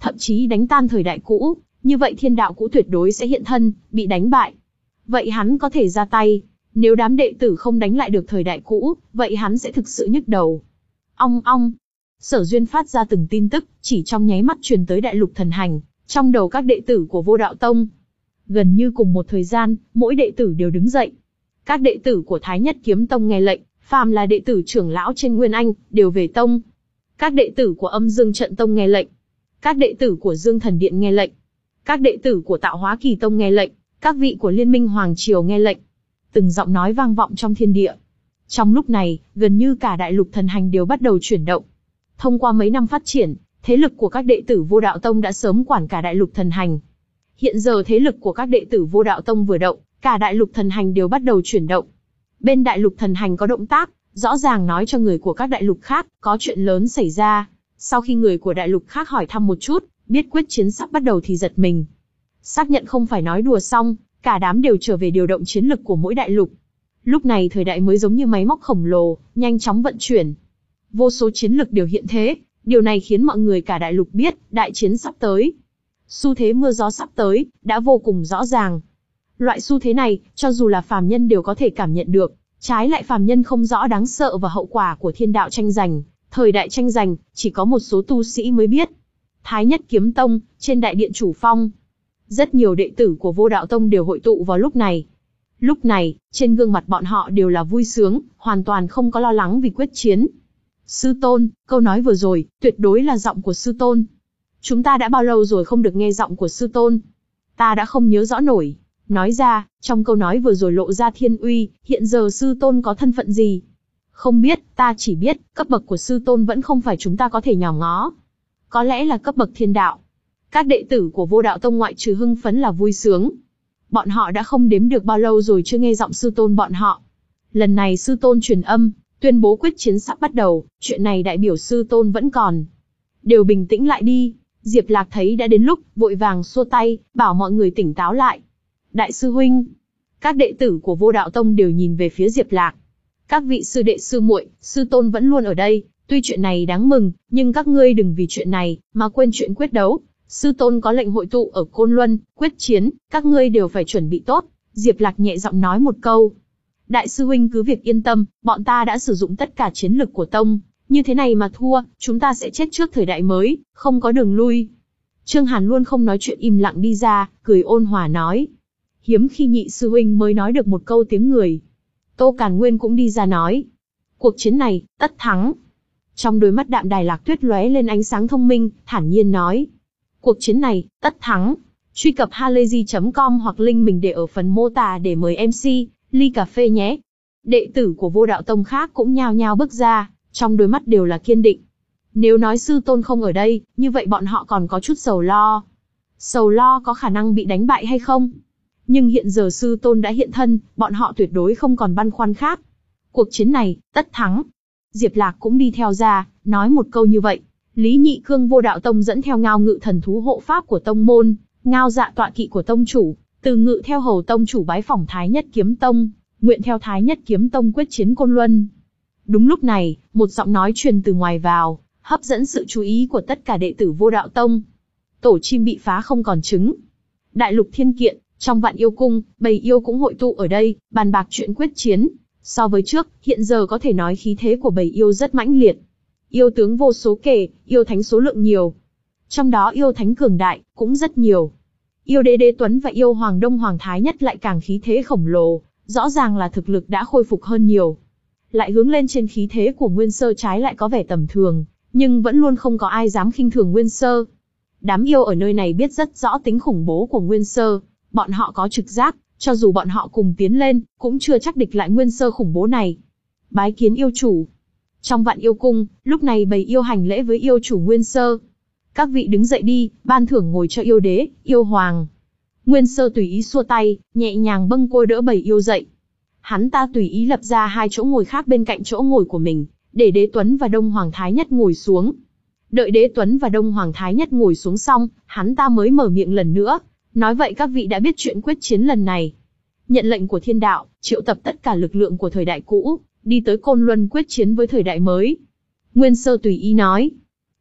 [SPEAKER 1] thậm chí đánh tan thời đại cũ, như vậy thiên đạo cũ tuyệt đối sẽ hiện thân, bị đánh bại. Vậy hắn có thể ra tay, nếu đám đệ tử không đánh lại được thời đại cũ, vậy hắn sẽ thực sự nhức đầu. Ong ong. Sở Duyên phát ra từng tin tức, chỉ trong nháy mắt truyền tới đại lục thần hành, trong đầu các đệ tử của Vô Đạo Tông. Gần như cùng một thời gian, mỗi đệ tử đều đứng dậy. Các đệ tử của Thái Nhất Kiếm Tông nghe lệnh, phàm là đệ tử trưởng lão trên Nguyên Anh, đều về tông. Các đệ tử của Âm Dương Trận Tông nghe lệnh. Các đệ tử của Dương Thần Điện nghe lệnh. Các đệ tử của Tạo Hóa Kỳ Tông nghe lệnh. Các vị của Liên minh Hoàng Triều nghe lệnh. Từng giọng nói vang vọng trong thiên địa. Trong lúc này, gần như cả đại lục thần hành đều bắt đầu chuyển động. Thông qua mấy năm phát triển, thế lực của các đệ tử Vô Đạo Tông đã sớm quản cả đại lục thần hành. Hiện giờ thế lực của các đệ tử Vô Đạo Tông vừa động, cả đại lục thần hành đều bắt đầu chuyển động. Bên đại lục thần hành có động tác, rõ ràng nói cho người của các đại lục khác, có chuyện lớn xảy ra. Sau khi người của đại lục khác hỏi thăm một chút, biết quyết chiến sắp bắt đầu thì giật mình. Xác nhận không phải nói đùa xong, cả đám đều trở về điều động chiến lực của mỗi đại lục. Lúc này thời đại mới giống như máy móc khổng lồ, nhanh chóng vận chuyển. Vô số chiến lực đều hiện thế, điều này khiến mọi người cả đại lục biết, đại chiến sắp tới. Xu thế mưa gió sắp tới, đã vô cùng rõ ràng. Loại xu thế này, cho dù là phàm nhân đều có thể cảm nhận được, trái lại phàm nhân không rõ đáng sợ và hậu quả của thiên đạo tranh giành. Thời đại tranh giành, chỉ có một số tu sĩ mới biết. Thái Nhất Kiếm Tông, trên đại điện chủ phong. Rất nhiều đệ tử của Vô Đạo Tông đều hội tụ vào lúc này. Lúc này, trên gương mặt bọn họ đều là vui sướng, hoàn toàn không có lo lắng vì quyết chiến. Sư tôn, câu nói vừa rồi, tuyệt đối là giọng của sư tôn. Chúng ta đã bao lâu rồi không được nghe giọng của sư tôn? Ta đã không nhớ rõ nổi. Nói ra, trong câu nói vừa rồi lộ ra thiên uy, hiện giờ sư tôn có thân phận gì? Không biết, ta chỉ biết, cấp bậc của sư tôn vẫn không phải chúng ta có thể nhòm ngó. Có lẽ là cấp bậc thiên đạo. Các đệ tử của Vô Đạo Tông ngoại trừ hưng phấn là vui sướng. Bọn họ đã không đếm được bao lâu rồi chưa nghe giọng sư tôn bọn họ. Lần này sư tôn truyền âm, tuyên bố quyết chiến sắp bắt đầu, chuyện này đại biểu sư tôn vẫn còn. Đều bình tĩnh lại đi. Diệp Lạc thấy đã đến lúc, vội vàng xua tay, bảo mọi người tỉnh táo lại. Đại sư huynh. Các đệ tử của Vô Đạo Tông đều nhìn về phía Diệp Lạc. Các vị sư đệ sư muội, sư tôn vẫn luôn ở đây, tuy chuyện này đáng mừng, nhưng các ngươi đừng vì chuyện này mà quên chuyện quyết đấu. Sư tôn có lệnh hội tụ ở Côn Luân, quyết chiến, các ngươi đều phải chuẩn bị tốt. Diệp Lạc nhẹ giọng nói một câu. Đại sư huynh cứ việc yên tâm, bọn ta đã sử dụng tất cả chiến lực của tông, như thế này mà thua, chúng ta sẽ chết trước thời đại mới, không có đường lui. Trương Hàn luôn không nói chuyện im lặng đi ra, cười ôn hòa nói. Hiếm khi nhị sư huynh mới nói được một câu tiếng người. Tô Càn Nguyên cũng đi ra nói. Cuộc chiến này, tất thắng. Trong đôi mắt Đạm Đài Lạc Tuyết lóe lên ánh sáng thông minh, thản nhiên nói. Cuộc chiến này, tất thắng. Truy cập halayzi chấm com hoặc link mình để ở phần mô tả để mời em xê, ly cà phê nhé. Đệ tử của Vô Đạo Tông khác cũng nhao nhao bước ra, trong đôi mắt đều là kiên định. Nếu nói sư tôn không ở đây, như vậy bọn họ còn có chút sầu lo. Sầu lo có khả năng bị đánh bại hay không? Nhưng hiện giờ sư tôn đã hiện thân, bọn họ tuyệt đối không còn băn khoăn khác. Cuộc chiến này, tất thắng. Diệp Lạc cũng đi theo ra, nói một câu như vậy. Lý Nhị Cương Vô Đạo Tông dẫn theo Ngao Ngự thần thú hộ pháp của tông môn, Ngao Dạ tọa kỵ của tông chủ, Từ Ngự theo hầu tông chủ bái phỏng Thái Nhất Kiếm Tông, nguyện theo Thái Nhất Kiếm Tông quyết chiến Côn Luân. Đúng lúc này, một giọng nói truyền từ ngoài vào, hấp dẫn sự chú ý của tất cả đệ tử Vô Đạo Tông. Tổ chim bị phá không còn trứng. Đại lục thiên kiện, trong Vạn Yêu Cung, bầy yêu cũng hội tụ ở đây, bàn bạc chuyện quyết chiến. So với trước, hiện giờ có thể nói khí thế của bầy yêu rất mãnh liệt. Yêu tướng vô số kể, yêu thánh số lượng nhiều. Trong đó yêu thánh cường đại, cũng rất nhiều. Yêu đế Đế Tuấn và yêu hoàng Đông Hoàng Thái Nhất lại càng khí thế khổng lồ, rõ ràng là thực lực đã khôi phục hơn nhiều. Lại hướng lên trên khí thế của Nguyên Sơ trái lại có vẻ tầm thường, nhưng vẫn luôn không có ai dám khinh thường Nguyên Sơ. Đám yêu ở nơi này biết rất rõ tính khủng bố của Nguyên Sơ, bọn họ có trực giác, cho dù bọn họ cùng tiến lên, cũng chưa chắc địch lại Nguyên Sơ khủng bố này. Bái kiến yêu chủ. Trong Vạn Yêu Cung, lúc này bầy yêu hành lễ với yêu chủ Nguyên Sơ. Các vị đứng dậy đi, ban thưởng ngồi cho yêu đế, yêu hoàng. Nguyên Sơ tùy ý xua tay, nhẹ nhàng bâng côi đỡ bầy yêu dậy. Hắn ta tùy ý lập ra hai chỗ ngồi khác bên cạnh chỗ ngồi của mình, để Đế Tuấn và Đông Hoàng Thái Nhất ngồi xuống. Đợi Đế Tuấn và Đông Hoàng Thái Nhất ngồi xuống xong, hắn ta mới mở miệng lần nữa, nói vậy các vị đã biết chuyện quyết chiến lần này. Nhận lệnh của thiên đạo, triệu tập tất cả lực lượng của thời đại cũ, đi tới Côn Luân quyết chiến với thời đại mới. Nguyên Sơ tùy ý nói.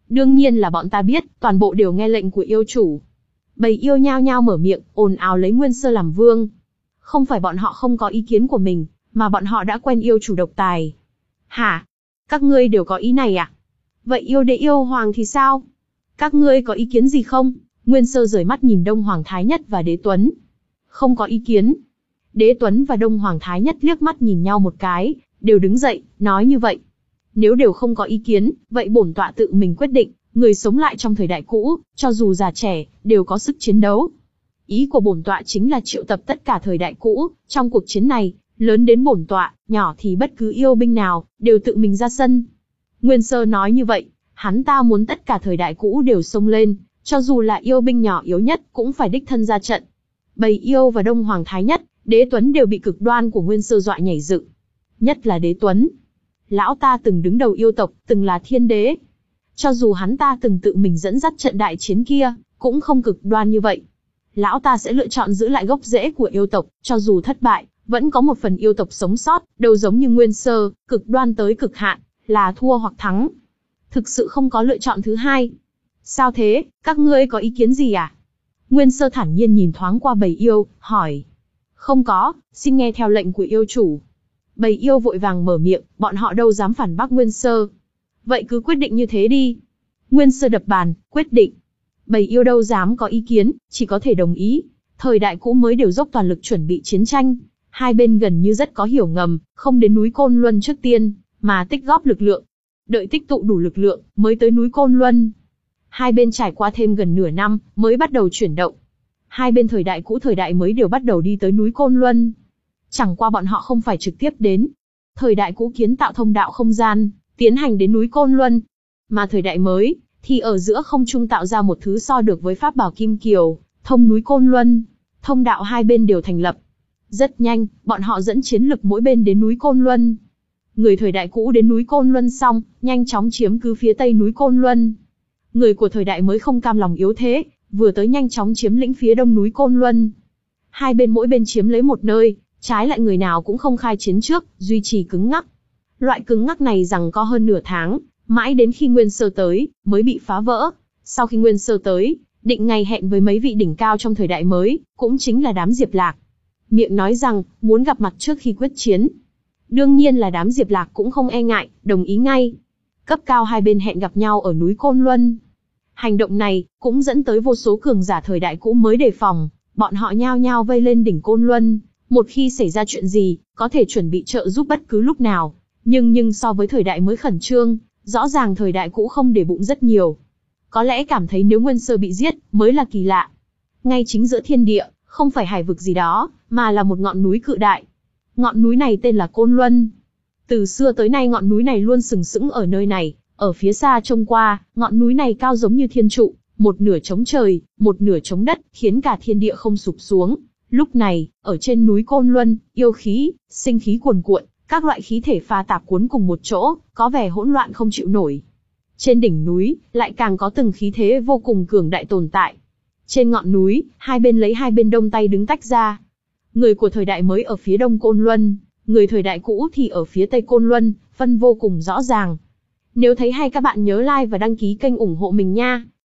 [SPEAKER 1] Đương nhiên là bọn ta biết, toàn bộ đều nghe lệnh của yêu chủ. Bầy yêu nhao nhao mở miệng, ồn ào lấy Nguyên Sơ làm vương. Không phải bọn họ không có ý kiến của mình, mà bọn họ đã quen yêu chủ độc tài. Hả? Các ngươi đều có ý này à? Vậy yêu đế yêu hoàng thì sao? Các ngươi có ý kiến gì không? Nguyên Sơ rời mắt nhìn Đông Hoàng Thái Nhất và Đế Tuấn. Không có ý kiến. Đế Tuấn và Đông Hoàng Thái Nhất liếc mắt nhìn nhau một cái, đều đứng dậy, nói như vậy. Nếu đều không có ý kiến, vậy bổn tọa tự mình quyết định, người sống lại trong thời đại cũ, cho dù già trẻ, đều có sức chiến đấu. Ý của bổn tọa chính là triệu tập tất cả thời đại cũ, trong cuộc chiến này, lớn đến bổn tọa, nhỏ thì bất cứ yêu binh nào, đều tự mình ra sân. Nguyên Sơ nói như vậy, hắn ta muốn tất cả thời đại cũ đều xông lên, cho dù là yêu binh nhỏ yếu nhất, cũng phải đích thân ra trận. Bầy yêu và Đông Hoàng Thái Nhất, Đế Tuấn đều bị cực đoan của Nguyên Sơ dọa nhảy dựng. Nhất là Đế Tuấn. Lão ta từng đứng đầu yêu tộc, từng là thiên đế. Cho dù hắn ta từng tự mình dẫn dắt trận đại chiến kia, cũng không cực đoan như vậy. Lão ta sẽ lựa chọn giữ lại gốc rễ của yêu tộc, cho dù thất bại, vẫn có một phần yêu tộc sống sót, đâu giống như Nguyên Sơ, cực đoan tới cực hạn, là thua hoặc thắng. Thực sự không có lựa chọn thứ hai. Sao thế, các ngươi có ý kiến gì à? Nguyên Sơ thản nhiên nhìn thoáng qua bầy yêu, hỏi. Không có, xin nghe theo lệnh của yêu chủ. Bầy yêu vội vàng mở miệng, bọn họ đâu dám phản bác Nguyên Sơ. Vậy cứ quyết định như thế đi. Nguyên Sơ đập bàn, quyết định. Bầy yêu đâu dám có ý kiến, chỉ có thể đồng ý. Thời đại cũ mới đều dốc toàn lực chuẩn bị chiến tranh. Hai bên gần như rất có hiểu ngầm, không đến núi Côn Luân trước tiên, mà tích góp lực lượng. Đợi tích tụ đủ lực lượng, mới tới núi Côn Luân. Hai bên trải qua thêm gần nửa năm, mới bắt đầu chuyển động. Hai bên thời đại cũ thời đại mới đều bắt đầu đi tới núi Côn Luân. Chẳng qua bọn họ không phải trực tiếp đến. Thời đại cũ kiến tạo thông đạo không gian, tiến hành đến núi Côn Luân. Mà thời đại mới, thì ở giữa không trung tạo ra một thứ so được với pháp bảo Kim Kiều, thông núi Côn Luân. Thông đạo hai bên đều thành lập. Rất nhanh, bọn họ dẫn chiến lực mỗi bên đến núi Côn Luân. Người thời đại cũ đến núi Côn Luân xong, nhanh chóng chiếm cứ phía tây núi Côn Luân. Người của thời đại mới không cam lòng yếu thế, vừa tới nhanh chóng chiếm lĩnh phía đông núi Côn Luân. Hai bên mỗi bên chiếm lấy một nơi, trái lại người nào cũng không khai chiến trước, duy trì cứng ngắc. Loại cứng ngắc này giằng co hơn nửa tháng, mãi đến khi Nguyên Sơ tới, mới bị phá vỡ. Sau khi Nguyên Sơ tới, định ngày hẹn với mấy vị đỉnh cao trong thời đại mới, cũng chính là đám Diệp Lạc. Miệng nói rằng, muốn gặp mặt trước khi quyết chiến. Đương nhiên là đám Diệp Lạc cũng không e ngại, đồng ý ngay. Cấp cao hai bên hẹn gặp nhau ở núi Côn Luân. Hành động này, cũng dẫn tới vô số cường giả thời đại cũ mới đề phòng, bọn họ nhao nhao vây lên đỉnh Côn Luân. Một khi xảy ra chuyện gì, có thể chuẩn bị trợ giúp bất cứ lúc nào. Nhưng nhưng so với thời đại mới khẩn trương, rõ ràng thời đại cũ không để bụng rất nhiều. Có lẽ cảm thấy nếu Nguyên Sơ bị giết, mới là kỳ lạ. Ngay chính giữa thiên địa, không phải hải vực gì đó, mà là một ngọn núi cự đại. Ngọn núi này tên là Côn Luân. Từ xưa tới nay ngọn núi này luôn sừng sững ở nơi này, ở phía xa trông qua, ngọn núi này cao giống như thiên trụ, một nửa chống trời, một nửa chống đất, khiến cả thiên địa không sụp xuống. Lúc này, ở trên núi Côn Luân, yêu khí, sinh khí cuồn cuộn, các loại khí thể pha tạp cuốn cùng một chỗ, có vẻ hỗn loạn không chịu nổi. Trên đỉnh núi, lại càng có từng khí thế vô cùng cường đại tồn tại. Trên ngọn núi, hai bên lấy hai bên đông tay đứng tách ra. Người của thời đại mới ở phía đông Côn Luân, người thời đại cũ thì ở phía tây Côn Luân, phân vô cùng rõ ràng. Nếu thấy hay các bạn nhớ like và đăng ký kênh ủng hộ mình nha.